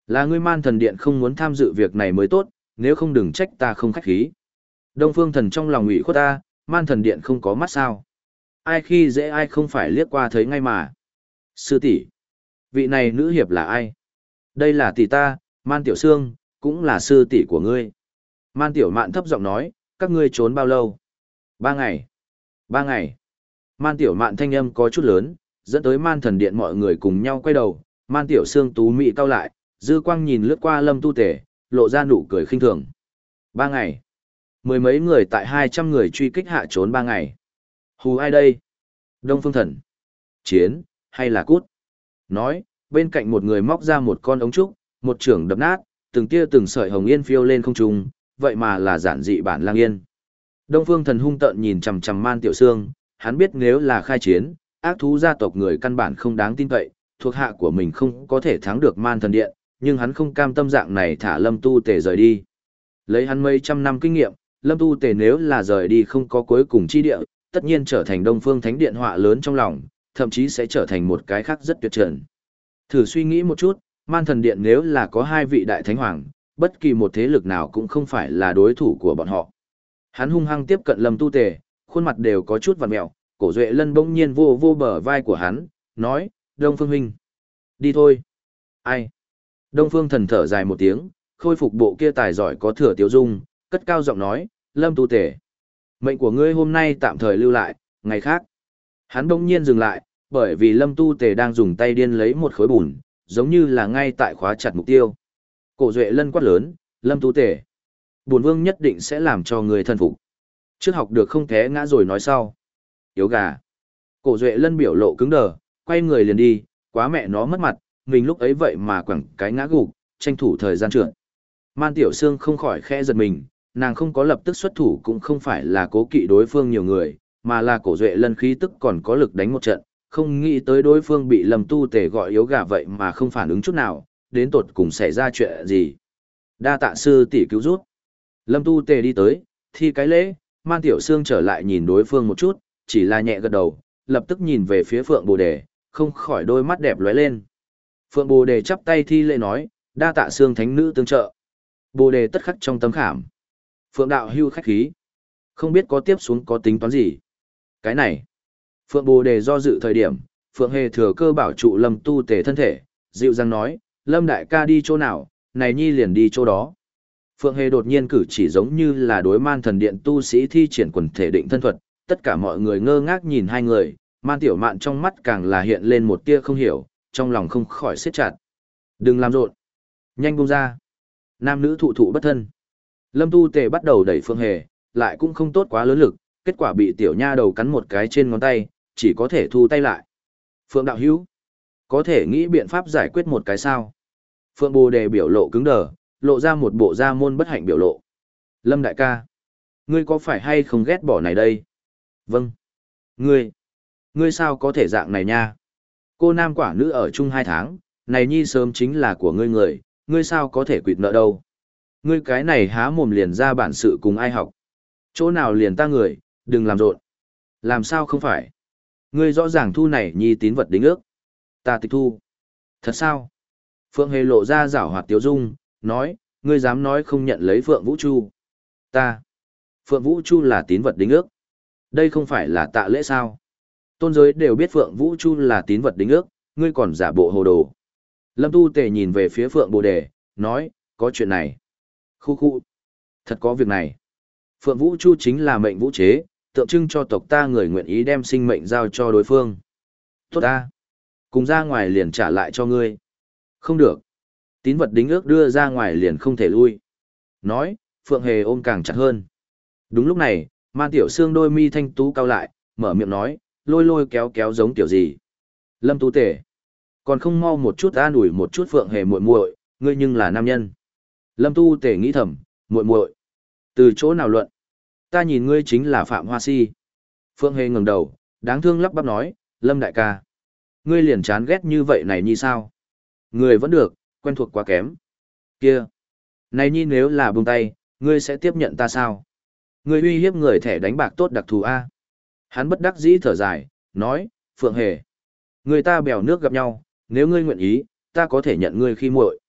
Speaker 1: Là ngươi Man Thần Điện không muốn tham dự việc này mới tốt, nếu không đừng trách ta không khách khí. Đông Phương Thần trong lòng ủy khuất ta, Man Thần Điện không có mắt sao. Ai khi dễ ai không phải liếc qua thấy ngay mà. Sư tỷ, vị này nữ hiệp là ai? Đây là tỷ ta, Man Tiểu Sương, cũng là sư tỷ của ngươi. Man Tiểu Mạn thấp giọng nói, các ngươi trốn bao lâu? Ba ngày. Ba ngày. Man Tiểu Mạn thanh âm có chút lớn, dẫn tới Man Thần Điện mọi người cùng nhau quay đầu. Man Tiểu Sương tú mị cau lại, dư quang nhìn lướt qua Lâm Tu Tể, lộ ra nụ cười khinh thường. Ba ngày. Mười mấy người tại hai trăm người truy kích hạ trốn ba ngày. Hù ai đây? Đông Phương Thần. Chiến, hay là cút? Nói, bên cạnh một người móc ra một con ống trúc, một trưởng đập nát, từng tia từng sợi hồng yên phiêu lên không trung, vậy mà là giản dị bản lang yên. Đông Phương Thần hung tợn nhìn chằm chằm Man Tiểu Sương, hắn biết nếu là khai chiến, ác thú gia tộc người căn bản không đáng tin cậy, thuộc hạ của mình không có thể thắng được Man Thần Điện, nhưng hắn không cam tâm dạng này thả Lâm Tu Tề rời đi. Lấy hắn mấy trăm năm kinh nghiệm, Lâm Tu Tề nếu là rời đi không có cuối cùng chi địa, tất nhiên trở thành Đông Phương Thánh Điện họa lớn trong lòng, thậm chí sẽ trở thành một cái khác rất tuyệt trần. Thử suy nghĩ một chút, Man Thần Điện nếu là có hai vị đại thánh hoàng, bất kỳ một thế lực nào cũng không phải là đối thủ của bọn họ. Hắn hung hăng tiếp cận Lâm Tu Tề, khuôn mặt đều có chút vặn mẹo, Cổ Duệ Lân bỗng nhiên vô vô bờ vai của hắn, nói, Đông Phương huynh, đi thôi. Ai? Đông Phương Thần thở dài một tiếng, khôi phục bộ kia tài giỏi có thừa tiếu dung, cất cao giọng nói, Lâm Tu Tề, mệnh của ngươi hôm nay tạm thời lưu lại, ngày khác. Hắn bỗng nhiên dừng lại, bởi vì Lâm Tu Tề đang dùng tay điên lấy một khối bùn, giống như là ngay tại khóa chặt mục tiêu. Cổ Duệ Lân quát lớn, Lâm Tu Tề, bổn vương nhất định sẽ làm cho người thân phục. Trước học được không té ngã rồi nói sau. Yếu gà. Cổ Duệ Lân biểu lộ cứng đờ, quay người liền đi, quá mẹ nó mất mặt, mình lúc ấy vậy mà quẳng cái ngã gục, tranh thủ thời gian trượt. Man Tiểu Sương không khỏi khẽ giật mình, nàng không có lập tức xuất thủ cũng không phải là cố kỵ đối phương nhiều người, mà là Cổ Duệ Lân khí tức còn có lực đánh một trận, không nghĩ tới đối phương bị Lâm Tu Tề gọi yếu gà vậy mà không phản ứng chút nào, đến tột cùng xảy ra chuyện gì. Đa tạ sư tỷ cứu rút. Lâm Tu Tề đi tới, thi cái lễ, Man Tiểu Sương trở lại nhìn đối phương một chút, chỉ là nhẹ gật đầu, lập tức nhìn về phía Phượng Bồ Đề, không khỏi đôi mắt đẹp lóe lên. Phượng Bồ Đề chắp tay thi lễ nói, đa tạ Sương thánh nữ tương trợ. Bồ Đề tất khắc trong tấm khảm. Phượng đạo hưu khách khí. Không biết có tiếp xuống có tính toán gì. Cái này. Phượng Bồ Đề do dự thời điểm, Phượng Hề thừa cơ bảo trụ Lâm Tu Tề thân thể, dịu dàng nói, Lâm đại ca đi chỗ nào, này nhi liền đi chỗ đó. Phượng Hề đột nhiên cử chỉ giống như là đối Man Thần Điện tu sĩ thi triển quần thể định thân thuật, tất cả mọi người ngơ ngác nhìn hai người, Man Tiểu Mạn trong mắt càng là hiện lên một tia không hiểu, trong lòng không khỏi siết chặt. Đừng làm rộn. Nhanh buông ra. Nam nữ thụ thụ bất thân. Lâm Tu Tề bắt đầu đẩy Phượng Hề, lại cũng không tốt quá lớn lực, kết quả bị tiểu nha đầu cắn một cái trên ngón tay, chỉ có thể thu tay lại. Phượng đạo hữu, có thể nghĩ biện pháp giải quyết một cái sao? Phượng Bồ Đề biểu lộ cứng đờ, lộ ra một bộ da môn bất hạnh biểu lộ. Lâm đại ca, ngươi có phải hay không ghét bỏ này đây? Vâng. Ngươi, ngươi sao có thể dạng này nha? Cô nam quả nữ ở chung hai tháng, này nhi sớm chính là của ngươi người, ngươi sao có thể quỵt nợ đâu? Ngươi cái này há mồm liền ra bản sự cùng ai học? Chỗ nào liền ta người, đừng làm rộn. Làm sao không phải? Ngươi rõ ràng thu này nhi tín vật đính ước. Ta tịch thu. Thật sao? Phượng Hề lộ ra giảo hoạt tiếu dung, nói, ngươi dám nói không nhận lấy Phượng Vũ Chu. Ta. Phượng Vũ Chu là tín vật đính ước. Đây không phải là tạ lễ sao? Tôn giới đều biết Phượng Vũ Chu là tín vật đính ước, ngươi còn giả bộ hồ đồ. Lâm Tu Tề nhìn về phía Phượng Bồ Đề, nói, có chuyện này. Khu khu. Thật có việc này. Phượng Vũ Chu chính là mệnh vũ chế, tượng trưng cho tộc ta người nguyện ý đem sinh mệnh giao cho đối phương. Tốt ta. Cùng ra ngoài liền trả lại cho ngươi. Không được. Tín vật đính ước đưa ra ngoài liền không thể lui. Nói, Phượng Hề ôm càng chặt hơn. Đúng lúc này, Man Tiểu Sương đôi mi thanh tú cao lại, mở miệng nói, lôi lôi kéo kéo giống kiểu gì. Lâm Tú Tể. Còn không mau một chút an ủi một chút Phượng Hề muội muội, ngươi nhưng là nam nhân. Lâm Tu Tể nghĩ thầm, muội muội, từ chỗ nào luận? Ta nhìn ngươi chính là Phạm Hoa Si. Phượng Hề ngẩng đầu, đáng thương lắp bắp nói, Lâm đại ca, ngươi liền chán ghét như vậy này như sao? Ngươi vẫn được, quen thuộc quá kém. Kia, này nhi nếu là buông tay, ngươi sẽ tiếp nhận ta sao? Ngươi uy hiếp người thẻ đánh bạc tốt đặc thù a. Hắn bất đắc dĩ thở dài, nói, Phượng Hề, người ta bèo nước gặp nhau, nếu ngươi nguyện ý, ta có thể nhận ngươi khi muội.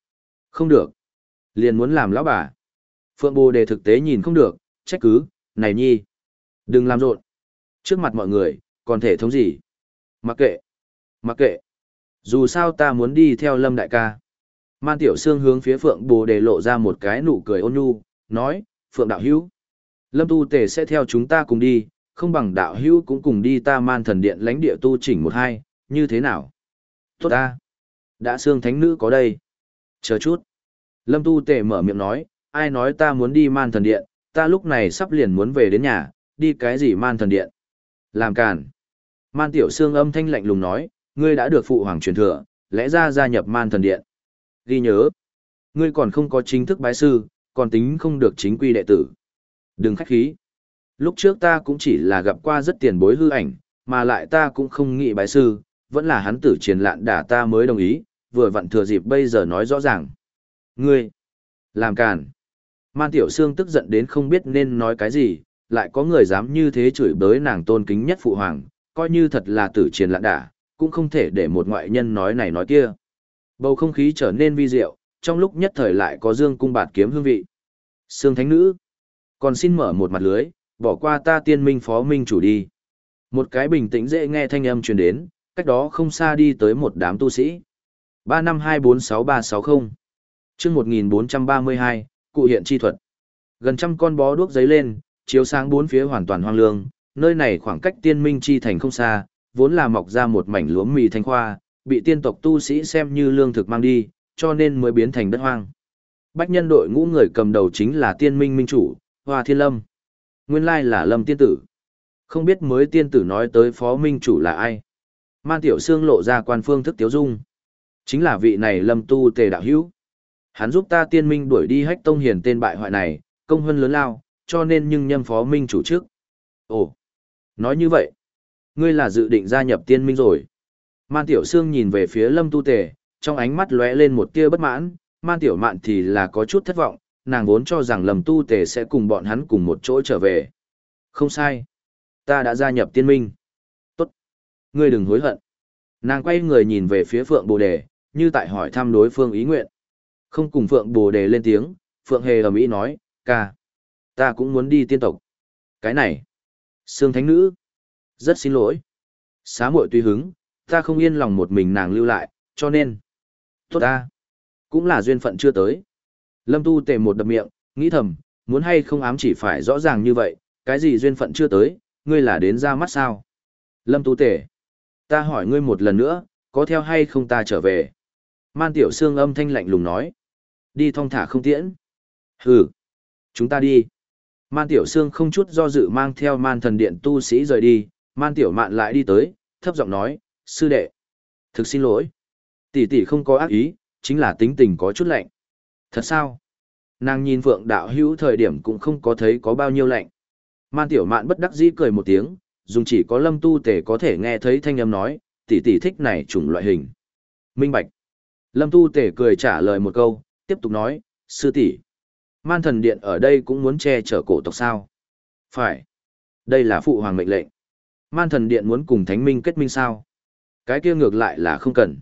Speaker 1: Không được. Liền muốn làm lão bà. Phượng Bồ Đề thực tế nhìn không được, trách cứ, này nhi. Đừng làm rộn. Trước mặt mọi người, còn thể thống gì? Mặc kệ. Mặc kệ. Dù sao ta muốn đi theo Lâm đại ca. Man Tiểu Sương hướng phía Phượng Bồ Đề lộ ra một cái nụ cười ôn nhu, nói, Phượng đạo hữu. Lâm tu tề sẽ theo chúng ta cùng đi, không bằng đạo hữu cũng cùng đi ta Man thần điện lãnh địa tu chỉnh một hai, như thế nào? Tốt ta. Đã Sương thánh nữ có đây. Chờ chút. Lâm tu tề mở miệng nói, ai nói ta muốn đi Man thần điện, ta lúc này sắp liền muốn về đến nhà, đi cái gì Man thần điện? Làm càn. Man Tiểu Sương âm thanh lạnh lùng nói, ngươi đã được phụ hoàng truyền thừa, lẽ ra gia nhập Man thần điện. Ghi nhớ, ngươi còn không có chính thức bái sư, còn tính không được chính quy đệ tử. Đừng khách khí. Lúc trước ta cũng chỉ là gặp qua rất tiền bối hư ảnh, mà lại ta cũng không nghĩ bái sư, vẫn là hắn tử triền lạn đả ta mới đồng ý, vừa vặn thừa dịp bây giờ nói rõ ràng. Ngươi, làm càn. Man Tiểu Sương tức giận đến không biết nên nói cái gì, lại có người dám như thế chửi bới nàng tôn kính nhất phụ hoàng, coi như thật là tử triền lạn đả, cũng không thể để một ngoại nhân nói này nói kia. Bầu không khí trở nên vi diệu, trong lúc nhất thời lại có dương cung bạt kiếm hương vị. Sương thánh nữ, còn xin mở một mặt lưới, bỏ qua ta tiên minh phó minh chủ đi. Một cái bình tĩnh dễ nghe thanh âm truyền đến, cách đó không xa đi tới một đám tu sĩ. ba năm hai bốn sáu ba sáu không. Chương một nghìn bốn trăm ba mươi hai, cụ hiện chi thuật. Gần trăm con bó đuốc giấy lên, chiếu sáng bốn phía hoàn toàn hoang lương, nơi này khoảng cách tiên minh chi thành không xa, vốn là mọc ra một mảnh lúa mì thanh khoa, bị tiên tộc tu sĩ xem như lương thực mang đi, cho nên mới biến thành đất hoang. Bách nhân đội ngũ người cầm đầu chính là tiên minh minh chủ, Hoa Thiên Lâm. Nguyên lai là Lâm tiên tử. Không biết mới tiên tử nói tới phó minh chủ là ai. Man Tiểu Sương lộ ra quan phương thức tiếu dung. Chính là vị này Lâm tu tề đạo hữu. Hắn giúp ta tiên minh đuổi đi Hách Tông Hiền tên bại hoại này, công hơn lớn lao, cho nên nhưng nhâm phó minh chủ trước. Ồ, nói như vậy, ngươi là dự định gia nhập tiên minh rồi. Man Tiểu Sương nhìn về phía Lâm tu tề, trong ánh mắt lóe lên một tia bất mãn, Man Tiểu Mạn thì là có chút thất vọng, nàng vốn cho rằng Lâm tu tề sẽ cùng bọn hắn cùng một chỗ trở về. Không sai, ta đã gia nhập tiên minh. Tốt, ngươi đừng hối hận. Nàng quay người nhìn về phía Phượng Bồ Đề, như tại hỏi thăm đối phương ý nguyện. Không cùng Phượng Bồ Đề lên tiếng, Phượng Hề ầm ĩ nói, ca, ta cũng muốn đi tiên tộc. Cái này, Sương thánh nữ, rất xin lỗi. Xá muội tùy hứng, ta không yên lòng một mình nàng lưu lại, cho nên, tốt ta, cũng là duyên phận chưa tới. Lâm tu tề một đập miệng, nghĩ thầm, muốn hay không ám chỉ phải rõ ràng như vậy, cái gì duyên phận chưa tới, ngươi là đến ra mắt sao? Lâm tu tề, ta hỏi ngươi một lần nữa, có theo hay không ta trở về? Man Tiểu Sương âm thanh lạnh lùng nói, đi thong thả không tiễn. Hừ, chúng ta đi. Man Tiểu Sương không chút do dự mang theo Man thần điện tu sĩ rời đi, Man Tiểu Mạn lại đi tới, thấp giọng nói, sư đệ, thực xin lỗi. Tỷ tỷ không có ác ý, chính là tính tình có chút lạnh. Thật sao? Nàng nhìn Phượng đạo hữu thời điểm cũng không có thấy có bao nhiêu lạnh. Man Tiểu Mạn bất đắc dĩ cười một tiếng, dùng chỉ có Lâm tu tề có thể nghe thấy thanh âm nói, tỷ tỷ thích này chủng loại hình. Minh bạch. Lâm tu tề cười trả lời một câu, tiếp tục nói, sư tỷ, Man thần điện ở đây cũng muốn che chở cổ tộc sao? Phải. Đây là phụ hoàng mệnh lệnh. Man thần điện muốn cùng thánh minh kết minh sao? Cái kia ngược lại là không cần.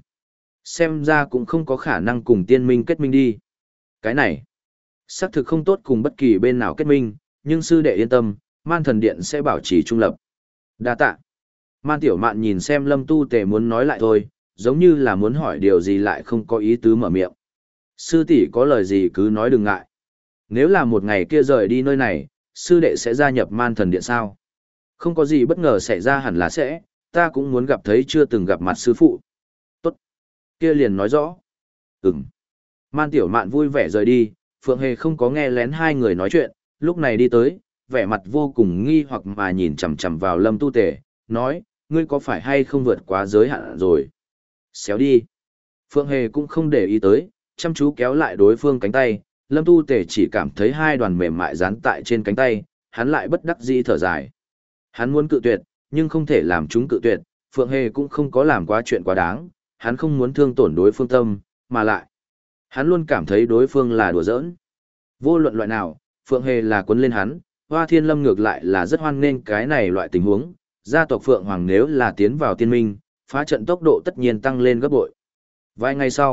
Speaker 1: Xem ra cũng không có khả năng cùng tiên minh kết minh đi. Cái này, xác thực không tốt cùng bất kỳ bên nào kết minh, nhưng sư đệ yên tâm, Man thần điện sẽ bảo trì trung lập. Đa tạ. Man Tiểu Mạn nhìn xem Lâm tu tề muốn nói lại thôi, giống như là muốn hỏi điều gì lại không có ý tứ mở miệng. Sư tỷ có lời gì cứ nói đừng ngại. Nếu là một ngày kia rời đi nơi này, sư đệ sẽ gia nhập Man thần điện sao? Không có gì bất ngờ xảy ra hẳn là sẽ, ta cũng muốn gặp thấy chưa từng gặp mặt sư phụ. Tốt. Kia liền nói rõ. Ừm. Man Tiểu Mạn vui vẻ rời đi, Phượng Hề không có nghe lén hai người nói chuyện, lúc này đi tới, vẻ mặt vô cùng nghi hoặc mà nhìn chằm chằm vào Lâm tu tề, nói, ngươi có phải hay không vượt quá giới hạn rồi? Xéo đi. Phượng Hề cũng không để ý tới, chăm chú kéo lại đối phương cánh tay, Lâm tu tề chỉ cảm thấy hai đoàn mềm mại dán tại trên cánh tay, hắn lại bất đắc dĩ thở dài. Hắn muốn cự tuyệt, nhưng không thể làm chúng cự tuyệt, Phượng Hề cũng không có làm quá chuyện quá đáng, hắn không muốn thương tổn đối phương tâm, mà lại, hắn luôn cảm thấy đối phương là đùa giỡn. Vô luận loại nào, Phượng Hề là quấn lên hắn, Hoa Thiên Lâm ngược lại là rất hoan nghênh cái này loại tình huống, gia tộc Phượng Hoàng nếu là tiến vào tiên minh, phá trận tốc độ tất nhiên tăng lên gấp bội. Vài ngày sau,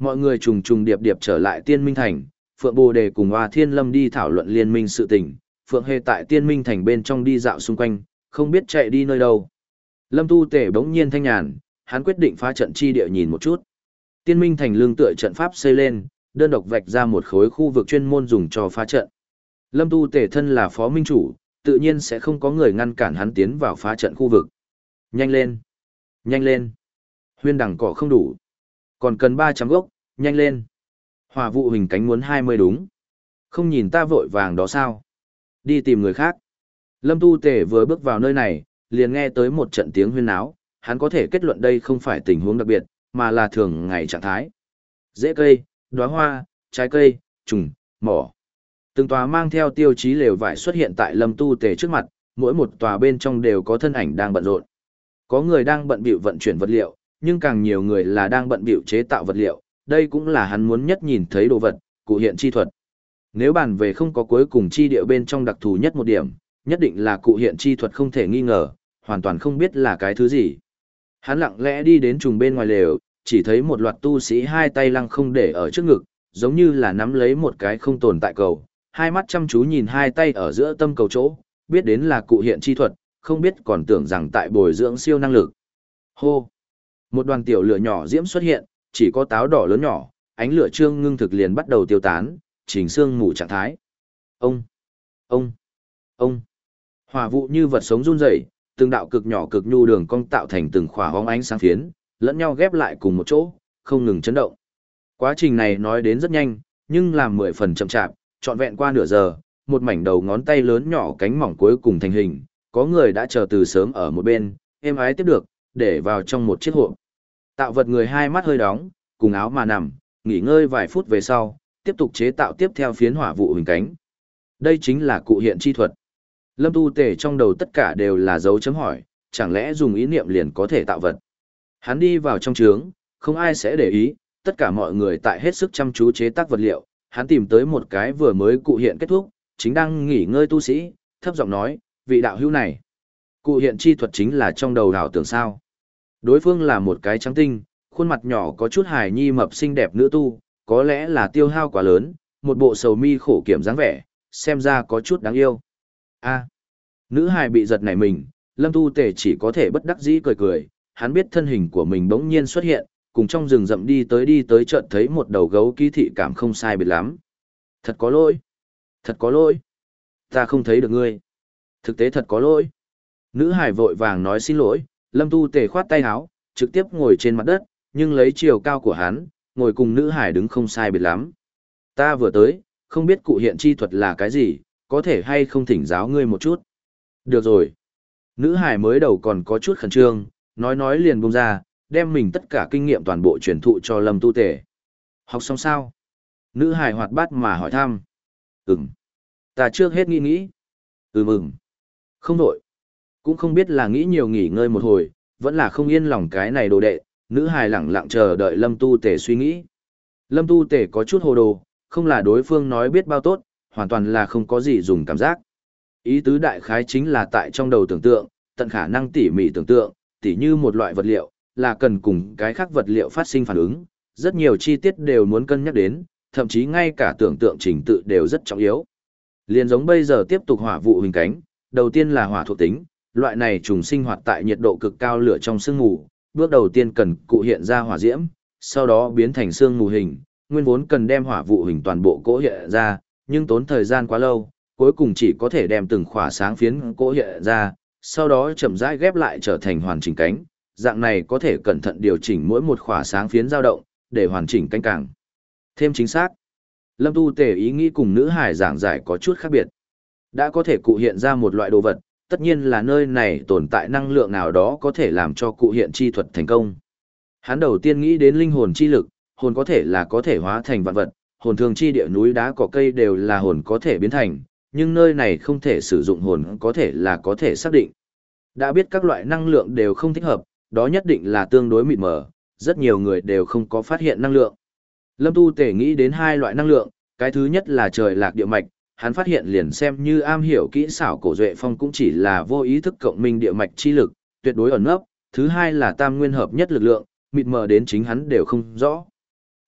Speaker 1: Mọi người trùng trùng điệp điệp trở lại Tiên Minh Thành, Phượng Bồ Đề cùng Hoa Thiên Lâm đi thảo luận liên minh sự tình, Phượng Hề tại Tiên Minh Thành bên trong đi dạo xung quanh, không biết chạy đi nơi đâu. Lâm Tu Tể bỗng nhiên thanh nhàn, hắn quyết định phá trận chi địa nhìn một chút. Tiên Minh Thành lương tựa trận pháp xây lên, đơn độc vạch ra một khối khu vực chuyên môn dùng cho phá trận. Lâm Tu Tể thân là phó minh chủ, tự nhiên sẽ không có người ngăn cản hắn tiến vào phá trận khu vực. Nhanh lên! Nhanh lên! Huyên đằng cỏ không đủ. Còn cần ba trăm gốc, nhanh lên! Hỏa vụ hình cánh muốn hai mươi đúng. Không nhìn ta vội vàng đó sao? Đi tìm người khác. Lâm Tu Tể vừa bước vào nơi này, liền nghe tới một trận tiếng huyên náo, hắn có thể kết luận đây không phải tình huống đặc biệt, mà là thường ngày trạng thái. Rễ cây, đóa hoa, trái cây, trùng, mỏ. Từng tòa mang theo tiêu chí lều vải xuất hiện tại Lâm Tu Tể trước mặt, mỗi một tòa bên trong đều có thân ảnh đang bận rộn. Có người đang bận bịu vận chuyển vật liệu, nhưng càng nhiều người là đang bận bịu chế tạo vật liệu, đây cũng là hắn muốn nhất nhìn thấy đồ vật, cụ hiện chi thuật. Nếu bàn về không có cuối cùng chi địa bên trong đặc thù nhất một điểm, nhất định là cụ hiện chi thuật không thể nghi ngờ, hoàn toàn không biết là cái thứ gì. Hắn lặng lẽ đi đến trùng bên ngoài lều, chỉ thấy một loạt tu sĩ hai tay lăng không để ở trước ngực, giống như là nắm lấy một cái không tồn tại cầu, hai mắt chăm chú nhìn hai tay ở giữa tâm cầu chỗ, biết đến là cụ hiện chi thuật, không biết còn tưởng rằng tại bồi dưỡng siêu năng lực. Hô! Một đoàn tiểu lửa nhỏ diễm xuất hiện, chỉ có táo đỏ lớn nhỏ, ánh lửa trương ngưng thực liền bắt đầu tiêu tán, chỉnh xương mù trạng thái. Ông! Ông! Ông! Hỏa vụ như vật sống run rẩy, từng đạo cực nhỏ cực nhu đường cong tạo thành từng khỏa hóng ánh sáng phiến, lẫn nhau ghép lại cùng một chỗ, không ngừng chấn động. Quá trình này nói đến rất nhanh, nhưng làm mười phần chậm chạp, trọn vẹn qua nửa giờ, một mảnh đầu ngón tay lớn nhỏ cánh mỏng cuối cùng thành hình, có người đã chờ từ sớm ở một bên, êm ái tiếp được, để vào trong một chiếc hộp. Tạo vật người hai mắt hơi đóng, cùng áo mà nằm, nghỉ ngơi vài phút về sau, tiếp tục chế tạo tiếp theo phiến hỏa vụ hình cánh. Đây chính là cụ hiện chi thuật. Lâm Tu Tể trong đầu tất cả đều là dấu chấm hỏi, chẳng lẽ dùng ý niệm liền có thể tạo vật. Hắn đi vào trong trướng, không ai sẽ để ý, tất cả mọi người tại hết sức chăm chú chế tác vật liệu, hắn tìm tới một cái vừa mới cụ hiện kết thúc, chính đang nghỉ ngơi tu sĩ, thấp giọng nói, vị đạo hữu này, cụ hiện chi thuật chính là trong đầu ảo tưởng sao. Đối phương là một cái trắng tinh, khuôn mặt nhỏ có chút hài nhi mập xinh đẹp nữ tu, có lẽ là tiêu hao quá lớn, một bộ sầu mi khổ kiểm dáng vẻ, xem ra có chút đáng yêu. A, nữ hài bị giật nảy mình, Lâm Tu Tể chỉ có thể bất đắc dĩ cười cười, hắn biết thân hình của mình bỗng nhiên xuất hiện, cùng trong rừng rậm đi tới đi tới chợt thấy một đầu gấu ký thị cảm không sai biệt lắm. Thật có lỗi, thật có lỗi, ta không thấy được ngươi. Thực tế thật có lỗi. Nữ hài vội vàng nói xin lỗi, Lâm Tu Tể khoát tay áo, trực tiếp ngồi trên mặt đất, nhưng lấy chiều cao của hắn, ngồi cùng nữ hài đứng không sai biệt lắm. Ta vừa tới, không biết cụ hiện chi thuật là cái gì, có thể hay không thỉnh giáo ngươi một chút. Được rồi. Nữ hài mới đầu còn có chút khẩn trương, nói nói liền buông ra, đem mình tất cả kinh nghiệm toàn bộ truyền thụ cho Lâm Tu Tể. Học xong sao? Nữ hài hoạt bát mà hỏi thăm. Ừm. Ta trước hết nghĩ nghĩ. Ừm ừm. Không đổi. Cũng không biết là nghĩ nhiều nghỉ ngơi một hồi, vẫn là không yên lòng cái này đồ đệ, nữ hài lẳng lặng chờ đợi Lâm Tu Tể suy nghĩ. Lâm Tu Tể có chút hồ đồ, không là đối phương nói biết bao tốt, hoàn toàn là không có gì dùng cảm giác. Ý tứ đại khái chính là tại trong đầu tưởng tượng, tận khả năng tỉ mỉ tưởng tượng, tỉ như một loại vật liệu, là cần cùng cái khác vật liệu phát sinh phản ứng, rất nhiều chi tiết đều muốn cân nhắc đến, thậm chí ngay cả tưởng tượng trình tự đều rất trọng yếu. Liên giống bây giờ tiếp tục hỏa vụ hình cánh, đầu tiên là hỏa thuộc tính, loại này trùng sinh hoạt tại nhiệt độ cực cao lửa trong sương mù, bước đầu tiên cần cụ hiện ra hỏa diễm, sau đó biến thành sương mù hình, nguyên vốn cần đem hỏa vụ hình toàn bộ cỗ hiện ra, nhưng tốn thời gian quá lâu, cuối cùng chỉ có thể đem từng khỏa sáng phiến cỗ hiện ra, sau đó chậm rãi ghép lại trở thành hoàn chỉnh cánh, dạng này có thể cẩn thận điều chỉnh mỗi một khỏa sáng phiến dao động, để hoàn chỉnh cánh càng thêm chính xác. Lâm Tu Tể ý nghĩ cùng nữ hải giảng giải có chút khác biệt. Đã có thể cụ hiện ra một loại đồ vật, tất nhiên là nơi này tồn tại năng lượng nào đó có thể làm cho cụ hiện chi thuật thành công. Hắn đầu tiên nghĩ đến linh hồn chi lực, hồn có thể là có thể hóa thành vạn vật, hồn thường chi địa núi đá cỏ cây đều là hồn có thể biến thành, nhưng nơi này không thể sử dụng hồn có thể là có thể xác định. Đã biết các loại năng lượng đều không thích hợp, đó nhất định là tương đối mịt mờ, rất nhiều người đều không có phát hiện năng lượng. Lâm Tu Tể nghĩ đến hai loại năng lượng, cái thứ nhất là trời lạc địa mạch, hắn phát hiện liền xem như am hiểu kỹ xảo cổ duệ phong cũng chỉ là vô ý thức cộng minh địa mạch chi lực, tuyệt đối ẩn nấp. Thứ hai là tam nguyên hợp nhất lực lượng, mịt mờ đến chính hắn đều không rõ.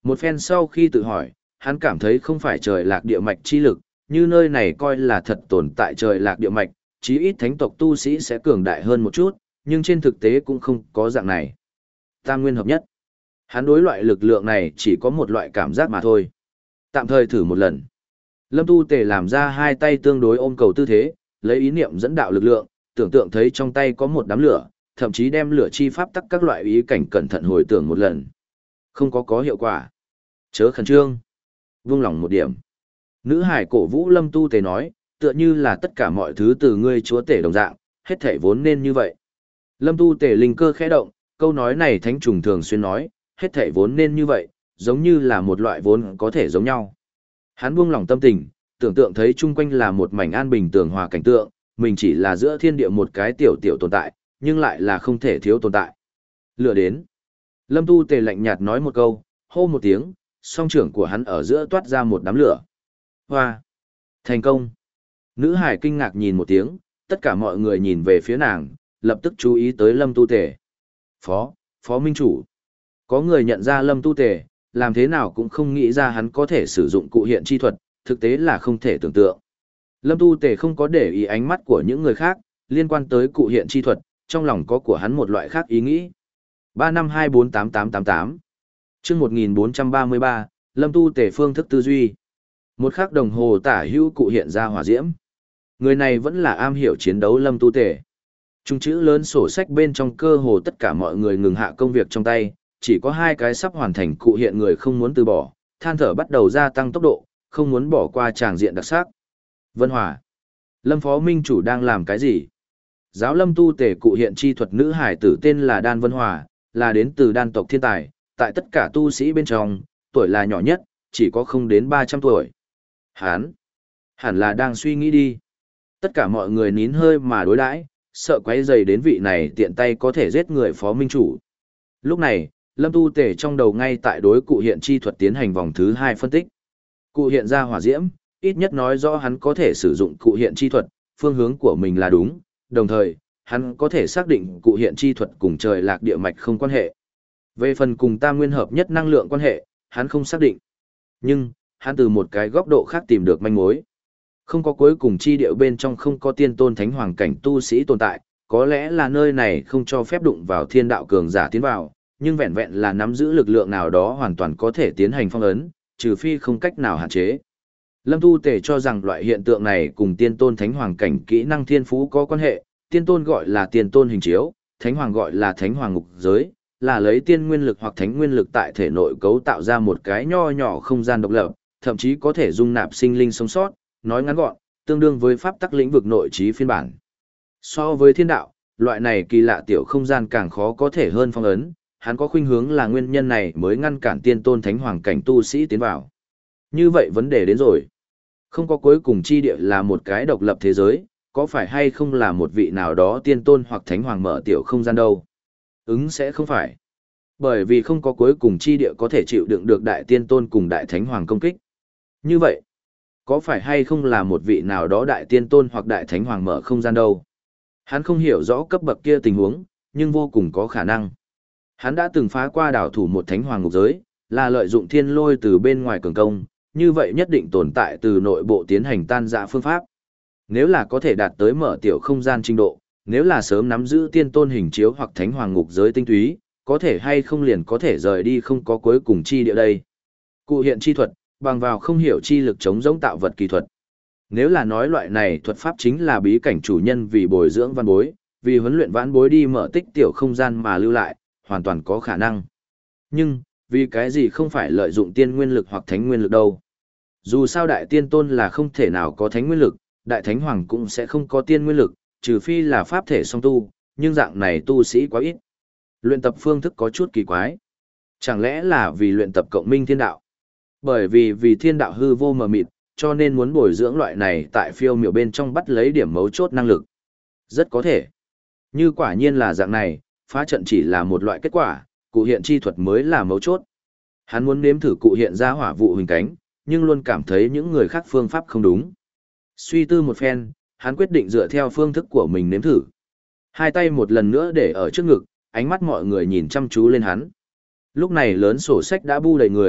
Speaker 1: Một phen sau khi tự hỏi, hắn cảm thấy không phải trời lạc địa mạch chi lực, như nơi này coi là thật tồn tại trời lạc địa mạch, chí ít thánh tộc tu sĩ sẽ cường đại hơn một chút, nhưng trên thực tế cũng không có dạng này. Tam nguyên hợp nhất. Hắn đối loại lực lượng này chỉ có một loại cảm giác mà thôi. Tạm thời thử một lần. Lâm Tu Tề làm ra hai tay tương đối ôm cầu tư thế, lấy ý niệm dẫn đạo lực lượng, tưởng tượng thấy trong tay có một đám lửa, thậm chí đem lửa chi pháp tắc các loại ý cảnh cẩn thận hồi tưởng một lần. Không có có hiệu quả. Chớ khẩn trương. Vung lòng một điểm. Nữ hải cổ vũ Lâm Tu Tề nói, tựa như là tất cả mọi thứ từ ngươi chúa tể đồng dạng, hết thể vốn nên như vậy. Lâm Tu Tề linh cơ khẽ động, câu nói này thánh trùng thường xuyên nói, hết thể vốn nên như vậy, giống như là một loại vốn có thể giống nhau. Hắn buông lòng tâm tình, tưởng tượng thấy chung quanh là một mảnh an bình tường hòa cảnh tượng, mình chỉ là giữa thiên địa một cái tiểu tiểu tồn tại, nhưng lại là không thể thiếu tồn tại. Lửa đến. Lâm Tu Tề lạnh nhạt nói một câu, hô một tiếng, song trưởng của hắn ở giữa toát ra một đám lửa. Hoa! Thành công! Nữ hải kinh ngạc nhìn một tiếng, tất cả mọi người nhìn về phía nàng, lập tức chú ý tới Lâm Tu Tề. Phó, Phó Minh Chủ. Có người nhận ra Lâm Tu Tề, làm thế nào cũng không nghĩ ra hắn có thể sử dụng cụ hiện chi thuật, thực tế là không thể tưởng tượng. Lâm Tu Tề không có để ý ánh mắt của những người khác, liên quan tới cụ hiện chi thuật, trong lòng có của hắn một loại khác ý nghĩ. ba năm hai bốn tám tám tám tám Chương một nghìn bốn trăm ba mươi ba, Lâm Tu Tề phương thức tư duy. Một khắc đồng hồ tả hữu cụ hiện ra hỏa diễm. Người này vẫn là am hiểu chiến đấu Lâm Tu Tề. Trung chữ lớn sổ sách bên trong cơ hồ tất cả mọi người ngừng hạ công việc trong tay, chỉ có hai cái sắp hoàn thành cụ hiện người không muốn từ bỏ, than thở bắt đầu gia tăng tốc độ, không muốn bỏ qua tràng diện đặc sắc. Vân Hòa. Lâm Phó Minh Chủ đang làm cái gì? Giáo Lâm Tu Tề cụ hiện chi thuật nữ hải tử tên là Đan Vân Hòa, là đến từ đan tộc thiên tài, tại tất cả tu sĩ bên trong, tuổi là nhỏ nhất, chỉ có không đến ba trăm tuổi. Hán, hẳn là đang suy nghĩ đi. Tất cả mọi người nín hơi mà đối đãi, sợ quấy rầy đến vị này tiện tay có thể giết người Phó Minh Chủ. Lúc này, Lâm Tu Tề trong đầu ngay tại đối cụ hiện chi thuật tiến hành vòng thứ hai phân tích. Cụ hiện ra hỏa diễm, ít nhất nói rõ hắn có thể sử dụng cụ hiện chi thuật, phương hướng của mình là đúng, đồng thời, hắn có thể xác định cụ hiện chi thuật cùng trời lạc địa mạch không quan hệ. Về phần cùng tam nguyên hợp nhất năng lượng quan hệ, hắn không xác định. Nhưng, hắn từ một cái góc độ khác tìm được manh mối. Không có cuối cùng chi địa bên trong không có tiên tôn thánh hoàng cảnh tu sĩ tồn tại, có lẽ là nơi này không cho phép đụng vào thiên đạo cường giả tiến vào, nhưng vẹn vẹn là nắm giữ lực lượng nào đó hoàn toàn có thể tiến hành phong ấn, trừ phi không cách nào hạn chế. Lâm Tu Tề cho rằng loại hiện tượng này cùng tiên tôn thánh hoàng cảnh kỹ năng thiên phú có quan hệ, tiên tôn gọi là tiên tôn hình chiếu, thánh hoàng gọi là thánh hoàng ngục giới, là lấy tiên nguyên lực hoặc thánh nguyên lực tại thể nội cấu tạo ra một cái nho nhỏ không gian độc lập, thậm chí có thể dung nạp sinh linh sống sót, nói ngắn gọn, tương đương với pháp tắc lĩnh vực nội trí phiên bản. So với thiên đạo, loại này kỳ lạ tiểu không gian càng khó có thể hơn phong ấn, hắn có khuynh hướng là nguyên nhân này mới ngăn cản tiên tôn thánh hoàng cảnh tu sĩ tiến vào. Như vậy vấn đề đến rồi. Không có cuối cùng chi địa là một cái độc lập thế giới, có phải hay không là một vị nào đó tiên tôn hoặc thánh hoàng mở tiểu không gian đâu? Ứng sẽ không phải. Bởi vì không có cuối cùng chi địa có thể chịu đựng được đại tiên tôn cùng đại thánh hoàng công kích. Như vậy, có phải hay không là một vị nào đó đại tiên tôn hoặc đại thánh hoàng mở không gian đâu? Hắn không hiểu rõ cấp bậc kia tình huống, nhưng vô cùng có khả năng. Hắn đã từng phá qua đảo thủ một thánh hoàng ngục giới, là lợi dụng thiên lôi từ bên ngoài cường công, như vậy nhất định tồn tại từ nội bộ tiến hành tan rã phương pháp. Nếu là có thể đạt tới mở tiểu không gian trình độ, nếu là sớm nắm giữ tiên tôn hình chiếu hoặc thánh hoàng ngục giới tinh túy, có thể hay không liền có thể rời đi không có cuối cùng chi địa đây. Cụ hiện chi thuật, bằng vào không hiểu chi lực chống giống tạo vật kỳ thuật. Nếu là nói loại này thuật pháp chính là bí cảnh chủ nhân vì bồi dưỡng văn bối, vì huấn luyện vãn bối đi mở tích tiểu không gian mà lưu lại, hoàn toàn có khả năng. Nhưng, vì cái gì không phải lợi dụng tiên nguyên lực hoặc thánh nguyên lực đâu? Dù sao đại tiên tôn là không thể nào có thánh nguyên lực, đại thánh hoàng cũng sẽ không có tiên nguyên lực, trừ phi là pháp thể song tu, nhưng dạng này tu sĩ quá ít. Luyện tập phương thức có chút kỳ quái. Chẳng lẽ là vì luyện tập cộng minh thiên đạo? Bởi vì vì thiên đạo hư vô mờ mịt, cho nên muốn bồi dưỡng loại này tại phiêu miểu bên trong bắt lấy điểm mấu chốt năng lực. Rất có thể. Như quả nhiên là dạng này, phá trận chỉ là một loại kết quả, cụ hiện chi thuật mới là mấu chốt. Hắn muốn nếm thử cụ hiện ra hỏa vụ hình cánh, nhưng luôn cảm thấy những người khác phương pháp không đúng. Suy tư một phen, hắn quyết định dựa theo phương thức của mình nếm thử. Hai tay một lần nữa để ở trước ngực, ánh mắt mọi người nhìn chăm chú lên hắn. Lúc này lớn sổ sách đã bu đầy người,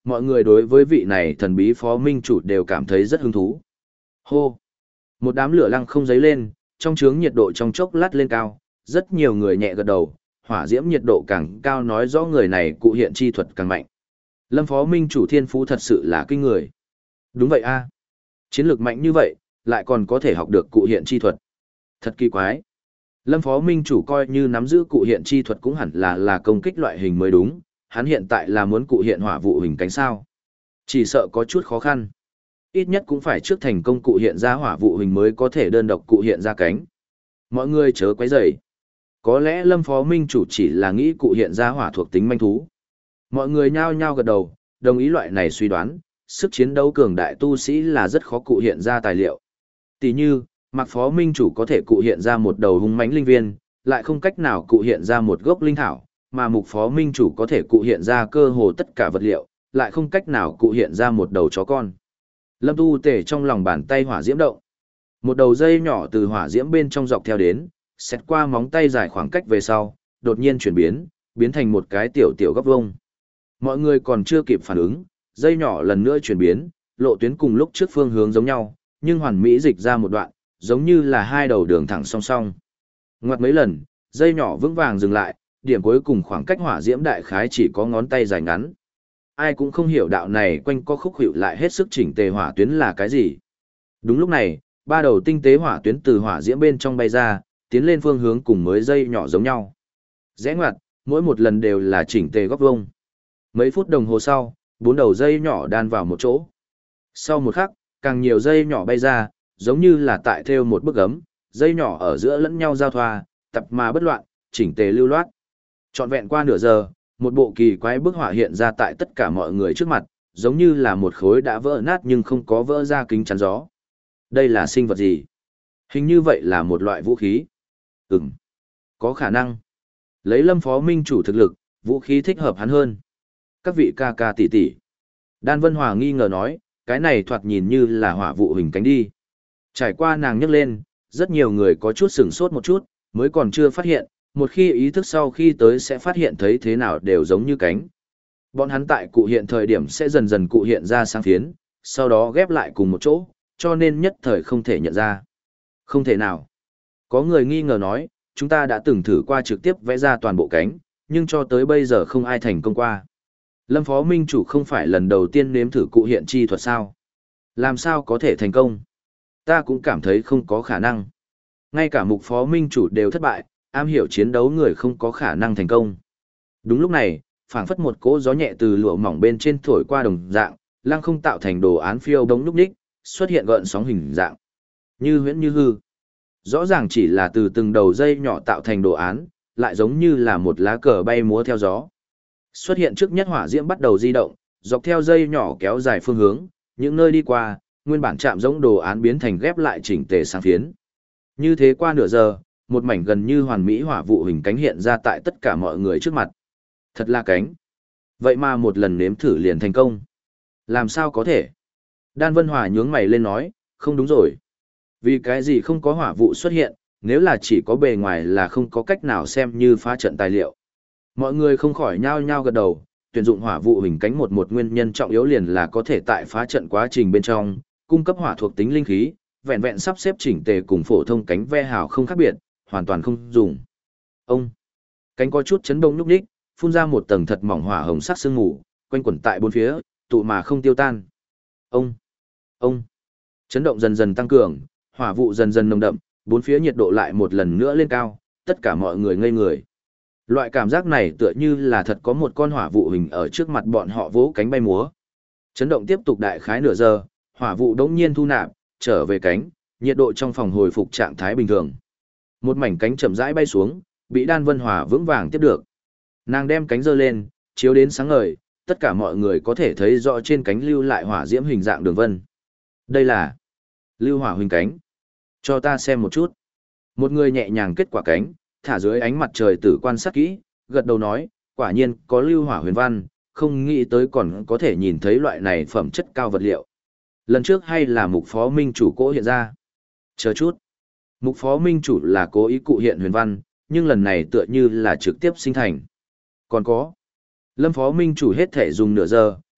Speaker 1: mọi người đối với vị này thần bí phó minh chủ đều cảm thấy rất hứng thú. Hô! Một đám lửa lăng không dấy lên, trong trướng nhiệt độ trong chốc lát lên cao, rất nhiều người nhẹ gật đầu, hỏa diễm nhiệt độ càng cao nói rõ người này cụ hiện chi thuật càng mạnh. Lâm phó minh chủ thiên phú thật sự là kinh người. Đúng vậy a, chiến lược mạnh như vậy, lại còn có thể học được cụ hiện chi thuật. Thật kỳ quái. Lâm phó minh chủ coi như nắm giữ cụ hiện chi thuật cũng hẳn là là công kích loại hình mới đúng, hắn hiện tại là muốn cụ hiện hỏa vụ hình cánh sao. Chỉ sợ có chút khó khăn. Ít nhất cũng phải trước thành công cụ hiện ra hỏa vụ hình mới có thể đơn độc cụ hiện ra cánh. Mọi người chớ quấy rầy. Có lẽ Lâm phó minh chủ chỉ là nghĩ cụ hiện ra hỏa thuộc tính manh thú. Mọi người nhao nhao gật đầu, đồng ý loại này suy đoán, sức chiến đấu cường đại tu sĩ là rất khó cụ hiện ra tài liệu. Tỷ như, Mạc phó minh chủ có thể cụ hiện ra một đầu hung mãnh linh viên, lại không cách nào cụ hiện ra một gốc linh thảo, mà Mục phó minh chủ có thể cụ hiện ra cơ hồ tất cả vật liệu, lại không cách nào cụ hiện ra một đầu chó con. Lâm Tu Tể trong lòng bàn tay hỏa diễm động. Một đầu dây nhỏ từ hỏa diễm bên trong dọc theo đến, xét qua móng tay dài khoảng cách về sau, đột nhiên chuyển biến, biến thành một cái tiểu tiểu góc vuông. Mọi người còn chưa kịp phản ứng, dây nhỏ lần nữa chuyển biến, lộ tuyến cùng lúc trước phương hướng giống nhau, nhưng hoàn mỹ dịch ra một đoạn, giống như là hai đầu đường thẳng song song. Ngoặt mấy lần, dây nhỏ vững vàng dừng lại, điểm cuối cùng khoảng cách hỏa diễm đại khái chỉ có ngón tay dài ngắn. Ai cũng không hiểu đạo này quanh co khúc hiệu lại hết sức chỉnh tề hỏa tuyến là cái gì. Đúng lúc này, ba đầu tinh tế hỏa tuyến từ hỏa diễm bên trong bay ra, tiến lên phương hướng cùng mới dây nhỏ giống nhau. Rẽ ngoặt, mỗi một lần đều là chỉnh tề góc vuông. Mấy phút đồng hồ sau, bốn đầu dây nhỏ đan vào một chỗ. Sau một khắc, càng nhiều dây nhỏ bay ra, giống như là tại theo một bức gấm, dây nhỏ ở giữa lẫn nhau giao thoa, tập mà bất loạn, chỉnh tề lưu loát. Trọn vẹn qua nửa giờ, một bộ kỳ quái bức họa hiện ra tại tất cả mọi người trước mặt, giống như là một khối đã vỡ nát nhưng không có vỡ ra kính chắn gió. Đây là sinh vật gì? Hình như vậy là một loại vũ khí. Ừm, có khả năng. Lấy Lâm phó minh chủ thực lực, vũ khí thích hợp hắn hơn. Các vị ca ca tỷ tỷ. Đan Vân Hòa nghi ngờ nói, cái này thoạt nhìn như là hỏa vụ hình cánh đi. Trải qua nàng nhấc lên, rất nhiều người có chút sửng sốt một chút, mới còn chưa phát hiện, một khi ý thức sau khi tới sẽ phát hiện thấy thế nào đều giống như cánh. Bọn hắn tại cụ hiện thời điểm sẽ dần dần cụ hiện ra sáng phiến, sau đó ghép lại cùng một chỗ, cho nên nhất thời không thể nhận ra. Không thể nào. Có người nghi ngờ nói, chúng ta đã từng thử qua trực tiếp vẽ ra toàn bộ cánh, nhưng cho tới bây giờ không ai thành công qua. Lâm phó minh chủ không phải lần đầu tiên nếm thử cụ hiện chi thuật sao? Làm sao có thể thành công? Ta cũng cảm thấy không có khả năng. Ngay cả Mục phó minh chủ đều thất bại, am hiểu chiến đấu người không có khả năng thành công. Đúng lúc này, phảng phất một cỗ gió nhẹ từ lụa mỏng bên trên thổi qua đồng dạng, lăng không tạo thành đồ án phiêu bóng lúc ních, xuất hiện gợn sóng hình dạng. Như huyễn như hư. Rõ ràng chỉ là từ từng đầu dây nhỏ tạo thành đồ án, lại giống như là một lá cờ bay múa theo gió. Xuất hiện trước nhất hỏa diễm bắt đầu di động, dọc theo dây nhỏ kéo dài phương hướng, những nơi đi qua, nguyên bản chạm giống đồ án biến thành ghép lại chỉnh tề sáng phiến. Như thế qua nửa giờ, một mảnh gần như hoàn mỹ hỏa vụ hình cánh hiện ra tại tất cả mọi người trước mặt. Thật là cánh. Vậy mà một lần nếm thử liền thành công. Làm sao có thể? Đan Vân Hòa nhướng mày lên nói, không đúng rồi. Vì cái gì không có hỏa vụ xuất hiện, nếu là chỉ có bề ngoài là không có cách nào xem như phá trận tài liệu. Mọi người không khỏi nhao nhao gật đầu, tuyển dụng hỏa vụ hình cánh một một nguyên nhân trọng yếu liền là có thể tại phá trận quá trình bên trong, cung cấp hỏa thuộc tính linh khí, vẹn vẹn sắp xếp chỉnh tề cùng phổ thông cánh ve hào không khác biệt, hoàn toàn không dùng. Ông, cánh có chút chấn động lúc đích, phun ra một tầng thật mỏng hỏa hồng sắc sương mù, quanh quẩn tại bốn phía, tụ mà không tiêu tan. Ông, ông, chấn động dần dần tăng cường, hỏa vụ dần dần nồng đậm, bốn phía nhiệt độ lại một lần nữa lên cao, tất cả mọi người ngây người. Loại cảm giác này tựa như là thật có một con hỏa vụ hình ở trước mặt bọn họ vỗ cánh bay múa. Chấn động tiếp tục đại khái nửa giờ, hỏa vụ đống nhiên thu nạp, trở về cánh, nhiệt độ trong phòng hồi phục trạng thái bình thường. Một mảnh cánh chậm rãi bay xuống, bị Đan Vân Hòa vững vàng tiếp được. Nàng đem cánh giơ lên, chiếu đến sáng ngời, tất cả mọi người có thể thấy rõ trên cánh lưu lại hỏa diễm hình dạng đường vân. Đây là lưu hỏa huỳnh cánh. Cho ta xem một chút. Một người nhẹ nhàng kết quả cánh, thả dưới ánh mặt trời tử quan sát kỹ, gật đầu nói, quả nhiên có lưu hỏa huyền văn, không nghĩ tới còn có thể nhìn thấy loại này phẩm chất cao vật liệu. Lần trước hay là Mục phó minh chủ cố hiện ra. Chờ chút. Mục phó minh chủ là cố ý cụ hiện huyền văn, nhưng lần này tựa như là trực tiếp sinh thành. Còn có. Lâm phó minh chủ hết thể dùng nửa giờ,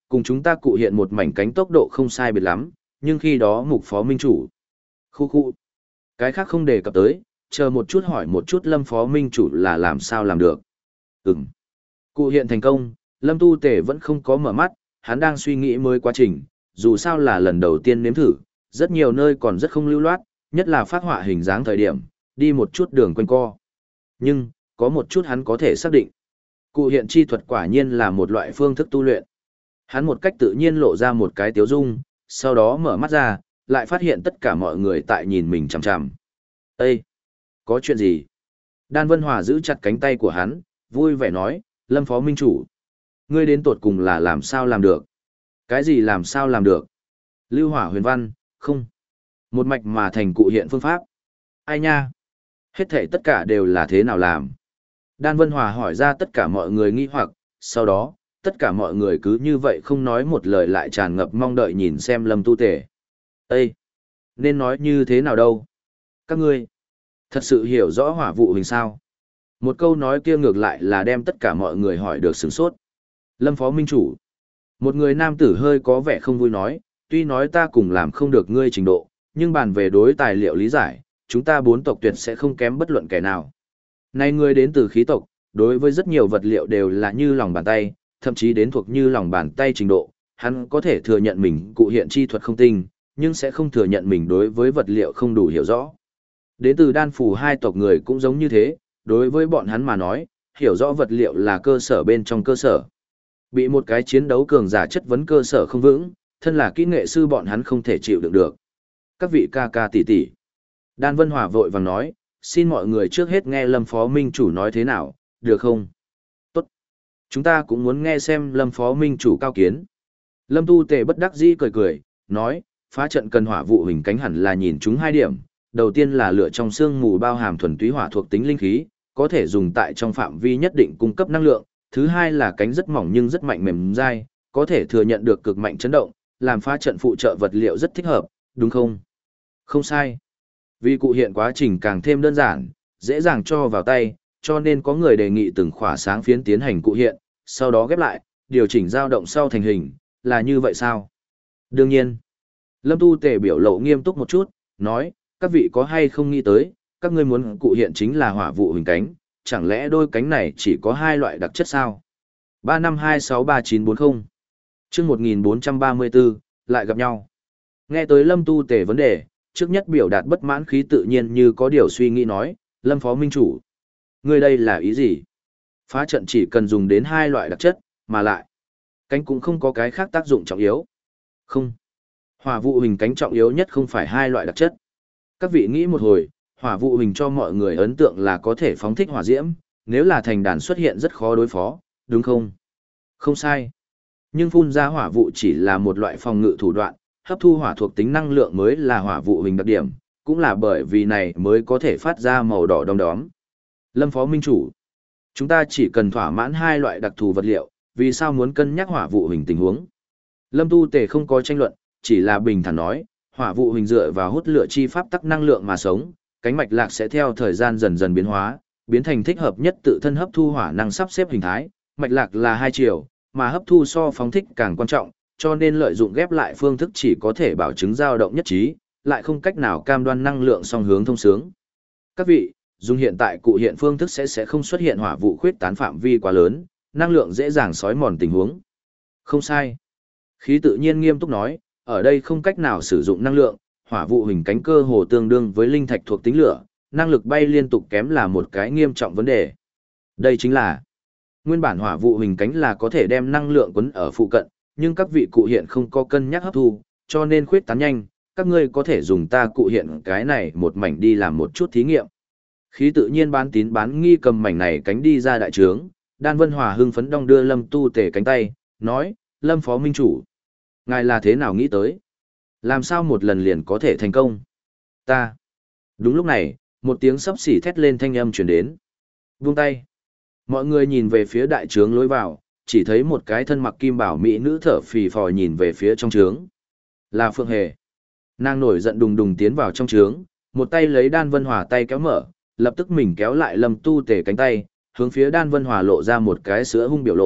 Speaker 1: Cùng chúng ta cụ hiện một mảnh cánh tốc độ không sai biệt lắm, nhưng khi đó mục phó minh chủ. Khu khu. Cái khác không đề cập tới, chờ một chút hỏi một chút Lâm phó minh chủ là làm sao làm được. Ừm. Cụ hiện thành công, Lâm Tu Tề vẫn không có mở mắt, hắn đang suy nghĩ mới quá trình, dù sao là lần đầu tiên nếm thử, rất nhiều nơi còn rất không lưu loát, nhất là phát họa hình dáng thời điểm, đi một chút đường quanh co. Nhưng, có một chút hắn có thể xác định. Cụ hiện chi thuật quả nhiên là một loại phương thức tu luyện. Hắn một cách tự nhiên lộ ra một cái tiếu dung, sau đó mở mắt ra, lại phát hiện tất cả mọi người tại nhìn mình chằm chằm. Ê! Có chuyện gì? Đan Vân Hòa giữ chặt cánh tay của hắn, vui vẻ nói, Lâm phó minh chủ. Ngươi đến tột cùng là làm sao làm được? Cái gì làm sao làm được? Lưu Hỏa huyền văn, không. Một mạch mà thành cụ hiện phương pháp. Ai nha? Hết thể tất cả đều là thế nào làm? Đan Vân Hòa hỏi ra tất cả mọi người nghi hoặc, sau đó, tất cả mọi người cứ như vậy không nói một lời lại tràn ngập mong đợi nhìn xem Lâm Tu Tề. Ê! Nên nói như thế nào đâu? Các ngươi, thật sự hiểu rõ hỏa vụ hình sao? Một câu nói kia ngược lại là đem tất cả mọi người hỏi được sửng sốt. Lâm phó minh chủ. Một người nam tử hơi có vẻ không vui nói, tuy nói ta cùng làm không được ngươi trình độ, nhưng bàn về đối tài liệu lý giải, chúng ta bốn tộc tuyệt sẽ không kém bất luận kẻ nào. Này ngươi đến từ khí tộc, đối với rất nhiều vật liệu đều là như lòng bàn tay, thậm chí đến thuộc như lòng bàn tay trình độ, hắn có thể thừa nhận mình cụ hiện chi thuật không tinh, nhưng sẽ không thừa nhận mình đối với vật liệu không đủ hiểu rõ. Đến từ đan phủ hai tộc người cũng giống như thế, đối với bọn hắn mà nói, hiểu rõ vật liệu là cơ sở bên trong cơ sở. Bị một cái chiến đấu cường giả chất vấn cơ sở không vững, thân là kỹ nghệ sư bọn hắn không thể chịu đựng được. Các vị ca ca tỷ tỷ. Đan Vân Hòa vội vàng nói, xin mọi người trước hết nghe Lâm phó minh chủ nói thế nào, được không? Tốt. Chúng ta cũng muốn nghe xem Lâm phó minh chủ cao kiến. Lâm Tu Tề bất đắc dĩ cười cười, nói, phá trận cần hỏa vụ hình cánh hẳn là nhìn chúng hai điểm. Đầu tiên là lửa trong xương mù bao hàm thuần túy hỏa thuộc tính linh khí, có thể dùng tại trong phạm vi nhất định cung cấp năng lượng. Thứ hai là cánh rất mỏng nhưng rất mạnh mềm dai, có thể thừa nhận được cực mạnh chấn động, làm phá trận phụ trợ vật liệu rất thích hợp, đúng không? Không sai. Vì cụ hiện quá trình càng thêm đơn giản, dễ dàng cho vào tay, cho nên có người đề nghị từng khỏa sáng phiến tiến hành cụ hiện, sau đó ghép lại, điều chỉnh dao động sau thành hình, là như vậy sao? Đương nhiên. Lâm Tu Tề biểu lộ nghiêm túc một chút, nói, các vị có hay không nghĩ tới, các ngươi muốn cụ hiện chính là hỏa vụ hình cánh, chẳng lẽ đôi cánh này chỉ có hai loại đặc chất sao? ba năm hai sáu ba chín bốn không. Chương một nghìn bốn trăm ba mươi tư, lại gặp nhau. Nghe tới Lâm Tu Tề vấn đề, trước nhất biểu đạt bất mãn khí tự nhiên như có điều suy nghĩ nói, Lâm phó minh chủ. Ngươi đây là ý gì? Phá trận chỉ cần dùng đến hai loại đặc chất, mà lại. Cánh cũng không có cái khác tác dụng trọng yếu. Không. Hỏa vụ hình cánh trọng yếu nhất không phải hai loại đặc chất. Các vị nghĩ một hồi, hỏa vụ hình cho mọi người ấn tượng là có thể phóng thích hỏa diễm, nếu là thành đàn xuất hiện rất khó đối phó, đúng không? Không sai. Nhưng phun ra hỏa vụ chỉ là một loại phòng ngự thủ đoạn, hấp thu hỏa thuộc tính năng lượng mới là hỏa vụ hình đặc điểm, cũng là bởi vì này mới có thể phát ra màu đỏ đom đóm. Lâm phó minh chủ, chúng ta chỉ cần thỏa mãn hai loại đặc thù vật liệu, vì sao muốn cân nhắc hỏa vụ hình tình huống? Lâm Tu Tề không có tranh luận, chỉ là bình thản nói, hỏa vụ hình dựa vào hút lửa chi pháp tắc năng lượng mà sống, cánh mạch lạc sẽ theo thời gian dần dần biến hóa, biến thành thích hợp nhất tự thân hấp thu hỏa năng sắp xếp hình thái, mạch lạc là hai chiều, mà hấp thu so phóng thích càng quan trọng, cho nên lợi dụng ghép lại phương thức chỉ có thể bảo chứng dao động nhất trí, lại không cách nào cam đoan năng lượng song hướng thông sướng. Các vị, dùng hiện tại cụ hiện phương thức sẽ sẽ không xuất hiện hỏa vụ khuyết tán phạm vi quá lớn, năng lượng dễ dàng xói mòn tình huống. Không sai. Khí tự nhiên nghiêm túc nói, ở đây không cách nào sử dụng năng lượng, hỏa vụ hình cánh cơ hồ tương đương với linh thạch thuộc tính lửa, năng lực bay liên tục kém là một cái nghiêm trọng vấn đề. Đây chính là nguyên bản hỏa vụ hình cánh là có thể đem năng lượng quấn ở phụ cận, nhưng các vị cụ hiện không có cân nhắc hấp thu, cho nên khuyết tán nhanh, các ngươi có thể dùng ta cụ hiện cái này một mảnh đi làm một chút thí nghiệm. Khí tự nhiên bán tín bán nghi cầm mảnh này cánh đi ra đại trướng, Đan Vân Hòa hưng phấn đong đưa Lâm Tu Tề cánh tay, nói, Lâm phó minh chủ, ngài là thế nào nghĩ tới? Làm sao một lần liền có thể thành công? Ta. Đúng lúc này, một tiếng sấp xỉ thét lên thanh âm truyền đến. Buông tay. Mọi người nhìn về phía đại trướng lối vào, chỉ thấy một cái thân mặc kim bảo mỹ nữ thở phì phò nhìn về phía trong trướng. Là Phượng Hề. Nàng nổi giận đùng đùng tiến vào trong trướng, một tay lấy Đan Vân Hòa tay kéo mở, lập tức mình kéo lại Lâm Tu Tề cánh tay, hướng phía Đan Vân Hòa lộ ra một cái sữa hung biểu lộ,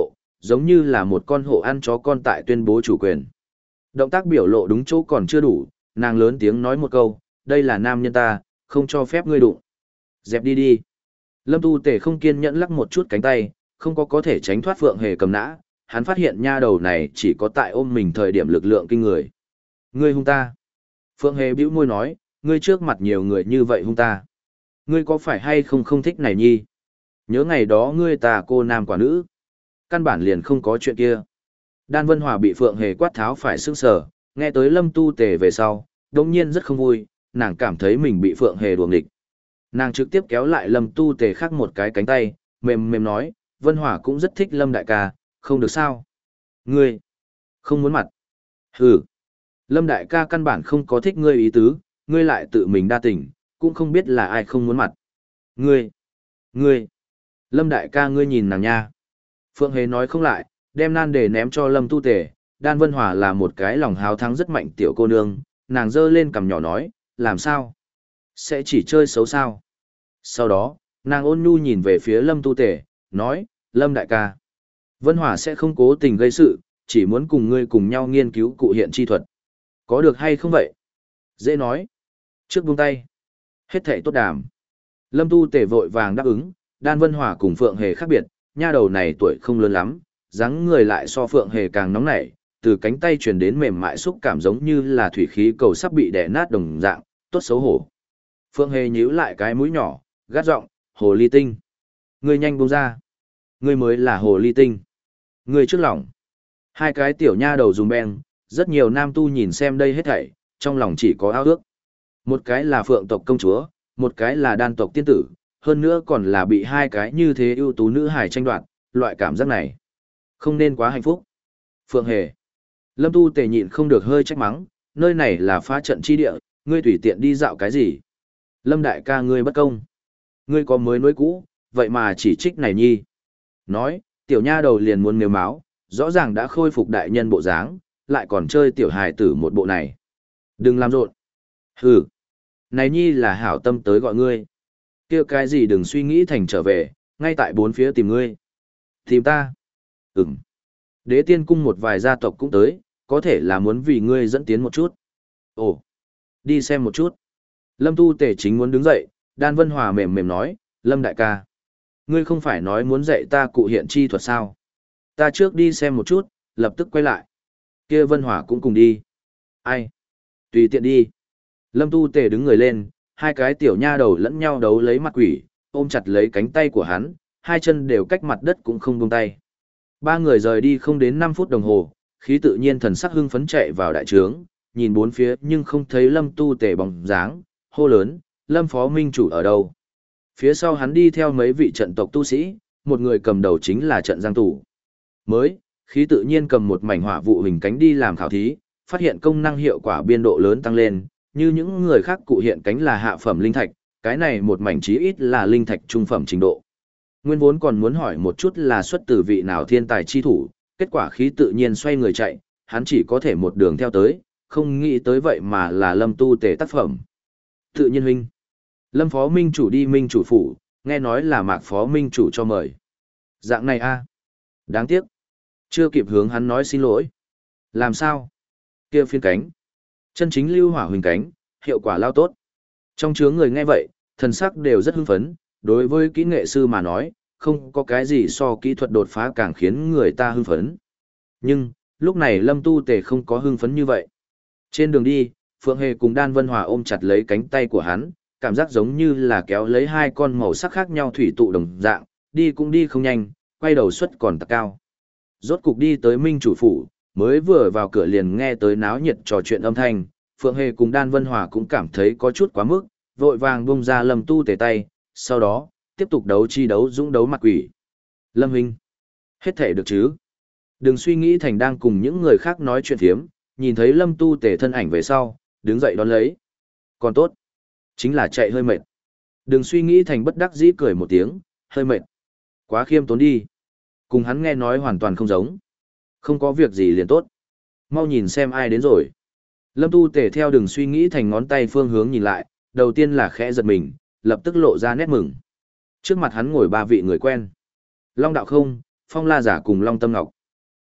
Speaker 1: giống như là một con hổ ăn chó con tại tuyên bố chủ quyền. Động tác biểu lộ đúng chỗ còn chưa đủ, nàng lớn tiếng nói một câu, đây là nam nhân ta, không cho phép ngươi đụng. Dẹp đi đi. Lâm Tu Tề không kiên nhẫn lắc một chút cánh tay, không có có thể tránh thoát Phượng Hề cầm nã, hắn phát hiện nha đầu này chỉ có tại ôm mình thời điểm lực lượng kinh người. Ngươi hung ta. Phượng Hề bĩu môi nói, ngươi trước mặt nhiều người như vậy hung ta. Ngươi có phải hay không không thích này nhi? Nhớ ngày đó ngươi ta cô nam quả nữ. Căn bản liền không có chuyện kia. Đan Vân Hòa bị Phượng Hề quát tháo phải sững sờ, nghe tới Lâm Tu Tề về sau, đột nhiên rất không vui, nàng cảm thấy mình bị Phượng Hề đuổi nghịch. Nàng trực tiếp kéo lại Lâm Tu Tề khác một cái cánh tay, mềm mềm nói, Vân Hòa cũng rất thích Lâm đại ca, không được sao? Ngươi không muốn mặt. Hừ. Lâm đại ca căn bản không có thích ngươi ý tứ, ngươi lại tự mình đa tình, cũng không biết là ai không muốn mặt. Ngươi, ngươi, Lâm đại ca ngươi nhìn nàng nha. Phượng Hề nói không lại, đem nan đề ném cho Lâm Tu Tề, Đan Vân Hòa là một cái lòng háo thắng rất mạnh tiểu cô nương, nàng giơ lên cằm nhỏ nói, làm sao? Sẽ chỉ chơi xấu sao? Sau đó, nàng ôn nhu nhìn về phía Lâm Tu Tề, nói, Lâm đại ca. Vân Hòa sẽ không cố tình gây sự, chỉ muốn cùng ngươi cùng nhau nghiên cứu cụ hiện chi thuật. Có được hay không vậy? Dễ nói. Trước buông tay. Hết thảy tốt đàm. Lâm Tu Tề vội vàng đáp ứng, Đan Vân Hòa cùng Phượng Hề khác biệt, nha đầu này tuổi không lớn lắm, dáng người lại so Phượng Hề càng nóng nảy, từ cánh tay truyền đến mềm mại xúc cảm giống như là thủy khí cầu sắp bị đè nát đồng dạng, tốt xấu hổ. Phượng Hề nhíu lại cái mũi nhỏ, gắt giọng, hồ ly tinh. Ngươi nhanh buông ra. Ngươi mới là hồ ly tinh. Ngươi trước lòng. Hai cái tiểu nha đầu dùng beng, rất nhiều nam tu nhìn xem đây hết thảy, trong lòng chỉ có ao ước. Một cái là phượng tộc công chúa, một cái là đan tộc tiên tử, hơn nữa còn là bị hai cái như thế ưu tú nữ hài tranh đoạt, loại cảm giác này. Không nên quá hạnh phúc. Phượng Hề. Lâm Tu Tề nhịn không được hơi trách mắng, nơi này là phá trận chi địa, ngươi tùy tiện đi dạo cái gì. Lâm đại ca ngươi bất công. Ngươi có mới nối cũ, vậy mà chỉ trích này nhi. Nói, tiểu nha đầu liền muốn nêu máu, rõ ràng đã khôi phục đại nhân bộ dáng, lại còn chơi tiểu hài tử một bộ này. Đừng làm rộn. Hừ. Này nhi là hảo tâm tới gọi ngươi. Kêu cái gì đừng suy nghĩ thành trở về, ngay tại bốn phía tìm ngươi. Tìm ta. Ừm. Đế tiên cung một vài gia tộc cũng tới, có thể là muốn vì ngươi dẫn tiến một chút. Ồ. Đi xem một chút. Lâm Tu Tề chính muốn đứng dậy, Đan Vân Hòa mềm mềm nói, Lâm đại ca. Ngươi không phải nói muốn dạy ta cụ hiện chi thuật sao? Ta trước đi xem một chút, lập tức quay lại. Kia Vân Hòa cũng cùng đi. Ai? Tùy tiện đi. Lâm Tu Tề đứng người lên, hai cái tiểu nha đầu lẫn nhau đấu lấy mặt quỷ, ôm chặt lấy cánh tay của hắn, hai chân đều cách mặt đất cũng không buông tay. Ba người rời đi không đến năm phút đồng hồ, khí tự nhiên thần sắc hưng phấn chạy vào đại trướng, nhìn bốn phía nhưng không thấy Lâm Tu Tề bóng dáng, hô lớn, Lâm Phó Minh Chủ ở đâu? Phía sau hắn đi theo mấy vị trận tộc tu sĩ, một người cầm đầu chính là trận giang tủ. Mới, khí tự nhiên cầm một mảnh hỏa vụ hình cánh đi làm khảo thí, phát hiện công năng hiệu quả biên độ lớn tăng lên, như những người khác cụ hiện cánh là hạ phẩm linh thạch, cái này một mảnh chí ít là linh thạch trung phẩm trình độ. Nguyên vốn còn muốn hỏi một chút là xuất từ vị nào thiên tài chi thủ, kết quả khí tự nhiên xoay người chạy, hắn chỉ có thể một đường theo tới, không nghĩ tới vậy mà là Lâm Tu Tề tác phẩm. Tự nhiên huynh. Lâm Phó Minh Chủ đi Minh Chủ phủ, nghe nói là Mạc Phó Minh Chủ cho mời. Dạng này a, đáng tiếc. Chưa kịp hướng hắn nói xin lỗi. Làm sao? Kia phiên cánh. Chân chính lưu hỏa huỳnh cánh, hiệu quả lao tốt. Trong chướng người nghe vậy, thần sắc đều rất hưng phấn, đối với kỹ nghệ sư mà nói, không có cái gì so kỹ thuật đột phá càng khiến người ta hưng phấn. Nhưng, lúc này Lâm Tu Tề không có hưng phấn như vậy. Trên đường đi, Phượng Hề cùng Đan Vân Hòa ôm chặt lấy cánh tay của hắn, cảm giác giống như là kéo lấy hai con màu sắc khác nhau thủy tụ đồng dạng, đi cũng đi không nhanh, quay đầu suất còn tặc cao. Rốt cục đi tới Minh Chủ phủ, mới vừa vào cửa liền nghe tới náo nhiệt trò chuyện âm thanh, Phượng Hề cùng Đan Vân Hòa cũng cảm thấy có chút quá mức, vội vàng bung ra Lâm Tu Tề tay, sau đó, tiếp tục đấu chi đấu dũng đấu mặt quỷ. Lâm huynh, hết thể được chứ? Đừng suy nghĩ thành đang cùng những người khác nói chuyện thiếm, nhìn thấy Lâm Tu Tề thân ảnh về sau, đứng dậy đón lấy. Còn tốt, chính là chạy hơi mệt. Đừng suy nghĩ thành bất đắc dĩ cười một tiếng, hơi mệt. Quá khiêm tốn đi. Cùng hắn nghe nói hoàn toàn không giống. Không có việc gì liền tốt. Mau nhìn xem ai đến rồi. Lâm Tu Tề theo đừng suy nghĩ thành ngón tay phương hướng nhìn lại, đầu tiên là khẽ giật mình, lập tức lộ ra nét mừng. Trước mặt hắn ngồi ba vị người quen. Long Đạo Không, Phong La Giả cùng Long Tâm Ngọc.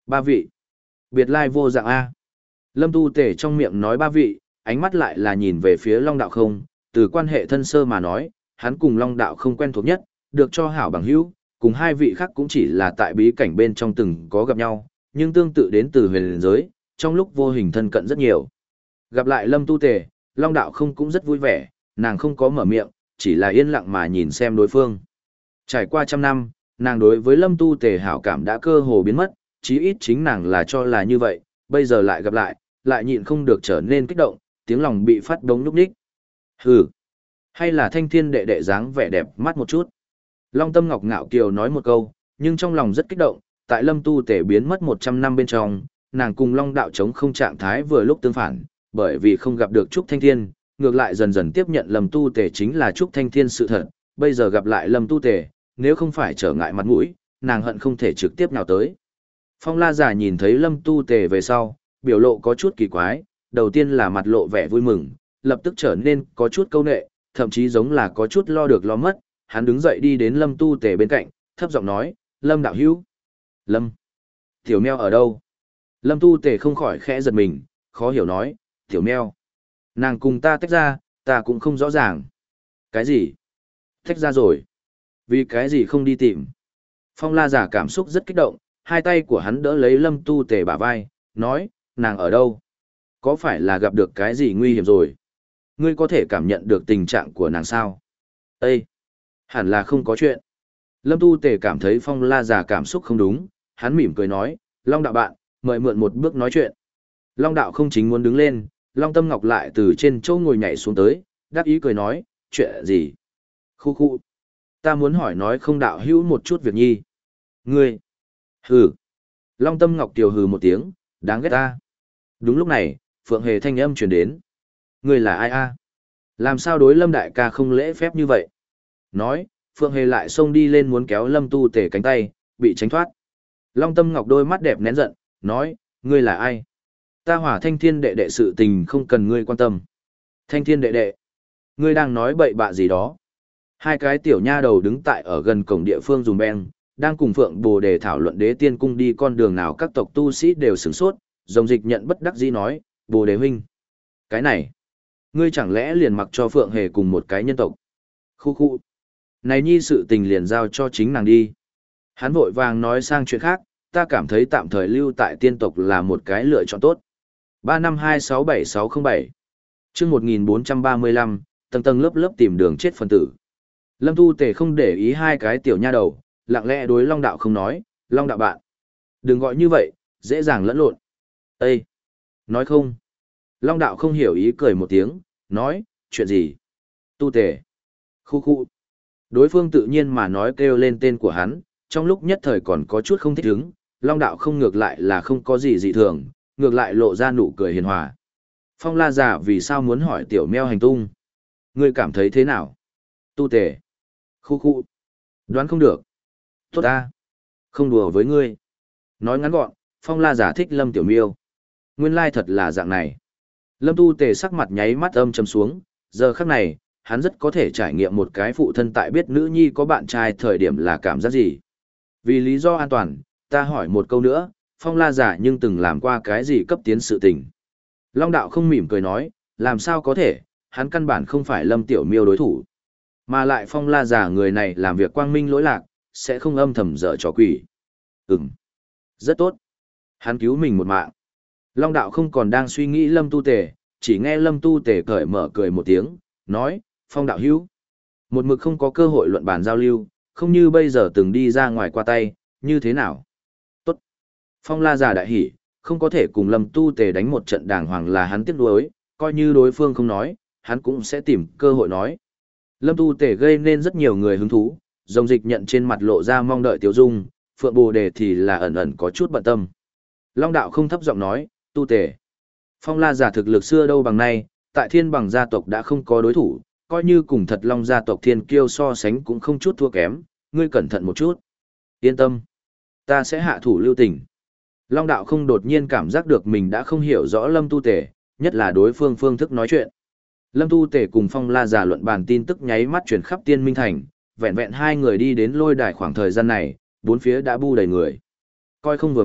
Speaker 1: Ba vị. Biệt lai vô dạng A. Lâm Tu Tề trong miệng nói ba vị, ánh mắt lại là nhìn về phía Long Đạo không, từ quan hệ thân sơ mà nói, hắn cùng Long Đạo không quen thuộc nhất, được cho hảo bằng hữu, cùng hai vị khác cũng chỉ là tại bí cảnh bên trong từng có gặp nhau, nhưng tương tự đến từ huyền giới, trong lúc vô hình thân cận rất nhiều. Gặp lại Lâm Tu Tề, Long Đạo không cũng rất vui vẻ, nàng không có mở miệng, chỉ là yên lặng mà nhìn xem đối phương. Trải qua trăm năm, nàng đối với Lâm Tu Tề hảo cảm đã cơ hồ biến mất, chí ít chính nàng là cho là như vậy, bây giờ lại gặp lại, lại nhịn không được trở nên kích động, tiếng lòng bị phát đống núp ních. Hừ, hay là Thanh Thiên đệ đệ dáng vẻ đẹp mắt một chút. Long Tâm Ngọc ngạo kiều nói một câu, nhưng trong lòng rất kích động, tại Lâm Tu Tề biến mất một trăm năm bên trong, nàng cùng Long Đạo chống không trạng thái vừa lúc tương phản, bởi vì không gặp được Trúc Thanh Thiên, ngược lại dần dần tiếp nhận Lâm Tu Tề chính là Trúc Thanh Thiên sự thật, bây giờ gặp lại Lâm Tu Tề, nếu không phải trở ngại mặt mũi, nàng hận không thể trực tiếp nào tới. Phong La giả nhìn thấy Lâm Tu Tề về sau, biểu lộ có chút kỳ quái, đầu tiên là mặt lộ vẻ vui mừng, lập tức trở nên có chút câu nệ, thậm chí giống là có chút lo được lo mất, hắn đứng dậy đi đến Lâm Tu Tề bên cạnh, thấp giọng nói, Lâm đạo hữu. Lâm. Tiểu meo ở đâu? Lâm Tu Tề không khỏi khẽ giật mình, khó hiểu nói, tiểu meo. Nàng cùng ta tách ra, ta cũng không rõ ràng. Cái gì? Tách ra rồi. Vì cái gì không đi tìm? Phong La giả cảm xúc rất kích động, hai tay của hắn đỡ lấy Lâm Tu Tề bả vai, nói, nàng ở đâu? Có phải là gặp được cái gì nguy hiểm rồi? Ngươi có thể cảm nhận được tình trạng của nàng sao? Ê! Hẳn là không có chuyện. Lâm Tu Tề cảm thấy Phong La giả cảm xúc không đúng, hắn mỉm cười nói, Long đạo bạn, mời mượn một bước nói chuyện. Long đạo không chính muốn đứng lên, Long Tâm Ngọc lại từ trên chỗ ngồi nhảy xuống tới, đáp ý cười nói, chuyện gì? Khu khu. Ta muốn hỏi nói không đạo hữu một chút việc nhi. Ngươi. Hừ. Long Tâm Ngọc tiều hừ một tiếng, đáng ghét ta. Đúng lúc này, Phượng Hề thanh âm truyền đến. Ngươi là ai a? Làm sao đối Lâm đại ca không lễ phép như vậy? Nói, Phượng Hề lại xông đi lên muốn kéo Lâm Tu Tề cánh tay, bị tránh thoát. Long Tâm Ngọc đôi mắt đẹp nén giận, nói, ngươi là ai? Ta hỏa Thanh Thiên đệ đệ sự tình không cần ngươi quan tâm. Thanh Thiên đệ đệ? Ngươi đang nói bậy bạ gì đó? Hai cái tiểu nha đầu đứng tại ở gần cổng địa phương dùng beng, đang cùng Phượng Bồ Đề thảo luận Đế Tiên cung đi con đường nào các tộc tu sĩ đều sửng sốt, Rồng Dịch nhận bất đắc dĩ nói, Bồ Đề huynh. Cái này, ngươi chẳng lẽ liền mặc cho Phượng Hề cùng một cái nhân tộc? Khu khu. Này nhi sự tình liền giao cho chính nàng đi. Hắn vội vàng nói sang chuyện khác, ta cảm thấy tạm thời lưu tại tiên tộc là một cái lựa chọn tốt. ba năm hai sáu bảy sáu không bảy chương một nghìn bốn trăm ba mươi lăm, tầng tầng lớp lớp tìm đường chết phân tử. Lâm Tu Tề không để ý hai cái tiểu nha đầu, lặng lẽ đối Long đạo không nói, Long đạo bạn. Đừng gọi như vậy, dễ dàng lẫn lộn. Ê! Nói không? Long đạo không hiểu ý cười một tiếng, nói, chuyện gì? Tu Tề. Khu khu. Đối phương tự nhiên mà nói kêu lên tên của hắn, trong lúc nhất thời còn có chút không thích ứng, Long đạo không ngược lại là không có gì dị thường, ngược lại lộ ra nụ cười hiền hòa. Phong La giả vì sao muốn hỏi tiểu meo hành tung? Ngươi cảm thấy thế nào? Tu Tề. Khu khu. Đoán không được. Tốt ta. Không đùa với ngươi. Nói ngắn gọn, Phong La giả thích Lâm Tiểu Miêu. Nguyên lai thật là dạng này. Lâm Tu Tề sắc mặt nháy mắt âm trầm xuống, giờ khắc này, hắn rất có thể trải nghiệm một cái phụ thân tại biết nữ nhi có bạn trai thời điểm là cảm giác gì. Vì lý do an toàn, ta hỏi một câu nữa, Phong La giả nhưng từng làm qua cái gì cấp tiến sự tình. Long đạo không mỉm cười nói, làm sao có thể, hắn căn bản không phải Lâm Tiểu Miêu đối thủ. Mà lại Phong La giả người này làm việc quang minh lỗi lạc, sẽ không âm thầm dở trò quỷ. Ừm, rất tốt. Hắn cứu mình một mạng. Long đạo không còn đang suy nghĩ Lâm Tu Tề, chỉ nghe Lâm Tu Tề cởi mở cười một tiếng, nói, Phong đạo hữu. Một mực không có cơ hội luận bàn giao lưu, không như bây giờ từng đi ra ngoài qua tay, như thế nào? Tốt. Phong La giả đại hỉ, không có thể cùng Lâm Tu Tề đánh một trận đàng hoàng là hắn tiếc nuối, coi như đối phương không nói, hắn cũng sẽ tìm cơ hội nói. Lâm Tu Tề gây nên rất nhiều người hứng thú, Rồng Dịch nhận trên mặt lộ ra mong đợi Tiểu Dung, Phượng Bồ Đề thì là ẩn ẩn có chút bận tâm. Long đạo không thấp giọng nói, Tu Tề. Phong La giả thực lực xưa đâu bằng nay, tại Thiên Bằng gia tộc đã không có đối thủ, coi như cùng Thật Long gia tộc Thiên Kiêu so sánh cũng không chút thua kém, ngươi cẩn thận một chút. Yên tâm, ta sẽ hạ thủ lưu tình. Long đạo không đột nhiên cảm giác được mình đã không hiểu rõ Lâm Tu Tề, nhất là đối phương phương thức nói chuyện. Lâm Tu Tề cùng Phong La giả luận bàn tin tức nháy mắt truyền khắp Tiên Minh Thành, vẹn vẹn hai người đi đến lôi đài khoảng thời gian này, bốn phía đã bu đầy người. Coi không vừa mắt,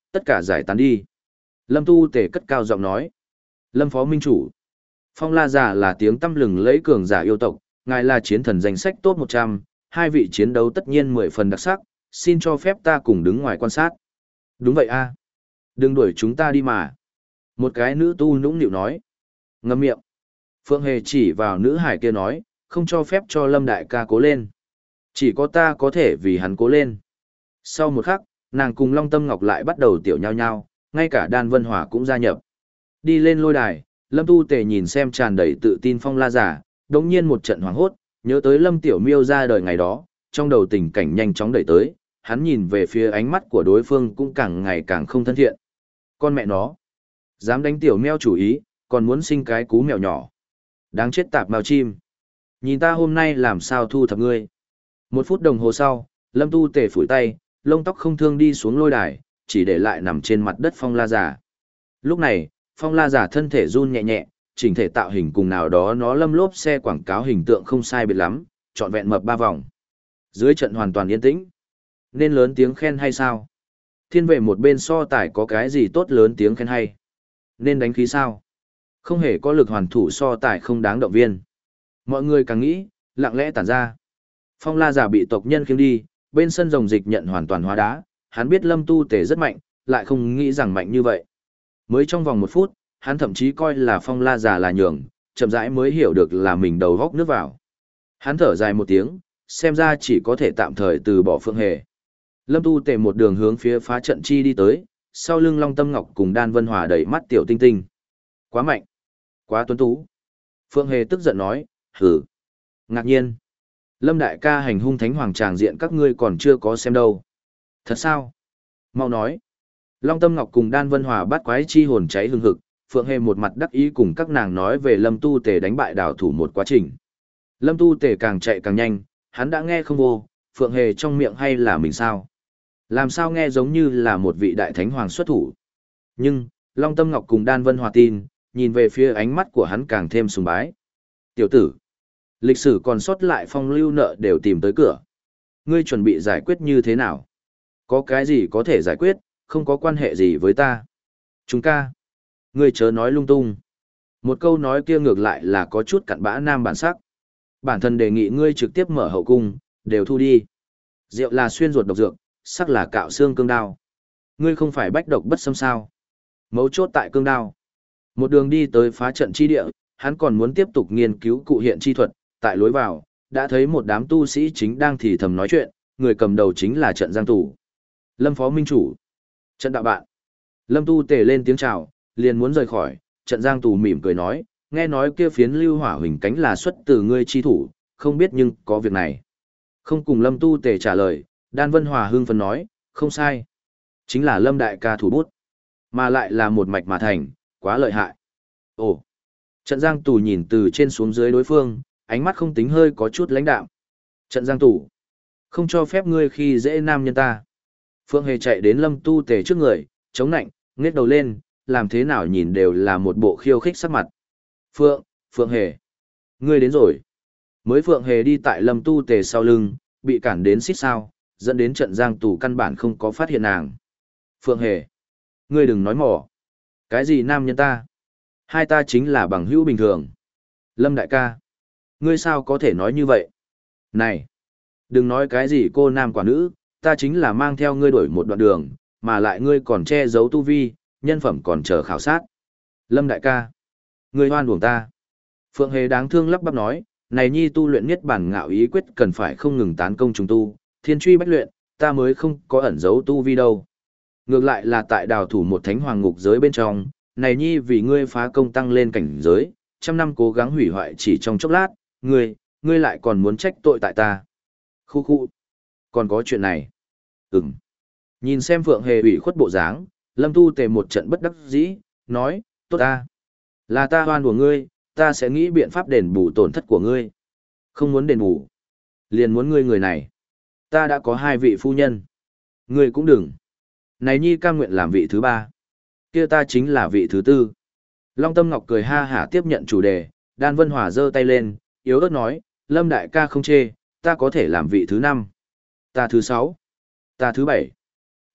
Speaker 1: tất cả giải tán đi. Lâm Tu Tề cất cao giọng nói. Lâm Phó Minh Chủ. Phong La Giả là tiếng tăm lừng lẫy cường giả yêu tộc, ngài là chiến thần danh sách top một trăm, hai vị chiến đấu tất nhiên mười phần đặc sắc, xin cho phép ta cùng đứng ngoài quan sát. Đúng vậy a, đừng đuổi chúng ta đi mà. Một cái nữ tu nũng nịu nói. Ngậm miệng. Phượng Hề chỉ vào nữ hải kia nói, không cho phép cho Lâm đại ca cố lên. Chỉ có ta có thể vì hắn cố lên. Sau một khắc, nàng cùng Long Tâm Ngọc lại bắt đầu tiểu nhau nhau, ngay cả Đan Vân Hòa cũng gia nhập. Đi lên lôi đài, Lâm Tu Tề nhìn xem tràn đầy tự tin Phong La Giả, đống nhiên một trận hoảng hốt, nhớ tới Lâm Tiểu Miêu ra đời ngày đó, trong đầu tình cảnh nhanh chóng đẩy tới, hắn nhìn về phía ánh mắt của đối phương cũng càng ngày càng không thân thiện. Con mẹ nó, dám đánh Tiểu Meo chủ ý, còn muốn sinh cái cú mèo nhỏ. Đáng chết tạp mao chim. Nhìn ta hôm nay làm sao thu thập ngươi. Một phút đồng hồ sau, Lâm Tu Tề phủi tay, lông tóc không thương đi xuống lôi đài, chỉ để lại nằm trên mặt đất Phong La Giả. Lúc này, Phong La Giả thân thể run nhẹ nhẹ, chỉnh thể tạo hình cùng nào đó nó lâm lốp xe quảng cáo hình tượng không sai biệt lắm, trọn vẹn mập ba vòng. Dưới trận hoàn toàn yên tĩnh. Nên lớn tiếng khen hay sao? Thiên vệ một bên so tài có cái gì tốt lớn tiếng khen hay? Nên đánh khí sao? Không hề có lực hoàn thủ so tài không đáng động viên. Mọi người càng nghĩ, lặng lẽ tản ra. Phong La Giả bị tộc nhân khiêng đi, bên sân rồng dịch nhận hoàn toàn hóa đá, hắn biết Lâm Tu Tề rất mạnh, lại không nghĩ rằng mạnh như vậy. Mới trong vòng một phút, hắn thậm chí coi là Phong La Giả là nhường, chậm rãi mới hiểu được là mình đầu góc nước vào. Hắn thở dài một tiếng, xem ra chỉ có thể tạm thời từ bỏ Phượng Hề. Lâm Tu Tề một đường hướng phía phá trận chi đi tới, sau lưng Long Tâm Ngọc cùng Đan Vân Hòa đẩy mắt tiểu tinh tinh. Quá mạnh, quá tuấn tú. Phượng Hề tức giận nói, hử. Ngạc nhiên. Lâm đại ca hành hung thánh hoàng tràng diện các ngươi còn chưa có xem đâu. Thật sao? Mau nói. Long Tâm Ngọc cùng Đan Vân Hòa bắt quái chi hồn cháy hừng hực, Phượng Hề một mặt đắc ý cùng các nàng nói về Lâm Tu Tề đánh bại đảo thủ một quá trình. Lâm Tu Tề càng chạy càng nhanh, hắn đã nghe không vô, Phượng Hề trong miệng hay là mình sao? Làm sao nghe giống như là một vị đại thánh hoàng xuất thủ. Nhưng, Long Tâm Ngọc cùng Đan Vân Hòa tin, nhìn về phía ánh mắt của hắn càng thêm sùng bái. Tiểu tử, lịch sử còn sót lại phong lưu nợ đều tìm tới cửa. Ngươi chuẩn bị giải quyết như thế nào? Có cái gì có thể giải quyết, không có quan hệ gì với ta. Chúng ca. Ngươi chớ nói lung tung. Một câu nói kia ngược lại là có chút cặn bã nam bản sắc. Bản thân đề nghị ngươi trực tiếp mở hậu cung, đều thu đi. Rượu là xuyên ruột độc dược, sắc là cạo xương cương đao. Ngươi không phải bách độc bất xâm sao? Mấu chốt tại cương đao. Một đường đi tới phá trận chi địa, hắn còn muốn tiếp tục nghiên cứu cụ hiện chi thuật, tại lối vào, đã thấy một đám tu sĩ chính đang thì thầm nói chuyện, người cầm đầu chính là trận giang tù. Lâm Phó Minh Chủ. Trận đạo bạn. Lâm Tu Tề lên tiếng chào, liền muốn rời khỏi, trận giang tù mỉm cười nói, nghe nói kia phiến lưu hỏa huỳnh cánh là xuất từ ngươi chi thủ, không biết nhưng có việc này. Không cùng Lâm Tu Tề trả lời, Đan Vân Hòa hưng phấn nói, không sai. Chính là Lâm đại ca thủ bút, mà lại là một mạch mà thành, quá lợi hại. Ồ. Trận giang tù nhìn từ trên xuống dưới đối phương, ánh mắt không tính hơi có chút lãnh đạm. Trận giang tù, không cho phép ngươi khi dễ nam nhân ta. Phượng Hề chạy đến Lâm Tu Tề trước người, chống nạnh, ngết đầu lên, làm thế nào nhìn đều là một bộ khiêu khích sắc mặt. Phượng, Phượng Hề, ngươi đến rồi. Mới Phượng Hề đi tại Lâm Tu Tề sau lưng, bị cản đến xít sao, dẫn đến trận giang tù căn bản không có phát hiện nàng. Phượng Hề, ngươi đừng nói mỏ. Cái gì nam nhân ta? Hai ta chính là bằng hữu bình thường. Lâm đại ca, ngươi sao có thể nói như vậy? Này, đừng nói cái gì cô nam quả nữ, ta chính là mang theo ngươi đổi một đoạn đường, mà lại ngươi còn che giấu tu vi, nhân phẩm còn chờ khảo sát. Lâm đại ca, ngươi hoan uổng ta. Phượng Hề đáng thương lắp bắp nói, này nhi tu luyện niết bản ngạo ý quyết cần phải không ngừng tán công trùng tu, thiên truy bách luyện, ta mới không có ẩn giấu tu vi đâu. Ngược lại là tại đào thủ một thánh hoàng ngục giới bên trong, này nhi vì ngươi phá công tăng lên cảnh giới, trăm năm cố gắng hủy hoại chỉ trong chốc lát, ngươi, ngươi lại còn muốn trách tội tại ta. Khu khu, còn có chuyện này. Ừm. Nhìn xem Phượng Hề ủy khuất bộ dáng, Lâm Tu Tề một trận bất đắc dĩ, nói, tốt ta. Là ta hoan của ngươi, ta sẽ nghĩ biện pháp đền bù tổn thất của ngươi. Không muốn đền bù. Liền muốn ngươi người này. Ta đã có hai vị phu nhân. Ngươi cũng đừng. Này nhi cam nguyện làm vị thứ ba. Kia ta chính là vị thứ tư. Long Tâm Ngọc cười ha hả tiếp nhận chủ đề, Đan Vân Hòa giơ tay lên, yếu ớt nói, Lâm đại ca không chê, ta có thể làm vị thứ năm. Ta thứ sáu. Ta thứ bảy.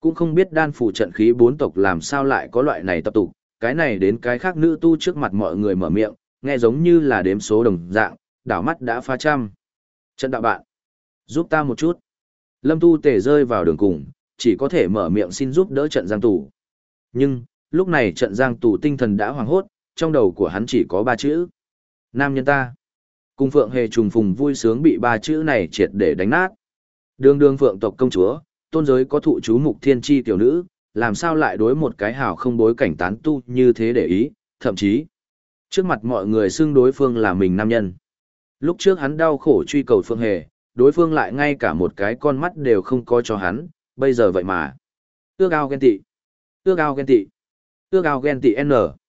Speaker 1: Cũng không biết đan phủ trận khí bốn tộc làm sao lại có loại này tập tục, cái này đến cái khác nữ tu trước mặt mọi người mở miệng, nghe giống như là đếm số đồng dạng, đảo mắt đã phá trăm. Trận đạo bạn, giúp ta một chút. Lâm tu tề rơi vào đường cùng, chỉ có thể mở miệng xin giúp đỡ trận giang tù. Nhưng, lúc này trận giang tù tinh thần đã hoảng hốt, trong đầu của hắn chỉ có ba chữ. Nam nhân ta. Cùng Phượng Hề trùng phùng vui sướng bị ba chữ này triệt để đánh nát. Đường đường Phượng tộc công chúa, tôn giới có thụ chú mục thiên chi tiểu nữ, làm sao lại đối một cái hào không bối cảnh tán tu như thế để ý, thậm chí, trước mặt mọi người xưng đối phương là mình nam nhân. Lúc trước hắn đau khổ truy cầu Phượng Hề, đối phương lại ngay cả một cái con mắt đều không có cho hắn, bây giờ vậy mà. Ước ao ghen tị, ước ao ghen tị, ước ao ghen tị N.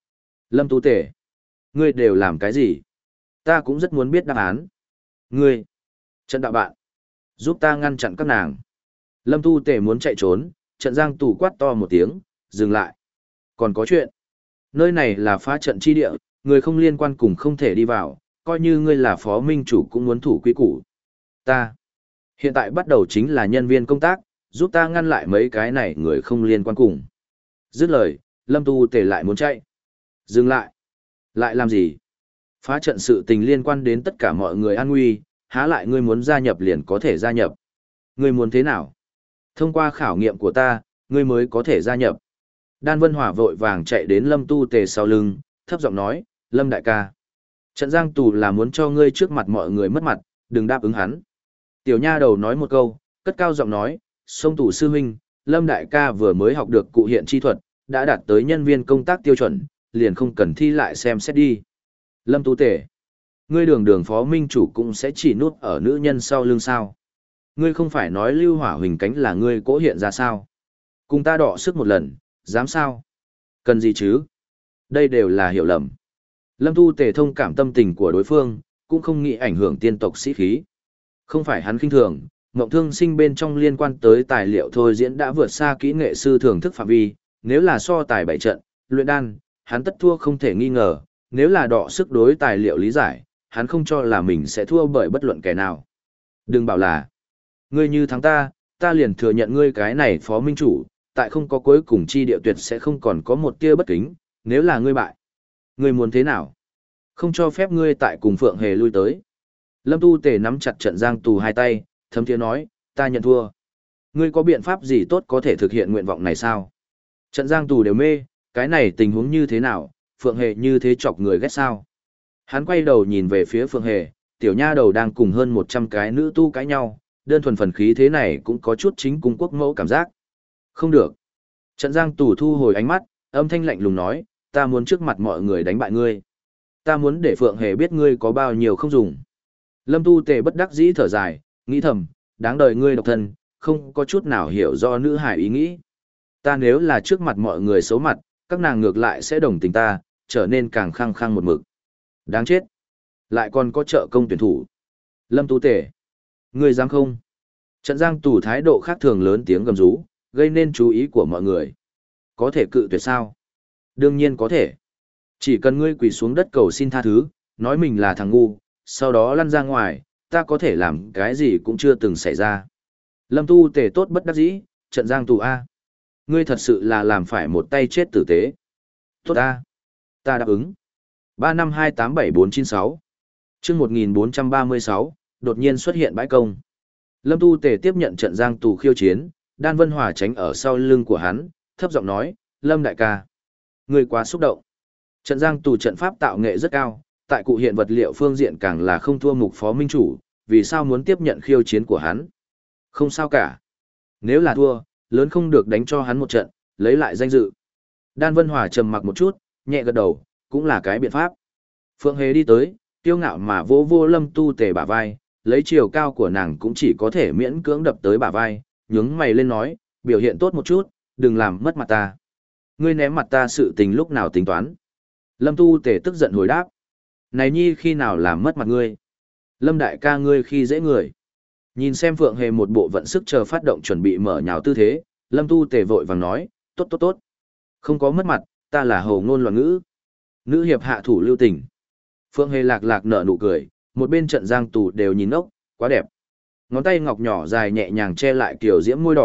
Speaker 1: Lâm Tu Tể, ngươi đều làm cái gì? Ta cũng rất muốn biết đáp án. Ngươi, trận đạo bạn, giúp ta ngăn chặn các nàng. Lâm Tu Tể muốn chạy trốn, trận giang tù quát to một tiếng, dừng lại. Còn có chuyện. Nơi này là phá trận chi địa, người không liên quan cùng không thể đi vào, coi như ngươi là phó minh chủ cũng muốn thủ quy củ. Ta, hiện tại bắt đầu chính là nhân viên công tác, giúp ta ngăn lại mấy cái này người không liên quan cùng. Dứt lời, Lâm Tu Tể lại muốn chạy. Dừng lại. Lại làm gì? Phá trận sự tình liên quan đến tất cả mọi người an nguy, há lại ngươi muốn gia nhập liền có thể gia nhập. Ngươi muốn thế nào? Thông qua khảo nghiệm của ta, ngươi mới có thể gia nhập. Đan Vân Hỏa vội vàng chạy đến Lâm Tu Tề sau lưng, thấp giọng nói, Lâm đại ca. Trận giang tù là muốn cho ngươi trước mặt mọi người mất mặt, đừng đáp ứng hắn. Tiểu nha đầu nói một câu, cất cao giọng nói, sông tù sư huynh, Lâm đại ca vừa mới học được cụ hiện chi thuật, đã đạt tới nhân viên công tác tiêu chuẩn, liền không cần thi lại xem xét đi. Lâm Tu Tề, ngươi đường đường phó minh chủ cũng sẽ chỉ nút ở nữ nhân sau lưng sao. Ngươi không phải nói lưu hỏa huỳnh cánh là ngươi cố hiện ra sao? Cùng ta đọ sức một lần, dám sao? Cần gì chứ? Đây đều là hiểu lầm. Lâm Tu Tề thông cảm tâm tình của đối phương, cũng không nghĩ ảnh hưởng tiên tộc sĩ khí. Không phải hắn khinh thường, Ngộng Thương Sinh bên trong liên quan tới tài liệu thôi diễn đã vượt xa kỹ nghệ sư thưởng thức phạm vi, nếu là so tài bảy trận, luyện đan, hắn tất thua không thể nghi ngờ, nếu là đọ sức đối tài liệu lý giải, hắn không cho là mình sẽ thua bởi bất luận kẻ nào. Đừng bảo là ngươi như thắng ta, ta liền thừa nhận ngươi cái này phó minh chủ, tại không có cuối cùng chi địa tuyệt sẽ không còn có một tia bất kính, nếu là ngươi bại. Ngươi muốn thế nào? Không cho phép ngươi tại cùng Phượng Hề lui tới. Lâm Tu Tề nắm chặt trận giang tù hai tay, thấm thiế nói, ta nhận thua. Ngươi có biện pháp gì tốt có thể thực hiện nguyện vọng này sao? Trận giang tù đều mê, cái này tình huống như thế nào, Phượng Hề như thế chọc người ghét sao? Hắn quay đầu nhìn về phía Phượng Hề, tiểu nha đầu đang cùng hơn một trăm cái nữ tu cãi nhau, đơn thuần phần khí thế này cũng có chút chính cung quốc mẫu cảm giác. Không được. Trận giang tù thu hồi ánh mắt, âm thanh lạnh lùng nói, ta muốn trước mặt mọi người đánh bại ngươi. Ta muốn để Phượng Hề biết ngươi có bao nhiêu không dùng. Lâm Tu Tề bất đắc dĩ thở dài, nghĩ thầm, đáng đời ngươi độc thân, không có chút nào hiểu do nữ hải ý nghĩ. Ta nếu là trước mặt mọi người xấu mặt, các nàng ngược lại sẽ đồng tình ta, trở nên càng khăng khăng một mực. Đáng chết. Lại còn có trợ công tuyển thủ. Lâm Tu Tề. Ngươi dám không? Trận giang tù thái độ khác thường lớn tiếng gầm rú, gây nên chú ý của mọi người. Có thể cự tuyệt sao? Đương nhiên có thể. Chỉ cần ngươi quỳ xuống đất cầu xin tha thứ, nói mình là thằng ngu, sau đó lăn ra ngoài, ta có thể làm cái gì cũng chưa từng xảy ra. Lâm Tu Tề tốt bất đắc dĩ, trận giang tù A. Ngươi thật sự là làm phải một tay chết tử tế. Tốt A. Ta đáp ứng. ba năm hai tám bảy bốn chín sáu chương một nghìn bốn trăm ba mươi sáu, đột nhiên xuất hiện bãi công. Lâm Tu Tề tiếp nhận trận giang tù khiêu chiến, Đan Vân Hòa tránh ở sau lưng của hắn, thấp giọng nói, Lâm đại ca. Ngươi quá xúc động. Trận giang tù trận pháp tạo nghệ rất cao, tại cụ hiện vật liệu phương diện càng là không thua mục phó minh chủ, vì sao muốn tiếp nhận khiêu chiến của hắn? Không sao cả. Nếu là thua, lớn không được đánh cho hắn một trận, lấy lại danh dự. Đan Vân Hòa trầm mặc một chút, nhẹ gật đầu, cũng là cái biện pháp. Phượng Hề đi tới, tiêu ngạo mà vô vô Lâm Tu Tề bả vai, lấy chiều cao của nàng cũng chỉ có thể miễn cưỡng đập tới bả vai, nhướng mày lên nói, biểu hiện tốt một chút, đừng làm mất mặt ta. Ngươi ném mặt ta sự tình lúc nào tính toán. Lâm Tu Tề tức giận hồi đáp. Này nhi khi nào làm mất mặt ngươi? Lâm đại ca ngươi khi dễ người. Nhìn xem Phượng Hề một bộ vận sức chờ phát động chuẩn bị mở nhào tư thế, Lâm Tu Tề vội vàng nói, tốt tốt tốt. Không có mất mặt, ta là hầu ngôn loạn ngữ. Nữ hiệp hạ thủ lưu tình. Phượng Hề lạc lạc nở nụ cười, một bên trận giang tù đều nhìn ốc, quá đẹp. Ngón tay ngọc nhỏ dài nhẹ nhàng che lại kiểu diễm môi đỏ,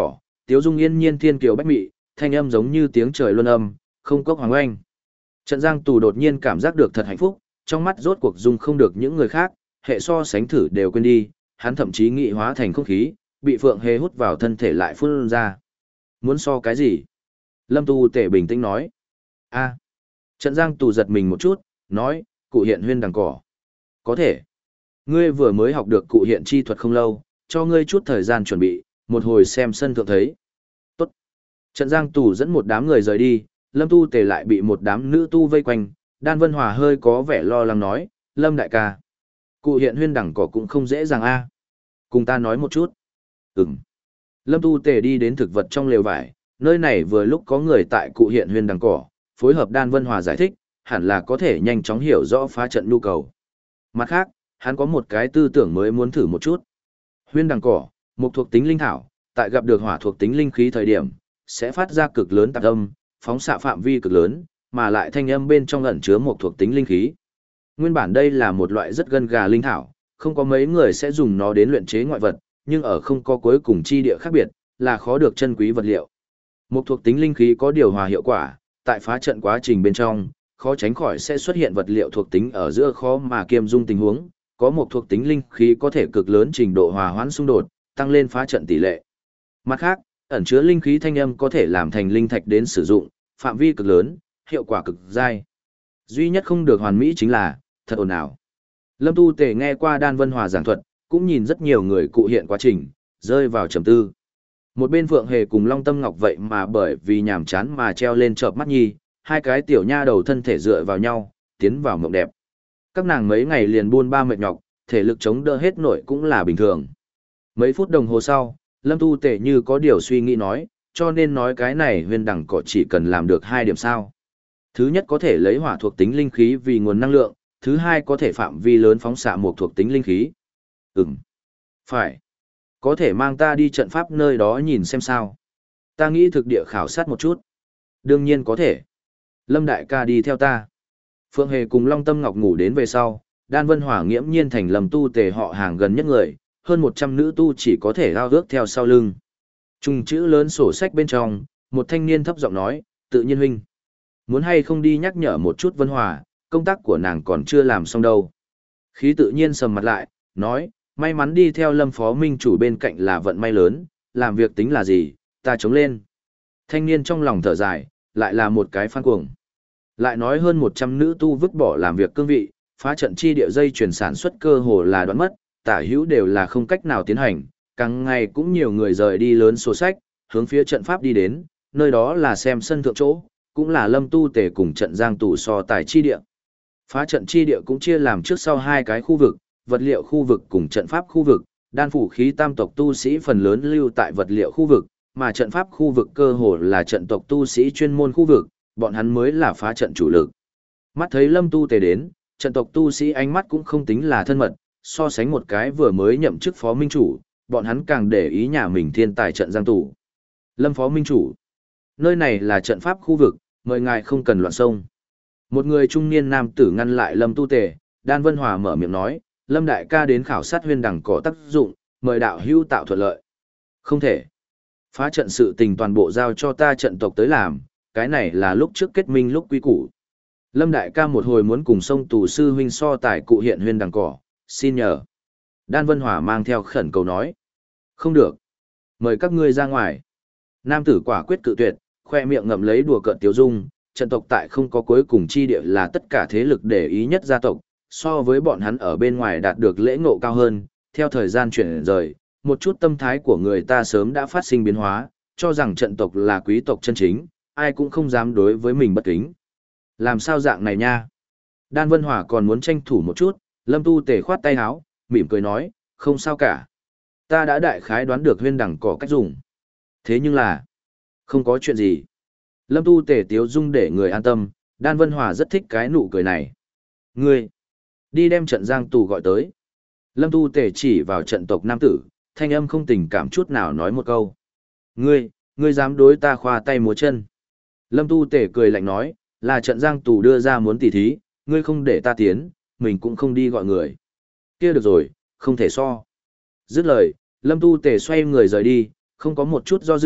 Speaker 1: Tiếu dung yên nhiên thiên kiều bách mị, thanh âm giống như tiếng trời luân âm, không cốc hoàng oanh. Trận Giang Tù đột nhiên cảm giác được thật hạnh phúc, trong mắt rốt cuộc dung không được những người khác, hệ so sánh thử đều quên đi, hắn thậm chí nghị hóa thành không khí, bị Phượng Hề hút vào thân thể lại phun ra. Muốn so cái gì? Lâm Tu Tể bình tĩnh nói. A. Trận Giang Tù giật mình một chút, nói, cụ hiện huyên đằng cỏ. Có thể. Ngươi vừa mới học được cụ hiện chi thuật không lâu, cho ngươi chút thời gian chuẩn bị, một hồi xem sân thượng thấy. Tốt. Trận Giang Tù dẫn một đám người rời đi, Lâm Tu Tề lại bị một đám nữ tu vây quanh, Đan Vân Hòa hơi có vẻ lo lắng nói, Lâm đại ca. Cụ hiện huyên đẳng cỏ cũng không dễ dàng a. Cùng ta nói một chút. Ừm. Lâm Tu Tề đi đến thực vật trong lều vải, nơi này vừa lúc có người tại cụ hiện huyên đẳng cỏ, phối hợp Đan Vân Hòa giải thích, hẳn là có thể nhanh chóng hiểu rõ phá trận nhu cầu. Mặt khác, hắn có một cái tư tưởng mới muốn thử một chút. Huyên đằng cỏ, một thuộc tính linh thảo, tại gặp được hỏa thuộc tính linh khí thời điểm, sẽ phát ra cực lớn tạc âm, phóng xạ phạm vi cực lớn, mà lại thanh âm bên trong ẩn chứa một thuộc tính linh khí. Nguyên bản đây là một loại rất gân gà linh thảo, không có mấy người sẽ dùng nó đến luyện chế ngoại vật, nhưng ở không có cuối cùng chi địa khác biệt, là khó được chân quý vật liệu. Một thuộc tính linh khí có điều hòa hiệu quả, tại phá trận quá trình bên trong, khó tránh khỏi sẽ xuất hiện vật liệu thuộc tính ở giữa khó mà kiêm dung tình huống, có một thuộc tính linh khí có thể cực lớn trình độ hòa hoãn xung đột, tăng lên phá trận tỷ lệ. Mặt khác, ẩn chứa linh khí thanh âm có thể làm thành linh thạch đến sử dụng, phạm vi cực lớn, hiệu quả cực dai. Duy nhất không được hoàn mỹ chính là, thật ồn ào. Lâm Tu Tề nghe qua Đan Vân Hòa giảng thuật, cũng nhìn rất nhiều người cụ hiện quá trình, rơi vào trầm tư. Một bên Phượng Hề cùng Long Tâm Ngọc vậy mà bởi vì nhàm chán mà treo lên chợp mắt nhi, hai cái tiểu nha đầu thân thể dựa vào nhau, tiến vào mộng đẹp. Các nàng mấy ngày liền buôn ba mệt nhọc, thể lực chống đỡ hết nổi cũng là bình thường. Mấy phút đồng hồ sau, Lâm Tu Tể như có điều suy nghĩ nói, cho nên nói cái này huyền đẳng cỏ chỉ cần làm được hai điểm sao. Thứ nhất có thể lấy hỏa thuộc tính linh khí vì nguồn năng lượng, thứ hai có thể phạm vi lớn phóng xạ một thuộc tính linh khí. Ừm. Phải. Có thể mang ta đi trận pháp nơi đó nhìn xem sao. Ta nghĩ thực địa khảo sát một chút. Đương nhiên có thể. Lâm đại ca đi theo ta. Phượng Hề cùng Long Tâm Ngọc ngủ đến về sau, Đan Vân Hỏa nghiễm nhiên thành Lâm Tu Tề họ hàng gần nhất người, hơn một trăm nữ tu chỉ có thể lao ước theo sau lưng. Trùng chữ lớn sổ sách bên trong, một thanh niên thấp giọng nói, tự nhiên huynh. Muốn hay không đi nhắc nhở một chút Vân Hòa, công tác của nàng còn chưa làm xong đâu. Khí tự nhiên sầm mặt lại, nói, may mắn đi theo Lâm Phó Minh chủ bên cạnh là vận may lớn, làm việc tính là gì, ta chống lên. Thanh niên trong lòng thở dài, lại là một cái phan cuồng. Lại nói hơn một trăm nữ tu vứt bỏ làm việc cương vị, phá trận chi địa dây chuyển sản xuất cơ hồ là đoán mất, tả hữu đều là không cách nào tiến hành, càng ngày cũng nhiều người rời đi lớn số sách, hướng phía trận pháp đi đến, nơi đó là xem sân thượng chỗ, cũng là Lâm Tu Tề cùng trận Giang Tù so tài chi địa. Phá trận chi địa cũng chia làm trước sau hai cái khu vực, vật liệu khu vực cùng trận pháp khu vực, đan phủ khí tam tộc tu sĩ phần lớn lưu tại vật liệu khu vực, mà trận pháp khu vực cơ hồ là trận tộc tu sĩ chuyên môn khu vực, bọn hắn mới là phá trận chủ lực. Mắt thấy Lâm Tu Tề đến, trận tộc tu sĩ ánh mắt cũng không tính là thân mật, so sánh một cái vừa mới nhậm chức phó minh chủ, bọn hắn càng để ý nhà mình thiên tài trận Giang Tù. Lâm phó minh chủ, nơi này là trận pháp khu vực, mời ngài không cần loạn xông. Một người trung niên nam tử ngăn lại Lâm Tu Tề, Đan Vân Hòa mở miệng nói, Lâm đại ca đến khảo sát huyên đằng có tác dụng, mời đạo hữu tạo thuận lợi. Không thể. Phá trận sự tình toàn bộ giao cho ta trận tộc tới làm, cái này là lúc trước kết minh lúc quy củ. Lâm đại ca một hồi muốn cùng sông tù sư huynh so tài cụ hiện huyên đằng cỏ, xin nhờ. Đan Vân Hòa mang theo khẩn cầu nói. Không được. Mời các ngươi ra ngoài. Nam tử quả quyết cự tuyệt, khoe miệng ngậm lấy đùa cợt tiếu dung, trận tộc tại không có cuối cùng chi địa là tất cả thế lực để ý nhất gia tộc, so với bọn hắn ở bên ngoài đạt được lễ ngộ cao hơn, theo thời gian chuyển rời, một chút tâm thái của người ta sớm đã phát sinh biến hóa, cho rằng trận tộc là quý tộc chân chính, ai cũng không dám đối với mình bất kính. Làm sao dạng này nha? Đan Vân Hòa còn muốn tranh thủ một chút, Lâm Tu Tề khoát tay áo, mỉm cười nói, không sao cả. Ta đã đại khái đoán được huyên đẳng cỏ cách dùng. Thế nhưng là, không có chuyện gì. Lâm Tu Tề tiếu dung để người an tâm, Đan Vân Hòa rất thích cái nụ cười này. Ngươi, đi đem trận Giang Tù gọi tới. Lâm Tu Tề chỉ vào trận tộc nam tử, thanh âm không tình cảm chút nào nói một câu. Ngươi, ngươi dám đối ta khoa tay múa chân. Lâm Tu Tề cười lạnh nói, là trận Giang Tù đưa ra muốn tỉ thí, ngươi không để ta tiến, mình cũng không đi gọi người. Kia được rồi, không thể so. Dứt lời, Lâm Tu Tề xoay người rời đi, không có một chút do dự,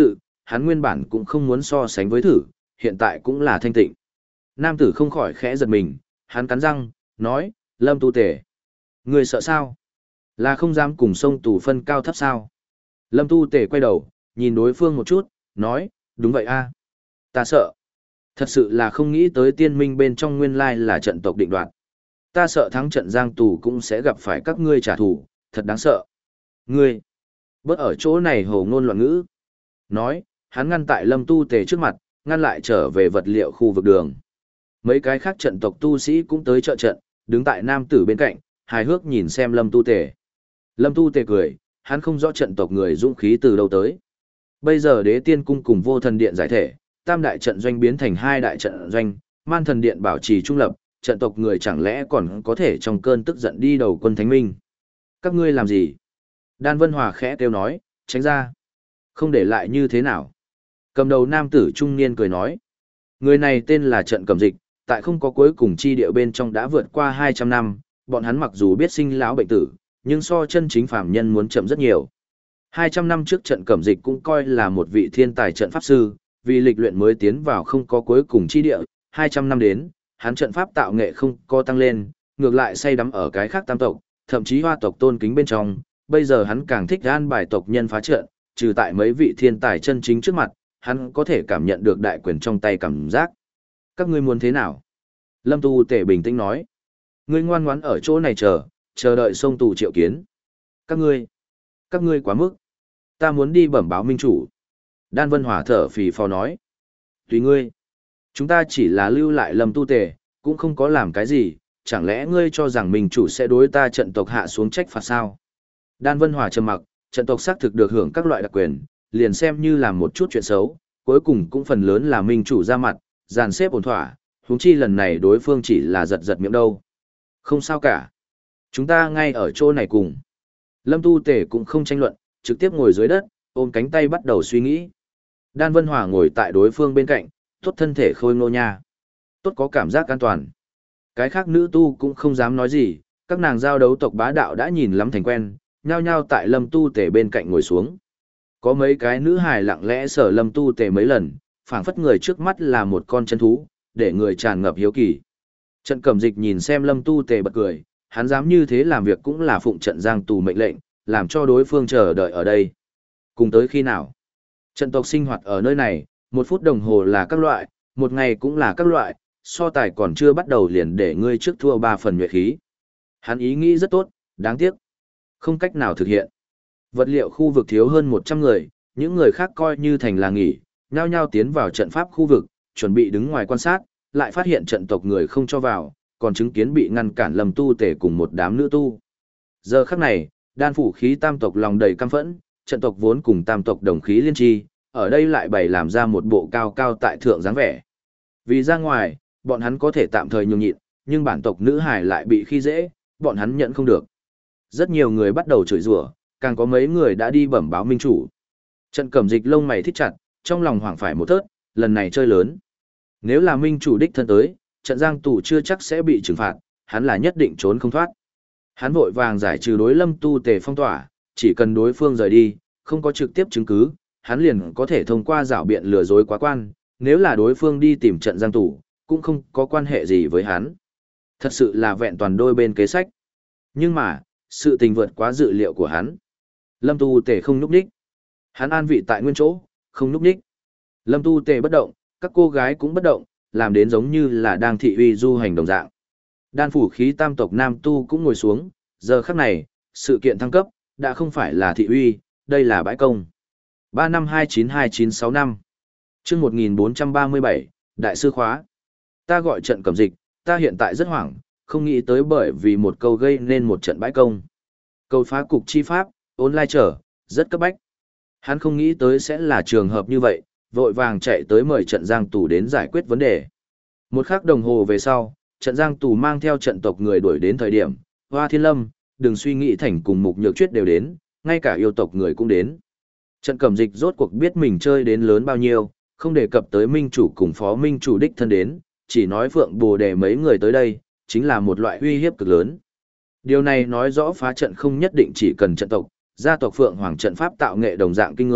Speaker 1: hắn nguyên bản cũng không muốn so sánh với thử, hiện tại cũng là thanh tịnh. Nam tử không khỏi khẽ giật mình, hắn cắn răng, nói, Lâm Tu Tề. Người sợ sao? Là không dám cùng sông tù phân cao thấp sao? Lâm Tu Tề quay đầu, nhìn đối phương một chút, nói, đúng vậy a, ta sợ. Thật sự là không nghĩ tới tiên minh bên trong nguyên lai là trận tộc định đoạt. Ta sợ thắng trận giang tù cũng sẽ gặp phải các ngươi trả thù, thật đáng sợ. Ngươi, bớt ở chỗ này hồ ngôn loạn ngữ. Nói, hắn ngăn tại Lâm Tu Tề trước mặt, ngăn lại trở về vật liệu khu vực đường. Mấy cái khác trận tộc tu sĩ cũng tới trợ trận, đứng tại nam tử bên cạnh, hài hước nhìn xem Lâm Tu Tề. Lâm Tu Tề cười, hắn không rõ trận tộc người dũng khí từ đâu tới. Bây giờ đế tiên cung cùng vô thần điện giải thể, tam đại trận doanh biến thành hai đại trận doanh, man thần điện bảo trì trung lập, trận tộc người chẳng lẽ còn có thể trong cơn tức giận đi đầu quân thánh minh. Các ngươi làm gì? Đan Vân Hòa khẽ kêu nói, tránh ra. Không để lại như thế nào? Cầm đầu nam tử trung niên cười nói. Người này tên là Trận Cẩm Dịch, tại không có cuối cùng chi địa bên trong đã vượt qua hai trăm năm, bọn hắn mặc dù biết sinh lão bệnh tử, nhưng so chân chính phàm nhân muốn chậm rất nhiều. hai trăm năm trước Trận Cẩm Dịch cũng coi là một vị thiên tài trận pháp sư, vì lịch luyện mới tiến vào không có cuối cùng chi địa, hai trăm năm đến, hắn trận pháp tạo nghệ không có tăng lên, ngược lại say đắm ở cái khác tam tộc, thậm chí hoa tộc tôn kính bên trong, bây giờ hắn càng thích an bài tộc nhân phá trận, trừ tại mấy vị thiên tài chân chính trước mặt, hắn có thể cảm nhận được đại quyền trong tay cảm giác. Các ngươi muốn thế nào? Lâm Tu Tể bình tĩnh nói. Ngươi ngoan ngoãn ở chỗ này chờ, chờ đợi sông tù triệu kiến. Các ngươi, các ngươi quá mức. Ta muốn đi bẩm báo minh chủ. Đan Vân Hòa thở phì phò nói. Tùy ngươi. Chúng ta chỉ là lưu lại Lâm Tu Tề, cũng không có làm cái gì, chẳng lẽ ngươi cho rằng minh chủ sẽ đối ta trận tộc hạ xuống trách phạt sao? Đan Vân Hòa trầm mặc, trận tộc xác thực được hưởng các loại đặc quyền, liền xem như làm một chút chuyện xấu, cuối cùng cũng phần lớn là minh chủ ra mặt, dàn xếp ổn thỏa, huống chi lần này đối phương chỉ là giật giật miệng đâu. Không sao cả. Chúng ta ngay ở chỗ này cùng. Lâm Tu Tề cũng không tranh luận, trực tiếp ngồi dưới đất, ôm cánh tay bắt đầu suy nghĩ. Đan Vân Hòa ngồi tại đối phương bên cạnh, tốt thân thể khôi ngô nha. Tốt có cảm giác an toàn. Cái khác nữ tu cũng không dám nói gì, các nàng giao đấu tộc bá đạo đã nhìn lắm thành quen, nhao nhao tại Lâm Tu Tề bên cạnh ngồi xuống. Có mấy cái nữ hài lặng lẽ sở Lâm Tu Tề mấy lần, phảng phất người trước mắt là một con chân thú, để người tràn ngập hiếu kỳ. Trận Cẩm Dịch nhìn xem Lâm Tu Tề bật cười, hắn dám như thế làm việc cũng là phụng trận giang tù mệnh lệnh, làm cho đối phương chờ đợi ở đây. Cùng tới khi nào? Trận tộc sinh hoạt ở nơi này, một phút đồng hồ là các loại, một ngày cũng là các loại, so tài còn chưa bắt đầu liền để ngươi trước thua ba phần nhuệ khí. Hắn ý nghĩ rất tốt, đáng tiếc. Không cách nào thực hiện. Vật liệu khu vực thiếu hơn một trăm người, những người khác coi như thành là nghỉ, nhao nhao tiến vào trận pháp khu vực, chuẩn bị đứng ngoài quan sát, lại phát hiện trận tộc người không cho vào, còn chứng kiến bị ngăn cản Lâm Tu Tề cùng một đám nữ tu. Giờ khắc này, đan phủ khí tam tộc lòng đầy căm phẫn, trận tộc vốn cùng tam tộc đồng khí liên tri, ở đây lại bày làm ra một bộ cao cao tại thượng dáng vẻ. Vì ra ngoài, bọn hắn có thể tạm thời nhường nhịn, nhưng bản tộc nữ hải lại bị khi dễ, bọn hắn nhận không được. Rất nhiều người bắt đầu chửi rủa, càng có mấy người đã đi bẩm báo minh chủ. Trận Cẩm Dịch lông mày thích chặt, trong lòng hoảng phải một thớt, lần này chơi lớn. Nếu là minh chủ đích thân tới, trận giang tù chưa chắc sẽ bị trừng phạt, hắn là nhất định trốn không thoát. Hắn vội vàng giải trừ đối Lâm Tu Tề phong tỏa, chỉ cần đối phương rời đi, không có trực tiếp chứng cứ, hắn liền có thể thông qua rảo biện lừa dối quá quan, nếu là đối phương đi tìm trận giang tù, cũng không có quan hệ gì với hắn. Thật sự là vẹn toàn đôi bên kế sách. Nhưng mà, sự tình vượt quá dự liệu của hắn. Lâm Tu Tề không núp đích. Hắn an vị tại nguyên chỗ, không núp đích. Lâm Tu Tề bất động, các cô gái cũng bất động, làm đến giống như là đang thị uy du hành đồng dạng. Đan phủ khí tam tộc nam tu cũng ngồi xuống, giờ khắc này, sự kiện thăng cấp, đã không phải là thị uy, đây là bãi công. ba năm hai chín hai chín sáu năm. Chương một nghìn bốn trăm ba mươi bảy, Đại sư khóa. Ta gọi Trận Cẩm Dịch, ta hiện tại rất hoảng, không nghĩ tới bởi vì một câu gây nên một trận bãi công. Câu phá cục chi pháp, ôn lai trở, rất cấp bách. Hắn không nghĩ tới sẽ là trường hợp như vậy, vội vàng chạy tới mời trận giang tù đến giải quyết vấn đề. Một khắc đồng hồ về sau, trận giang tù mang theo trận tộc người đuổi đến thời điểm, Hoa Thiên Lâm, đừng suy nghĩ thành cùng Mục Nhược Chuyết đều đến, ngay cả yêu tộc người cũng đến. Trận Cẩm Dịch rốt cuộc biết mình chơi đến lớn bao nhiêu, không đề cập tới minh chủ cùng phó minh chủ đích thân đến, chỉ nói Phượng Bồ Đề mấy người tới đây, chính là một loại uy hiếp cực lớn. Điều này nói rõ phá trận không nhất định chỉ cần trận tộc, gia tộc Phượng Hoàng trận pháp tạo nghệ đồng dạng kinh người,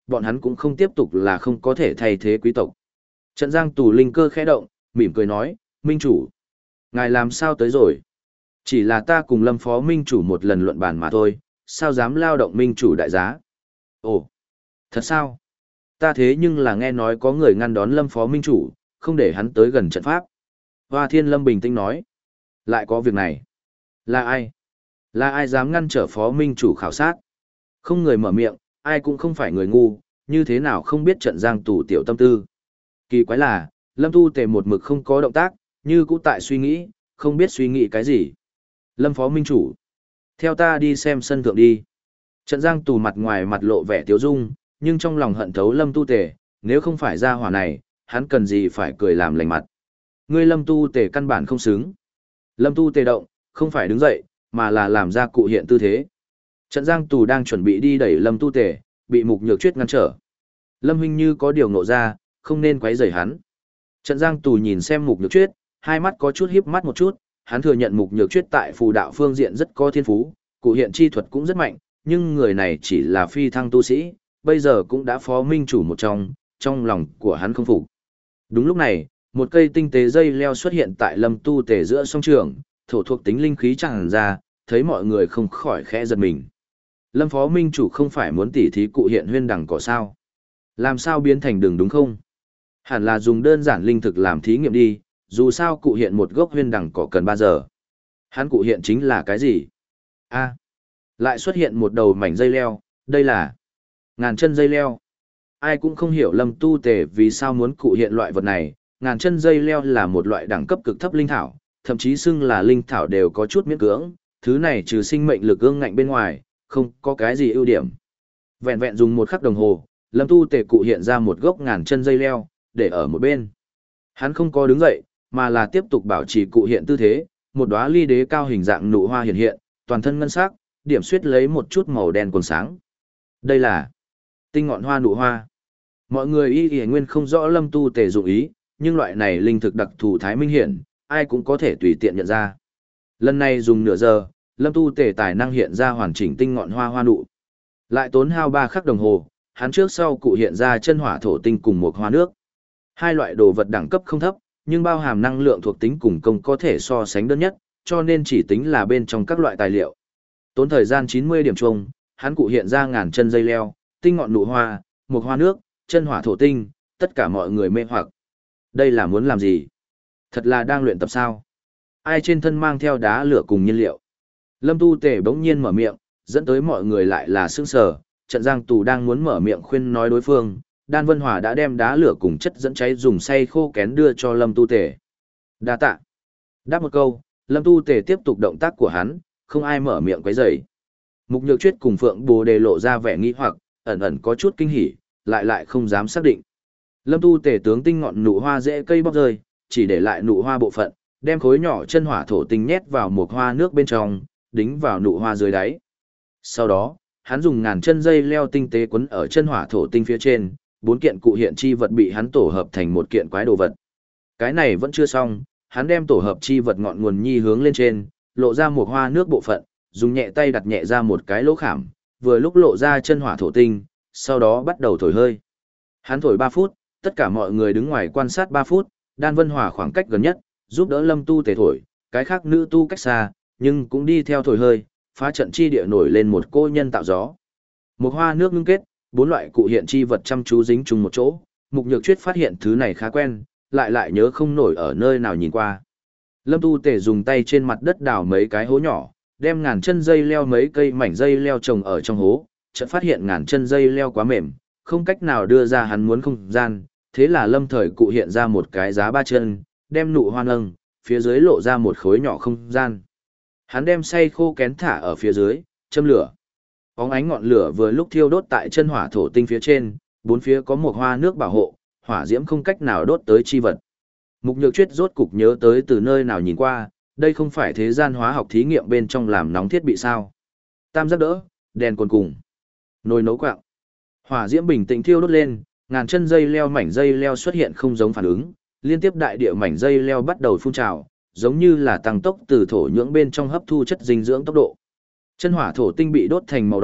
Speaker 1: bọn hắn cũng không tiếp tục là không có thể thay thế quý tộc. Trận Giang Tù linh cơ khẽ động, mỉm cười nói, Minh chủ, ngài làm sao tới rồi? Chỉ là ta cùng Lâm Phó Minh chủ một lần luận bàn mà thôi, sao dám lao động Minh chủ đại giá? Ồ, thật sao? Ta thế nhưng là nghe nói có người ngăn đón Lâm Phó Minh chủ, không để hắn tới gần trận pháp. Hoa Thiên Lâm bình tĩnh nói, lại có việc này. Là ai? Là ai dám ngăn trở Phó Minh chủ khảo sát? Không người mở miệng, ai cũng không phải người ngu, như thế nào không biết trận Giang Tù tiểu tâm tư. Kỳ quái là, Lâm Tu Tề một mực không có động tác, như cũ tại suy nghĩ, không biết suy nghĩ cái gì. Lâm Phó Minh chủ, theo ta đi xem sân thượng đi. Trận Giang Tù mặt ngoài mặt lộ vẻ tiếu dung, nhưng trong lòng hận thấu Lâm Tu Tề, nếu không phải ra hỏa này, hắn cần gì phải cười làm lành mặt. Ngươi Lâm Tu Tề căn bản không xứng. Lâm Tu Tề động, không phải đứng dậy, mà là làm ra cụ hiện tư thế. Trận Giang Tù đang chuẩn bị đi đẩy Lâm Tu Tề, bị Mục Nhược Chuyết ngăn trở. Lâm huynh như có điều ngộ ra, không nên quấy rầy hắn. Trận Giang Tù nhìn xem Mục Nhược Chuyết, hai mắt có chút híp mắt một chút, hắn thừa nhận Mục Nhược Chuyết tại phù đạo phương diện rất có thiên phú, cụ hiện chi thuật cũng rất mạnh, nhưng người này chỉ là phi thăng tu sĩ, bây giờ cũng đã phó minh chủ một trong, trong lòng của hắn không phục. Đúng lúc này, một cây tinh tế dây leo xuất hiện tại Lâm Tu Tề giữa song trường, thổ thuộc tính linh khí tràn ra, thấy mọi người không khỏi khẽ giật mình. Lâm phó minh chủ không phải muốn tỉ thí cụ hiện huyên đằng cỏ sao? Làm sao biến thành đường đúng không? Hẳn là dùng đơn giản linh thực làm thí nghiệm đi, dù sao cụ hiện một gốc huyên đằng cỏ cần ba giờ. Hắn cụ hiện chính là cái gì? A, lại xuất hiện một đầu mảnh dây leo, đây là ngàn chân dây leo. Ai cũng không hiểu Lâm Tu Tề vì sao muốn cụ hiện loại vật này, ngàn chân dây leo là một loại đẳng cấp cực thấp linh thảo, thậm chí xưng là linh thảo đều có chút miễn cưỡng, thứ này trừ sinh mệnh lực ương ngạnh bên ngoài, không có cái gì ưu điểm. Vẹn vẹn dùng một khắc đồng hồ, Lâm Tu Tề cụ hiện ra một gốc ngàn chân dây leo, để ở một bên. Hắn không có đứng dậy, mà là tiếp tục bảo trì cụ hiện tư thế, một đóa ly đế cao hình dạng nụ hoa hiện hiện, toàn thân ngân sắc, điểm xuyết lấy một chút màu đen quần sáng. Đây là tinh ngọn hoa nụ hoa. Mọi người y y nguyên không rõ Lâm Tu Tề dụng ý, nhưng loại này linh thực đặc thù thái minh hiển, ai cũng có thể tùy tiện nhận ra. Lần này dùng nửa giờ, Lâm Tu Tề tài năng hiện ra hoàn chỉnh tinh ngọn hoa hoa nụ. Lại tốn hao ba khắc đồng hồ, hắn trước sau cụ hiện ra chân hỏa thổ tinh cùng một hoa nước. Hai loại đồ vật đẳng cấp không thấp, nhưng bao hàm năng lượng thuộc tính cùng công có thể so sánh đơn nhất, cho nên chỉ tính là bên trong các loại tài liệu. Tốn thời gian chín mươi điểm chung, hắn cụ hiện ra ngàn chân dây leo, tinh ngọn nụ hoa, một hoa nước, chân hỏa thổ tinh, tất cả mọi người mê hoặc. Đây là muốn làm gì? Thật là đang luyện tập sao? Ai trên thân mang theo đá lửa cùng nhiên liệu? Lâm Tu Tề bỗng nhiên mở miệng, dẫn tới mọi người lại là sững sờ. Trận Giang Tù đang muốn mở miệng khuyên nói đối phương, Đan Vân Hòa đã đem đá lửa cùng chất dẫn cháy dùng xay khô kén đưa cho Lâm Tu Tề. Đa tạ. Đáp một câu, Lâm Tu Tề tiếp tục động tác của hắn, không ai mở miệng quấy rầy. Mục Nhược Chuyết cùng Phượng Bồ Đề lộ ra vẻ nghi hoặc, ẩn ẩn có chút kinh hỉ, lại lại không dám xác định. Lâm Tu Tề tướng tinh ngọn nụ hoa rễ cây bóc rơi, chỉ để lại nụ hoa bộ phận, đem khối nhỏ chân hỏa thổ tinh nhét vào một hoa nước bên trong, đính vào nụ hoa dưới đáy. Sau đó, hắn dùng ngàn chân dây leo tinh tế quấn ở chân hỏa thổ tinh phía trên, bốn kiện cụ hiện chi vật bị hắn tổ hợp thành một kiện quái đồ vật. Cái này vẫn chưa xong, hắn đem tổ hợp chi vật ngọn nguồn nhi hướng lên trên, lộ ra một hoa nước bộ phận, dùng nhẹ tay đặt nhẹ ra một cái lỗ khảm, vừa lúc lộ ra chân hỏa thổ tinh, sau đó bắt đầu thổi hơi. Hắn thổi ba phút, tất cả mọi người đứng ngoài quan sát ba phút, Đan Vân Hòa khoảng cách gần nhất, giúp đỡ Lâm Tu Tề thổi, cái khác nữ tu cách xa, nhưng cũng đi theo thổi hơi, phá trận chi địa nổi lên một cô nhân tạo gió. Một hoa nước ngưng kết, bốn loại cụ hiện chi vật chăm chú dính chung một chỗ, Mục Nhược Chuyết phát hiện thứ này khá quen, lại lại nhớ không nổi ở nơi nào nhìn qua. Lâm Tu Tề dùng tay trên mặt đất đào mấy cái hố nhỏ, đem ngàn chân dây leo mấy cây mảnh dây leo trồng ở trong hố, chợt phát hiện ngàn chân dây leo quá mềm, không cách nào đưa ra hắn muốn không gian, thế là Lâm Thời cụ hiện ra một cái giá ba chân, đem nụ hoa nâng, phía dưới lộ ra một khối nhỏ không gian. Hắn đem xay khô kén thả ở phía dưới, châm lửa. Bóng ánh ngọn lửa vừa lúc thiêu đốt tại chân hỏa thổ tinh phía trên, bốn phía có một hoa nước bảo hộ, hỏa diễm không cách nào đốt tới chi vật. Mục Nhược Chuyết rốt cục nhớ tới từ nơi nào nhìn qua, đây không phải thế gian hóa học thí nghiệm bên trong làm nóng thiết bị sao? Tam giác đỡ, đèn cồn cùng, nồi nấu quặng. Hỏa diễm bình tĩnh thiêu đốt lên, ngàn chân dây leo mảnh dây leo xuất hiện không giống phản ứng, liên tiếp đại địa mảnh dây leo bắt đầu phun trào, giống như là tăng tốc từ thổ nhưỡng bên trong hấp thu chất dinh dưỡng tốc độ. Chân hỏa thổ tinh bị đốt thành màu đỏ,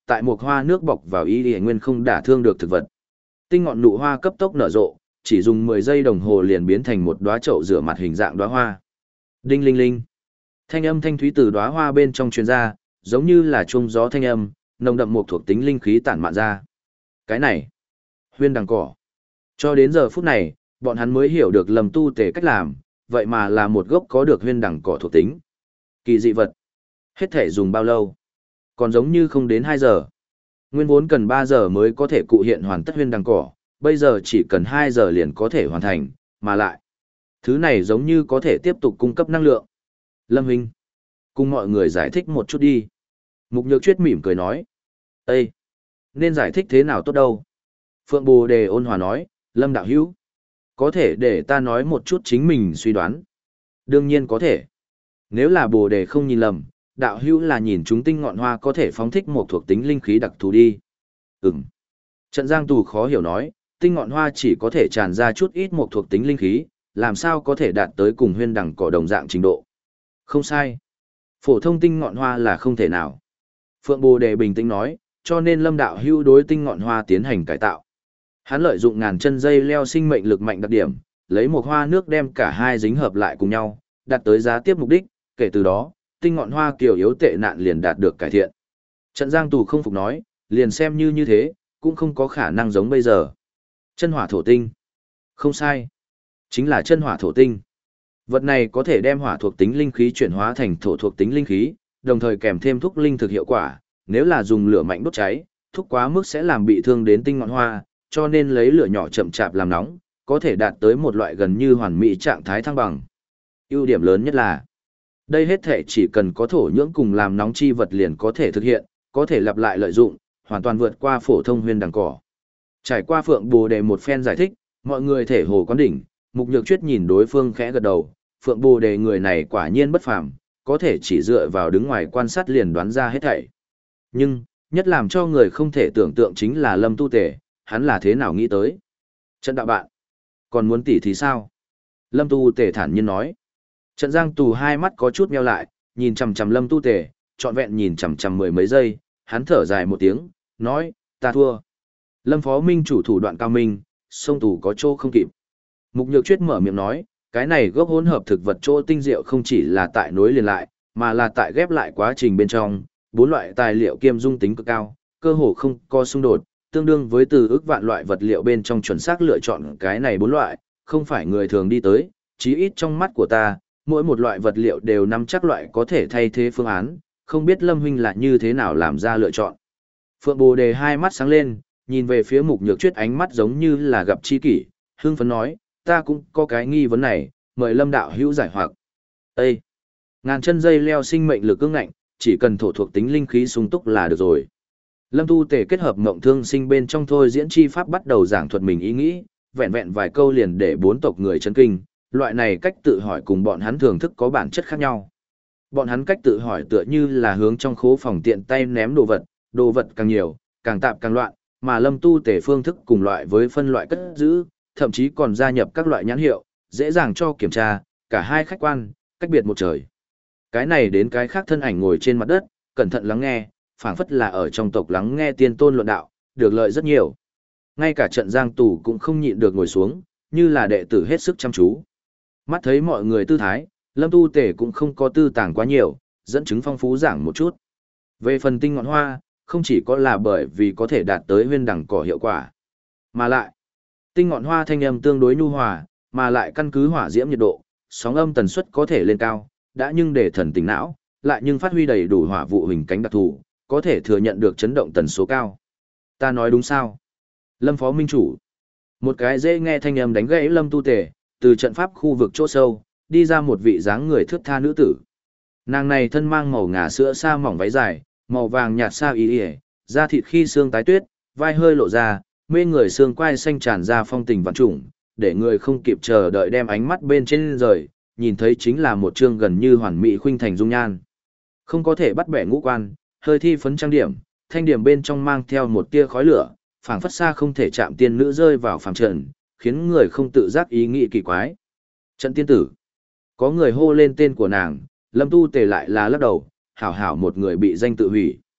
Speaker 1: tại một hoa nước bọc vào y y nguyên không đả thương được thực vật. Tinh ngọn nụ hoa cấp tốc nở rộ, chỉ dùng mười giây đồng hồ liền biến thành một đóa chậu rửa mặt hình dạng đóa hoa. Đinh linh linh. Thanh âm thanh thúy từ đóa hoa bên trong truyền ra, giống như là chuông gió thanh âm, nồng đậm một thuộc tính linh khí tản mạn ra. Cái này, huyên đằng cỏ. Cho đến giờ phút này, bọn hắn mới hiểu được Lâm Tu Tề cách làm, vậy mà là một gốc có được huyên đằng cỏ thuộc tính. Kỳ dị vật. Hết thể dùng bao lâu? Còn giống như không đến hai giờ. Nguyên vốn cần ba giờ mới có thể cụ hiện hoàn tất huyên đằng cỏ, bây giờ chỉ cần hai giờ liền có thể hoàn thành, mà lại. Thứ này giống như có thể tiếp tục cung cấp năng lượng. Lâm Huynh, cùng mọi người giải thích một chút đi. Mục Nhược Chuyết mỉm cười nói. Ê! Nên giải thích thế nào tốt đâu? Phượng Bồ Đề ôn hòa nói, Lâm đạo hữu. Có thể để ta nói một chút chính mình suy đoán. Đương nhiên có thể. Nếu là Bồ Đề không nhìn lầm, đạo hữu là nhìn chúng tinh ngọn hoa có thể phóng thích một thuộc tính linh khí đặc thù đi. Ừm. Trận Giang Tù khó hiểu nói, tinh ngọn hoa chỉ có thể tràn ra chút ít một thuộc tính linh khí, làm sao có thể đạt tới cùng huyên đằng cỏ đồng dạng trình độ. Không sai. Phổ thông tinh ngọn hoa là không thể nào. Phượng Bồ Đề bình tĩnh nói, cho nên Lâm đạo hữu đối tinh ngọn hoa tiến hành cải tạo. Hắn lợi dụng ngàn chân dây leo sinh mệnh lực mạnh đặc điểm, lấy một hoa nước đem cả hai dính hợp lại cùng nhau, đạt tới giá tiếp mục đích, kể từ đó, tinh ngọn hoa kiều yếu tệ nạn liền đạt được cải thiện. Trận Giang Tù không phục nói, liền xem như như thế, cũng không có khả năng giống bây giờ. Chân hỏa thổ tinh. Không sai. Chính là chân hỏa thổ tinh. Vật này có thể đem hỏa thuộc tính linh khí chuyển hóa thành thổ thuộc tính linh khí, đồng thời kèm thêm thúc linh thực hiệu quả, nếu là dùng lửa mạnh đốt cháy, thúc quá mức sẽ làm bị thương đến tinh ngọn hoa, cho nên lấy lửa nhỏ chậm chạp làm nóng, có thể đạt tới một loại gần như hoàn mỹ trạng thái thăng bằng. Ưu điểm lớn nhất là, đây hết thể chỉ cần có thổ nhưỡng cùng làm nóng chi vật liền có thể thực hiện, có thể lặp lại lợi dụng, hoàn toàn vượt qua phổ thông huyên đằng cỏ. Trải qua Phượng Bồ Đề một phen giải thích, mọi người thể hồ quán đỉnh, Mục Nhược Chuyết nhìn đối phương khẽ gật đầu, Phượng Bồ Đề người này quả nhiên bất phàm, có thể chỉ dựa vào đứng ngoài quan sát liền đoán ra hết thảy. Nhưng, nhất làm cho người không thể tưởng tượng chính là Lâm Tu Tề, hắn là thế nào nghĩ tới. Trận đạo bạn, còn muốn tỉ thì sao? Lâm Tu Tề thản nhiên nói. Trận Giang Tù hai mắt có chút meo lại, nhìn chằm chằm Lâm Tu Tề, trọn vẹn nhìn chằm chằm mười mấy giây, hắn thở dài một tiếng, nói, ta thua. Lâm Phó Minh chủ thủ đoạn cao minh, sông Tù có chỗ không kịp. Mục Nhược Chuyết mở miệng nói, cái này gốc hỗn hợp thực vật chỗ tinh diệu không chỉ là tại nối liền lại, mà là tại ghép lại quá trình bên trong, bốn loại tài liệu kiêm dung tính cực cao, cơ hồ không có xung đột, tương đương với từ ước vạn loại vật liệu bên trong chuẩn xác lựa chọn cái này bốn loại, không phải người thường đi tới, chí ít trong mắt của ta, mỗi một loại vật liệu đều nắm chắc loại có thể thay thế phương án, không biết Lâm huynh là như thế nào làm ra lựa chọn. Phượng Bồ Đề hai mắt sáng lên, nhìn về phía Mục Nhược Chuyết ánh mắt giống như là gặp chi kỷ, hưng phấn nói, ta cũng có cái nghi vấn này, mời Lâm đạo hữu giải hoặc. Ê! Ngàn chân dây leo sinh mệnh lực cứng ngạnh, chỉ cần thổ thuộc tính linh khí sung túc là được rồi. Lâm Tu Tề kết hợp ngộng thương sinh bên trong thôi diễn chi pháp bắt đầu giảng thuật mình ý nghĩ, vẹn vẹn vài câu liền để bốn tộc người chấn kinh, loại này cách tự hỏi cùng bọn hắn thưởng thức có bản chất khác nhau. Bọn hắn cách tự hỏi tựa như là hướng trong khố phòng tiện tay ném đồ vật, đồ vật càng nhiều, càng tạp càng loạn, mà Lâm Tu Tề phương thức cùng loại với phân loại cất giữ, thậm chí còn gia nhập các loại nhãn hiệu, dễ dàng cho kiểm tra, cả hai khách quan, cách biệt một trời. Cái này đến cái khác thân ảnh ngồi trên mặt đất, cẩn thận lắng nghe, phảng phất là ở trong tộc lắng nghe tiên tôn luận đạo, được lợi rất nhiều. Ngay cả trận Giang Tù cũng không nhịn được ngồi xuống, như là đệ tử hết sức chăm chú. Mắt thấy mọi người tư thái, Lâm Tu Tề cũng không có tư tàng quá nhiều, dẫn chứng phong phú giảng một chút. Về phần tinh ngọn hoa, không chỉ có là bởi vì có thể đạt tới huyên đẳng cỏ hiệu quả, mà lại, tinh ngọn hoa thanh âm tương đối nhu hòa, mà lại căn cứ hỏa diễm nhiệt độ, sóng âm tần suất có thể lên cao, đã nhưng để thần tỉnh não, lại nhưng phát huy đầy đủ hỏa vụ hình cánh đặc thù, có thể thừa nhận được chấn động tần số cao. Ta nói đúng sao? Lâm Phó Minh chủ. Một cái dễ nghe thanh âm đánh gãy Lâm Tu Tề, từ trận pháp khu vực chỗ sâu, đi ra một vị dáng người thướt tha nữ tử. Nàng này thân mang màu ngà sữa sa mỏng váy dài, màu vàng nhạt sa y y, da thịt khi xương tái tuyết, vai hơi lộ ra, mê người xương quai xanh tràn ra phong tình vạn trùng, để người không kịp chờ đợi đem ánh mắt bên trên rời, nhìn thấy chính là một trương gần như hoàn mỹ khuynh thành dung nhan. Không có thể bắt bẻ ngũ quan, hơi thi phấn trang điểm, thanh điểm bên trong mang theo một tia khói lửa, phảng phất xa không thể chạm tiên nữ rơi vào phàm trần, khiến người không tự giác ý nghĩ kỳ quái. Trận tiên tử. Có người hô lên tên của nàng, Lâm Tu Tề lại là lắc đầu, hảo hảo một người bị danh tự hủy.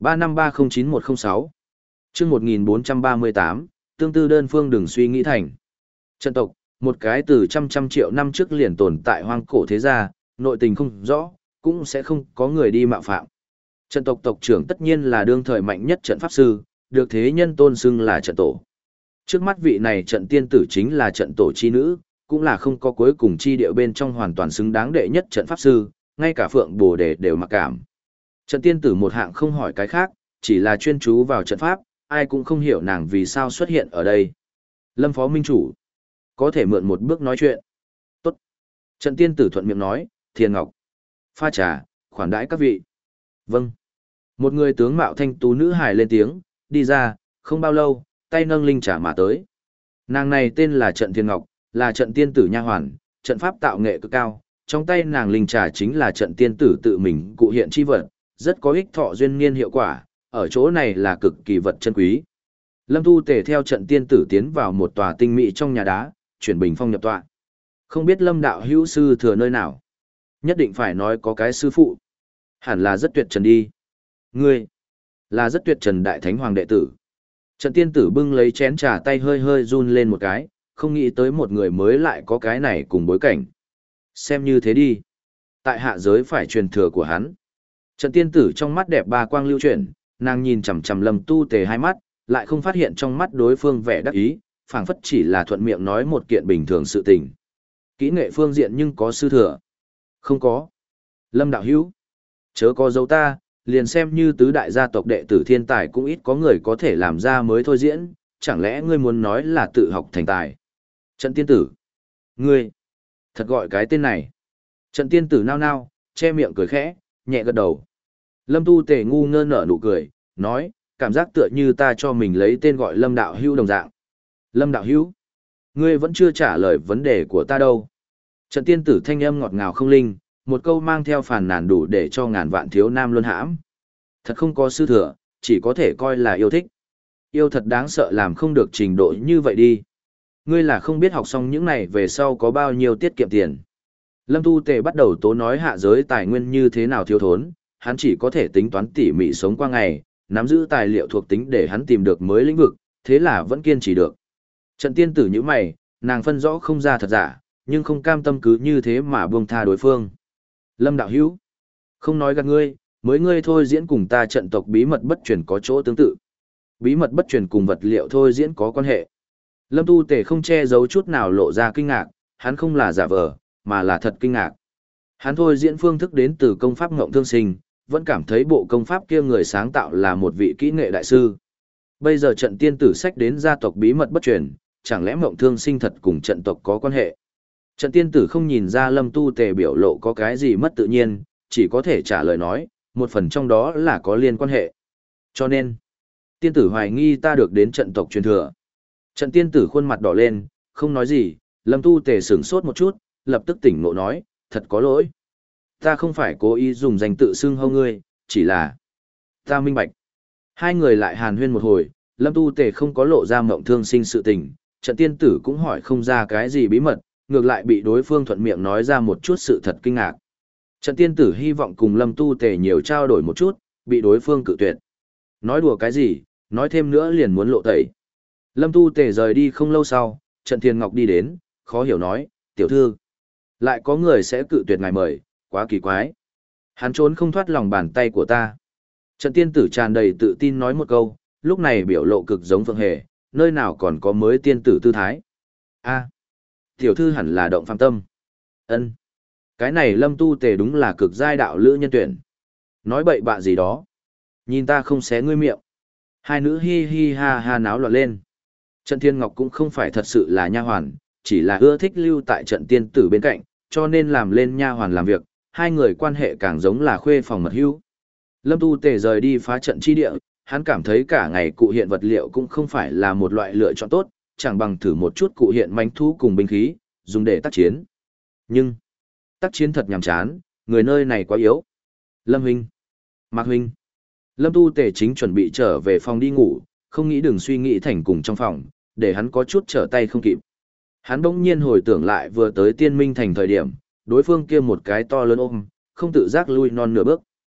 Speaker 1: ba năm ba không chín một không sáu. Chương một nghìn bốn trăm ba mươi tám, tương tư đơn phương đừng suy nghĩ thành. Trận tộc, một cái từ trăm trăm triệu năm trước liền tồn tại hoang cổ thế gia, nội tình không rõ, cũng sẽ không có người đi mạo phạm. Trận tộc tộc trưởng tất nhiên là đương thời mạnh nhất trận pháp sư, được thế nhân tôn xưng là trận tổ. Trước mắt vị này trận tiên tử chính là trận tổ chi nữ, cũng là không có cuối cùng chi địa bên trong hoàn toàn xứng đáng đệ nhất trận pháp sư, ngay cả Phượng Bồ Đề đều mặc cảm. Trận tiên tử một hạng không hỏi cái khác, chỉ là chuyên chú vào trận pháp, ai cũng không hiểu nàng vì sao xuất hiện ở đây. Lâm Phó Minh Chủ, có thể mượn một bước nói chuyện. Tốt. Trận tiên tử thuận miệng nói, Thiên Ngọc. Pha trà, khoản đãi các vị. Vâng. Một người tướng mạo thanh tú nữ hài lên tiếng, đi ra, không bao lâu, tay nâng linh trà mà tới. Nàng này tên là Trận Thiên Ngọc, là trận tiên tử nha hoàn, trận pháp tạo nghệ cực cao, trong tay nàng linh trà chính là trận tiên tử tự mình cụ hiện chi vật, rất có ích thọ duyên niên hiệu quả, ở chỗ này là cực kỳ vật chân quý. Lâm Tu Tề theo trận tiên tử tiến vào một tòa tinh mỹ trong nhà đá, chuyển bình phong nhập tọa. Không biết Lâm đạo hữu sư thừa nơi nào? Nhất định phải nói có cái sư phụ. Hẳn là rất tuyệt trần đi. Ngươi, là rất tuyệt trần đại thánh hoàng đệ tử. Trận tiên tử bưng lấy chén trà tay hơi hơi run lên một cái, không nghĩ tới một người mới lại có cái này cùng bối cảnh. Xem như thế đi. Tại hạ giới phải truyền thừa của hắn. Trận tiên tử trong mắt đẹp ba quang lưu chuyển, nàng nhìn chằm chằm Lâm Tu Tề hai mắt, lại không phát hiện trong mắt đối phương vẻ đắc ý, phảng phất chỉ là thuận miệng nói một kiện bình thường sự tình. Kỹ nghệ phương diện nhưng có sư thừa. Không có. Lâm đạo hữu, chớ có dấu ta, liền xem như tứ đại gia tộc đệ tử thiên tài cũng ít có người có thể làm ra mới thôi diễn, chẳng lẽ ngươi muốn nói là tự học thành tài? Trận tiên tử. Ngươi, thật gọi cái tên này. Trận tiên tử nao nao, che miệng cười khẽ, nhẹ gật đầu. Lâm Tu Tề ngu ngơ nở nụ cười, nói, cảm giác tựa như ta cho mình lấy tên gọi Lâm đạo hữu đồng dạng. Lâm đạo hữu, ngươi vẫn chưa trả lời vấn đề của ta đâu. Trận tiên tử thanh âm ngọt ngào không linh, một câu mang theo phàn nàn đủ để cho ngàn vạn thiếu nam luân hãm. Thật không có sư thừa, chỉ có thể coi là yêu thích. Yêu thật đáng sợ làm không được trình độ như vậy đi. Ngươi là không biết học xong những này về sau có bao nhiêu tiết kiệm tiền. Lâm Tu Tề bắt đầu tố nói hạ giới tài nguyên như thế nào thiếu thốn, hắn chỉ có thể tính toán tỉ mỉ sống qua ngày, nắm giữ tài liệu thuộc tính để hắn tìm được mới lĩnh vực, thế là vẫn kiên trì được. Trận tiên tử như mày, nàng phân rõ không ra thật giả, nhưng không cam tâm cứ như thế mà buông tha đối phương. Lâm đạo hữu, không nói gạt ngươi, mới ngươi thôi diễn cùng ta trận tộc bí mật bất truyền có chỗ tương tự. Bí mật bất truyền cùng vật liệu thôi diễn có quan hệ. Lâm Tu Tề không che giấu chút nào lộ ra kinh ngạc, hắn không là giả vờ, mà là thật kinh ngạc. Hắn thôi diễn phương thức đến từ công pháp Ngộng Thương Sinh, vẫn cảm thấy bộ công pháp kia người sáng tạo là một vị kỹ nghệ đại sư. Bây giờ trận tiên tử sách đến gia tộc bí mật bất truyền, chẳng lẽ Ngộng Thương Sinh thật cùng trận tộc có quan hệ? Trận tiên tử không nhìn ra Lâm Tu Tề biểu lộ có cái gì mất tự nhiên, chỉ có thể trả lời nói, một phần trong đó là có liên quan hệ. Cho nên, tiên tử hoài nghi ta được đến trận tộc truyền thừa. Trận tiên tử khuôn mặt đỏ lên, không nói gì, Lâm Tu Tề sửng sốt một chút, lập tức tỉnh ngộ nói, thật có lỗi. Ta không phải cố ý dùng danh tự xưng hô ngươi, chỉ là ta minh bạch. Hai người lại hàn huyên một hồi, Lâm Tu Tề không có lộ ra Mộng Thương Sinh sự tình, trận tiên tử cũng hỏi không ra cái gì bí mật, ngược lại bị đối phương thuận miệng nói ra một chút sự thật kinh ngạc. Trận tiên tử hy vọng cùng Lâm Tu Tề nhiều trao đổi một chút, bị đối phương cự tuyệt. Nói đùa cái gì, nói thêm nữa liền muốn lộ tẩy. Lâm Tu Tề rời đi không lâu sau, Trận Thiên Ngọc đi đến, khó hiểu nói, tiểu thư. Lại có người sẽ cự tuyệt ngài mời, quá kỳ quái. Hắn trốn không thoát lòng bàn tay của ta. Trận tiên tử tràn đầy tự tin nói một câu, lúc này biểu lộ cực giống Phượng Hề, nơi nào còn có mới tiên tử tư thái. A, tiểu thư hẳn là động phạm tâm. Ân, cái này Lâm Tu Tề đúng là cực giai đạo lữ nhân tuyển. Nói bậy bạ gì đó. Nhìn ta không xé ngươi miệng. Hai nữ hi hi ha ha náo loạn lên. Trận Thiên Ngọc cũng không phải thật sự là nha hoàn, chỉ là ưa thích lưu tại trận tiên tử bên cạnh, cho nên làm lên nha hoàn làm việc, hai người quan hệ càng giống là khuê phòng mật hữu. Lâm Tu Tề rời đi phá trận chi địa, hắn cảm thấy cả ngày cụ hiện vật liệu cũng không phải là một loại lựa chọn tốt, chẳng bằng thử một chút cụ hiện manh thú cùng binh khí, dùng để tác chiến. Nhưng, tác chiến thật nhàm chán, người nơi này quá yếu. Lâm huynh, Mạc huynh. Lâm Tu Tề chính chuẩn bị trở về phòng đi ngủ, không nghĩ đừng suy nghĩ thành cùng trong phòng, để hắn có chút trở tay không kịp. Hắn bỗng nhiên hồi tưởng lại vừa tới Tiên Minh thành thời điểm, đối phương kia một cái to lớn ôm, không tự giác lui non nửa bước.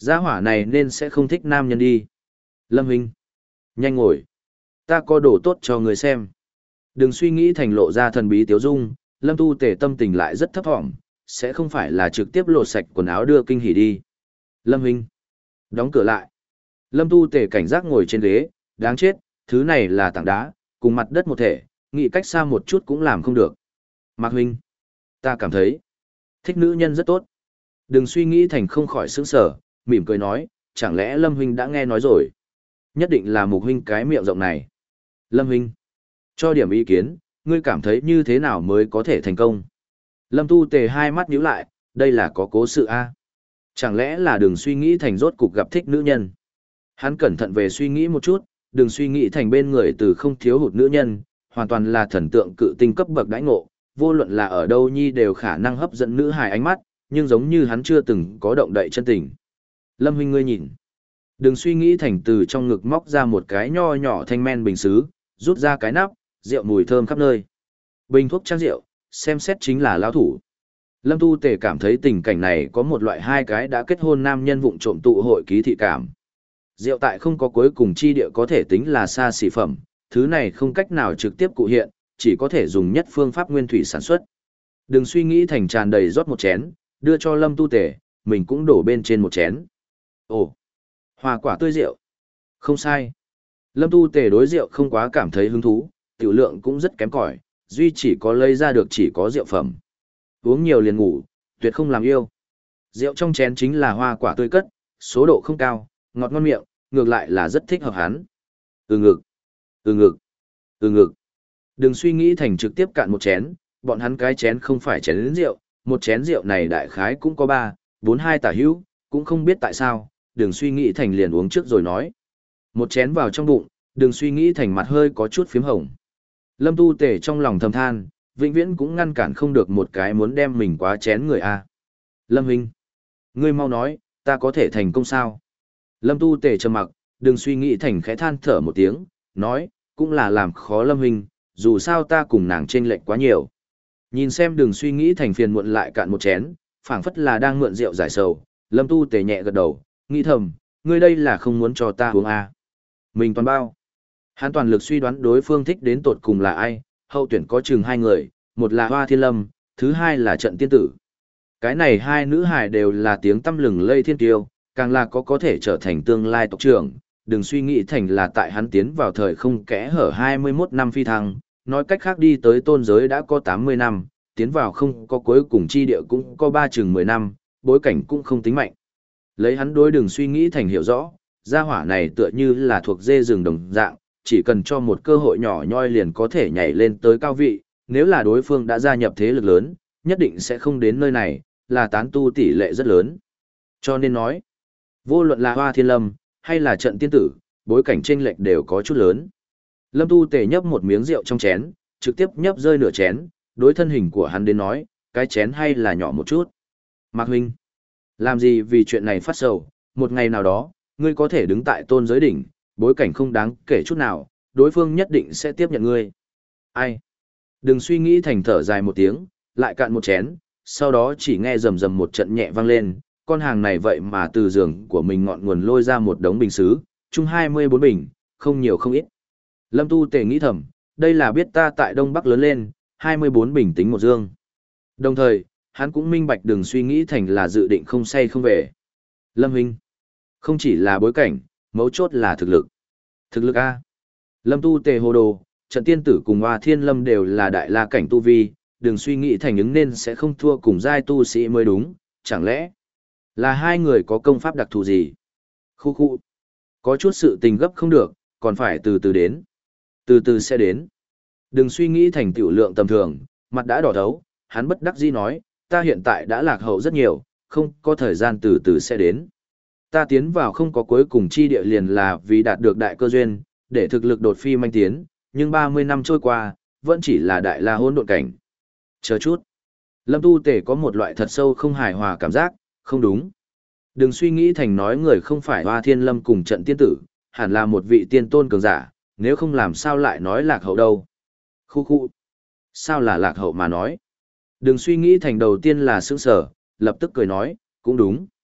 Speaker 1: Gia hỏa này nên sẽ không thích nam nhân đi. Lâm Hinh, nhanh ngồi. Ta có đồ tốt cho người xem. Đừng suy nghĩ thành lộ ra thần bí tiếu dung, Lâm Tu Tề tâm tình lại rất thấp thỏm, sẽ không phải là trực tiếp lột sạch quần áo đưa kinh hỉ đi. Lâm Hinh, đóng cửa lại. Lâm Tu Tề cảnh giác ngồi trên ghế, đáng chết, thứ này là tảng đá, cùng mặt đất một thể, nghĩ cách xa một chút cũng làm không được. Mạc Huynh, ta cảm thấy, thích nữ nhân rất tốt. Đừng suy nghĩ thành không khỏi sững sở, mỉm cười nói, chẳng lẽ Lâm Huynh đã nghe nói rồi. Nhất định là Mục Huynh cái miệng rộng này. Lâm Huynh, cho điểm ý kiến, ngươi cảm thấy như thế nào mới có thể thành công. Lâm Tu Tề hai mắt nhíu lại, đây là có cố sự a? Chẳng lẽ là đừng suy nghĩ thành rốt cục gặp thích nữ nhân. Hắn cẩn thận về suy nghĩ một chút, đừng suy nghĩ thành bên người từ không thiếu hụt nữ nhân, hoàn toàn là thần tượng cự tinh cấp bậc đãi ngộ, vô luận là ở đâu nhi đều khả năng hấp dẫn nữ hài ánh mắt, nhưng giống như hắn chưa từng có động đậy chân tình. Lâm Huynh ngươi nhìn. Đừng suy nghĩ thành từ trong ngực móc ra một cái nho nhỏ thanh men bình sứ, rút ra cái nắp, rượu mùi thơm khắp nơi. Bình thuốc trang rượu, xem xét chính là lão thủ. Lâm Tu Tề cảm thấy tình cảnh này có một loại hai cái đã kết hôn nam nhân vụng trộm tụ hội ký thị cảm. Rượu tại không có cuối cùng chi địa có thể tính là xa xỉ phẩm, thứ này không cách nào trực tiếp cụ hiện, chỉ có thể dùng nhất phương pháp nguyên thủy sản xuất. Đừng suy nghĩ thành tràn đầy rót một chén, đưa cho Lâm Tu Tề, mình cũng đổ bên trên một chén. Ồ, hoa quả tươi rượu. Không sai. Lâm Tu Tề đối rượu không quá cảm thấy hứng thú, tiểu lượng cũng rất kém cỏi, duy chỉ có lấy ra được chỉ có rượu phẩm. Uống nhiều liền ngủ, tuyệt không làm yêu. Rượu trong chén chính là hoa quả tươi cất, số độ không cao, ngọt ngon miệng, ngược lại là rất thích hợp hắn. Ừ ngực, ừ ngực, ừ ngực. Đừng suy nghĩ thành trực tiếp cạn một chén, bọn hắn cái chén không phải chén lớn rượu, một chén rượu này đại khái cũng có ba, bốn hai tả hữu, cũng không biết tại sao, đừng suy nghĩ thành liền uống trước rồi nói. Một chén vào trong bụng, đừng suy nghĩ thành mặt hơi có chút phím hồng. Lâm Tu Tề trong lòng thầm than, vĩnh viễn cũng ngăn cản không được một cái muốn đem mình quá chén người a. Lâm Huynh, ngươi mau nói, ta có thể thành công sao? Lâm Tu Tề trầm mặc, đừng suy nghĩ thành khẽ than thở một tiếng, nói, cũng là làm khó Lâm Huynh, dù sao ta cùng nàng chênh lệch quá nhiều. Nhìn xem đừng suy nghĩ thành phiền muộn lại cạn một chén, phảng phất là đang mượn rượu giải sầu, Lâm Tu Tề nhẹ gật đầu, nghĩ thầm, ngươi đây là không muốn cho ta uống à. Mình toàn bao. Hắn toàn lực suy đoán đối phương thích đến tột cùng là ai, hậu tuyển có chừng hai người, một là Hoa Thiên Lâm, thứ hai là Trận Tiên Tử. Cái này hai nữ hài đều là tiếng tăm lừng lây thiên tiêu, càng là có có thể trở thành tương lai tộc trưởng, đừng suy nghĩ thành là tại hắn tiến vào thời không kẽ hở hai mươi mốt năm phi thăng, nói cách khác đi tới tôn giới đã có tám mươi năm, tiến vào không có cuối cùng chi địa cũng có ba chừng mười năm, bối cảnh cũng không tính mạnh. Lấy hắn đối đừng suy nghĩ thành hiểu rõ, gia hỏa này tựa như là thuộc dê rừng đồng dạng, chỉ cần cho một cơ hội nhỏ nhoi liền có thể nhảy lên tới cao vị, nếu là đối phương đã gia nhập thế lực lớn, nhất định sẽ không đến nơi này, là tán tu tỷ lệ rất lớn. Cho nên nói, vô luận là Hoa Thiên Lâm, hay là Trận Tiên Tử, bối cảnh chênh lệch đều có chút lớn. Lâm Tu Tề nhấp một miếng rượu trong chén, trực tiếp nhấp rơi nửa chén, đối thân hình của hắn đến nói, cái chén hay là nhỏ một chút. Mạc Huynh, làm gì vì chuyện này phát sầu, một ngày nào đó, ngươi có thể đứng tại tôn giới đỉnh, bối cảnh không đáng kể chút nào, đối phương nhất định sẽ tiếp nhận ngươi. Ai? Đừng suy nghĩ thành thở dài một tiếng, lại cạn một chén, sau đó chỉ nghe rầm rầm một trận nhẹ vang lên, con hàng này vậy mà từ giường của mình ngọn nguồn lôi ra một đống bình sứ, chung hai mươi bốn bình, không nhiều không ít. Lâm Tu Tề nghĩ thầm, đây là biết ta tại Đông Bắc lớn lên, hai mươi bốn bình tính một dương. Đồng thời, hắn cũng minh bạch đừng suy nghĩ thành là dự định không say không về. Lâm Huynh, không chỉ là bối cảnh, mấu chốt là thực lực. Thực lực A. Lâm Tu Tề hồ đồ, Trận Tiên Tử cùng Hoa Thiên Lâm đều là đại la cảnh tu vi, đừng suy nghĩ thành ứng nên sẽ không thua cùng giai tu sĩ mới đúng, chẳng lẽ là hai người có công pháp đặc thù gì? Khu khu. Có chút sự tình gấp không được, còn phải từ từ đến. Từ từ sẽ đến. Đừng suy nghĩ thành tiểu lượng tầm thường, mặt đã đỏ thấu, hắn bất đắc dĩ nói, ta hiện tại đã lạc hậu rất nhiều, không có thời gian từ từ sẽ đến. Ta tiến vào không có cuối cùng chi địa liền là vì đạt được đại cơ duyên, để thực lực đột phi manh tiến, nhưng ba mươi năm trôi qua, vẫn chỉ là đại la hỗn độn cảnh. Chờ chút. Lâm Tu Tề có một loại thật sâu không hài hòa cảm giác, không đúng. Đừng suy nghĩ thành nói người không phải Hoa Thiên Lâm cùng Trận Tiên Tử, hẳn là một vị tiên tôn cường giả, nếu không làm sao lại nói lạc hậu đâu. Khu khu. Sao là lạc hậu mà nói? Đừng suy nghĩ thành đầu tiên là sững sở, lập tức cười nói, cũng đúng.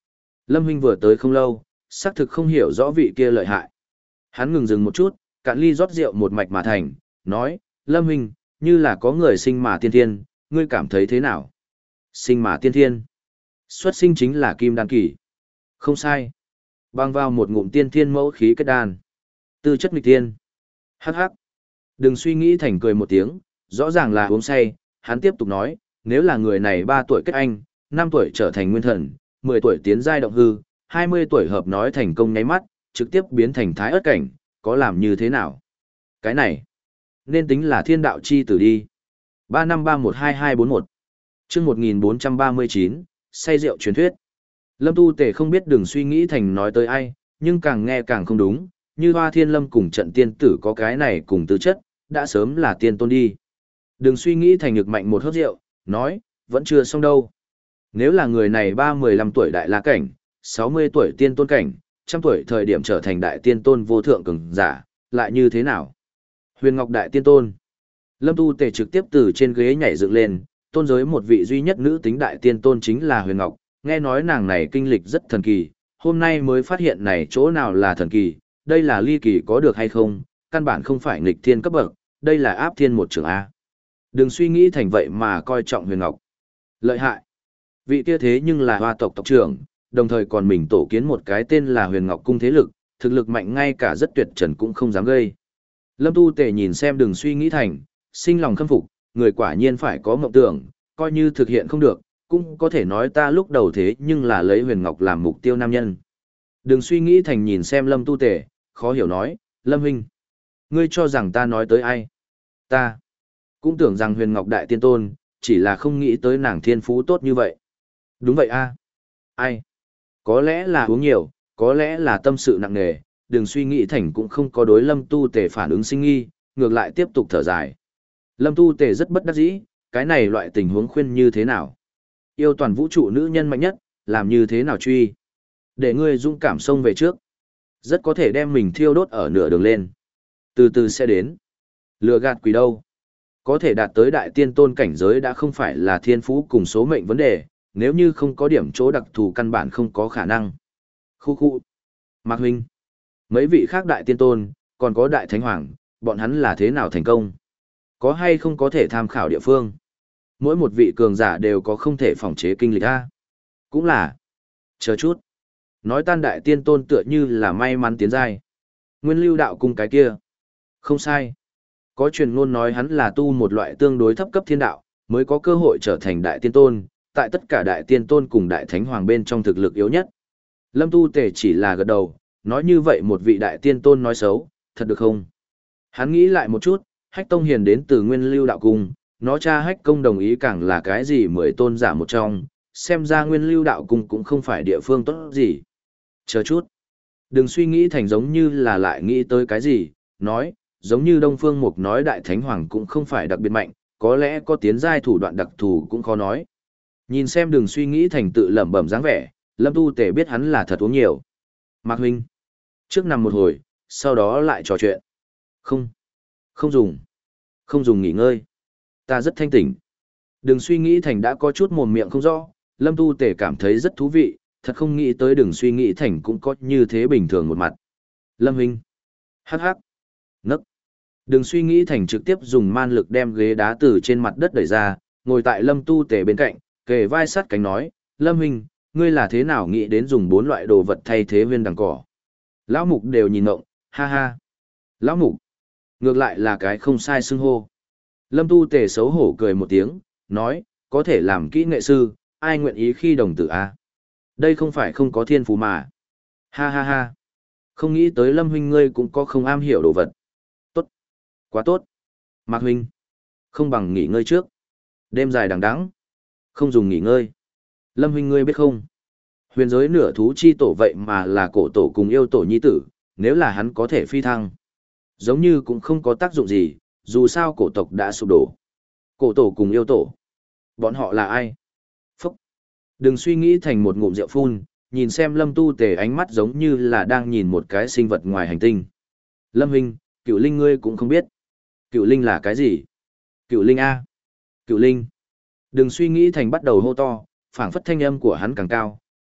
Speaker 1: Lâm huynh vừa tới không lâu, xác thực không hiểu rõ vị kia lợi hại. Hắn ngừng dừng một chút, cạn ly rót rượu một mạch mà thành, nói, Lâm huynh, như là có người sinh mà tiên thiên, ngươi cảm thấy thế nào? Sinh mà tiên thiên. Xuất sinh chính là kim đan kỳ. Không sai. Bang vào một ngụm tiên thiên mẫu khí kết đan. Tư chất nghịch tiên. Hắc hắc. Đừng suy nghĩ thành cười một tiếng, rõ ràng là uống say, hắn tiếp tục nói, nếu là người này ba tuổi kết anh, năm tuổi trở thành nguyên thần, mười tuổi tiến giai động hư, hai mươi tuổi hợp nói thành công nháy mắt, trực tiếp biến thành thái ớt cảnh, có làm như thế nào? Cái này, nên tính là thiên đạo chi tử đi. ba năm ba một hai hai bốn một chương một nghìn bốn trăm ba mươi chín, say rượu truyền thuyết. Lâm Tu Tề không biết đừng suy nghĩ thành nói tới ai, nhưng càng nghe càng không đúng, như Hoa Thiên Lâm cùng trận tiên tử có cái này cùng tư chất, đã sớm là tiên tôn đi. Đừng suy nghĩ thành nhược mạnh một hớp rượu, nói, vẫn chưa xong đâu. Nếu là người này ba mười lăm tuổi đại la cảnh, sáu mươi tuổi tiên tôn cảnh, trăm tuổi thời điểm trở thành đại tiên tôn vô thượng cường giả, lại như thế nào? Huyền Ngọc đại tiên tôn. Lâm Tu Tề trực tiếp từ trên ghế nhảy dựng lên, tôn giới một vị duy nhất nữ tính đại tiên tôn chính là Huyền Ngọc, nghe nói nàng này kinh lịch rất thần kỳ, hôm nay mới phát hiện này chỗ nào là thần kỳ, đây là ly kỳ có được hay không, căn bản không phải nghịch thiên cấp bậc, đây là áp thiên một trường A. Đừng suy nghĩ thành vậy mà coi trọng Huyền Ngọc. Lợi hại. Vị kia thế nhưng là Hoa tộc tộc trưởng, đồng thời còn mình tổ kiến một cái tên là Huyền Ngọc cung thế lực, thực lực mạnh ngay cả rất tuyệt trần cũng không dám gây. Lâm Tu Tề nhìn xem đừng suy nghĩ thành, sinh lòng khâm phục, người quả nhiên phải có mộng tưởng, coi như thực hiện không được, cũng có thể nói ta lúc đầu thế nhưng là lấy Huyền Ngọc làm mục tiêu nam nhân. Đừng suy nghĩ thành nhìn xem Lâm Tu Tề, khó hiểu nói, Lâm huynh, ngươi cho rằng ta nói tới ai? Ta cũng tưởng rằng Huyền Ngọc đại tiên tôn, chỉ là không nghĩ tới nàng thiên phú tốt như vậy. Đúng vậy a. Ai? Có lẽ là uống nhiều, có lẽ là tâm sự nặng nề, đừng suy nghĩ thành cũng không có đối Lâm Tu Tề phản ứng sinh nghi, ngược lại tiếp tục thở dài. Lâm Tu Tề rất bất đắc dĩ, cái này loại tình huống khuyên như thế nào? Yêu toàn vũ trụ nữ nhân mạnh nhất, làm như thế nào truy? Để ngươi dũng cảm xông về trước. Rất có thể đem mình thiêu đốt ở nửa đường lên. Từ từ sẽ đến. Lừa gạt quỷ đâu? Có thể đạt tới đại tiên tôn cảnh giới đã không phải là thiên phú cùng số mệnh vấn đề, nếu như không có điểm chỗ đặc thù căn bản không có khả năng. Khu khu. Mạc huynh. Mấy vị khác đại tiên tôn, còn có đại thánh hoàng, bọn hắn là thế nào thành công? Có hay không có thể tham khảo địa phương? Mỗi một vị cường giả đều có không thể phòng chế kinh lịch A. Cũng là. Chờ chút. Nói tan đại tiên tôn tựa như là may mắn tiến giai. Nguyên lưu đạo cung cái kia. Không sai. Có truyền ngôn nói hắn là tu một loại tương đối thấp cấp thiên đạo, mới có cơ hội trở thành đại tiên tôn, tại tất cả đại tiên tôn cùng đại thánh hoàng bên trong thực lực yếu nhất. Lâm Tu Tề chỉ là gật đầu, nói như vậy một vị đại tiên tôn nói xấu, thật được không? Hắn nghĩ lại một chút, Hách Tông Hiền đến từ Nguyên Lưu Đạo Cung, nó cha Hách Công đồng ý càng là cái gì mười tôn giả một trong, xem ra Nguyên Lưu Đạo Cung cũng không phải địa phương tốt gì. Chờ chút. Đừng suy nghĩ thành giống như là lại nghĩ tới cái gì, nói, giống như Đông Phương Mục nói Đại Thánh Hoàng cũng không phải đặc biệt mạnh, có lẽ có tiến giai thủ đoạn đặc thù cũng khó nói. Nhìn xem đừng suy nghĩ thành tự lẩm bẩm dáng vẻ, Lâm Tu Tề biết hắn là thật uống nhiều. Mạc huynh. Trước nằm một hồi, sau đó lại trò chuyện. Không. Không dùng. Không dùng nghỉ ngơi. Ta rất thanh tỉnh. Đừng suy nghĩ thành đã có chút mồm miệng không rõ, Lâm Tu Tề cảm thấy rất thú vị, thật không nghĩ tới đừng suy nghĩ thành cũng có như thế bình thường một mặt. Lâm huynh. Hắc hắc. Nấc. Đừng suy nghĩ thành trực tiếp dùng man lực đem ghế đá từ trên mặt đất đẩy ra, ngồi tại Lâm Tu Tề bên cạnh, kề vai sát cánh nói, Lâm huynh, ngươi là thế nào nghĩ đến dùng bốn loại đồ vật thay thế viên đằng cỏ? Lão mục đều nhìn ngộng, ha ha. Lão mục. Ngược lại là cái không sai xưng hô. Lâm Tu Tề xấu hổ cười một tiếng, nói, có thể làm kỹ nghệ sư, ai nguyện ý khi đồng tử a? Đây không phải không có thiên phú mà. Ha ha ha. Không nghĩ tới Lâm huynh ngươi cũng có không am hiểu đồ vật. Tốt. Quá tốt. Mạc huynh. Không bằng nghỉ ngơi trước. Đêm dài đằng đẵng, không dùng nghỉ ngơi. Lâm huynh ngươi biết không? Huyền giới nửa thú chi tổ vậy mà là cổ tổ cùng yêu tổ nhi tử, nếu là hắn có thể phi thăng. Giống như cũng không có tác dụng gì, dù sao cổ tộc đã sụp đổ. Cổ tổ cùng yêu tổ. Bọn họ là ai? Phúc. Đừng suy nghĩ thành một ngụm rượu phun, nhìn xem Lâm Tu Tề ánh mắt giống như là đang nhìn một cái sinh vật ngoài hành tinh. Lâm huynh, Cựu Linh ngươi cũng không biết. Cựu Linh là cái gì? Cựu Linh A. Cựu Linh. Đừng suy nghĩ thành bắt đầu hô to, phảng phất thanh âm của hắn càng cao,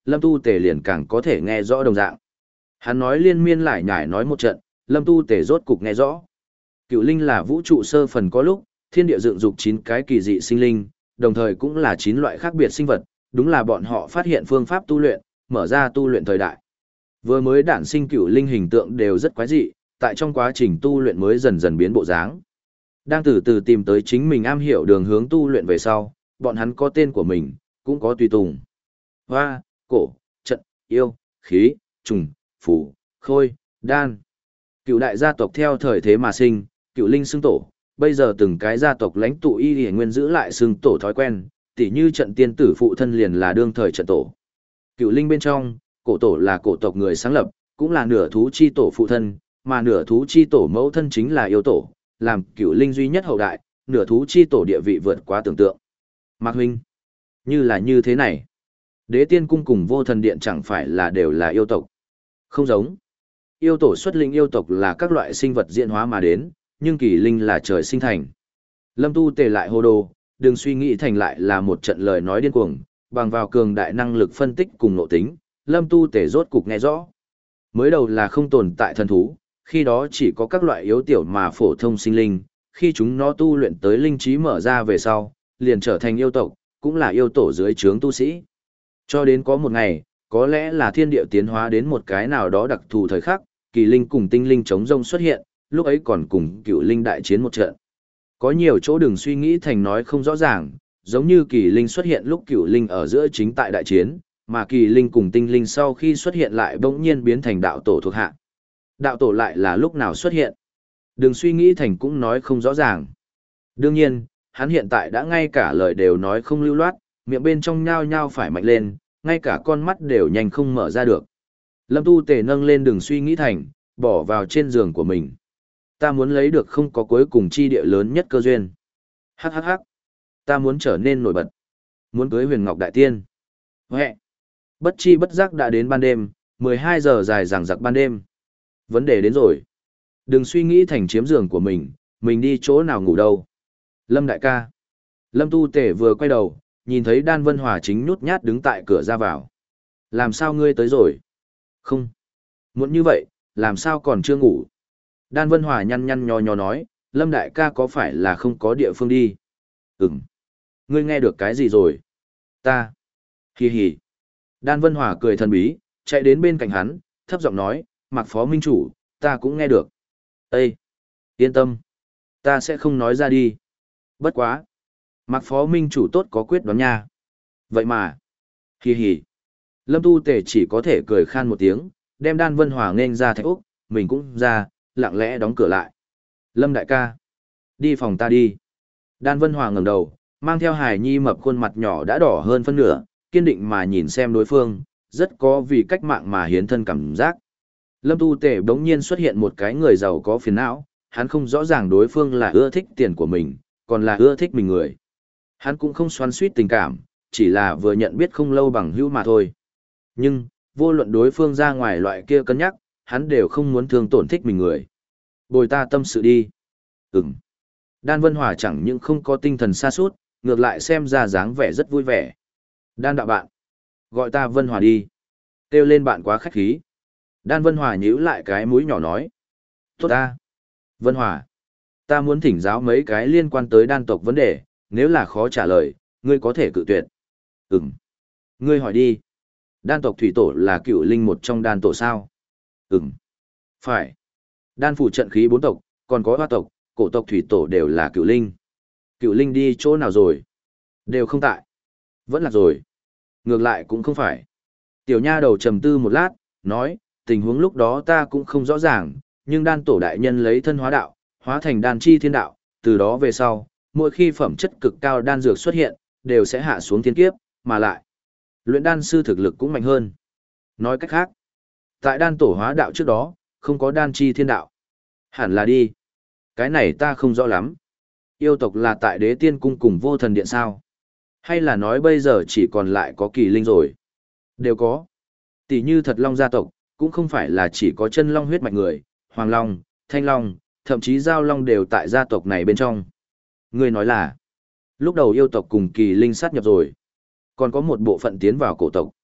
Speaker 1: Lâm Tu Tề liền càng có thể nghe rõ đồng dạng. Hắn nói liên miên lại nhải nói một trận, Lâm Tu Tề rốt cục nghe rõ. Cựu linh là vũ trụ sơ phần có lúc, thiên địa dựng dục chín cái kỳ dị sinh linh, đồng thời cũng là chín loại khác biệt sinh vật, đúng là bọn họ phát hiện phương pháp tu luyện, mở ra tu luyện thời đại. Vừa mới đản sinh cựu linh hình tượng đều rất quái dị, tại trong quá trình tu luyện mới dần dần biến bộ dáng. Đang từ từ tìm tới chính mình am hiểu đường hướng tu luyện về sau, bọn hắn có tên của mình, cũng có tùy tùng. Hoa, cổ, trận, yêu, khí, trùng, phủ, khôi, đan. Cựu đại gia tộc theo thời thế mà sinh, cựu linh xưng tổ, bây giờ từng cái gia tộc lãnh tụ y y nguyên giữ lại xưng tổ thói quen, tỉ như trận tiên tử phụ thân liền là đương thời trận tổ. Cựu linh bên trong, cổ tổ là cổ tộc người sáng lập, cũng là nửa thú chi tổ phụ thân, mà nửa thú chi tổ mẫu thân chính là yêu tổ, làm cựu linh duy nhất hậu đại, nửa thú chi tổ địa vị vượt quá tưởng tượng. Mạc huynh, như là như thế này, Đế Tiên cung cùng Vô Thần điện chẳng phải là đều là yêu tộc? Không giống. Yêu tổ xuất linh yêu tộc là các loại sinh vật diễn hóa mà đến, nhưng kỳ linh là trời sinh thành. Lâm Tu Tề lại hô đồ, đừng suy nghĩ thành lại là một trận lời nói điên cuồng, bằng vào cường đại năng lực phân tích cùng nội tính, Lâm Tu Tề rốt cục nghe rõ. Mới đầu là không tồn tại thần thú, khi đó chỉ có các loại yếu tiểu mà phổ thông sinh linh, khi chúng nó tu luyện tới linh trí mở ra về sau, liền trở thành yêu tộc, cũng là yêu tổ dưới trướng tu sĩ. Cho đến có một ngày, có lẽ là thiên địa tiến hóa đến một cái nào đó đặc thù thời khắc, kỳ linh cùng tinh linh chống rông xuất hiện, lúc ấy còn cùng cựu linh đại chiến một trận. Có nhiều chỗ đừng suy nghĩ thành nói không rõ ràng, giống như kỳ linh xuất hiện lúc cựu linh ở giữa chính tại đại chiến, mà kỳ linh cùng tinh linh sau khi xuất hiện lại bỗng nhiên biến thành đạo tổ thuộc hạ. Đạo tổ lại là lúc nào xuất hiện? Đừng suy nghĩ thành cũng nói không rõ ràng. Đương nhiên, hắn hiện tại đã ngay cả lời đều nói không lưu loát, miệng bên trong nhao nhao phải mạnh lên, ngay cả con mắt đều nhanh không mở ra được. Lâm Tu Tề nâng lên đừng suy nghĩ thành, bỏ vào trên giường của mình. Ta muốn lấy được không có cuối cùng chi địa lớn nhất cơ duyên. Hắc hắc hắc. Ta muốn trở nên nổi bật. Muốn cưới huyền ngọc đại tiên. Huệ. Bất chi bất giác đã đến ban đêm, mười hai giờ dài dằng dặc ban đêm. Vấn đề đến rồi. Đừng suy nghĩ thành chiếm giường của mình, mình đi chỗ nào ngủ đâu. Lâm đại ca. Lâm Tu Tề vừa quay đầu, nhìn thấy Đan Vân Hòa chính nhút nhát đứng tại cửa ra vào. Làm sao ngươi tới rồi? Không. Muốn như vậy, làm sao còn chưa ngủ? Đan Vân Hòa nhăn nhăn nhò nhò nói, Lâm đại ca có phải là không có địa phương đi? Ừm. Ngươi nghe được cái gì rồi? Ta. Hì hì. Đan Vân Hòa cười thần bí, chạy đến bên cạnh hắn, thấp giọng nói, Mạc Phó Minh Chủ, ta cũng nghe được. Ê! Yên tâm. Ta sẽ không nói ra đi. Bất quá. Mạc Phó Minh Chủ tốt có quyết đoán nha. Vậy mà. Hì hì. Lâm Tu Tề chỉ có thể cười khan một tiếng, đem Đan Vân Hòa nên ra thạch úc, mình cũng ra, lặng lẽ đóng cửa lại. Lâm đại ca. Đi phòng ta đi. Đan Vân Hòa ngẩng đầu, mang theo hài nhi mập khuôn mặt nhỏ đã đỏ hơn phân nửa, kiên định mà nhìn xem đối phương, rất có vì cách mạng mà hiến thân cảm giác. Lâm Tu Tề bỗng nhiên xuất hiện một cái người giàu có phiền não, hắn không rõ ràng đối phương là ưa thích tiền của mình, còn là ưa thích mình người. Hắn cũng không xoắn suýt tình cảm, chỉ là vừa nhận biết không lâu bằng hữu mà thôi. Nhưng, vô luận đối phương ra ngoài loại kia cân nhắc, hắn đều không muốn thương tổn thích mình người. Bồi ta tâm sự đi. Ừm. Đan Vân Hòa chẳng những không có tinh thần sa sút, ngược lại xem ra dáng vẻ rất vui vẻ. Đan đạo bạn. Gọi ta Vân Hòa đi. Kêu lên bạn quá khách khí. Đan Vân Hòa nhíu lại cái mũi nhỏ nói. Tốt ta. Vân Hòa. Ta muốn thỉnh giáo mấy cái liên quan tới đan tộc vấn đề, nếu là khó trả lời, ngươi có thể cự tuyệt. Ừm. Ngươi hỏi đi. Đan tộc thủy tổ là cựu linh một trong đan tổ sao? Ừm. Phải. Đan phủ trận khí bốn tộc, còn có hoa tộc, cổ tộc thủy tổ đều là cựu linh. Cựu linh đi chỗ nào rồi? Đều không tại. Vẫn là rồi. Ngược lại cũng không phải. Tiểu nha đầu trầm tư một lát, nói, tình huống lúc đó ta cũng không rõ ràng, nhưng đan tổ đại nhân lấy thân hóa đạo, hóa thành đan chi thiên đạo, từ đó về sau, mỗi khi phẩm chất cực cao đan dược xuất hiện, đều sẽ hạ xuống thiên kiếp, mà lại, luyện đan sư thực lực cũng mạnh hơn. Nói cách khác, tại đan tổ hóa đạo trước đó, không có đan chi thiên đạo. Hẳn là đi. Cái này ta không rõ lắm. Yêu tộc là tại Đế Tiên cung cùng Vô Thần điện sao? Hay là nói bây giờ chỉ còn lại có kỳ linh rồi? Đều có. Tỷ như Thật Long gia tộc, cũng không phải là chỉ có chân long huyết mạch người, Hoàng Long, Thanh Long, thậm chí Giao Long đều tại gia tộc này bên trong. Người nói là, lúc đầu yêu tộc cùng kỳ linh sát nhập rồi. Còn có một bộ phận tiến vào cổ tộc.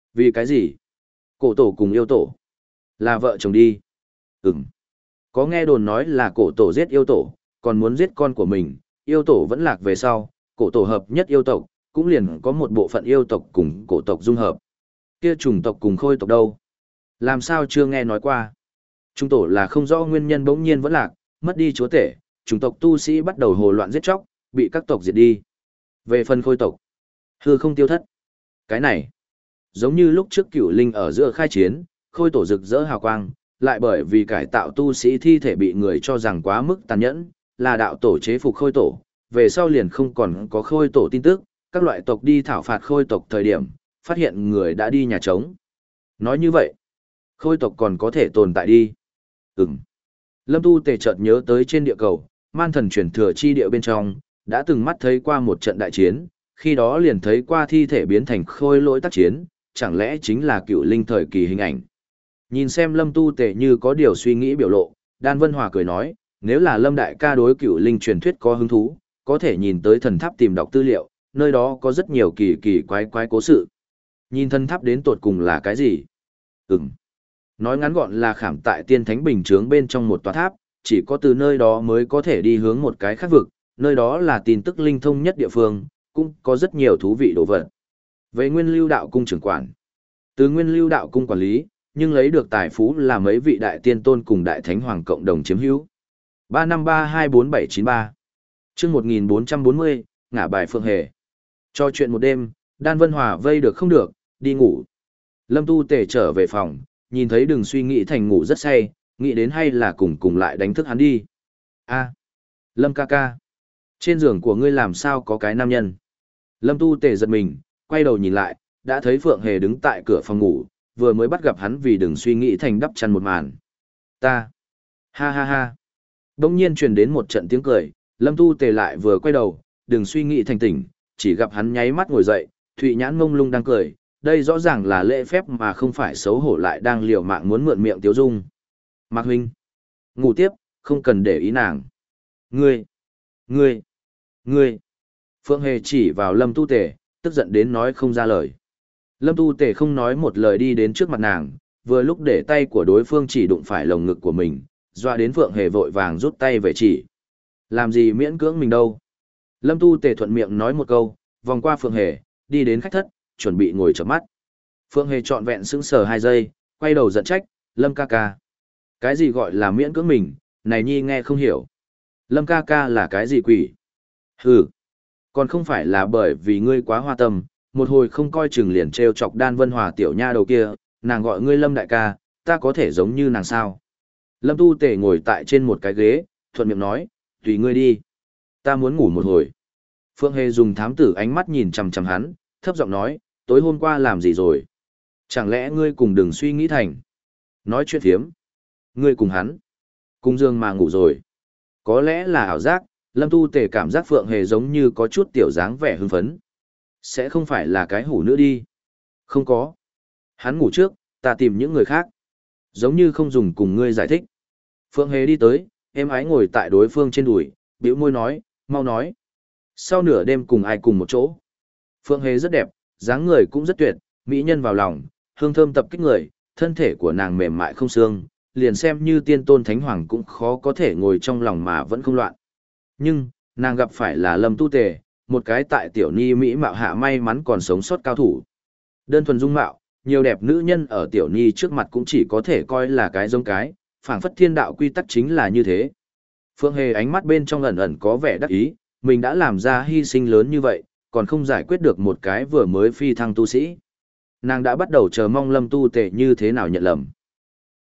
Speaker 1: Vì cái gì? Cổ tổ cùng yêu tổ. Là vợ chồng đi. Ừm. Có nghe đồn nói là cổ tổ giết yêu tổ, còn muốn giết con của mình, yêu tổ vẫn lạc về sau, cổ tổ hợp nhất yêu tộc, cũng liền có một bộ phận yêu tộc cùng cổ tộc dung hợp. Kia chủng tộc cùng khôi tộc đâu? Làm sao chưa nghe nói qua? Trung tổ là không rõ nguyên nhân bỗng nhiên vẫn lạc, mất đi chúa tể, chủng tộc tu sĩ bắt đầu hồ loạn giết chóc, bị các tộc diệt đi. Về phần khôi tộc, hư không tiêu thất. Cái này, giống như lúc trước cửu linh ở giữa khai chiến, khôi tổ rực rỡ hào quang, lại bởi vì cải tạo tu sĩ thi thể bị người cho rằng quá mức tàn nhẫn, là đạo tổ chế phục khôi tổ, về sau liền không còn có khôi tổ tin tức, các loại tộc đi thảo phạt khôi tộc thời điểm, phát hiện người đã đi nhà trống. Nói như vậy, khôi tộc còn có thể tồn tại đi. Ừm. Lâm Tu Tề chợt nhớ tới trên địa cầu, man thần truyền thừa chi địa bên trong, đã từng mắt thấy qua một trận đại chiến, khi đó liền thấy qua thi thể biến thành khôi lỗi tác chiến, chẳng lẽ chính là cựu linh thời kỳ hình ảnh. Nhìn xem Lâm Tu Tề như có điều suy nghĩ biểu lộ, Đan Vân Hòa cười nói, nếu là Lâm Đại ca đối cựu linh truyền thuyết có hứng thú, có thể nhìn tới thần tháp tìm đọc tư liệu, nơi đó có rất nhiều kỳ kỳ quái quái cố sự. Nhìn thần tháp đến tột cùng là cái gì? Ừm. Nói ngắn gọn là khảm tại tiên thánh bình chướng bên trong một tòa tháp, chỉ có từ nơi đó mới có thể đi hướng một cái khác vực, nơi đó là tin tức linh thông nhất địa phương, cũng có rất nhiều thú vị đồ vật. Về Nguyên Lưu Đạo cung trưởng quản, từ Nguyên Lưu Đạo cung quản lý, nhưng lấy được tài phú là mấy vị đại tiên tôn cùng đại thánh hoàng cộng đồng chiếm hữu. ba năm ba hai bốn bảy chín ba Chương một nghìn bốn trăm bốn mươi, ngả bài Phượng Hề. Cho chuyện một đêm, Đan Vân Hòa vây được không được, đi ngủ. Lâm Tu Tề trở về phòng, nhìn thấy đừng suy nghĩ thành ngủ rất say, nghĩ đến hay là cùng cùng lại đánh thức hắn đi. A, Lâm ca ca, trên giường của ngươi làm sao có cái nam nhân? Lâm Tu Tề giật mình, quay đầu nhìn lại, đã thấy Phượng Hề đứng tại cửa phòng ngủ, vừa mới bắt gặp hắn vì đừng suy nghĩ thành đắp chăn một màn. Ta, ha ha ha. Đông nhiên truyền đến một trận tiếng cười, Lâm Tu Tề lại vừa quay đầu, đừng suy nghĩ thành tỉnh, chỉ gặp hắn nháy mắt ngồi dậy, thụy nhãn ngông lung đang cười, đây rõ ràng là lễ phép mà không phải xấu hổ lại đang liều mạng muốn mượn miệng Tiếu Dung. Mạc huynh, ngủ tiếp, không cần để ý nàng. Ngươi, ngươi, ngươi. Phượng Hề chỉ vào Lâm Tu Tề, tức giận đến nói không ra lời. Lâm Tu Tề không nói một lời đi đến trước mặt nàng, vừa lúc để tay của đối phương chỉ đụng phải lồng ngực của mình, doa đến Phượng Hề vội vàng rút tay về chỉ. Làm gì miễn cưỡng mình đâu. Lâm Tu Tề thuận miệng nói một câu, vòng qua Phượng Hề, đi đến khách thất, chuẩn bị ngồi chợp mắt. Phượng Hề trọn vẹn sững sờ hai giây, quay đầu giận trách, Lâm ca ca. Cái gì gọi là miễn cưỡng mình, này nhi nghe không hiểu. Lâm ca ca là cái gì quỷ? Hừ, còn không phải là bởi vì ngươi quá hoa tâm, một hồi không coi chừng liền trêu chọc Đan Vân Hòa tiểu nha đầu kia, nàng gọi ngươi Lâm đại ca, ta có thể giống như nàng sao? Lâm Tu Tề ngồi tại trên một cái ghế, thuận miệng nói, tùy ngươi đi. Ta muốn ngủ một hồi. Phượng Hề dùng thám tử ánh mắt nhìn chằm chằm hắn, thấp giọng nói, tối hôm qua làm gì rồi? Chẳng lẽ ngươi cùng đừng suy nghĩ thành? Nói chuyện thiếm. Ngươi cùng hắn. Cùng dương mà ngủ rồi. Có lẽ là ảo giác, Lâm Tu Tề cảm giác Phượng Hề giống như có chút tiểu dáng vẻ hưng phấn. Sẽ không phải là cái hủ nữa đi. Không có. Hắn ngủ trước, ta tìm những người khác. Giống như không dùng cùng ngươi giải thích. Phượng Hề đi tới, em ái ngồi tại đối phương trên đùi, bĩu môi nói, mau nói. Sau nửa đêm cùng ai cùng một chỗ. Phượng Hề rất đẹp, dáng người cũng rất tuyệt, mỹ nhân vào lòng, hương thơm tập kích người, thân thể của nàng mềm mại không xương, liền xem như tiên tôn thánh hoàng cũng khó có thể ngồi trong lòng mà vẫn không loạn. Nhưng, nàng gặp phải là Lâm Tu Tề, một cái tại tiểu ni mỹ mạo hạ may mắn còn sống sót cao thủ. Đơn thuần dung mạo, nhiều đẹp nữ nhân ở tiểu ni trước mặt cũng chỉ có thể coi là cái giống cái, phảng phất thiên đạo quy tắc chính là như thế. Phượng Hề ánh mắt bên trong ẩn ẩn có vẻ đắc ý, mình đã làm ra hy sinh lớn như vậy, còn không giải quyết được một cái vừa mới phi thăng tu sĩ. Nàng đã bắt đầu chờ mong Lâm Tu Tề như thế nào nhận lầm.